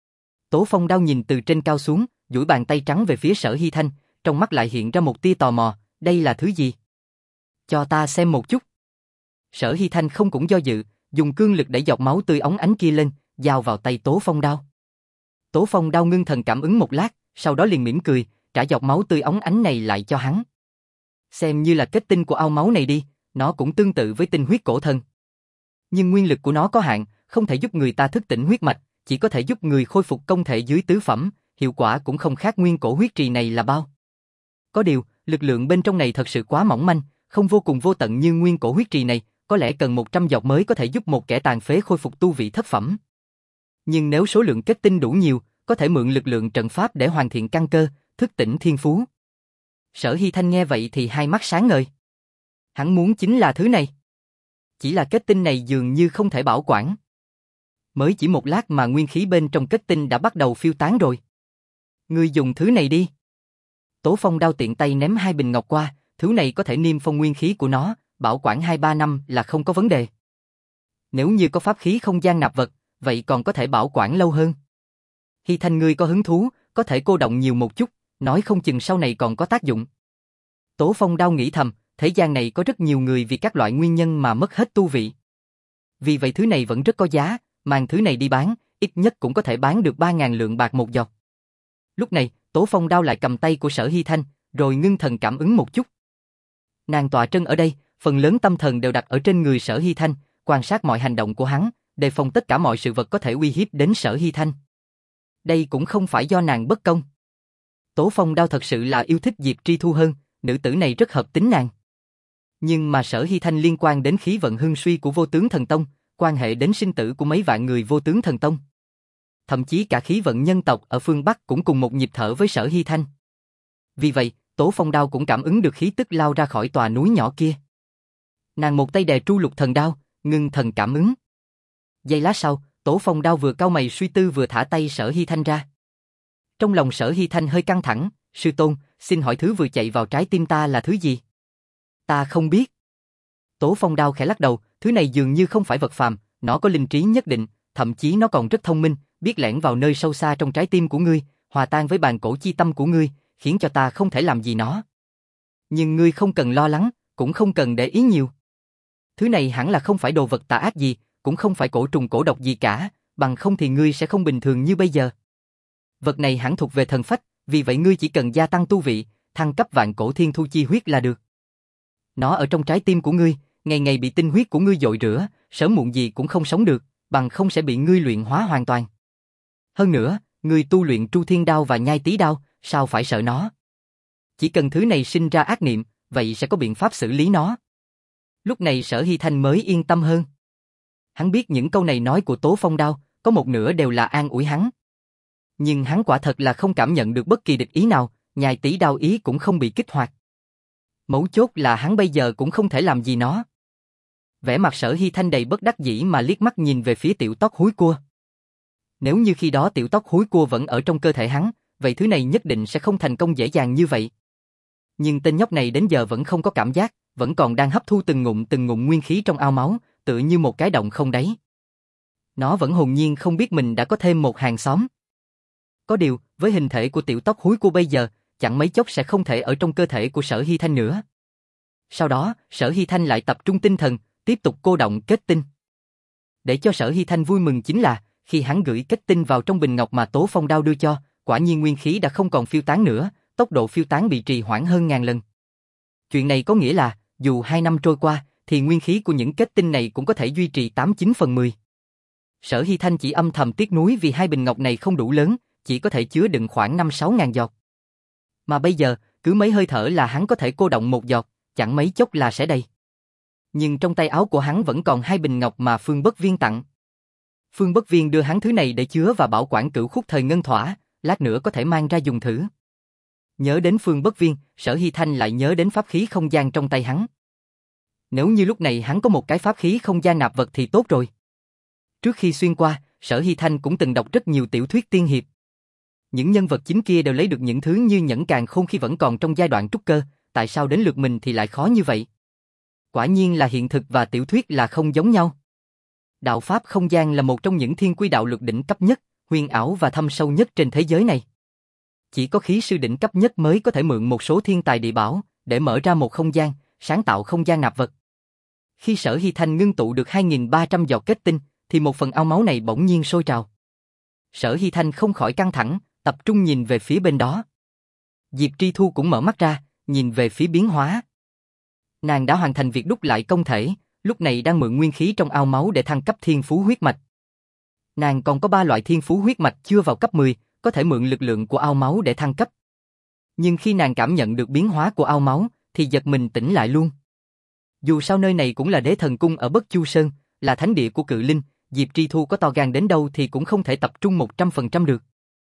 A: Tố Phong Đao nhìn từ trên cao xuống, duỗi bàn tay trắng về phía Sở Hy Thanh, trong mắt lại hiện ra một tia tò mò, đây là thứ gì? Cho ta xem một chút. Sở Hy Thanh không cũng do dự, dùng cương lực đẩy giọt máu tươi óng ánh kia lên, giao vào tay Tố Phong Đao. Tố Phong Đao ngưng thần cảm ứng một lát, sau đó liền mỉm cười, trả giọt máu tươi óng ánh này lại cho hắn. Xem như là kết tinh của ao máu này đi, nó cũng tương tự với tinh huyết cổ thần. Nhưng nguyên lực của nó có hạn, không thể giúp người ta thức tỉnh huyết mạch, chỉ có thể giúp người khôi phục công thể dưới tứ phẩm, hiệu quả cũng không khác nguyên cổ huyết trì này là bao. Có điều, lực lượng bên trong này thật sự quá mỏng manh, không vô cùng vô tận như nguyên cổ huyết trì này, có lẽ cần một trăm giọt mới có thể giúp một kẻ tàn phế khôi phục tu vị thất phẩm. Nhưng nếu số lượng kết tinh đủ nhiều, có thể mượn lực lượng trận pháp để hoàn thiện căn cơ, thức tỉnh thiên phú. Sở Hy Thanh nghe vậy thì hai mắt sáng ngời. Hắn muốn chính là thứ này. Chỉ là kết tinh này dường như không thể bảo quản. Mới chỉ một lát mà nguyên khí bên trong kết tinh đã bắt đầu phiêu tán rồi. Ngươi dùng thứ này đi. Tố Phong Đao tiện tay ném hai bình ngọc qua, thứ này có thể niêm phong nguyên khí của nó, bảo quản hai ba năm là không có vấn đề. Nếu như có pháp khí không gian nạp vật, vậy còn có thể bảo quản lâu hơn. Hy Thanh ngươi có hứng thú, có thể cô động nhiều một chút, nói không chừng sau này còn có tác dụng. Tố Phong Đao nghĩ thầm, thế gian này có rất nhiều người vì các loại nguyên nhân mà mất hết tu vị. Vì vậy thứ này vẫn rất có giá, mang thứ này đi bán, ít nhất cũng có thể bán được ba ngàn lượng bạc một giọt. Lúc này, Tố Phong Đao lại cầm tay của Sở Hy Thanh, rồi ngưng thần cảm ứng một chút. Nàng tọa trân ở đây, phần lớn tâm thần đều đặt ở trên người Sở Hy Thanh, quan sát mọi hành động của hắn, đề phòng tất cả mọi sự vật có thể uy hiếp đến Sở Hy Thanh. Đây cũng không phải do nàng bất công. Tố Phong Đao thật sự là yêu thích Diệp Tri Thu hơn, nữ tử này rất hợp tính nàng. Nhưng mà Sở Hy Thanh liên quan đến khí vận hưng suy của Vô Tướng Thần Tông, quan hệ đến sinh tử của mấy vạn người Vô Tướng Thần Tông. Thậm chí cả khí vận nhân tộc ở phương Bắc cũng cùng một nhịp thở với Sở Hy Thanh. Vì vậy, Tố Phong Đao cũng cảm ứng được khí tức lao ra khỏi tòa núi nhỏ kia. Nàng một tay đè tru lục thần đao, ngưng thần cảm ứng. Giây lát sau, Tố Phong Đao vừa cau mày suy tư vừa thả tay Sở Hy Thanh ra. Trong lòng Sở Hy Thanh hơi căng thẳng, sư tôn, xin hỏi thứ vừa chạy vào trái tim ta là thứ gì? Ta không biết. Tố Phong Đao khẽ lắc đầu, thứ này dường như không phải vật phàm, nó có linh trí nhất định, thậm chí nó còn rất thông minh, biết lẻn vào nơi sâu xa trong trái tim của ngươi, hòa tan với bàn cổ chi tâm của ngươi, khiến cho ta không thể làm gì nó. Nhưng ngươi không cần lo lắng, cũng không cần để ý nhiều. Thứ này hẳn là không phải đồ vật tà ác gì, cũng không phải cổ trùng cổ độc gì cả, bằng không thì ngươi sẽ không bình thường như bây giờ. Vật này hẳn thuộc về thần phách, vì vậy ngươi chỉ cần gia tăng tu vị, thăng cấp vạn cổ thiên thu chi huyết là được. Nó ở trong trái tim của ngươi, ngày ngày bị tinh huyết của ngươi dội rửa, sớm muộn gì cũng không sống được, bằng không sẽ bị ngươi luyện hóa hoàn toàn. Hơn nữa, ngươi tu luyện Tru Thiên Đao và Nhai Tý Đao, sao phải sợ nó? Chỉ cần thứ này sinh ra ác niệm, vậy sẽ có biện pháp xử lý nó. Lúc này Sở Hy Thanh mới yên tâm hơn. Hắn biết những câu này nói của Tố Phong Đao, có một nửa đều là an ủi hắn. Nhưng hắn quả thật là không cảm nhận được bất kỳ địch ý nào, Nhai Tý Đao ý cũng không bị kích hoạt. Mấu chốt là hắn bây giờ cũng không thể làm gì nó. Vẻ mặt Sở Hy Thanh đầy bất đắc dĩ mà liếc mắt nhìn về phía tiểu tóc húi cua. Nếu như khi đó tiểu tóc húi cua vẫn ở trong cơ thể hắn, vậy thứ này nhất định sẽ không thành công dễ dàng như vậy. Nhưng tên nhóc này đến giờ vẫn không có cảm giác, vẫn còn đang hấp thu từng ngụm từng ngụm nguyên khí trong ao máu, tựa như một cái động không đáy. Nó vẫn hồn nhiên không biết mình đã có thêm một hàng xóm. Có điều, với hình thể của tiểu tóc húi cua bây giờ, chẳng mấy chốc sẽ không thể ở trong cơ thể của Sở Hy Thanh nữa. Sau đó, Sở Hy Thanh lại tập trung tinh thần, tiếp tục cô động kết tinh. Để cho Sở Hy Thanh vui mừng chính là, khi hắn gửi kết tinh vào trong bình ngọc mà Tố Phong Đao đưa cho, quả nhiên nguyên khí đã không còn phiêu tán nữa, tốc độ phiêu tán bị trì hoãn hơn ngàn lần. Chuyện này có nghĩa là, dù hai năm trôi qua, thì nguyên khí của những kết tinh này cũng có thể duy trì tám chín phần mười. Sở Hy Thanh chỉ âm thầm tiếc nuối vì hai bình ngọc này không đủ lớn, chỉ có thể chứa đựng khoảng năm sáu ngàn giọt. Mà bây giờ, cứ mấy hơi thở là hắn có thể cô động một giọt, chẳng mấy chốc là sẽ đầy. Nhưng trong tay áo của hắn vẫn còn hai bình ngọc mà Phương Bất Viên tặng. Phương Bất Viên đưa hắn thứ này để chứa và bảo quản cửu khúc thời ngân thỏa, lát nữa có thể mang ra dùng thử. Nhớ đến Phương Bất Viên, Sở Hy Thanh lại nhớ đến pháp khí không gian trong tay hắn. Nếu như lúc này hắn có một cái pháp khí không gian nạp vật thì tốt rồi. Trước khi xuyên qua, Sở Hy Thanh cũng từng đọc rất nhiều tiểu thuyết tiên hiệp. Những nhân vật chính kia đều lấy được những thứ như nhẫn càn khôn khi vẫn còn trong giai đoạn trúc cơ, tại sao đến lượt mình thì lại khó như vậy? Quả nhiên là hiện thực và tiểu thuyết là không giống nhau. Đạo pháp không gian là một trong những thiên quy đạo luật đỉnh cấp nhất, huyền ảo và thâm sâu nhất trên thế giới này. Chỉ có khí sư đỉnh cấp nhất mới có thể mượn một số thiên tài địa bảo để mở ra một không gian, sáng tạo không gian nạp vật. Khi Sở Hy Thanh ngưng tụ được hai nghìn ba trăm giọt kết tinh, thì một phần ao máu này bỗng nhiên sôi trào. Sở Hy Thanh không khỏi căng thẳng, tập trung nhìn về phía bên đó. Diệp Tri Thu cũng mở mắt ra, nhìn về phía biến hóa. Nàng đã hoàn thành việc đúc lại công thể, lúc này đang mượn nguyên khí trong ao máu để thăng cấp thiên phú huyết mạch. Nàng còn có ba loại thiên phú huyết mạch chưa vào cấp mười, có thể mượn lực lượng của ao máu để thăng cấp. Nhưng khi nàng cảm nhận được biến hóa của ao máu, thì giật mình tỉnh lại luôn. Dù sao nơi này cũng là Đế Thần Cung ở Bất Chu Sơn, là thánh địa của cự linh, Diệp Tri Thu có to gan đến đâu thì cũng không thể tập trung một trăm phần trăm được.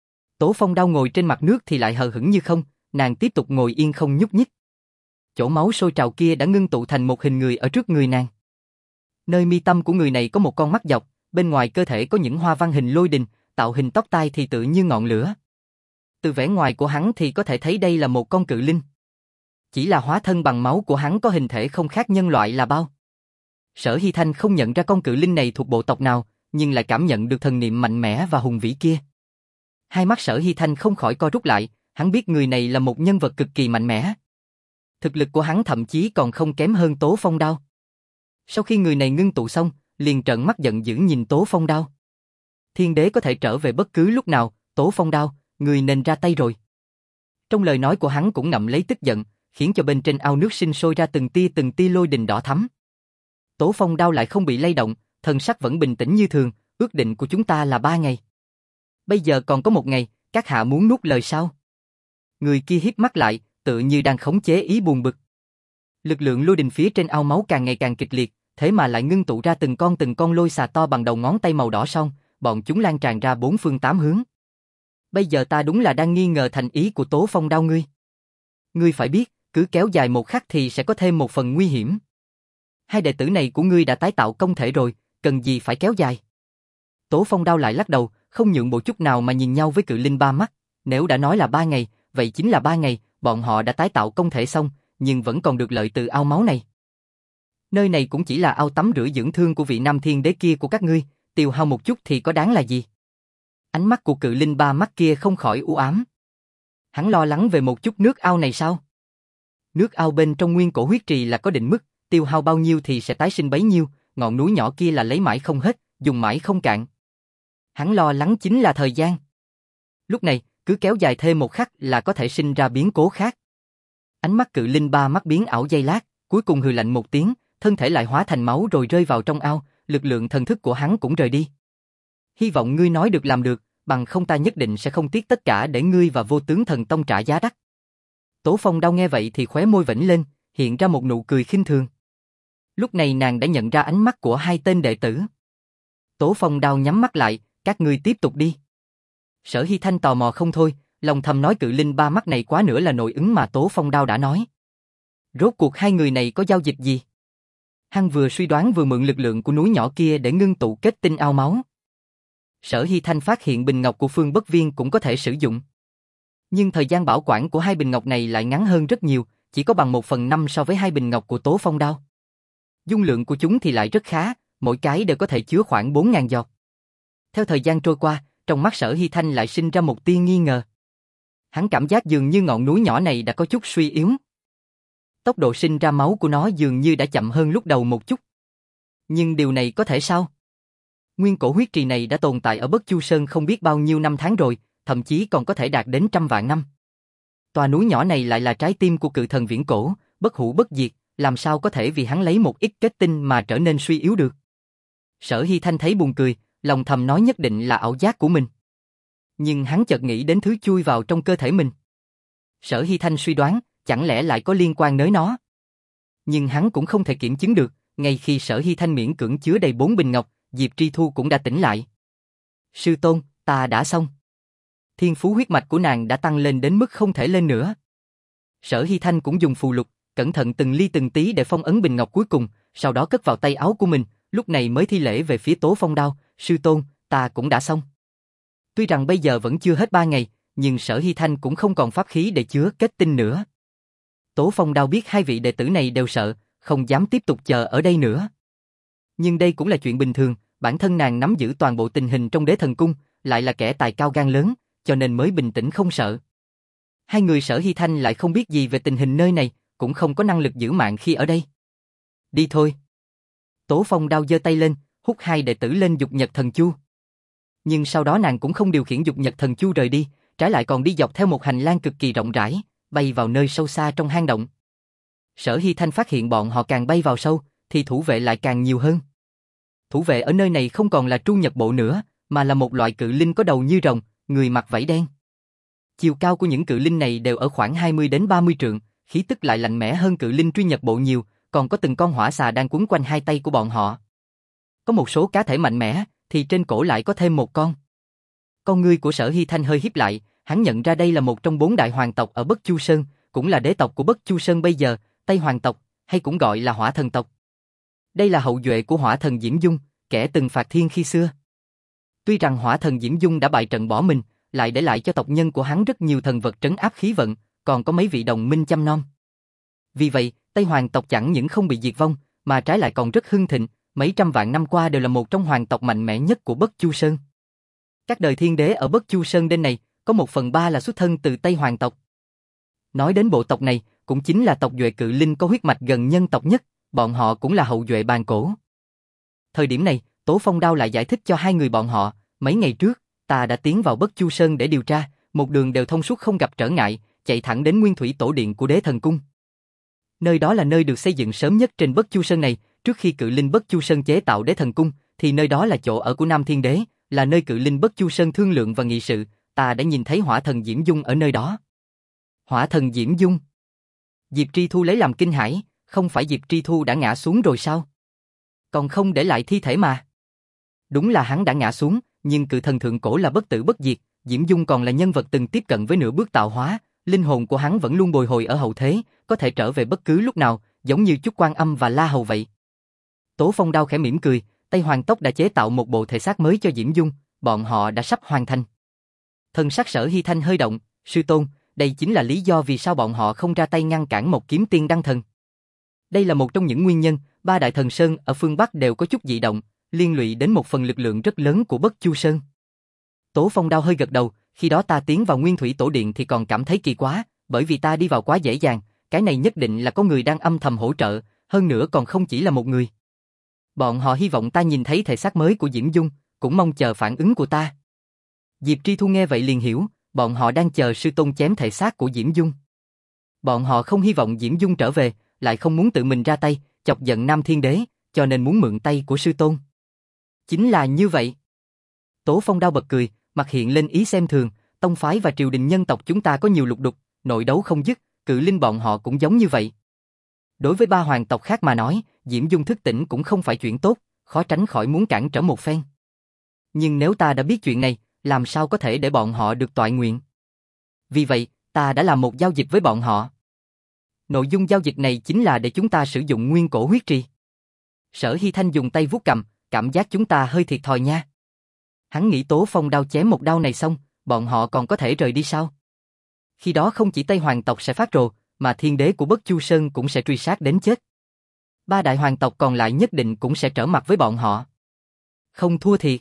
A: Tố Phong Đao ngồi trên mặt nước thì lại hờ hững như không, nàng tiếp tục ngồi yên không nhúc nhích. Chỗ máu sôi trào kia đã ngưng tụ thành một hình người ở trước người nàng. Nơi mi tâm của người này có một con mắt dọc, bên ngoài cơ thể có những hoa văn hình lôi đình, tạo hình tóc tai thì tự như ngọn lửa. Từ vẻ ngoài của hắn thì có thể thấy đây là một con cự linh. Chỉ là hóa thân bằng máu của hắn có hình thể không khác nhân loại là bao. Sở Hy Thanh không nhận ra con cự linh này thuộc bộ tộc nào, nhưng lại cảm nhận được thần niệm mạnh mẽ và hùng vĩ kia. Hai mắt Sở Hy Thanh không khỏi co rút lại, hắn biết người này là một nhân vật cực kỳ mạnh mẽ. Thực lực của hắn thậm chí còn không kém hơn Tố Phong Đao. Sau khi người này ngưng tụ xong, liền trợn mắt giận dữ nhìn Tố Phong Đao. Thiên đế có thể trở về bất cứ lúc nào, Tố Phong Đao, người nên ra tay rồi. Trong lời nói của hắn cũng ngậm lấy tức giận, khiến cho bên trên ao nước sinh sôi ra từng tia từng tia lôi đình đỏ thắm. Tố Phong Đao lại không bị lay động, thần sắc vẫn bình tĩnh như thường, ước định của chúng ta là ba ngày. Bây giờ còn có một ngày, các hạ muốn nuốt lời sao? Người kia híp mắt lại, tự như đang khống chế ý buồn bực. Lực lượng lôi đình phía trên ao máu càng ngày càng kịch liệt, thế mà lại ngưng tụ ra từng con từng con lôi xà to bằng đầu ngón tay màu đỏ son, bọn chúng lan tràn ra bốn phương tám hướng. Bây giờ ta đúng là đang nghi ngờ thành ý của Tố Phong Đao ngươi. Ngươi phải biết, cứ kéo dài một khắc thì sẽ có thêm một phần nguy hiểm. Hai đệ tử này của ngươi đã tái tạo công thể rồi, cần gì phải kéo dài? Tố Phong Đao lại lắc đầu, không nhượng bộ chút nào mà nhìn nhau với cự linh ba mắt. Nếu đã nói là ba ngày, vậy chính là ba ngày, bọn họ đã tái tạo công thể xong, nhưng vẫn còn được lợi từ ao máu này. Nơi này cũng chỉ là ao tắm rửa dưỡng thương của vị Nam Thiên Đế kia của các ngươi, tiêu hao một chút thì có đáng là gì? Ánh mắt của cự linh ba mắt kia không khỏi u ám. Hắn lo lắng về một chút nước ao này sao? Nước ao bên trong nguyên cổ huyết trì là có định mức, tiêu hao bao nhiêu thì sẽ tái sinh bấy nhiêu, ngọn núi nhỏ kia là lấy mãi không hết, dùng mãi không cạn. Hắn lo lắng chính là thời gian. Lúc này, cứ kéo dài thêm một khắc là có thể sinh ra biến cố khác. Ánh mắt cự linh ba mắt biến ảo giây lát, cuối cùng hừ lạnh một tiếng, thân thể lại hóa thành máu rồi rơi vào trong ao, lực lượng thần thức của hắn cũng rời đi. Hy vọng ngươi nói được làm được, bằng không ta nhất định sẽ không tiếc tất cả để ngươi và Vô Tướng Thần Tông trả giá đắt. Tố Phong Đao nghe vậy thì khóe môi vểnh lên, hiện ra một nụ cười khinh thường. Lúc này nàng đã nhận ra ánh mắt của hai tên đệ tử. Tố Phong Đao nhắm mắt lại, các ngươi tiếp tục đi. Sở Hy Thanh tò mò không thôi, lòng thầm nói cự linh ba mắt này quá nữa là nội ứng mà Tố Phong Đao đã nói. Rốt cuộc hai người này có giao dịch gì? Hắn vừa suy đoán vừa mượn lực lượng của núi nhỏ kia để ngưng tụ kết tinh ao máu. Sở Hy Thanh phát hiện bình ngọc của Phương Bất Viên cũng có thể sử dụng. Nhưng thời gian bảo quản của hai bình ngọc này lại ngắn hơn rất nhiều, chỉ có bằng một phần năm so với hai bình ngọc của Tố Phong Đao. Dung lượng của chúng thì lại rất khá, mỗi cái đều có thể chứa khoảng bốn nghìn giọt. Theo thời gian trôi qua, trong mắt Sở Hy Thanh lại sinh ra một tia nghi ngờ. Hắn cảm giác dường như ngọn núi nhỏ này đã có chút suy yếu. Tốc độ sinh ra máu của nó dường như đã chậm hơn lúc đầu một chút. Nhưng điều này có thể sao? Nguyên cổ huyết trì này đã tồn tại ở Bất Chu Sơn không biết bao nhiêu năm tháng rồi, thậm chí còn có thể đạt đến trăm vạn năm. Tòa núi nhỏ này lại là trái tim của cự thần viễn cổ, bất hủ bất diệt, làm sao có thể vì hắn lấy một ít kết tinh mà trở nên suy yếu được? Sở Hy Thanh thấy buồn cười, lòng thầm nói nhất định là ảo giác của mình. Nhưng hắn chợt nghĩ đến thứ chui vào trong cơ thể mình. Sở Hy Thanh suy đoán, chẳng lẽ lại có liên quan tới nó? Nhưng hắn cũng không thể kiểm chứng được, ngay khi Sở Hy Thanh miễn cưỡng chứa đầy bốn bình ngọc, Diệp Tri Thu cũng đã tỉnh lại. Sư tôn, ta đã xong. thiên phú huyết mạch của nàng đã tăng lên đến mức không thể lên nữa. Sở Hy Thanh cũng dùng phù lục, cẩn thận từng ly từng tí để phong ấn bình ngọc cuối cùng, sau đó cất vào tay áo của mình, lúc này mới thi lễ về phía Tố Phong Đao, sư tôn, ta cũng đã xong. Tuy rằng bây giờ vẫn chưa hết ba ngày, nhưng Sở Hy Thanh cũng không còn pháp khí để chứa kết tinh nữa. Tố Phong Đao biết hai vị đệ tử này đều sợ, không dám tiếp tục chờ ở đây nữa. Nhưng đây cũng là chuyện bình thường, bản thân nàng nắm giữ toàn bộ tình hình trong Đế Thần Cung, lại là kẻ tài cao gan lớn, cho nên mới bình tĩnh không sợ. Hai người Sở Hy Thanh lại không biết gì về tình hình nơi này, cũng không có năng lực giữ mạng khi ở đây. Đi thôi. Tố Phong Đao giơ tay lên, hút hai đệ tử lên Dục Nhật Thần Chu. Nhưng sau đó nàng cũng không điều khiển Dục Nhật Thần Chu rời đi, trái lại còn đi dọc theo một hành lang cực kỳ rộng rãi, bay vào nơi sâu xa trong hang động. Sở Hy Thanh phát hiện bọn họ càng bay vào sâu, thì thủ vệ lại càng nhiều hơn. Thủ vệ ở nơi này không còn là Tru Nhật Bộ nữa, mà là một loại cự linh có đầu như rồng, người mặc vảy đen. Chiều cao của những cự linh này đều ở khoảng hai mươi đến ba mươi trượng, khí tức lại lạnh mẽ hơn cự linh Truy Nhật Bộ nhiều, còn có từng con hỏa xà đang quấn quanh hai tay của bọn họ. Có một số cá thể mạnh mẽ, thì trên cổ lại có thêm một con. Con ngươi của Sở Hy Thanh hơi híp lại, hắn nhận ra đây là một trong bốn đại hoàng tộc ở Bất Chu Sơn, cũng là đế tộc của Bất Chu Sơn bây giờ, Tây Hoàng tộc, hay cũng gọi là Hỏa Thần tộc. Đây là hậu duệ của Hỏa Thần Diễm Dung, kẻ từng phạt thiên khi xưa. Tuy rằng Hỏa Thần Diễm Dung đã bại trận bỏ mình, lại để lại cho tộc nhân của hắn rất nhiều thần vật trấn áp khí vận, còn có mấy vị đồng minh chăm nom. Vì vậy, Tây Hoàng tộc chẳng những không bị diệt vong, mà trái lại còn rất hưng thịnh, mấy trăm vạn năm qua đều là một trong hoàng tộc mạnh mẽ nhất của Bất Chu Sơn. Các đời thiên đế ở Bất Chu Sơn đến này, có một phần ba là xuất thân từ Tây Hoàng tộc. Nói đến bộ tộc này, cũng chính là tộc duệ cự linh có huyết mạch gần nhân tộc nhất, bọn họ cũng là hậu duệ bàn cổ. Thời điểm này, Tố Phong Đao lại giải thích cho hai người bọn họ, mấy ngày trước, ta đã tiến vào Bất Chu Sơn để điều tra, một đường đều thông suốt không gặp trở ngại, chạy thẳng đến Nguyên Thủy Tổ Điện của Đế Thần Cung. Nơi đó là nơi được xây dựng sớm nhất trên Bất Chu Sơn này, trước khi cự linh Bất Chu Sơn chế tạo Đế Thần Cung, thì nơi đó là chỗ ở của Nam Thiên Đế, là nơi cự linh Bất Chu Sơn thương lượng và nghị sự, ta đã nhìn thấy Hỏa Thần Diễm Dung ở nơi đó. Hỏa Thần Diễm Dung? Diệp Tri Thu lấy làm kinh hãi, không phải Diệp Tri Thu đã ngã xuống rồi sao? Còn không để lại thi thể mà. Đúng là hắn đã ngã xuống, nhưng cự thần thượng cổ là bất tử bất diệt, Diễm Dung còn là nhân vật từng tiếp cận với nửa bước tạo hóa, linh hồn của hắn vẫn luôn bồi hồi ở hậu thế, có thể trở về bất cứ lúc nào, giống như chút Quan Âm và La Hầu vậy. Tố Phong Đao khẽ mỉm cười, Tây Hoàng tộc đã chế tạo một bộ thể xác mới cho Diễm Dung, bọn họ đã sắp hoàn thành. Thân sắc Sở Hy Thanh hơi động, sư tôn, đây chính là lý do vì sao bọn họ không ra tay ngăn cản một kiếm tiên đăng thần. Đây là một trong những nguyên nhân, ba đại thần sơn ở phương Bắc đều có chút dị động, liên lụy đến một phần lực lượng rất lớn của Bất Chu Sơn. Tố Phong Đao hơi gật đầu, khi đó ta tiến vào Nguyên Thủy Tổ Điện thì còn cảm thấy kỳ quá, bởi vì ta đi vào quá dễ dàng, cái này nhất định là có người đang âm thầm hỗ trợ, hơn nữa còn không chỉ là một người. Bọn họ hy vọng ta nhìn thấy thể xác mới của Diễm Dung, cũng mong chờ phản ứng của ta. Diệp Tri Thu nghe vậy liền hiểu, bọn họ đang chờ sư tôn chém thể xác của Diễm Dung. Bọn họ không hy vọng Diễm Dung trở về, lại không muốn tự mình ra tay, chọc giận Nam Thiên Đế, cho nên muốn mượn tay của sư tôn. Chính là như vậy. Tố Phong Đao bật cười, mặt hiện lên ý xem thường, tông phái và triều đình nhân tộc chúng ta có nhiều lục đục, nội đấu không dứt, cự linh bọn họ cũng giống như vậy. Đối với ba hoàng tộc khác mà nói, Diễm Dung thức tỉnh cũng không phải chuyện tốt, khó tránh khỏi muốn cản trở một phen. Nhưng nếu ta đã biết chuyện này, làm sao có thể để bọn họ được toại nguyện? Vì vậy, ta đã làm một giao dịch với bọn họ. Nội dung giao dịch này chính là để chúng ta sử dụng nguyên cổ huyết trì. Sở Hy Thanh dùng tay vuốt cầm, cảm giác chúng ta hơi thiệt thòi nha. Hắn nghĩ Tố Phong Đao chém một đao này xong, bọn họ còn có thể rời đi sao? Khi đó không chỉ Tây Hoàng tộc sẽ phát rồ, mà thiên đế của Bất Chu Sơn cũng sẽ truy sát đến chết. Ba đại hoàng tộc còn lại nhất định cũng sẽ trở mặt với bọn họ. Không thua thiệt.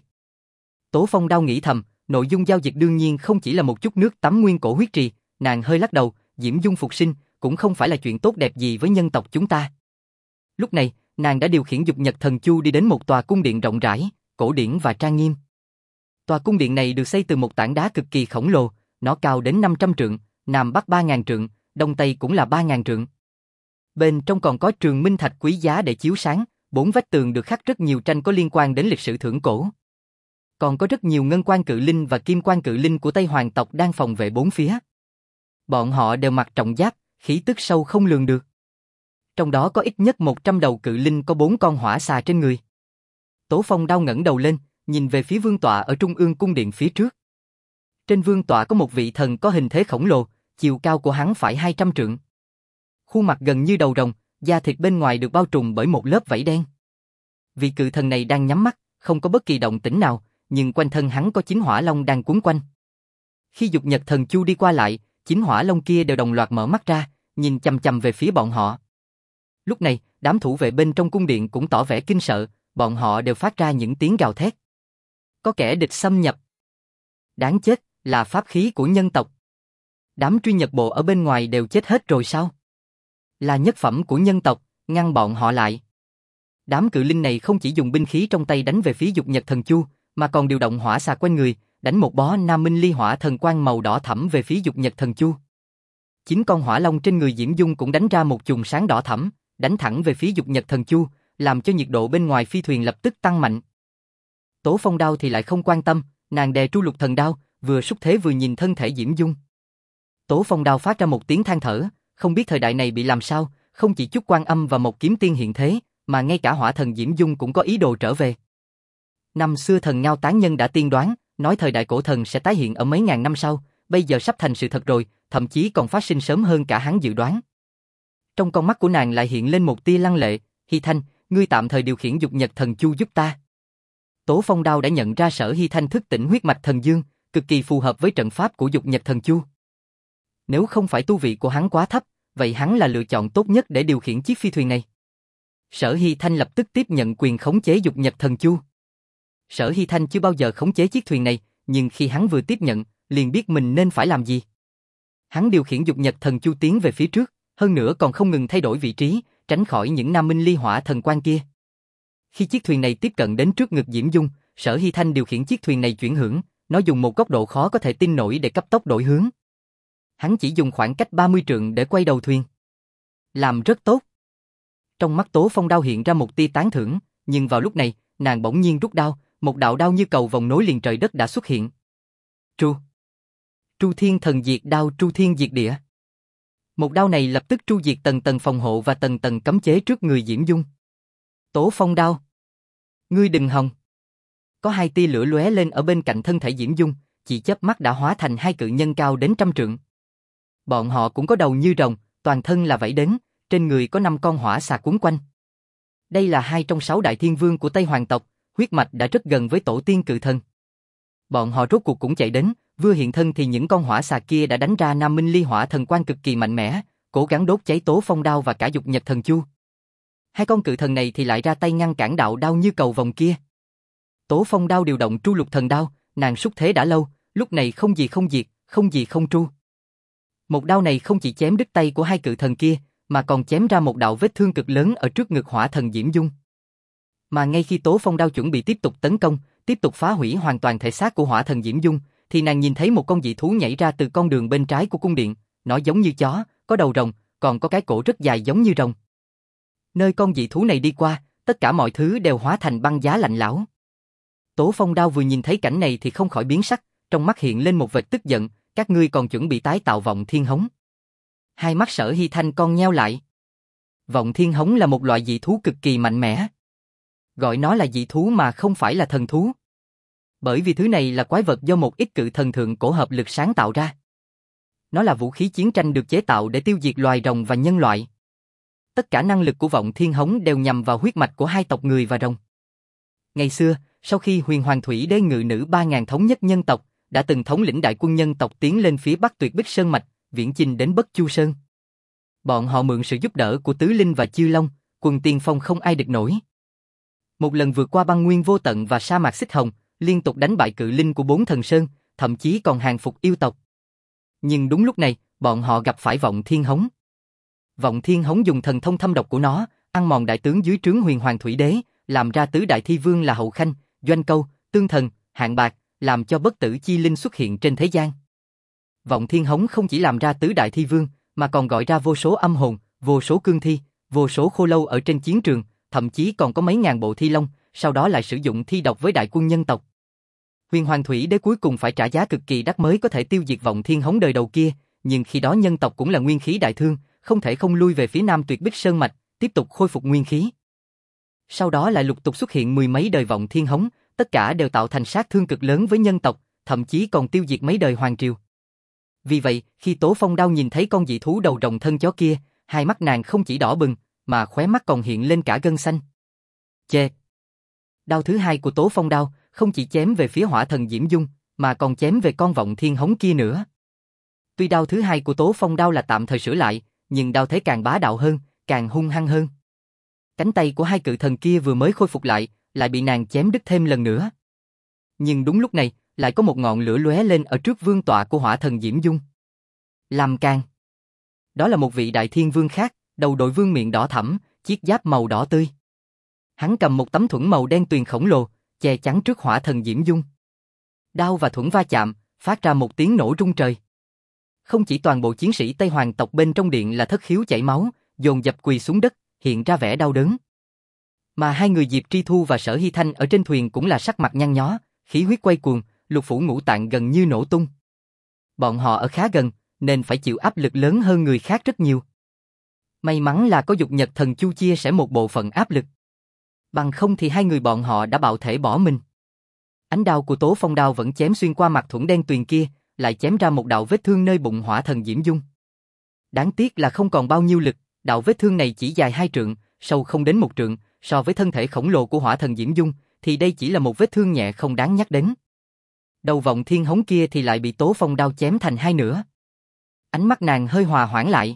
A: Tố Phong Đao nghĩ thầm, nội dung giao dịch đương nhiên không chỉ là một chút nước tắm nguyên cổ huyết trì, nàng hơi lắc đầu, Diễm Dung phục sinh cũng không phải là chuyện tốt đẹp gì với nhân tộc chúng ta. Lúc này, nàng đã điều khiển Dục Nhật Thần Chu đi đến một tòa cung điện rộng rãi, cổ điển và trang nghiêm. Tòa cung điện này được xây từ một tảng đá cực kỳ khổng lồ, nó cao đến năm trăm trượng, nam bắc ba ngàn trượng, đông tây cũng là ba ngàn trượng. Bên trong còn có trường minh thạch quý giá để chiếu sáng, bốn vách tường được khắc rất nhiều tranh có liên quan đến lịch sử thượng cổ. Còn có rất nhiều ngân quan cự linh và kim quan cự linh của Tây Hoàng tộc đang phòng vệ bốn phía. Bọn họ đều mặc trọng giáp, khí tức sâu không lường được. Trong đó có ít nhất một trăm đầu cự linh có bốn con hỏa xà trên người. Tố Phong Đao ngẩng đầu lên, nhìn về phía vương tọa ở trung ương cung điện phía trước. Trên vương tọa có một vị thần có hình thế khổng lồ, chiều cao của hắn phải hai trăm trượng. Khuôn mặt gần như đầu rồng, da thịt bên ngoài được bao trùm bởi một lớp vảy đen. Vị cự thần này đang nhắm mắt, không có bất kỳ động tĩnh nào, nhưng quanh thân hắn có chín hỏa long đang quấn quanh. Khi dục nhật thần chu đi qua lại, chín hỏa long kia đều đồng loạt mở mắt ra, nhìn chằm chằm về phía bọn họ. Lúc này, đám thủ vệ bên trong cung điện cũng tỏ vẻ kinh sợ, bọn họ đều phát ra những tiếng gào thét. Có kẻ địch xâm nhập. Đáng chết, là pháp khí của nhân tộc. Đám truy nhật bộ ở bên ngoài đều chết hết rồi sao? Là nhất phẩm của nhân tộc, ngăn bọn họ lại. Đám cự linh này không chỉ dùng binh khí trong tay đánh về phía dục nhật thần chu, mà còn điều động hỏa xà quanh người, đánh một bó nam minh ly hỏa thần quang màu đỏ thẫm về phía dục nhật thần chu. Chín con hỏa long trên người Diễm Dung cũng đánh ra một chùm sáng đỏ thẫm, đánh thẳng về phía dục nhật thần chu, làm cho nhiệt độ bên ngoài phi thuyền lập tức tăng mạnh. Tố Phong Đao thì lại không quan tâm, nàng đè tru lục thần đao, vừa xúc thế vừa nhìn thân thể Diễm Dung. Tố Phong Đao phát ra một tiếng than thở, không biết thời đại này bị làm sao, không chỉ chút Quan Âm và một kiếm tiên hiện thế, mà ngay cả hỏa thần Diễm Dung cũng có ý đồ trở về. Năm xưa thần Ngao Tán Nhân đã tiên đoán, nói thời đại cổ thần sẽ tái hiện ở mấy ngàn năm sau, bây giờ sắp thành sự thật rồi, thậm chí còn phát sinh sớm hơn cả hắn dự đoán. Trong con mắt của nàng lại hiện lên một tia lăng lệ, Hy Thanh, ngươi tạm thời điều khiển dục nhật thần chu giúp ta. Tố Phong Đao đã nhận ra Sở Hy Thanh thức tỉnh huyết mạch thần dương, cực kỳ phù hợp với trận pháp của dục nhật thần chu. Nếu không phải tu vị của hắn quá thấp, vậy hắn là lựa chọn tốt nhất để điều khiển chiếc phi thuyền này. Sở Hy Thanh lập tức tiếp nhận quyền khống chế dục nhật thần chu. Sở Hy Thanh chưa bao giờ khống chế chiếc thuyền này, nhưng khi hắn vừa tiếp nhận, liền biết mình nên phải làm gì. Hắn điều khiển dục nhật thần chu tiến về phía trước, hơn nữa còn không ngừng thay đổi vị trí, tránh khỏi những nam minh ly hỏa thần quang kia. Khi chiếc thuyền này tiếp cận đến trước ngực Diễm Dung, Sở Hy Thanh điều khiển chiếc thuyền này chuyển hướng, nó dùng một góc độ khó có thể tin nổi để cấp tốc đổi hướng. Hắn chỉ dùng khoảng cách ba mươi trượng để quay đầu thuyền. Làm rất tốt. Trong mắt Tố Phong Đao hiện ra một tia tán thưởng, nhưng vào lúc này, nàng bỗng nhiên rút đao, một đạo đao như cầu vòng nối liền trời đất đã xuất hiện. Tru. Tru Thiên Thần Diệt Đao, Tru Thiên Diệt Địa. Một đao này lập tức tru diệt tầng tầng phòng hộ và tầng tầng cấm chế trước người Diễm Dung. Tố Phong Đao. Ngươi đừng hòng. Có hai tia lửa lóe lên ở bên cạnh thân thể Diễm Dung, chỉ chớp mắt đã hóa thành hai cự nhân cao đến trăm trượng. Bọn họ cũng có đầu như rồng, toàn thân là vảy đến, trên người có năm con hỏa xà quấn quanh. Đây là hai trong sáu đại thiên vương của Tây Hoàng tộc, huyết mạch đã rất gần với tổ tiên cự thần. Bọn họ rốt cuộc cũng chạy đến, vừa hiện thân thì những con hỏa xà kia đã đánh ra nam minh ly hỏa thần quang cực kỳ mạnh mẽ, cố gắng đốt cháy Tố Phong Đao và cả dục nhật thần chu. Hai con cự thần này thì lại ra tay ngăn cản đạo đao như cầu vòng kia. Tố Phong Đao điều động tru lục thần đao, nàng xúc thế đã lâu, lúc này không gì không diệt, không gì không tru. Một đao này không chỉ chém đứt tay của hai cự thần kia, mà còn chém ra một đạo vết thương cực lớn ở trước ngực hỏa thần Diễm Dung. Mà ngay khi Tố Phong Đao chuẩn bị tiếp tục tấn công, tiếp tục phá hủy hoàn toàn thể xác của hỏa thần Diễm Dung, thì nàng nhìn thấy một con dị thú nhảy ra từ con đường bên trái của cung điện, nó giống như chó, có đầu rồng, còn có cái cổ rất dài giống như rồng. Nơi con dị thú này đi qua, tất cả mọi thứ đều hóa thành băng giá lạnh lẽo. Tố Phong Đao vừa nhìn thấy cảnh này thì không khỏi biến sắc, trong mắt hiện lên một vệt tức giận, các ngươi còn chuẩn bị tái tạo Vọng Thiên Hống. Hai mắt Sở Hy Thanh con nheo lại. Vọng Thiên Hống là một loại dị thú cực kỳ mạnh mẽ. Gọi nó là dị thú mà không phải là thần thú. Bởi vì thứ này là quái vật do một ít cự thần thượng cổ hợp lực sáng tạo ra. Nó là vũ khí chiến tranh được chế tạo để tiêu diệt loài rồng và nhân loại. Tất cả năng lực của Vọng Thiên Hống đều nhằm vào huyết mạch của hai tộc người và rồng. Ngày xưa, sau khi Huyền Hoàng Thủy Đế ngự nữ ba ngàn thống nhất nhân tộc, đã từng thống lĩnh đại quân nhân tộc tiến lên phía bắc Tuyệt Bích Sơn Mạch, viễn chinh đến Bất Chu Sơn. Bọn họ mượn sự giúp đỡ của Tứ Linh và Chư Long, quân tiên phong không ai địch nổi. Một lần vượt qua băng nguyên vô tận và sa mạc xích hồng, liên tục đánh bại cự linh của bốn thần sơn, thậm chí còn hàng phục yêu tộc. Nhưng đúng lúc này, bọn họ gặp phải Vọng Thiên Hống. Vọng Thiên Hống dùng thần thông thâm độc của nó, ăn mòn đại tướng dưới trướng Huyền Hoàng Thủy Đế, làm ra tứ đại thi vương là Hậu Khanh, Doanh Câu, Tương Thần, Hạng Bạc, làm cho bất tử chi linh xuất hiện trên thế gian. Vọng Thiên Hống không chỉ làm ra tứ đại thi vương, mà còn gọi ra vô số âm hồn, vô số cương thi, vô số khô lâu ở trên chiến trường, thậm chí còn có mấy ngàn bộ thi long, sau đó lại sử dụng thi độc với đại quân nhân tộc. Huyền Hoàng Thủy Đế cuối cùng phải trả giá cực kỳ đắt mới có thể tiêu diệt Vọng Thiên Hống đời đầu kia, nhưng khi đó nhân tộc cũng là nguyên khí đại thương, không thể không lui về phía nam Tuyệt Bích Sơn Mạch, tiếp tục khôi phục nguyên khí. Sau đó lại lục tục xuất hiện mười mấy đời Vọng Thiên Hống, tất cả đều tạo thành sát thương cực lớn với nhân tộc, thậm chí còn tiêu diệt mấy đời hoàng triều. Vì vậy, khi Tố Phong Đao nhìn thấy con dị thú đầu rồng thân chó kia, hai mắt nàng không chỉ đỏ bừng, mà khóe mắt còn hiện lên cả gân xanh. Chê! Đao thứ hai của Tố Phong Đao không chỉ chém về phía hỏa thần Diễm Dung, mà còn chém về con vọng thiên hống kia nữa. Tuy đao thứ hai của Tố Phong Đao là tạm thời sửa lại, nhưng đao thế càng bá đạo hơn, càng hung hăng hơn. Cánh tay của hai cự thần kia vừa mới khôi phục lại, lại bị nàng chém đứt thêm lần nữa. Nhưng đúng lúc này, lại có một ngọn lửa lóe lên ở trước vương tọa của hỏa thần Diễm Dung. Lam Can. Đó là một vị đại thiên vương khác, đầu đội vương miệng đỏ thẫm, chiếc giáp màu đỏ tươi. Hắn cầm một tấm thuẫn màu đen tuyền khổng lồ, che chắn trước hỏa thần Diễm Dung. Đao và thuẫn va chạm, phát ra một tiếng nổ rung trời. Không chỉ toàn bộ chiến sĩ Tây Hoàng tộc bên trong điện là thất khiếu chảy máu, dồn dập quỳ xuống đất, hiện ra vẻ đau đớn. Mà hai người Diệp Tri Thu và Sở Hy Thanh ở trên thuyền cũng là sắc mặt nhăn nhó, khí huyết quay cuồng, lục phủ ngũ tạng gần như nổ tung. Bọn họ ở khá gần, nên phải chịu áp lực lớn hơn người khác rất nhiều. May mắn là có Dục Nhật Thần Chu chia sẻ một bộ phận áp lực. Bằng không thì hai người bọn họ đã bạo thể bỏ mình. Ánh đao của Tố Phong Đao vẫn chém xuyên qua mặt thuẫn đen tuyền kia, lại chém ra một đạo vết thương nơi bụng hỏa thần Diễm Dung. Đáng tiếc là không còn bao nhiêu lực, đạo vết thương này chỉ dài hai trượng, sâu không đến một trượng, so với thân thể khổng lồ của hỏa thần Diễm Dung, thì đây chỉ là một vết thương nhẹ không đáng nhắc đến. Đầu vọng thiên hống kia thì lại bị Tố Phong Đao chém thành hai nửa. Ánh mắt nàng hơi hòa hoãn lại.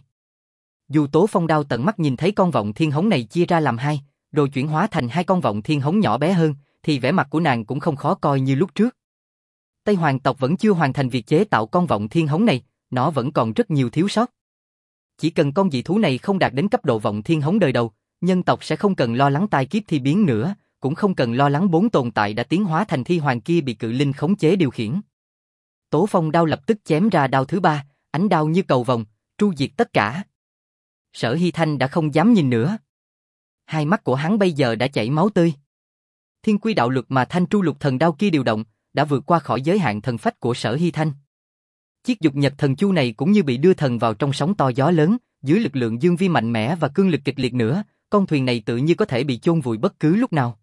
A: Dù Tố Phong Đao tận mắt nhìn thấy con vọng thiên hống này chia ra làm hai, rồi chuyển hóa thành hai con vọng thiên hống nhỏ bé hơn, thì vẻ mặt của nàng cũng không khó coi như lúc trước. Tây Hoàng tộc vẫn chưa hoàn thành việc chế tạo con vọng thiên hống này, nó vẫn còn rất nhiều thiếu sót. Chỉ cần con dị thú này không đạt đến cấp độ vọng thiên hống đời đầu, nhân tộc sẽ không cần lo lắng tai kiếp thi biến nữa, cũng không cần lo lắng bốn tồn tại đã tiến hóa thành thi hoàng kia bị cự linh khống chế điều khiển. Tố Phong Đao lập tức chém ra đao thứ ba, ánh đao như cầu vồng, tru diệt tất cả. Sở Hy Thanh đã không dám nhìn nữa. Hai mắt của hắn bây giờ đã chảy máu tươi. Thiên quy đạo luật mà Thanh Tru Lục Thần Đao kia điều động, đã vượt qua khỏi giới hạn thần phách của Sở Hy Thanh. Chiếc Dục Nhật Thần Chu này cũng như bị đưa thần vào trong sóng to gió lớn, dưới lực lượng dương vi mạnh mẽ và cương lực kịch liệt nữa, con thuyền này tự như có thể bị chôn vùi bất cứ lúc nào.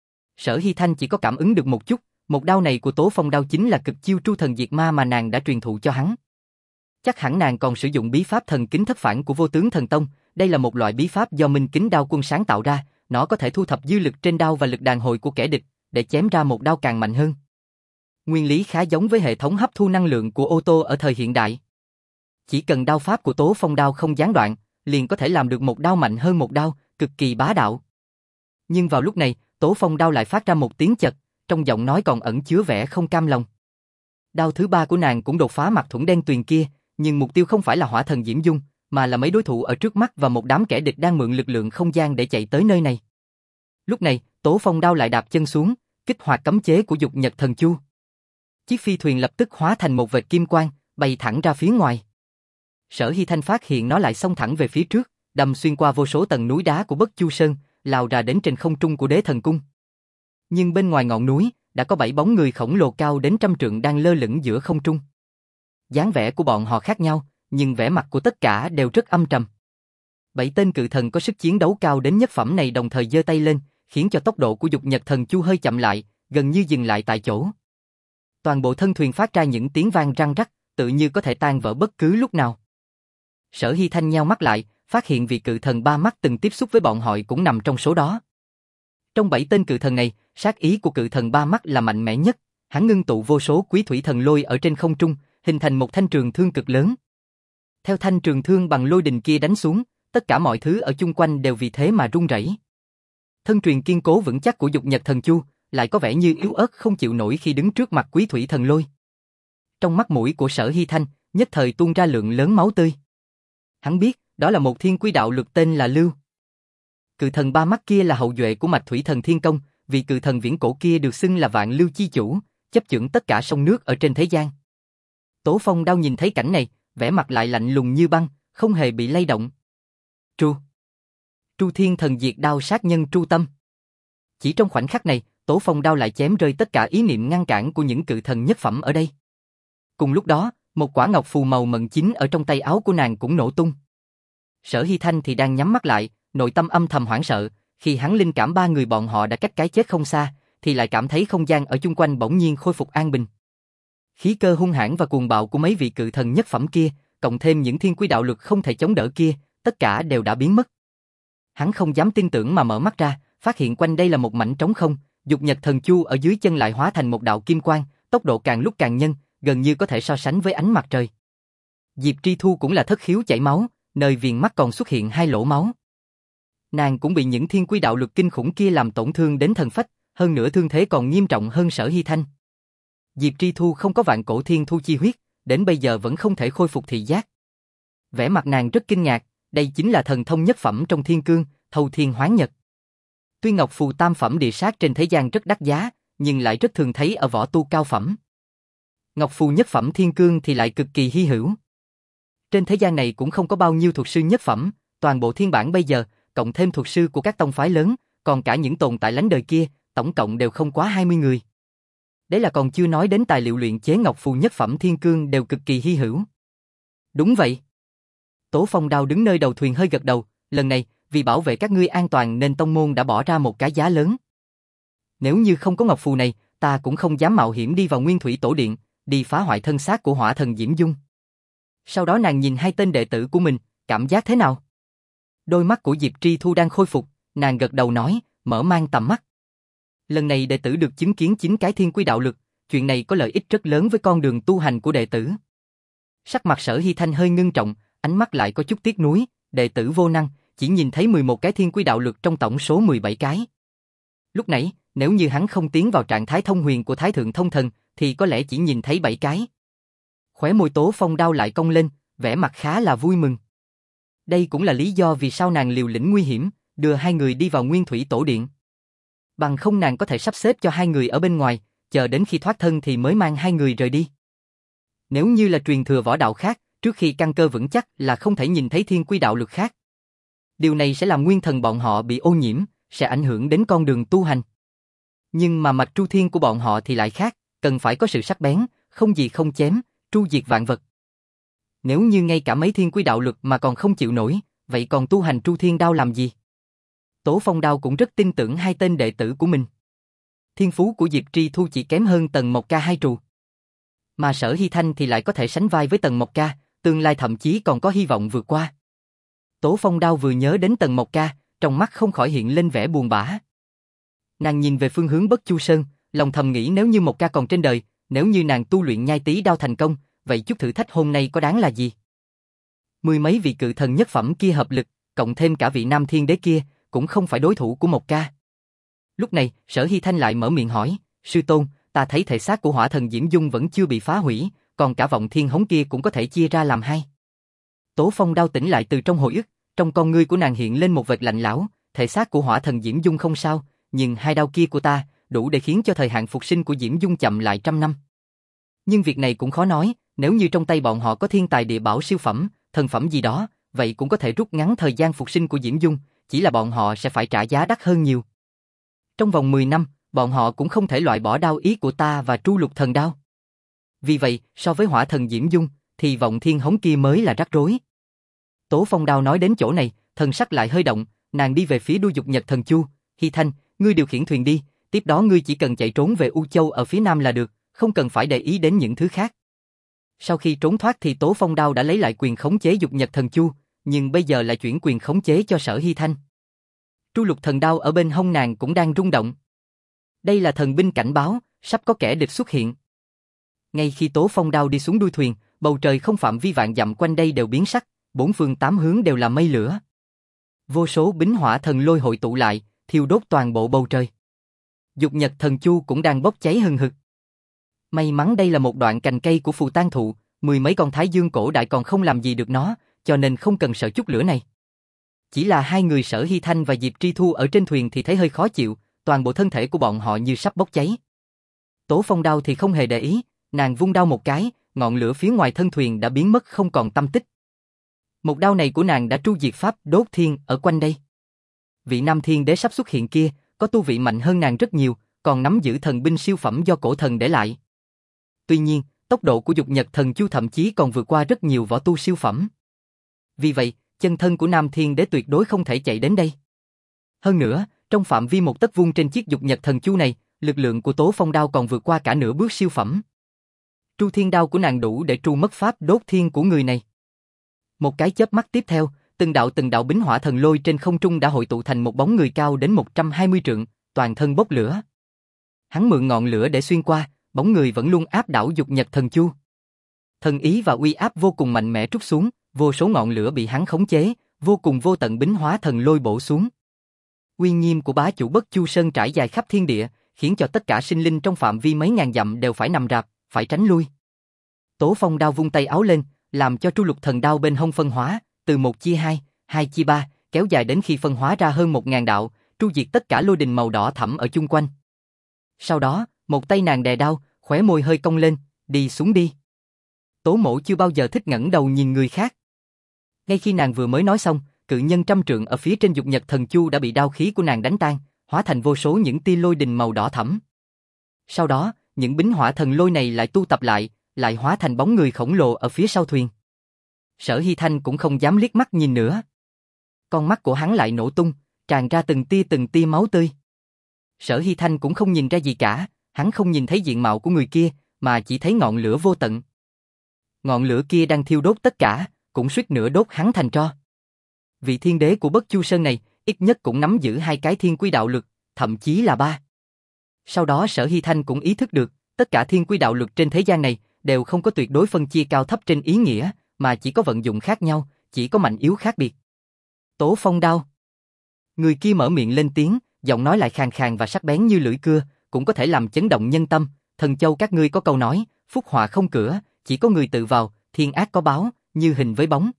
A: Sở Hy Thanh chỉ có cảm ứng được một chút, một đao này của Tố Phong Đao chính là cực chiêu Tru Thần Diệt Ma mà nàng đã truyền thụ cho hắn. Chắc hẳn nàng còn sử dụng bí pháp thần kính thất phản của Vô Tướng Thần Tông, đây là một loại bí pháp do Minh Kính Đao Quân sáng tạo ra, nó có thể thu thập dư lực trên đao và lực đàn hồi của kẻ địch, để chém ra một đao càng mạnh hơn. Nguyên lý khá giống với hệ thống hấp thu năng lượng của ô tô ở thời hiện đại. Chỉ cần đao pháp của Tố Phong Đao không gián đoạn, liền có thể làm được một đao mạnh hơn một đao, cực kỳ bá đạo. Nhưng vào lúc này, Tố Phong Đao lại phát ra một tiếng chật, trong giọng nói còn ẩn chứa vẻ không cam lòng. Đao thứ ba của nàng cũng đột phá mặt thuẫn đen tuyền kia, nhưng mục tiêu không phải là hỏa thần Diễm Dung, mà là mấy đối thủ ở trước mắt và một đám kẻ địch đang mượn lực lượng không gian để chạy tới nơi này. Lúc này, Tố Phong Đao lại đạp chân xuống, kích hoạt cấm chế của Dục Nhật Thần Chu. Chiếc phi thuyền lập tức hóa thành một vệt kim quang, bay thẳng ra phía ngoài. Sở Hy Thanh phát hiện nó lại xông thẳng về phía trước, đâm xuyên qua vô số tầng núi đá của Bất Chu Sơn, lao ra đến trên không trung của Đế Thần Cung. Nhưng bên ngoài ngọn núi, đã có bảy bóng người khổng lồ cao đến trăm trượng đang lơ lửng giữa không trung. Dáng vẻ của bọn họ khác nhau, nhưng vẻ mặt của tất cả đều rất âm trầm. Bảy tên cự thần có sức chiến đấu cao đến nhất phẩm này đồng thời giơ tay lên, khiến cho tốc độ của Dục Nhật Thần Chu hơi chậm lại, gần như dừng lại tại chỗ. Toàn bộ thân thuyền phát ra những tiếng vang răng rắc, tự như có thể tan vỡ bất cứ lúc nào. Sở Hy Thanh nheo mắt lại, phát hiện vị cự thần ba mắt từng tiếp xúc với bọn họ cũng nằm trong số đó. Trong bảy tên cự thần này, sát ý của cự thần ba mắt là mạnh mẽ nhất, hắn ngưng tụ vô số quý thủy thần lôi ở trên không trung, hình thành một thanh trường thương cực lớn. Theo thanh trường thương bằng lôi đình kia đánh xuống, tất cả mọi thứ ở chung quanh đều vì thế mà rung rẩy. Thân truyền kiên cố vững chắc của Dục Nhật Thần Chu lại có vẻ như yếu ớt không chịu nổi khi đứng trước mặt quý thủy thần lôi. Trong mắt mũi của Sở Hy Thanh, nhất thời tuôn ra lượng lớn máu tươi. Hắn biết, đó là một thiên quy đạo luật tên là Lưu. Cự thần ba mắt kia là hậu duệ của mạch thủy thần Thiên Công, vì cự thần viễn cổ kia được xưng là Vạn Lưu chi chủ, chấp chưởng tất cả sông nước ở trên thế gian. Tố Phong Đao nhìn thấy cảnh này, vẻ mặt lại lạnh lùng như băng, không hề bị lay động. Tru. Tru Thiên Thần Diệt Đao sát nhân tru tâm. Chỉ trong khoảnh khắc này, Tố Phong Đao lại chém rơi tất cả ý niệm ngăn cản của những cự thần nhất phẩm ở đây. Cùng lúc đó, một quả ngọc phù màu mận chín ở trong tay áo của nàng cũng nổ tung. Sở Hy Thanh thì đang nhắm mắt lại, nội tâm âm thầm hoảng sợ, khi hắn linh cảm ba người bọn họ đã cách cái chết không xa, thì lại cảm thấy không gian ở chung quanh bỗng nhiên khôi phục an bình. Khí cơ hung hãn và cuồng bạo của mấy vị cự thần nhất phẩm kia, cộng thêm những thiên quy đạo lực không thể chống đỡ kia, tất cả đều đã biến mất. Hắn không dám tin tưởng mà mở mắt ra, phát hiện quanh đây là một mảnh trống không, dục nhật thần chu ở dưới chân lại hóa thành một đạo kim quang, tốc độ càng lúc càng nhanh, gần như có thể so sánh với ánh mặt trời. Diệp Tri Thu cũng là thất khiếu chảy máu, nơi viền mắt còn xuất hiện hai lỗ máu. Nàng cũng bị những thiên quy đạo lực kinh khủng kia làm tổn thương đến thần phách, hơn nữa thương thế còn nghiêm trọng hơn Sở Hy Thanh. Diệp Tri Thu không có vạn cổ thiên thu chi huyết, đến bây giờ vẫn không thể khôi phục thị giác. Vẻ mặt nàng rất kinh ngạc, đây chính là thần thông nhất phẩm trong thiên cương, thâu thiên hoán nhật. Tuy ngọc phù tam phẩm địa sát trên thế gian rất đắt giá, nhưng lại rất thường thấy ở võ tu cao phẩm. Ngọc phù nhất phẩm thiên cương thì lại cực kỳ hy hữu. Trên thế gian này cũng không có bao nhiêu thuật sư nhất phẩm, toàn bộ thiên bản bây giờ, cộng thêm thuật sư của các tông phái lớn, còn cả những tồn tại lánh đời kia, tổng cộng đều không quá hai mươi người. Đấy là còn chưa nói đến tài liệu luyện chế ngọc phù nhất phẩm thiên cương đều cực kỳ hy hữu. Đúng vậy. Tố Phong Đao đứng nơi đầu thuyền hơi gật đầu, lần này, vì bảo vệ các ngươi an toàn nên tông môn đã bỏ ra một cái giá lớn. Nếu như không có ngọc phù này, ta cũng không dám mạo hiểm đi vào Nguyên Thủy Tổ Điện, đi phá hoại thân xác của hỏa thần Diễm Dung. Sau đó nàng nhìn hai tên đệ tử của mình, cảm giác thế nào? Đôi mắt của Diệp Tri Thu đang khôi phục, nàng gật đầu nói, mở mang tầm mắt. Lần này đệ tử được chứng kiến chính cái thiên quy đạo lực, chuyện này có lợi ích rất lớn với con đường tu hành của đệ tử. Sắc mặt Sở Hy Thanh hơi ngưng trọng, ánh mắt lại có chút tiếc nuối, đệ tử vô năng, chỉ nhìn thấy mười một cái thiên quy đạo lực trong tổng số mười bảy cái. Lúc nãy, nếu như hắn không tiến vào trạng thái thông huyền của Thái Thượng Thông Thần, thì có lẽ chỉ nhìn thấy bảy cái. Khóe môi Tố Phong Đao lại cong lên, vẻ mặt khá là vui mừng. Đây cũng là lý do vì sao nàng liều lĩnh nguy hiểm, đưa hai người đi vào Nguyên Thủy Tổ Điện. Bằng không nàng có thể sắp xếp cho hai người ở bên ngoài, chờ đến khi thoát thân thì mới mang hai người rời đi. Nếu như là truyền thừa võ đạo khác, trước khi căn cơ vững chắc là không thể nhìn thấy thiên quy đạo lực khác. Điều này sẽ làm nguyên thần bọn họ bị ô nhiễm, sẽ ảnh hưởng đến con đường tu hành. Nhưng mà mạch tru thiên của bọn họ thì lại khác, cần phải có sự sắc bén, không gì không chém, tru diệt vạn vật. Nếu như ngay cả mấy thiên quy đạo lực mà còn không chịu nổi, vậy còn tu hành tru thiên đao làm gì? Tố Phong Đao cũng rất tin tưởng hai tên đệ tử của mình. Thiên phú của Diệp Tri Thu chỉ kém hơn Tần Mộc Ca hai trù. Mà Sở Hy Thanh thì lại có thể sánh vai với Tần Mộc Ca, tương lai thậm chí còn có hy vọng vượt qua. Tố Phong Đao vừa nhớ đến Tần Mộc Ca, trong mắt không khỏi hiện lên vẻ buồn bã. Nàng nhìn về phương hướng Bất Chu Sơn, lòng thầm nghĩ nếu như Mộc Ca còn trên đời, nếu như nàng tu luyện nhai tí đao thành công, vậy chút thử thách hôm nay có đáng là gì? Mười mấy vị cự thần nhất phẩm kia hợp lực, cộng thêm cả vị Nam Thiên Đế kia, cũng không phải đối thủ của Mộc Ca. Lúc này, Sở Hy Thanh lại mở miệng hỏi, sư tôn, ta thấy thể xác của hỏa thần Diễm Dung vẫn chưa bị phá hủy, còn cả vọng thiên hống kia cũng có thể chia ra làm hai. Tố Phong Đao tỉnh lại từ trong hồi ức, trong con ngươi của nàng hiện lên một vệt lạnh lẽo, thể xác của hỏa thần Diễm Dung không sao, nhưng hai đao kia của ta, đủ để khiến cho thời hạn phục sinh của Diễm Dung chậm lại trăm năm. Nhưng việc này cũng khó nói, nếu như trong tay bọn họ có thiên tài địa bảo siêu phẩm, thần phẩm gì đó, vậy cũng có thể rút ngắn thời gian phục sinh của Diễm Dung, chỉ là bọn họ sẽ phải trả giá đắt hơn nhiều. Trong vòng mười năm, bọn họ cũng không thể loại bỏ đao ý của ta và tru lục thần đao. Vì vậy, so với hỏa thần Diễm Dung, thì vọng thiên hống kia mới là rắc rối. Tố Phong Đao nói đến chỗ này, thần sắc lại hơi động, nàng đi về phía đuôi dục nhật thần chu, Hy Thanh, ngươi điều khiển thuyền đi, tiếp đó ngươi chỉ cần chạy trốn về U Châu ở phía nam là được, không cần phải để ý đến những thứ khác. Sau khi trốn thoát thì Tố Phong Đao đã lấy lại quyền khống chế dục nhật thần chu, nhưng bây giờ lại chuyển quyền khống chế cho Sở Hy Thanh. Tru lục thần đao ở bên hông nàng cũng đang rung động. Đây là thần binh cảnh báo, sắp có kẻ địch xuất hiện. Ngay khi Tố Phong Đao đi xuống đuôi thuyền, bầu trời không phạm vi vạn dặm quanh đây đều biến sắc, bốn phương tám hướng đều là mây lửa. Vô số bính hỏa thần lôi hội tụ lại, thiêu đốt toàn bộ bầu trời. Dục nhật thần chu cũng đang bốc cháy hừng hực. May mắn đây là một đoạn cành cây của phù tang thụ, mười mấy con thái dương cổ đại còn không làm gì được nó, cho nên không cần sợ chút lửa này. Chỉ là hai người Sở Hy Thanh và Diệp Tri Thu ở trên thuyền thì thấy hơi khó chịu, toàn bộ thân thể của bọn họ như sắp bốc cháy. Tố Phong Đao thì không hề để ý, nàng vung đao một cái, ngọn lửa phía ngoài thân thuyền đã biến mất không còn tăm tích. Một đao này của nàng đã tru diệt pháp đốt thiên ở quanh đây. Vị Nam Thiên Đế sắp xuất hiện kia, có tu vị mạnh hơn nàng rất nhiều, còn nắm giữ thần binh siêu phẩm do cổ thần để lại. Tuy nhiên, tốc độ của dục nhật thần chu thậm chí còn vượt qua rất nhiều võ tu siêu phẩm. Vì vậy, chân thân của Nam Thiên Đế tuyệt đối không thể chạy đến đây. Hơn nữa, trong phạm vi một tấc vuông trên chiếc dục nhật thần chu này, lực lượng của Tố Phong Đao còn vượt qua cả nửa bước siêu phẩm. Tru thiên đao của nàng đủ để tru mất pháp đốt thiên của người này. Một cái chớp mắt tiếp theo, từng đạo từng đạo bính hỏa thần lôi trên không trung đã hội tụ thành một bóng người cao đến một trăm hai mươi trượng, toàn thân bốc lửa. Hắn mượn ngọn lửa để xuyên qua, bóng người vẫn luôn áp đảo Dục Nhật Thần Chu. Thần ý và uy áp vô cùng mạnh mẽ trút xuống, vô số ngọn lửa bị hắn khống chế, vô cùng vô tận bính hóa thần lôi bổ xuống. Uy nghiêm của bá chủ Bất Chu Sơn trải dài khắp thiên địa, khiến cho tất cả sinh linh trong phạm vi mấy ngàn dặm đều phải nằm rạp, phải tránh lui. Tố Phong đao vung tay áo lên, làm cho Tru Lục Thần đao bên hông phân hóa, từ một chia hai, hai chia ba, kéo dài đến khi phân hóa ra hơn một ngàn đạo, tru diệt tất cả lôi đình màu đỏ thẫm ở chung quanh. Sau đó, một tay nàng đè đao, khóe môi hơi cong lên, đi xuống đi. Tố Mộ chưa bao giờ thích ngẩng đầu nhìn người khác. Ngay khi nàng vừa mới nói xong, cự nhân trăm trượng ở phía trên Dục Nhật Thần Chu đã bị đao khí của nàng đánh tan, hóa thành vô số những tia lôi đình màu đỏ thẫm. Sau đó, những bính hỏa thần lôi này lại tu tập lại, lại hóa thành bóng người khổng lồ ở phía sau thuyền. Sở Hy Thanh cũng không dám liếc mắt nhìn nữa. Con mắt của hắn lại nổ tung, tràn ra từng tia từng tia máu tươi. Sở Hy Thanh cũng không nhìn ra gì cả, hắn không nhìn thấy diện mạo của người kia, mà chỉ thấy ngọn lửa vô tận. Ngọn lửa kia đang thiêu đốt tất cả, cũng suýt nữa đốt hắn thành tro. Vị thiên đế của Bất Chu Sơn này, ít nhất cũng nắm giữ hai cái thiên quy đạo lực, thậm chí là ba. Sau đó Sở Hy Thanh cũng ý thức được, tất cả thiên quy đạo lực trên thế gian này đều không có tuyệt đối phân chia cao thấp trên ý nghĩa, mà chỉ có vận dụng khác nhau, chỉ có mạnh yếu khác biệt. Tố Phong đao. Người kia mở miệng lên tiếng, giọng nói lại khàn khàn và sắc bén như lưỡi cưa, cũng có thể làm chấn động nhân tâm. Thần Châu các ngươi có câu nói, phúc họa không cửa, chỉ có người tự vào, thiên ác có báo, như hình với bóng.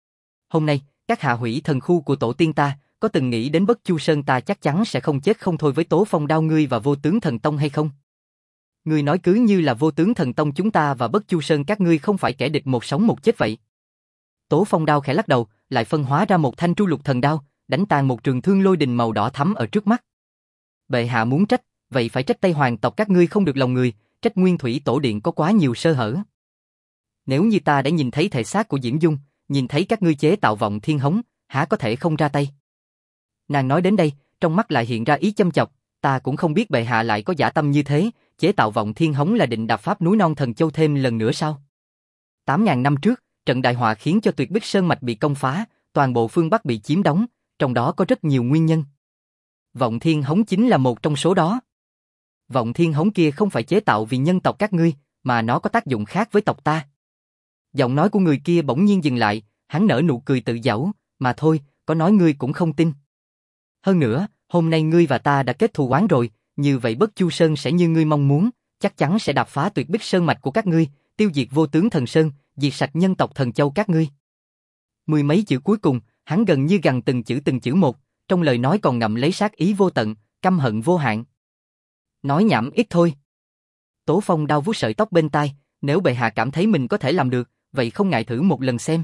A: Hôm nay, các hạ hủy thần khu của tổ tiên ta, có từng nghĩ đến Bất Chu Sơn ta chắc chắn sẽ không chết không thôi với Tố Phong đao ngươi và Vô Tướng Thần Tông hay không? Ngươi nói cứ như là Vô Tướng Thần Tông chúng ta và Bất Chu Sơn các ngươi không phải kẻ địch một sống một chết vậy. Tố Phong đao khẽ lắc đầu, lại phân hóa ra một thanh Tru Lục Thần đao, đánh tan một trường thương lôi đình màu đỏ thắm ở trước mắt. Bệ hạ muốn trách, vậy phải trách Tây Hoàng tộc các ngươi không được lòng người, trách Nguyên Thủy Tổ Điện có quá nhiều sơ hở. Nếu như ta đã nhìn thấy thể xác của Diễm Dung, nhìn thấy các ngươi chế tạo Vọng Thiên Hống, há có thể không ra tay? Nàng nói đến đây, trong mắt lại hiện ra ý châm chọc, ta cũng không biết bệ hạ lại có dã tâm như thế, chế tạo Vọng Thiên Hống là định đạp pháp núi non Thần Châu thêm lần nữa sao? Tám ngàn năm trước, trận đại họa khiến cho Tuyệt Bích Sơn mạch bị công phá, toàn bộ phương Bắc bị chiếm đóng, trong đó có rất nhiều nguyên nhân. Vọng Thiên Hống chính là một trong số đó. Vọng Thiên Hống kia không phải chế tạo vì nhân tộc các ngươi, mà nó có tác dụng khác với tộc ta. Giọng nói của người kia bỗng nhiên dừng lại, hắn nở nụ cười tự giễu, mà thôi, có nói ngươi cũng không tin. Hơn nữa, hôm nay ngươi và ta đã kết thù oán rồi, như vậy Bất Chu Sơn sẽ như ngươi mong muốn, chắc chắn sẽ đạp phá Tuyệt Bích Sơn mạch của các ngươi, tiêu diệt Vô Tướng Thần Sơn, diệt sạch nhân tộc Thần Châu các ngươi. Mười mấy chữ cuối cùng, hắn gần như gằn từng chữ từng chữ một, trong lời nói còn ngậm lấy sát ý vô tận, căm hận vô hạn. Nói nhảm ít thôi. Tố Phong đao vuốt sợi tóc bên tai, nếu bệ hạ cảm thấy mình có thể làm được, vậy không ngại thử một lần xem.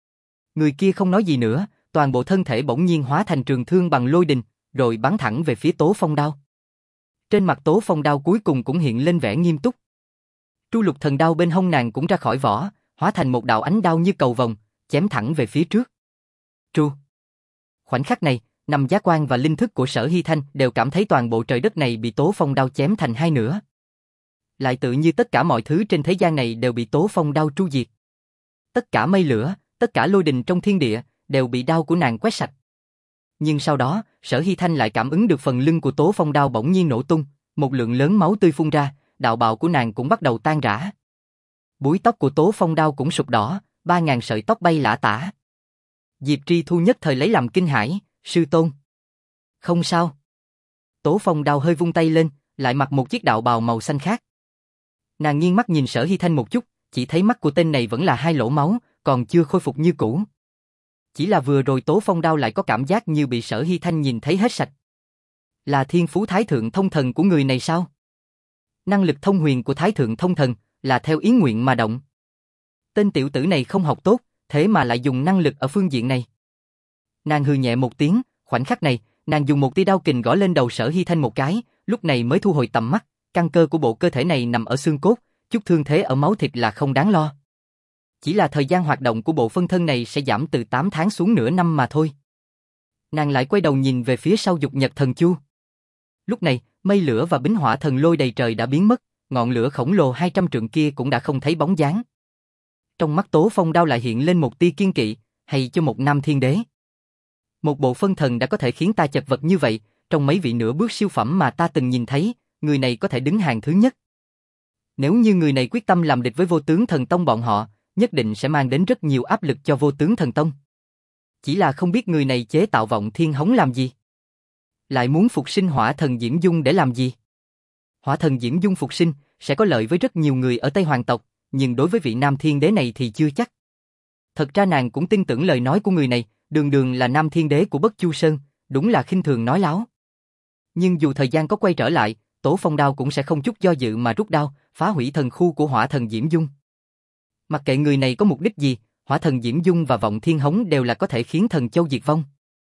A: Người kia không nói gì nữa, toàn bộ thân thể bỗng nhiên hóa thành trường thương bằng lôi đình, rồi bắn thẳng về phía Tố Phong đao. Trên mặt Tố Phong đao cuối cùng cũng hiện lên vẻ nghiêm túc. Tru Lục Thần đao bên hông nàng cũng ra khỏi vỏ, hóa thành một đạo ánh đao như cầu vồng, chém thẳng về phía trước. Tru. Khoảnh khắc này, năm giác quan và linh thức của Sở Hy Thanh đều cảm thấy toàn bộ trời đất này bị Tố Phong đao chém thành hai nửa. Lại tự như tất cả mọi thứ trên thế gian này đều bị Tố Phong đao tru diệt. Tất cả mây lửa, tất cả lôi đình trong thiên địa đều bị đao của nàng quét sạch. Nhưng sau đó, Sở Hy Thanh lại cảm ứng được phần lưng của Tố Phong đao bỗng nhiên nổ tung, một lượng lớn máu tươi phun ra, đạo bào của nàng cũng bắt đầu tan rã. Búi tóc của Tố Phong đao cũng sụp đỏ, ba ngàn sợi tóc bay lả tả. Diệp Tri Thu nhất thời lấy làm kinh hãi, sư tôn. Không sao. Tố Phong đao hơi vung tay lên, lại mặc một chiếc đạo bào màu xanh khác. Nàng nghiêng mắt nhìn Sở Hy Thanh một chút, chỉ thấy mắt của tên này vẫn là hai lỗ máu, còn chưa khôi phục như cũ. Chỉ là vừa rồi Tố Phong đao lại có cảm giác như bị Sở Hy Thanh nhìn thấy hết sạch. Là thiên phú Thái Thượng Thông Thần của người này sao? Năng lực thông huyền của Thái Thượng Thông Thần là theo ý nguyện mà động. Tên tiểu tử này không học tốt, thế mà lại dùng năng lực ở phương diện này. Nàng hừ nhẹ một tiếng, khoảnh khắc này, nàng dùng một tia đao kình gõ lên đầu Sở Hy Thanh một cái, lúc này mới thu hồi tầm mắt, căn cơ của bộ cơ thể này nằm ở xương cốt, chút thương thế ở máu thịt là không đáng lo. Chỉ là thời gian hoạt động của bộ phân thân này sẽ giảm từ tám tháng xuống nửa năm mà thôi. Nàng lại quay đầu nhìn về phía sau Dục Nhật Thần Chu. Lúc này, mây lửa và bính hỏa thần lôi đầy trời đã biến mất, ngọn lửa khổng lồ hai trăm trượng kia cũng đã không thấy bóng dáng. Trong mắt Tố Phong Đao lại hiện lên một tia kiên kỵ, hay cho một nam thiên đế. Một bộ phân thần đã có thể khiến ta chật vật như vậy, trong mấy vị nửa bước siêu phẩm mà ta từng nhìn thấy, người này có thể đứng hàng thứ nhất. Nếu như người này quyết tâm làm địch với Vô Tướng Thần Tông bọn họ, nhất định sẽ mang đến rất nhiều áp lực cho Vô Tướng Thần Tông. Chỉ là không biết người này chế tạo Vọng Thiên Hống làm gì? Lại muốn phục sinh Hỏa Thần Diễm Dung để làm gì? Hỏa Thần Diễm Dung phục sinh sẽ có lợi với rất nhiều người ở Tây Hoàng tộc, nhưng đối với vị Nam Thiên Đế này thì chưa chắc. Thật ra nàng cũng tin tưởng lời nói của người này, đường đường là Nam Thiên Đế của Bất Chu Sơn, đúng là khinh thường nói láo. Nhưng dù thời gian có quay trở lại, Tố Phong Đao cũng sẽ không chút do dự mà rút đao, phá hủy thần khu của Hỏa Thần Diễm Dung. Mặc kệ người này có mục đích gì, Hỏa Thần Diễm Dung và Vọng Thiên Hống đều là có thể khiến thần châu diệt vong.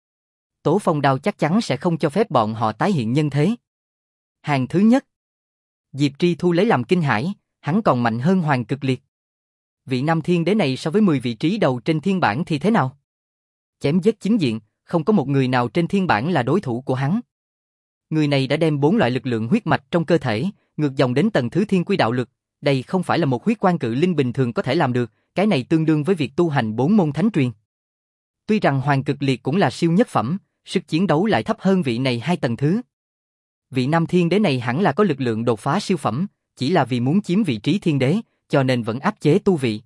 A: Tố Phong Đao chắc chắn sẽ không cho phép bọn họ tái hiện nhân thế. Hàng thứ nhất, Diệp Tri Thu lấy làm kinh hãi, hắn còn mạnh hơn Hoàng Cực Liệt. Vị Nam Thiên Đế này so với mười vị trí đầu trên thiên bảng thì thế nào? Chém giết chính diện, không có một người nào trên thiên bảng là đối thủ của hắn. Người này đã đem bốn loại lực lượng huyết mạch trong cơ thể, ngược dòng đến tầng thứ thiên quy đạo lực. Đây không phải là một huyết quan cự linh bình thường có thể làm được, cái này tương đương với việc tu hành bốn môn thánh truyền. Tuy rằng Hoàng Cực Liệt cũng là siêu nhất phẩm, sức chiến đấu lại thấp hơn vị này hai tầng thứ. Vị Nam Thiên Đế này hẳn là có lực lượng đột phá siêu phẩm, chỉ là vì muốn chiếm vị trí thiên đế, cho nên vẫn áp chế tu vị.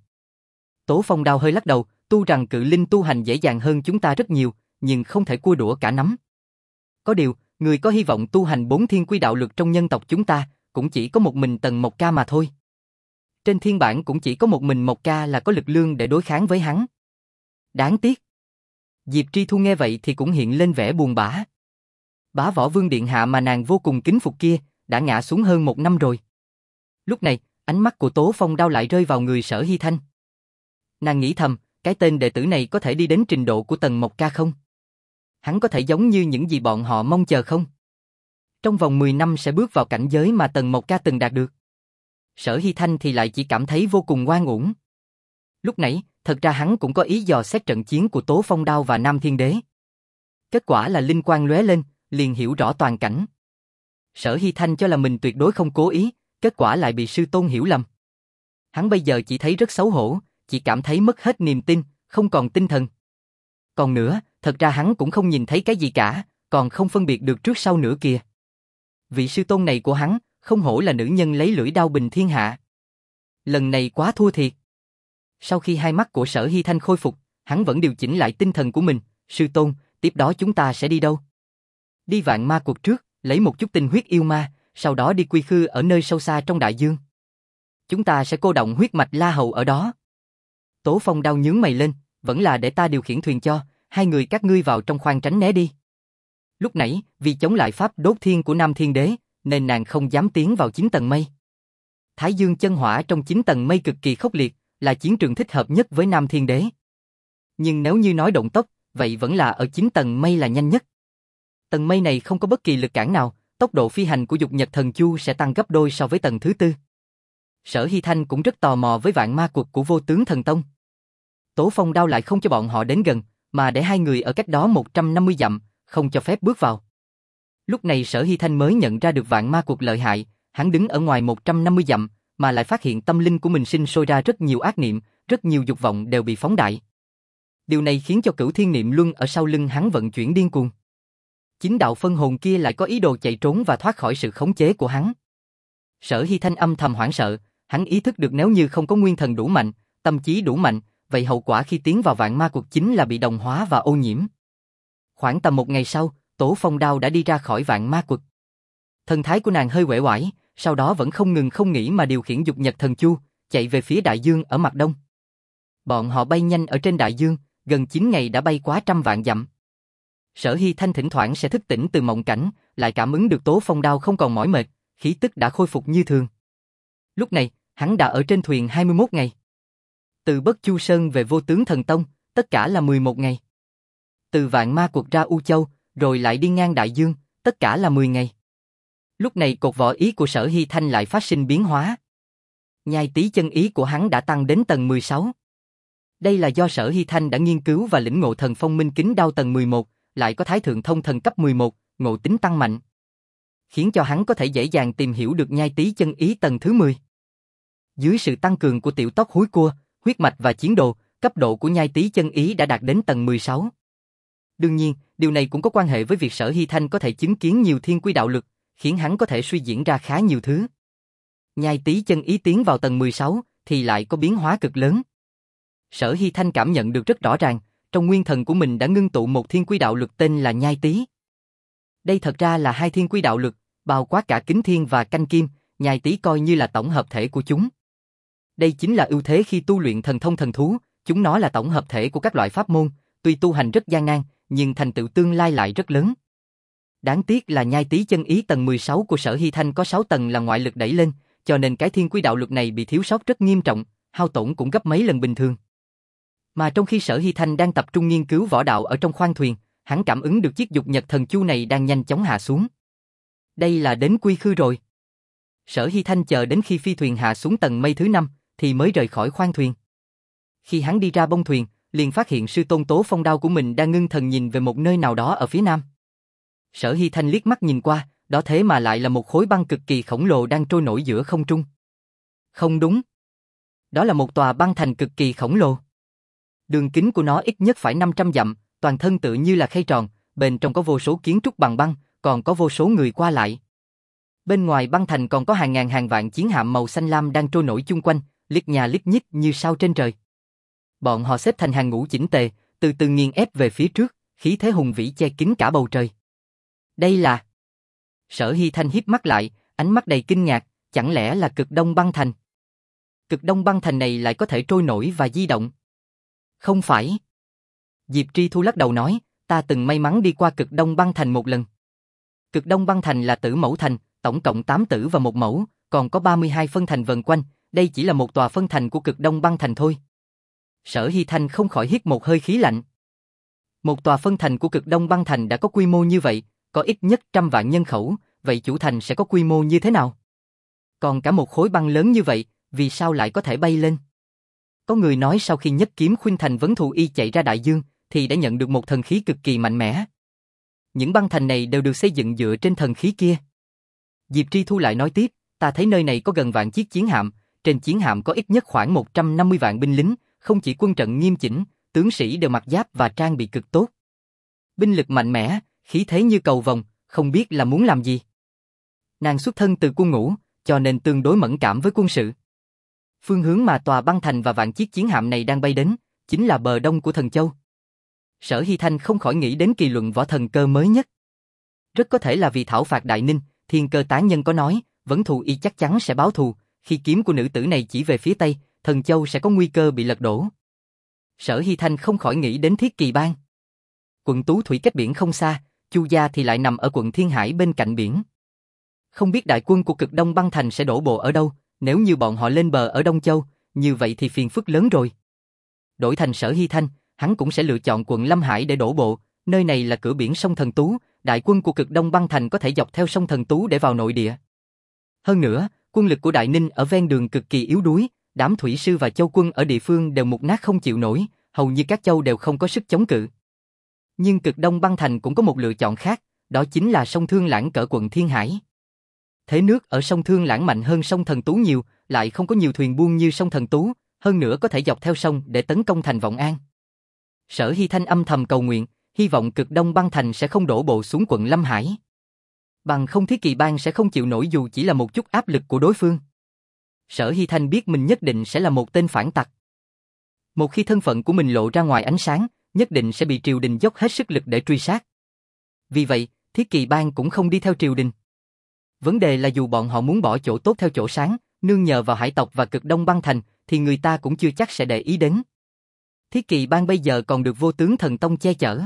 A: Tố Phong Đao hơi lắc đầu, tu rằng cự linh tu hành dễ dàng hơn chúng ta rất nhiều, nhưng không thể cua đũa cả nắm. Có điều, người có hy vọng tu hành bốn thiên quy đạo lực trong nhân tộc chúng ta, cũng chỉ có một mình Tần Mộc Ca mà thôi. Trên thiên bản cũng chỉ có một mình Mộc Ca là có lực lượng để đối kháng với hắn. Đáng tiếc. Diệp Tri Thu nghe vậy thì cũng hiện lên vẻ buồn bã. Bá Võ Vương Điện Hạ mà nàng vô cùng kính phục kia, đã ngã xuống hơn một năm rồi. Lúc này, ánh mắt của Tố Phong Đao lại rơi vào người Sở Hy Thanh. Nàng nghĩ thầm, cái tên đệ tử này có thể đi đến trình độ của Tần Mộc Ca không? Hắn có thể giống như những gì bọn họ mong chờ không? Trong vòng mười năm sẽ bước vào cảnh giới mà Tần Mộc Ca từng đạt được. Sở Hy Thanh thì lại chỉ cảm thấy vô cùng oan uổng. Lúc nãy, thật ra hắn cũng có ý dò xét trận chiến của Tố Phong Đao và Nam Thiên Đế. Kết quả là linh quang lóe lên, liền hiểu rõ toàn cảnh. Sở Hy Thanh cho là mình tuyệt đối không cố ý, kết quả lại bị sư tôn hiểu lầm. Hắn bây giờ chỉ thấy rất xấu hổ, chỉ cảm thấy mất hết niềm tin, không còn tinh thần. Còn nữa, thật ra hắn cũng không nhìn thấy cái gì cả, còn không phân biệt được trước sau nữa kìa. Vị sư tôn này của hắn, không hổ là nữ nhân lấy lưỡi đao bình thiên hạ. Lần này quá thua thiệt. Sau khi hai mắt của Sở Hy Thanh khôi phục, hắn vẫn điều chỉnh lại tinh thần của mình. Sư tôn, tiếp đó chúng ta sẽ đi đâu? Đi Vạn Ma Cuộc trước, lấy một chút tinh huyết yêu ma, sau đó đi quy khư ở nơi sâu xa trong đại dương. Chúng ta sẽ cô động huyết mạch La Hầu ở đó. Tố Phong Đao nhướng mày lên, vẫn là để ta điều khiển thuyền cho, hai người các ngươi vào trong khoang tránh né đi. Lúc nãy, vì chống lại pháp đốt thiên của Nam Thiên Đế, nên nàng không dám tiến vào chín tầng mây. Thái Dương chân hỏa trong chín tầng mây cực kỳ khốc liệt, là chiến trường thích hợp nhất với Nam Thiên Đế. Nhưng nếu như nói động tốc, vậy vẫn là ở chín tầng mây là nhanh nhất. Tầng mây này không có bất kỳ lực cản nào, tốc độ phi hành của Dục Nhật Thần Chu sẽ tăng gấp đôi so với tầng thứ tư. Sở Hy Thanh cũng rất tò mò với Vạn Ma Cuộc của Vô Tướng Thần Tông. Tố Phong Đao lại không cho bọn họ đến gần, mà để hai người ở cách đó một trăm năm mươi dặm, không cho phép bước vào. Lúc này Sở Hy Thanh mới nhận ra được Vạn Ma Cuộc lợi hại, hắn đứng ở ngoài một trăm năm mươi dặm, mà lại phát hiện tâm linh của mình sinh sôi ra rất nhiều ác niệm, rất nhiều dục vọng đều bị phóng đại. Điều này khiến cho Cửu Thiên Niệm Luân ở sau lưng hắn vận chuyển điên cuồng. Chính đạo phân hồn kia lại có ý đồ chạy trốn và thoát khỏi sự khống chế của hắn. Sở Hy Thanh âm thầm hoảng sợ, hắn ý thức được nếu như không có nguyên thần đủ mạnh, tâm trí đủ mạnh, vậy hậu quả khi tiến vào Vạn Ma Cuộc chính là bị đồng hóa và ô nhiễm. Khoảng tầm một ngày sau, Tố Phong Đao đã đi ra khỏi Vạn Ma Cuộc. Thần thái của nàng hơi uể oải, sau đó vẫn không ngừng không nghỉ mà điều khiển Dục Nhật Thần Chu, chạy về phía đại dương ở mặt đông. Bọn họ bay nhanh ở trên đại dương, gần chín ngày đã bay quá trăm vạn dặm. Sở Hy Thanh thỉnh thoảng sẽ thức tỉnh từ mộng cảnh, lại cảm ứng được Tố Phong Đao không còn mỏi mệt, khí tức đã khôi phục như thường. Lúc này, hắn đã ở trên thuyền hai mươi mốt ngày. Từ Bất Chu Sơn về Vô Tướng Thần Tông, tất cả là mười một ngày. Từ Vạn Ma Cuộc ra U Châu, rồi lại đi ngang đại dương, tất cả là mười ngày. Lúc này cột võ ý của Sở Hy Thanh lại phát sinh biến hóa. Nhai tí chân ý của hắn đã tăng đến tầng mười sáu. Đây là do Sở Hy Thanh đã nghiên cứu và lĩnh ngộ thần phong minh kính đao tầng mười một, lại có Thái Thượng Thông thần cấp mười một, ngộ tính tăng mạnh. khiến cho hắn có thể dễ dàng tìm hiểu được nhai tí chân ý tầng thứ mười. Dưới sự tăng cường của tiểu tóc húi cua, huyết mạch và chiến đồ, cấp độ của nhai tí chân ý đã đạt đến tầng mười sáu. Đương nhiên, điều này cũng có quan hệ với việc Sở Hy Thanh có thể chứng kiến nhiều thiên quy đạo lực, khiến hắn có thể suy diễn ra khá nhiều thứ. Nhai tí chân ý tiến vào tầng mười sáu, thì lại có biến hóa cực lớn. Sở Hy Thanh cảm nhận được rất rõ ràng, trong nguyên thần của mình đã ngưng tụ một thiên quy đạo lực tên là nhai tí. Đây thật ra là hai thiên quy đạo lực, bao quát cả kính thiên và canh kim, nhai tí coi như là tổng hợp thể của chúng. Đây chính là ưu thế khi tu luyện thần thông thần thú, chúng nó là tổng hợp thể của các loại pháp môn, tuy tu hành rất gian nan, nhưng thành tựu tương lai lại rất lớn. Đáng tiếc là nhai tí chân ý tầng mười sáu của Sở Hy Thanh có sáu tầng là ngoại lực đẩy lên, cho nên cái thiên quy đạo lực này bị thiếu sót rất nghiêm trọng, hao tổn cũng gấp mấy lần bình thường. Mà trong khi Sở Hy Thanh đang tập trung nghiên cứu võ đạo ở trong khoang thuyền, hắn cảm ứng được chiếc dục nhật thần chu này đang nhanh chóng hạ xuống. Đây là đến quy khư rồi. Sở Hy Thanh chờ đến khi phi thuyền hạ xuống tầng mây thứ năm, thì mới rời khỏi khoang thuyền. Khi hắn đi ra bông thuyền, liền phát hiện sư tôn Tố Phong Đao của mình đang ngưng thần nhìn về một nơi nào đó ở phía nam. Sở Hy Thanh liếc mắt nhìn qua, đó thế mà lại là một khối băng cực kỳ khổng lồ đang trôi nổi giữa không trung. Không đúng. Đó là một tòa băng thành cực kỳ khổng lồ. Đường kính của nó ít nhất phải năm trăm dặm, toàn thân tự như là khay tròn, bên trong có vô số kiến trúc bằng băng, còn có vô số người qua lại. Bên ngoài băng thành còn có hàng ngàn hàng vạn chiến hạm màu xanh lam đang trôi nổi chung quanh, liếc nhà liếc nhích như sao trên trời. Bọn họ xếp thành hàng ngũ chỉnh tề, từ từ nghiền ép về phía trước, khí thế hùng vĩ che kín cả bầu trời. Đây là... Sở Hy Thanh híp mắt lại, ánh mắt đầy kinh ngạc, chẳng lẽ là Cực Đông băng thành? Cực Đông băng thành này lại có thể trôi nổi và di động? Không phải. Diệp Tri Thu lắc đầu nói, ta từng may mắn đi qua Cực Đông băng thành một lần. Cực Đông băng thành là tử mẫu thành, tổng cộng tám tử và một mẫu, còn có ba mươi hai phân thành vần quanh, đây chỉ là một tòa phân thành của Cực Đông băng thành thôi. Sở Hy Thanh không khỏi hít một hơi khí lạnh. Một tòa phân thành của Cực Đông băng thành đã có quy mô như vậy, có ít nhất trăm vạn nhân khẩu, vậy chủ thành sẽ có quy mô như thế nào? Còn cả một khối băng lớn như vậy, vì sao lại có thể bay lên? Có người nói sau khi nhất kiếm khuynh thành vấn thù y chạy ra đại dương, thì đã nhận được một thần khí cực kỳ mạnh mẽ. Những băng thành này đều được xây dựng dựa trên thần khí kia. Diệp Tri Thu lại nói tiếp, ta thấy nơi này có gần vạn chiếc chiến hạm, trên chiến hạm có ít nhất khoảng một trăm năm mươi vạn binh lính, không chỉ quân trận nghiêm chỉnh, tướng sĩ đều mặc giáp và trang bị cực tốt. Binh lực mạnh mẽ, khí thế như cầu vồng, không biết là muốn làm gì. Nàng xuất thân từ quân ngũ, cho nên tương đối mẫn cảm với quân sự. Phương hướng mà tòa băng thành và vạn chiếc chiến hạm này đang bay đến, chính là bờ đông của Thần Châu. Sở Hy Thanh không khỏi nghĩ đến kỳ luận võ thần cơ mới nhất. Rất có thể là vì thảo phạt Đại Ninh, Thiên Cơ Tán Nhân có nói, Vấn Thù Y chắc chắn sẽ báo thù, khi kiếm của nữ tử này chỉ về phía Tây, Thần Châu sẽ có nguy cơ bị lật đổ. Sở Hy Thanh không khỏi nghĩ đến Thiết Kỳ Bang. Quận Tú Thủy cách biển không xa, Chu gia thì lại nằm ở quận Thiên Hải bên cạnh biển. Không biết đại quân của Cực Đông băng thành sẽ đổ bộ ở đâu, nếu như bọn họ lên bờ ở Đông Châu, như vậy thì phiền phức lớn rồi. Đổi thành Sở Hy Thanh, hắn cũng sẽ lựa chọn quận Lâm Hải để đổ bộ, nơi này là cửa biển sông Thần Tú, đại quân của Cực Đông băng thành có thể dọc theo sông Thần Tú để vào nội địa. Hơn nữa, quân lực của Đại Ninh ở ven đường cực kỳ yếu đuối, đám thủy sư và châu quân ở địa phương đều mục nát không chịu nổi, hầu như các châu đều không có sức chống cự. Nhưng Cực Đông băng thành cũng có một lựa chọn khác, đó chính là sông Thương Lãng cỡ quận Thiên Hải. Thế nước ở sông Thương Lãng mạnh hơn sông Thần Tú nhiều, lại không có nhiều thuyền buôn như sông Thần Tú, hơn nữa có thể dọc theo sông để tấn công thành Vọng An. Sở Hy Thanh âm thầm cầu nguyện, hy vọng Cực Đông băng thành sẽ không đổ bộ xuống quận Lâm Hải. Bằng không Thiết Kỳ Bang sẽ không chịu nổi dù chỉ là một chút áp lực của đối phương. Sở Hy Thanh biết mình nhất định sẽ là một tên phản tặc. Một khi thân phận của mình lộ ra ngoài ánh sáng, nhất định sẽ bị triều đình dốc hết sức lực để truy sát. Vì vậy, Thiết Kỳ Bang cũng không đi theo triều đình. Vấn đề là dù bọn họ muốn bỏ chỗ tốt theo chỗ sáng, nương nhờ vào hải tộc và Cực Đông băng thành, thì người ta cũng chưa chắc sẽ để ý đến. Thiết Kỳ Bang bây giờ còn được Vô Tướng Thần Tông che chở.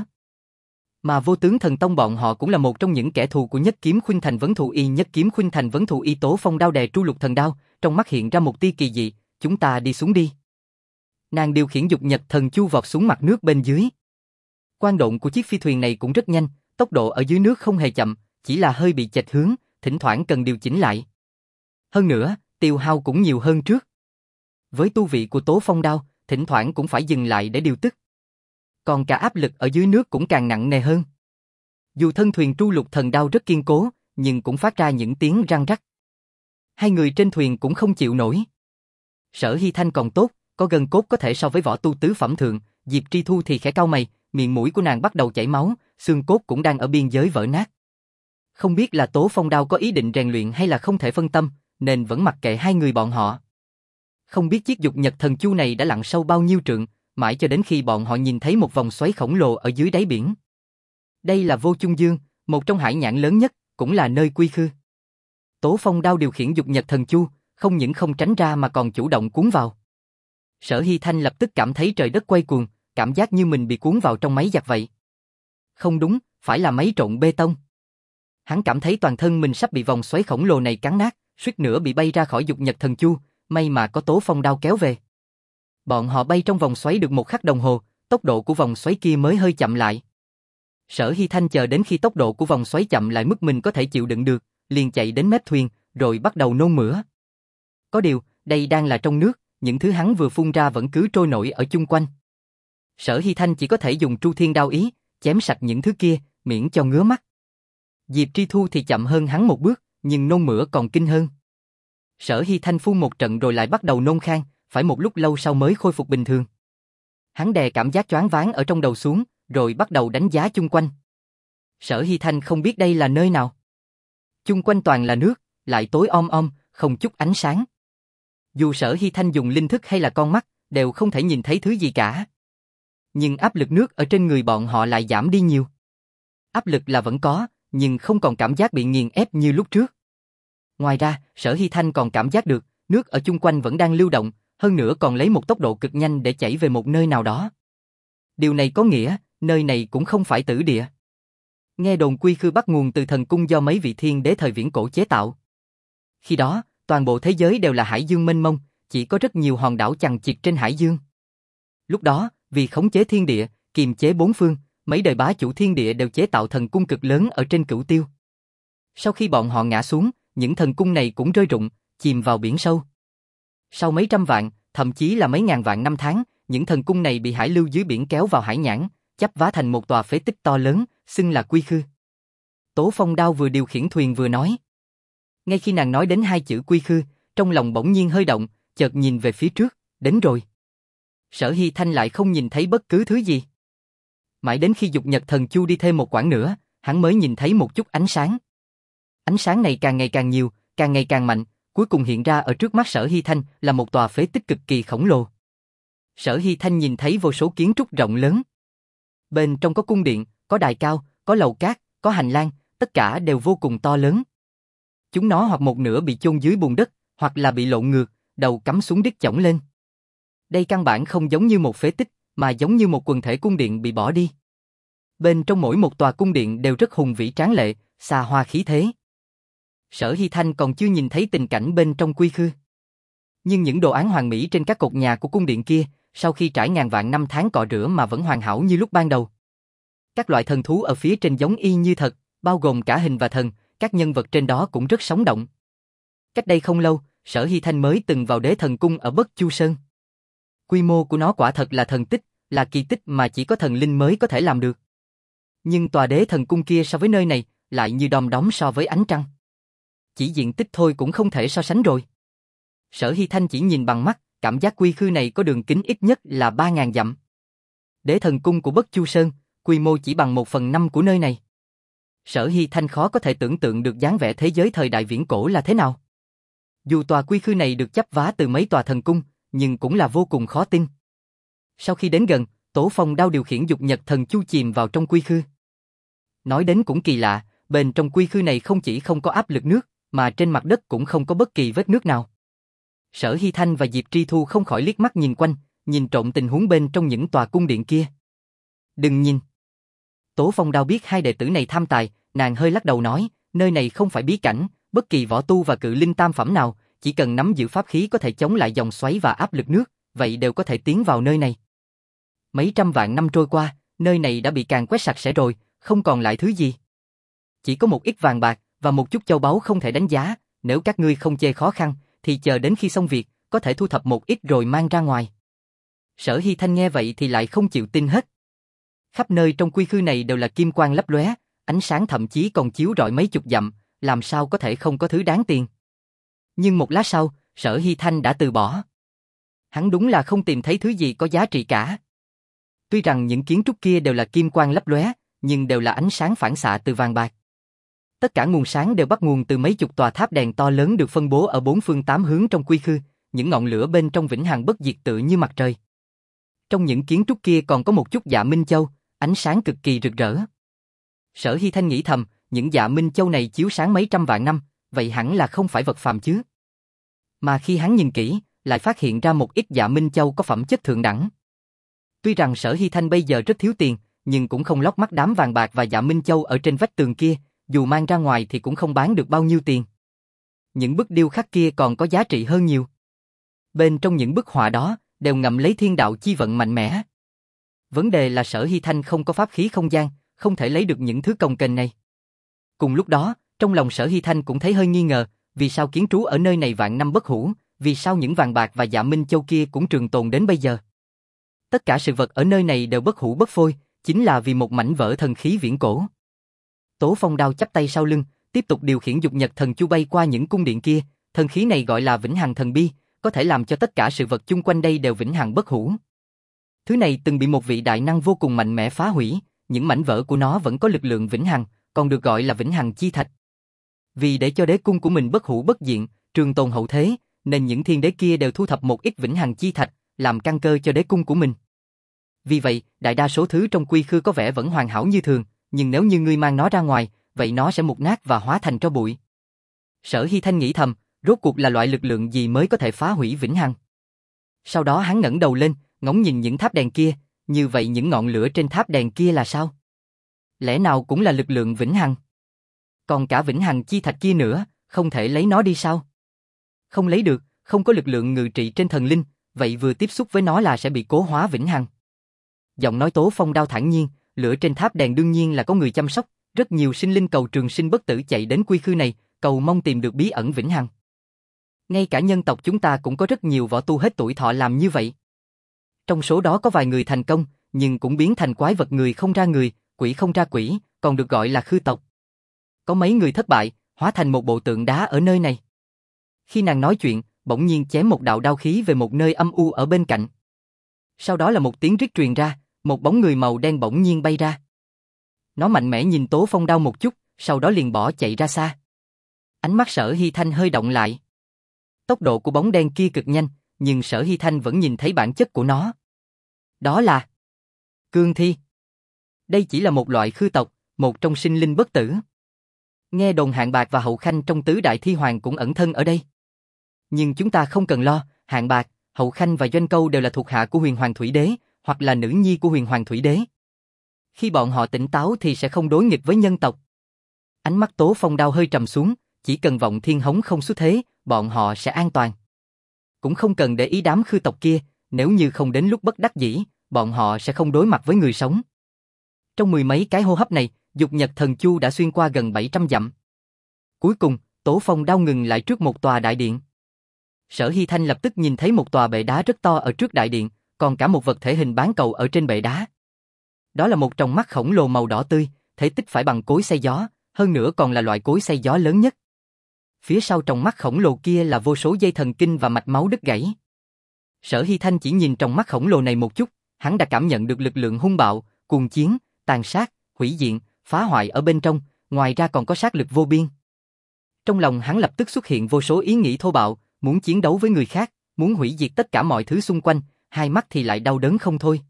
A: Mà Vô Tướng Thần Tông bọn họ cũng là một trong những kẻ thù của Nhất Kiếm Khuynh Thành Vấn Thù Y. Nhất Kiếm Khuynh Thành Vấn Thù Y Tố Phong Đao đè Tru Lục Thần Đao, trong mắt hiện ra một tia kỳ dị, chúng ta đi xuống đi. Nàng điều khiển dục nhật thần chu vọt xuống mặt nước bên dưới. Quang độn của chiếc phi thuyền này cũng rất nhanh, tốc độ ở dưới nước không hề chậm, chỉ là hơi bị chệch hướng, thỉnh thoảng cần điều chỉnh lại. Hơn nữa, tiêu hao cũng nhiều hơn trước. Với tu vị của Tố Phong Đao, thỉnh thoảng cũng phải dừng lại để điều tức. Còn cả áp lực ở dưới nước cũng càng nặng nề hơn. Dù thân thuyền Tru Lục Thần Đao rất kiên cố, nhưng cũng phát ra những tiếng răng rắc. Hai người trên thuyền cũng không chịu nổi. Sở Hy Thanh còn tốt, có gân cốt có thể so với võ tu tứ phẩm thượng, Diệp Tri Thu thì khẽ cau mày, miệng mũi của nàng bắt đầu chảy máu, xương cốt cũng đang ở biên giới vỡ nát. Không biết là Tố Phong Đao có ý định rèn luyện hay là không thể phân tâm, nên vẫn mặc kệ hai người bọn họ. Không biết chiếc dục nhật thần chu này đã lặn sâu bao nhiêu trượng, mãi cho đến khi bọn họ nhìn thấy một vòng xoáy khổng lồ ở dưới đáy biển. Đây là Vô Chung Dương, một trong hải nhãn lớn nhất, cũng là nơi quy khư. Tố Phong Đao điều khiển dục nhật thần chu, không những không tránh ra mà còn chủ động cuốn vào. Sở Hy Thanh lập tức cảm thấy trời đất quay cuồng, cảm giác như mình bị cuốn vào trong máy giặt vậy. Không đúng, phải là máy trộn bê tông. Hắn cảm thấy toàn thân mình sắp bị vòng xoáy khổng lồ này cắn nát, suýt nữa bị bay ra khỏi dục nhật thần chu, may mà có Tố Phong Đao kéo về. Bọn họ bay trong vòng xoáy được một khắc đồng hồ, tốc độ của vòng xoáy kia mới hơi chậm lại. Sở Hy Thanh chờ đến khi tốc độ của vòng xoáy chậm lại mức mình có thể chịu đựng được, liền chạy đến mép thuyền, rồi bắt đầu nôn mửa. Có điều, đây đang là trong nước, những thứ hắn vừa phun ra vẫn cứ trôi nổi ở chung quanh. Sở Hy Thanh chỉ có thể dùng Tru Thiên Đao ý, chém sạch những thứ kia, miễn cho ngứa mắt. Diệp Tri Thu thì chậm hơn hắn một bước, nhưng nôn mửa còn kinh hơn. Sở Hy Thanh phun một trận rồi lại bắt đầu nôn khan, phải một lúc lâu sau mới khôi phục bình thường. Hắn đè cảm giác choáng váng ở trong đầu xuống, rồi bắt đầu đánh giá chung quanh. Sở Hy Thanh không biết đây là nơi nào. Chung quanh toàn là nước, lại tối om om, không chút ánh sáng. Dù Sở Hy Thanh dùng linh thức hay là con mắt, đều không thể nhìn thấy thứ gì cả. Nhưng áp lực nước ở trên người bọn họ lại giảm đi nhiều. Áp lực là vẫn có, nhưng không còn cảm giác bị nghiền ép như lúc trước. Ngoài ra, Sở Hy Thanh còn cảm giác được, nước ở chung quanh vẫn đang lưu động, hơn nữa còn lấy một tốc độ cực nhanh để chảy về một nơi nào đó. Điều này có nghĩa, nơi này cũng không phải tử địa. Nghe đồn quy khư bắt nguồn từ thần cung do mấy vị thiên đế thời viễn cổ chế tạo. Khi đó, toàn bộ thế giới đều là hải dương mênh mông, chỉ có rất nhiều hòn đảo chằng chịt trên hải dương. Lúc đó, vì khống chế thiên địa, kiềm chế bốn phương, mấy đời bá chủ thiên địa đều chế tạo thần cung cực lớn ở trên Cửu Tiêu. Sau khi bọn họ ngã xuống, những thần cung này cũng rơi rụng, chìm vào biển sâu. Sau mấy trăm vạn, thậm chí là mấy ngàn vạn năm tháng, những thần cung này bị hải lưu dưới biển kéo vào hải nhãn, chắp vá thành một tòa phế tích to lớn, xưng là quy khư. Tố Phong Đao vừa điều khiển thuyền vừa nói. Ngay khi nàng nói đến hai chữ quy khư, trong lòng bỗng nhiên hơi động, chợt nhìn về phía trước, đến rồi. Sở Hy Thanh lại không nhìn thấy bất cứ thứ gì. Mãi đến khi dục nhật thần chu đi thêm một quãng nữa, hắn mới nhìn thấy một chút ánh sáng. Ánh sáng này càng ngày càng nhiều, càng ngày càng mạnh, cuối cùng hiện ra ở trước mắt Sở Hy Thanh là một tòa phế tích cực kỳ khổng lồ. Sở Hy Thanh nhìn thấy vô số kiến trúc rộng lớn. Bên trong có cung điện, có đài cao, có lầu cát, có hành lang, tất cả đều vô cùng to lớn. Chúng nó hoặc một nửa bị chôn dưới bùn đất, hoặc là bị lộn ngược, đầu cắm xuống đít chổng lên. Đây căn bản không giống như một phế tích, mà giống như một quần thể cung điện bị bỏ đi. Bên trong mỗi một tòa cung điện đều rất hùng vĩ tráng lệ, xa hoa khí thế. Sở Hy Thanh còn chưa nhìn thấy tình cảnh bên trong quy khư. Nhưng những đồ án hoàn mỹ trên các cột nhà của cung điện kia, sau khi trải ngàn vạn năm tháng cọ rửa mà vẫn hoàn hảo như lúc ban đầu. Các loại thần thú ở phía trên giống y như thật, bao gồm cả hình và thần, các nhân vật trên đó cũng rất sống động. Cách đây không lâu, Sở Hy Thanh mới từng vào Đế Thần Cung ở Bất Chu Sơn. Quy mô của nó quả thật là thần tích, là kỳ tích mà chỉ có thần linh mới có thể làm được. Nhưng tòa Đế Thần Cung kia so với nơi này, lại như đom đóm so với ánh trăng. Chỉ diện tích thôi cũng không thể so sánh rồi. Sở Hy Thanh chỉ nhìn bằng mắt, cảm giác quy khư này có đường kính ít nhất là ba ngàn dặm. Đế Thần Cung của Bất Chu Sơn, quy mô chỉ bằng một phần năm của nơi này. Sở Hy Thanh khó có thể tưởng tượng được dáng vẻ thế giới thời đại viễn cổ là thế nào. Dù tòa quy khư này được chắp vá từ mấy tòa thần cung, nhưng cũng là vô cùng khó tin. Sau khi đến gần, Tố Phong Đao điều khiển dục nhật thần chu chìm vào trong quy khư. Nói đến cũng kỳ lạ, bên trong quy khư này không chỉ không có áp lực nước, mà trên mặt đất cũng không có bất kỳ vết nước nào. Sở Hy Thanh và Diệp Tri Thu không khỏi liếc mắt nhìn quanh, nhìn trộm tình huống bên trong những tòa cung điện kia. Đừng nhìn. Tố Phong Đao biết hai đệ tử này tham tài, nàng hơi lắc đầu nói, nơi này không phải bí cảnh, bất kỳ võ tu và cự linh tam phẩm nào, chỉ cần nắm giữ pháp khí có thể chống lại dòng xoáy và áp lực nước, vậy đều có thể tiến vào nơi này. Mấy trăm vạn năm trôi qua, nơi này đã bị càn quét sạch sẽ rồi, không còn lại thứ gì. Chỉ có một ít vàng bạc và một chút châu báu không thể đánh giá, nếu các ngươi không chê khó khăn, thì chờ đến khi xong việc, có thể thu thập một ít rồi mang ra ngoài. Sở Hy Thanh nghe vậy thì lại không chịu tin hết. Khắp nơi trong quy khư này đều là kim quang lấp lóe, ánh sáng thậm chí còn chiếu rọi mấy chục dặm, làm sao có thể không có thứ đáng tiền. Nhưng một lát sau, Sở Hy Thanh đã từ bỏ. Hắn đúng là không tìm thấy thứ gì có giá trị cả. Tuy rằng những kiến trúc kia đều là kim quang lấp lóe, nhưng đều là ánh sáng phản xạ từ vàng bạc. Tất cả nguồn sáng đều bắt nguồn từ mấy chục tòa tháp đèn to lớn được phân bố ở bốn phương tám hướng trong quy khư, những ngọn lửa bên trong vĩnh hằng bất diệt tựa như mặt trời. Trong những kiến trúc kia còn có một chút dạ minh châu, ánh sáng cực kỳ rực rỡ. Sở Hy Thanh nghĩ thầm, những dạ minh châu này chiếu sáng mấy trăm vạn năm, vậy hẳn là không phải vật phàm chứ. Mà khi hắn nhìn kỹ, lại phát hiện ra một ít dạ minh châu có phẩm chất thượng đẳng. Tuy rằng Sở Hy Thanh bây giờ rất thiếu tiền, nhưng cũng không lót mắt đám vàng bạc và dạ minh châu ở trên vách tường kia, dù mang ra ngoài thì cũng không bán được bao nhiêu tiền. Những bức điêu khắc kia còn có giá trị hơn nhiều. Bên trong những bức họa đó, đều ngậm lấy thiên đạo chi vận mạnh mẽ. Vấn đề là Sở Hy Thanh không có pháp khí không gian, không thể lấy được những thứ cồng kềnh này. Cùng lúc đó, trong lòng Sở Hy Thanh cũng thấy hơi nghi ngờ, vì sao kiến trú ở nơi này vạn năm bất hủ, vì sao những vàng bạc và dạ minh châu kia cũng trường tồn đến bây giờ. Tất cả sự vật ở nơi này đều bất hủ bất phôi, chính là vì một mảnh vỡ thần khí viễn cổ. Tố Phong Đao chắp tay sau lưng, tiếp tục điều khiển dục nhật thần chu bay qua những cung điện kia, thần khí này gọi là vĩnh hằng thần bi, có thể làm cho tất cả sự vật chung quanh đây đều vĩnh hằng bất hủ. Thứ này từng bị một vị đại năng vô cùng mạnh mẽ phá hủy, những mảnh vỡ của nó vẫn có lực lượng vĩnh hằng, còn được gọi là vĩnh hằng chi thạch. Vì để cho đế cung của mình bất hủ bất diệt, trường tồn hậu thế, nên những thiên đế kia đều thu thập một ít vĩnh hằng chi thạch, làm căn cơ cho đế cung của mình. Vì vậy, đại đa số thứ trong quy khư có vẻ vẫn hoàn hảo như thường, nhưng nếu như ngươi mang nó ra ngoài, vậy nó sẽ mục nát và hóa thành tro bụi. Sở Hy Thanh nghĩ thầm, rốt cuộc là loại lực lượng gì mới có thể phá hủy vĩnh hằng. Sau đó hắn ngẩng đầu lên, ngóng nhìn những tháp đèn kia, như vậy những ngọn lửa trên tháp đèn kia là sao? Lẽ nào cũng là lực lượng vĩnh hằng? Còn cả vĩnh hằng chi thạch kia nữa, không thể lấy nó đi sao? Không lấy được, không có lực lượng ngự trị trên thần linh, vậy vừa tiếp xúc với nó là sẽ bị cố hóa vĩnh hằng. Giọng nói Tố Phong Đao thản nhiên, lửa trên tháp đèn đương nhiên là có người chăm sóc, rất nhiều sinh linh cầu trường sinh bất tử chạy đến quy khư này, cầu mong tìm được bí ẩn vĩnh hằng. Ngay cả nhân tộc chúng ta cũng có rất nhiều võ tu hết tuổi thọ làm như vậy. Trong số đó có vài người thành công, nhưng cũng biến thành quái vật người không ra người, quỷ không ra quỷ, còn được gọi là khư tộc. Có mấy người thất bại, hóa thành một bộ tượng đá ở nơi này. Khi nàng nói chuyện, bỗng nhiên chém một đạo đao khí về một nơi âm u ở bên cạnh. Sau đó là một tiếng rít truyền ra, một bóng người màu đen bỗng nhiên bay ra. Nó mạnh mẽ nhìn Tố Phong Đao một chút, sau đó liền bỏ chạy ra xa. Ánh mắt Sở Hy Thanh hơi động lại. Tốc độ của bóng đen kia cực nhanh, nhưng Sở Hy Thanh vẫn nhìn thấy bản chất của nó. Đó là cương thi. Đây chỉ là một loại khư tộc, một trong sinh linh bất tử. Nghe đồn Hạng Bạc và Hậu Khanh trong tứ đại thi hoàng cũng ẩn thân ở đây. Nhưng chúng ta không cần lo, Hạng Bạc, Hậu Khanh và Doanh Câu đều là thuộc hạ của Huyền Hoàng Thủy Đế, hoặc là nữ nhi của Huyền Hoàng Thủy Đế. Khi bọn họ tỉnh táo thì sẽ không đối nghịch với nhân tộc. Ánh mắt Tố Phong Đao hơi trầm xuống, chỉ cần vọng thiên hống không xuất thế, bọn họ sẽ an toàn. Cũng không cần để ý đám khư tộc kia, nếu như không đến lúc bất đắc dĩ, bọn họ sẽ không đối mặt với người sống. Trong mười mấy cái hô hấp này, dục nhật thần chu đã xuyên qua gần bảy trăm dặm. Cuối cùng, Tố Phong Đao ngừng lại trước một tòa đại điện. Sở Hy Thanh lập tức nhìn thấy một tòa bệ đá rất to ở trước đại điện, còn cả một vật thể hình bán cầu ở trên bệ đá. Đó là một tròng mắt khổng lồ màu đỏ tươi, thể tích phải bằng cối xay gió, hơn nữa còn là loại cối xay gió lớn nhất. Phía sau tròng mắt khổng lồ kia là vô số dây thần kinh và mạch máu đứt gãy. Sở Hy Thanh chỉ nhìn tròng mắt khổng lồ này một chút, hắn đã cảm nhận được lực lượng hung bạo, cuồng chiến, tàn sát, hủy diệt, phá hoại ở bên trong, ngoài ra còn có sát lực vô biên. Trong lòng hắn lập tức xuất hiện vô số ý nghĩ thô bạo, muốn chiến đấu với người khác, muốn hủy diệt tất cả mọi thứ xung quanh, hai mắt thì lại đau đớn không thôi.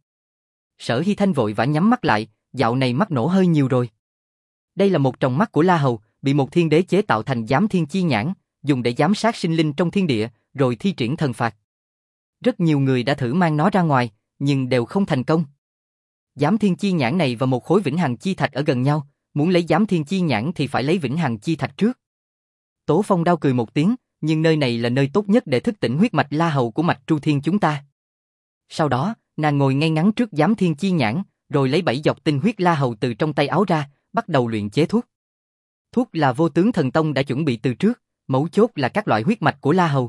A: Sở Hy Thanh vội vã nhắm mắt lại, dạo này mắt nổ hơi nhiều rồi. Đây là một tròng mắt của La Hầu, bị một thiên đế chế tạo thành giám thiên chi nhãn, dùng để giám sát sinh linh trong thiên địa, rồi thi triển thần phạt. Rất nhiều người đã thử mang nó ra ngoài, nhưng đều không thành công. Giám thiên chi nhãn này và một khối vĩnh hằng chi thạch ở gần nhau, muốn lấy giám thiên chi nhãn thì phải lấy vĩnh hằng chi thạch trước. Tố Phong Đao cười một tiếng, nhưng nơi này là nơi tốt nhất để thức tỉnh huyết mạch La Hầu của mạch Tru Thiên chúng ta. Sau đó, nàng ngồi ngay ngắn trước giám thiên chi nhãn, rồi lấy bảy giọt tinh huyết La Hầu từ trong tay áo ra, bắt đầu luyện chế thuốc. Thuốc là Vô Tướng Thần Tông đã chuẩn bị từ trước, mấu chốt là các loại huyết mạch của La Hầu.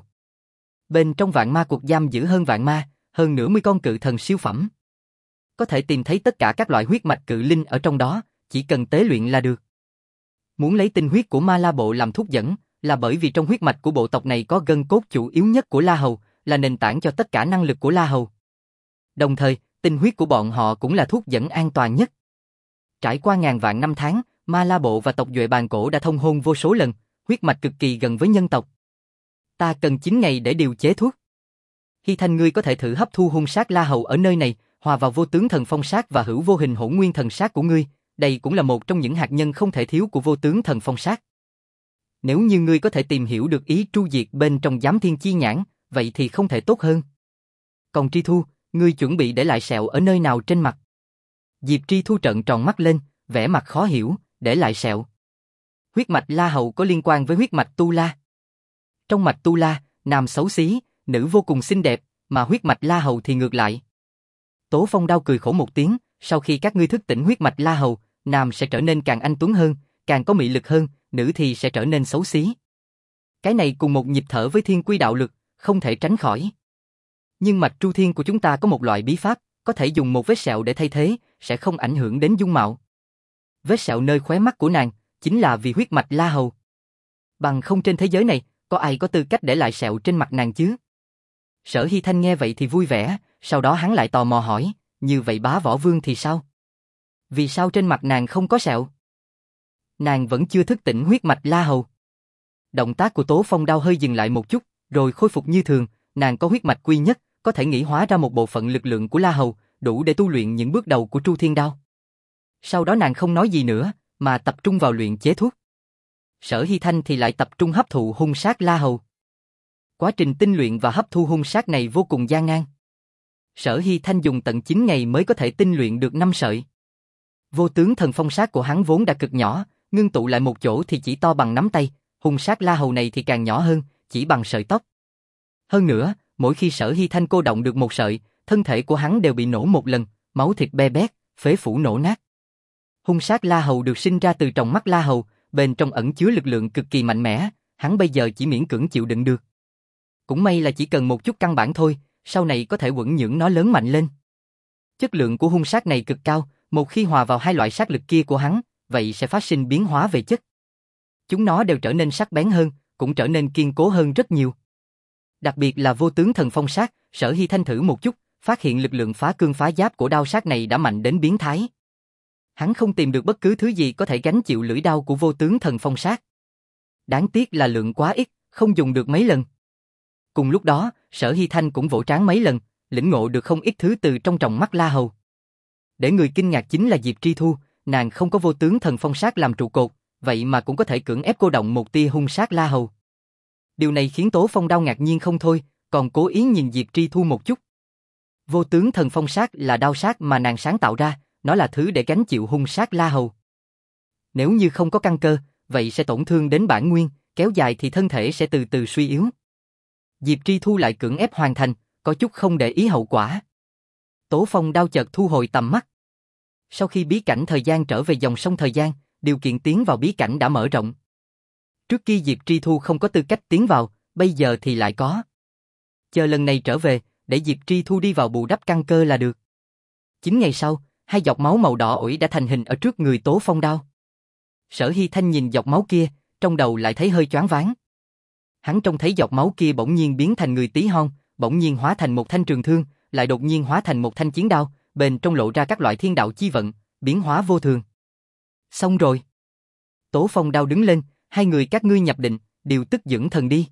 A: Bên trong vạn ma cuộc giam giữ hơn vạn ma, hơn nửa mươi con cự thần siêu phẩm. Có thể tìm thấy tất cả các loại huyết mạch cự linh ở trong đó, chỉ cần tế luyện là được. Muốn lấy tinh huyết của Ma La Bộ làm thuốc dẫn, là bởi vì trong huyết mạch của bộ tộc này có gân cốt chủ yếu nhất của La Hầu, là nền tảng cho tất cả năng lực của La Hầu. Đồng thời, tinh huyết của bọn họ cũng là thuốc dẫn an toàn nhất. Trải qua ngàn vạn năm tháng, Ma La Bộ và tộc Duệ Bàn Cổ đã thông hôn vô số lần, huyết mạch cực kỳ gần với nhân tộc. Ta cần chín ngày để điều chế thuốc. Hy Thanh, ngươi có thể thử hấp thu hung sát La Hầu ở nơi này, hòa vào vô tướng thần phong sát và hữu vô hình hỗn nguyên thần sát của ngươi, đây cũng là một trong những hạt nhân không thể thiếu của vô tướng thần phong sát. Nếu như ngươi có thể tìm hiểu được ý tru diệt bên trong giám thiên chi nhãn, vậy thì không thể tốt hơn. Còn Tri Thu, ngươi chuẩn bị để lại sẹo ở nơi nào trên mặt? Diệp Tri Thu trợn tròn mắt lên, vẻ mặt khó hiểu, để lại sẹo. Huyết mạch La Hầu có liên quan với huyết mạch Tu La. Trong mạch Tu La, nam xấu xí, nữ vô cùng xinh đẹp, mà huyết mạch La Hầu thì ngược lại. Tố Phong Đao cười khổ một tiếng, sau khi các ngươi thức tỉnh huyết mạch La Hầu, nam sẽ trở nên càng anh tuấn hơn, càng có mị lực hơn, nữ thì sẽ trở nên xấu xí. Cái này cùng một nhịp thở với thiên quy đạo lực, không thể tránh khỏi. Nhưng mạch Tru Thiên của chúng ta có một loại bí pháp, có thể dùng một vết sẹo để thay thế, sẽ không ảnh hưởng đến dung mạo. Vết sẹo nơi khóe mắt của nàng, chính là vì huyết mạch La Hầu. Bằng không trên thế giới này, có ai có tư cách để lại sẹo trên mặt nàng chứ? Sở Hy Thanh nghe vậy thì vui vẻ, sau đó hắn lại tò mò hỏi, như vậy Bá Võ Vương thì sao? Vì sao trên mặt nàng không có sẹo? Nàng vẫn chưa thức tỉnh huyết mạch La Hầu. Động tác của Tố Phong Đao hơi dừng lại một chút, rồi khôi phục như thường, nàng có huyết mạch quy nhất, có thể nghĩ hóa ra một bộ phận lực lượng của La Hầu, đủ để tu luyện những bước đầu của Tru Thiên Đao. Sau đó nàng không nói gì nữa, mà tập trung vào luyện chế thuốc. Sở Hy Thanh thì lại tập trung hấp thụ hung sát La Hầu. Quá trình tinh luyện và hấp thu hung sát này vô cùng gian nan. Sở Hy Thanh dùng tận chín ngày mới có thể tinh luyện được năm sợi. Vô tướng thần phong sát của hắn vốn đã cực nhỏ, ngưng tụ lại một chỗ thì chỉ to bằng nắm tay, hung sát La Hầu này thì càng nhỏ hơn, chỉ bằng sợi tóc. Hơn nữa, mỗi khi Sở Hy Thanh cô động được một sợi, thân thể của hắn đều bị nổ một lần, máu thịt be bét, phế phủ nổ nát. Hung sát La Hầu được sinh ra từ trong mắt La Hầu, bên trong ẩn chứa lực lượng cực kỳ mạnh mẽ, hắn bây giờ chỉ miễn cưỡng chịu đựng được. Cũng may là chỉ cần một chút căn bản thôi, sau này có thể quẫn nhưỡng nó lớn mạnh lên. Chất lượng của hung sát này cực cao, một khi hòa vào hai loại sát lực kia của hắn, vậy sẽ phát sinh biến hóa về chất. Chúng nó đều trở nên sắc bén hơn, cũng trở nên kiên cố hơn rất nhiều. Đặc biệt là vô tướng thần phong sát, Sở Hy Thanh thử một chút, phát hiện lực lượng phá cương phá giáp của đao sát này đã mạnh đến biến thái. Hắn không tìm được bất cứ thứ gì có thể gánh chịu lưỡi đao của vô tướng thần phong sát. Đáng tiếc là lượng quá ít, không dùng được mấy lần. Cùng lúc đó, Sở Hy Thanh cũng vỗ trán mấy lần, lĩnh ngộ được không ít thứ từ trong tròng mắt La Hầu. Để người kinh ngạc chính là Diệp Tri Thu, nàng không có vô tướng thần phong sát làm trụ cột, vậy mà cũng có thể cưỡng ép cô động một tia hung sát La Hầu. Điều này khiến Tố Phong Đao ngạc nhiên không thôi, còn cố ý nhìn Diệp Tri Thu một chút. Vô tướng thần phong sát là đao sát mà nàng sáng tạo ra, nó là thứ để gánh chịu hung sát La Hầu. Nếu như không có căn cơ, vậy sẽ tổn thương đến bản nguyên, kéo dài thì thân thể sẽ từ từ suy yếu. Diệp Tri Thu lại cưỡng ép hoàn thành, có chút không để ý hậu quả. Tố Phong Đao chợt thu hồi tầm mắt. Sau khi bí cảnh thời gian trở về dòng sông thời gian, điều kiện tiến vào bí cảnh đã mở rộng. Trước kia Diệp Tri Thu không có tư cách tiến vào, bây giờ thì lại có. Chờ lần này trở về, để Diệp Tri Thu đi vào bù đắp căn cơ là được. Chín ngày sau, hai giọt máu màu đỏ ổi đã thành hình ở trước người Tố Phong Đao. Sở Hy Thanh nhìn giọt máu kia, trong đầu lại thấy hơi choáng váng. Hắn trông thấy giọt máu kia bỗng nhiên biến thành người tí hon, bỗng nhiên hóa thành một thanh trường thương, lại đột nhiên hóa thành một thanh chiến đao, bên trong lộ ra các loại thiên đạo chi vận, biến hóa vô thường. Xong rồi. Tố Phong Đao đứng lên, hai người các ngươi nhập định, điều tức dưỡng thần đi.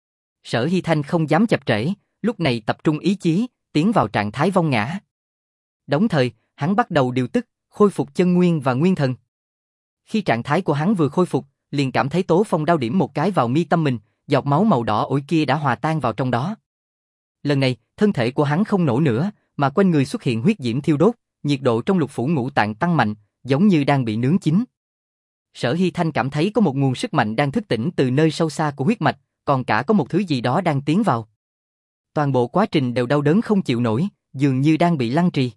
A: Sở Hy Thanh không dám chập trễ, lúc này tập trung ý chí, tiến vào trạng thái vong ngã. Đồng thời, hắn bắt đầu điều tức, khôi phục chân nguyên và nguyên thần. Khi trạng thái của hắn vừa khôi phục, liền cảm thấy Tố Phong Đao điểm một cái vào mi tâm mình, giọt máu màu đỏ ổi kia đã hòa tan vào trong đó. Lần này, thân thể của hắn không nổ nữa, mà quanh người xuất hiện huyết diễm thiêu đốt, nhiệt độ trong lục phủ ngũ tạng tăng mạnh, giống như đang bị nướng chín. Sở Hy Thanh cảm thấy có một nguồn sức mạnh đang thức tỉnh từ nơi sâu xa của huyết mạch, còn cả có một thứ gì đó đang tiến vào. Toàn bộ quá trình đều đau đớn không chịu nổi, dường như đang bị lăng trì.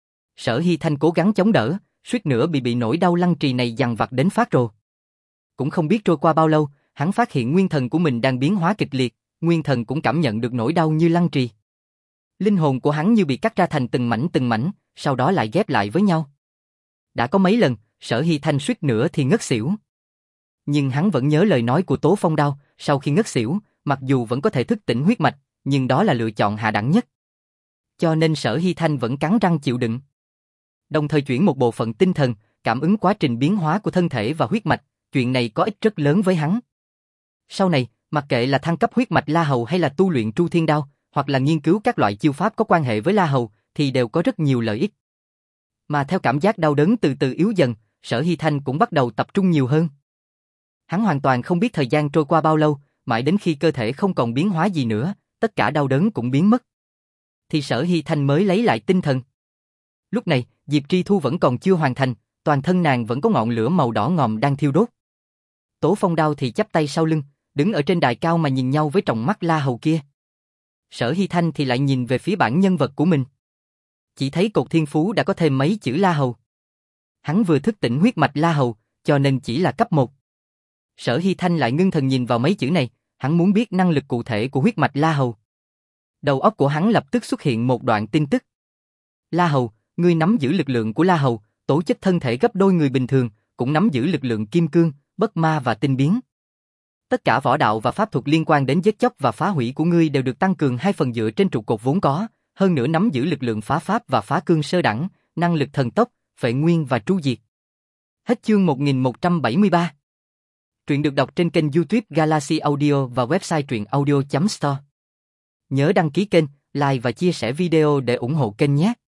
A: Sở Hy Thanh cố gắng chống đỡ, suýt nữa bị bị nỗi đau lăng trì này dằn vặt đến phát rồ. Cũng không biết trôi qua bao lâu, hắn phát hiện nguyên thần của mình đang biến hóa kịch liệt, nguyên thần cũng cảm nhận được nỗi đau như lăng trì. Linh hồn của hắn như bị cắt ra thành từng mảnh từng mảnh, sau đó lại ghép lại với nhau. Đã có mấy lần, Sở Hy Thanh suýt nữa thì ngất xỉu. Nhưng hắn vẫn nhớ lời nói của Tố Phong Đao, sau khi ngất xỉu, mặc dù vẫn có thể thức tỉnh huyết mạch, nhưng đó là lựa chọn hạ đẳng nhất. Cho nên Sở Hy Thanh vẫn cắn răng chịu đựng. Đồng thời chuyển một bộ phận tinh thần, cảm ứng quá trình biến hóa của thân thể và huyết mạch, chuyện này có ích rất lớn với hắn. Sau này, mặc kệ là thăng cấp huyết mạch La Hầu hay là tu luyện Tru Thiên Đao, hoặc là nghiên cứu các loại chiêu pháp có quan hệ với La Hầu, thì đều có rất nhiều lợi ích. Mà theo cảm giác đau đớn từ từ yếu dần, Sở Hy Thanh cũng bắt đầu tập trung nhiều hơn. Hắn hoàn toàn không biết thời gian trôi qua bao lâu, mãi đến khi cơ thể không còn biến hóa gì nữa, tất cả đau đớn cũng biến mất. Thì Sở Hy Thanh mới lấy lại tinh thần. Lúc này, Diệp Tri Thu vẫn còn chưa hoàn thành, toàn thân nàng vẫn có ngọn lửa màu đỏ ngòm đang thiêu đốt. Tố Phong Đao thì chắp tay sau lưng, đứng ở trên đài cao mà nhìn nhau với tròng mắt La Hầu kia. Sở Hy Thanh thì lại nhìn về phía bản nhân vật của mình. Chỉ thấy cột thiên phú đã có thêm mấy chữ La Hầu. Hắn vừa thức tỉnh huyết mạch La Hầu, cho nên chỉ là cấp một. Sở Hy Thanh lại ngưng thần nhìn vào mấy chữ này, hắn muốn biết năng lực cụ thể của huyết mạch La Hầu. Đầu óc của hắn lập tức xuất hiện một đoạn tin tức. La Hầu, ngươi nắm giữ lực lượng của La Hầu, tố chất thân thể gấp đôi người bình thường, cũng nắm giữ lực lượng kim cương, bất ma và tinh biến. Tất cả võ đạo và pháp thuật liên quan đến giết chóc và phá hủy của ngươi đều được tăng cường hai phần dựa trên trụ cột vốn có, hơn nữa nắm giữ lực lượng phá pháp và phá cương sơ đẳng, năng lực thần tốc, phệ nguyên và tru diệt. Hết chương một nghìn một trăm bảy mươi ba. Truyện được đọc trên kênh YouTube Galaxy Audio và website truyện audio chấm store. Nhớ đăng ký kênh, like và chia sẻ video để ủng hộ kênh nhé.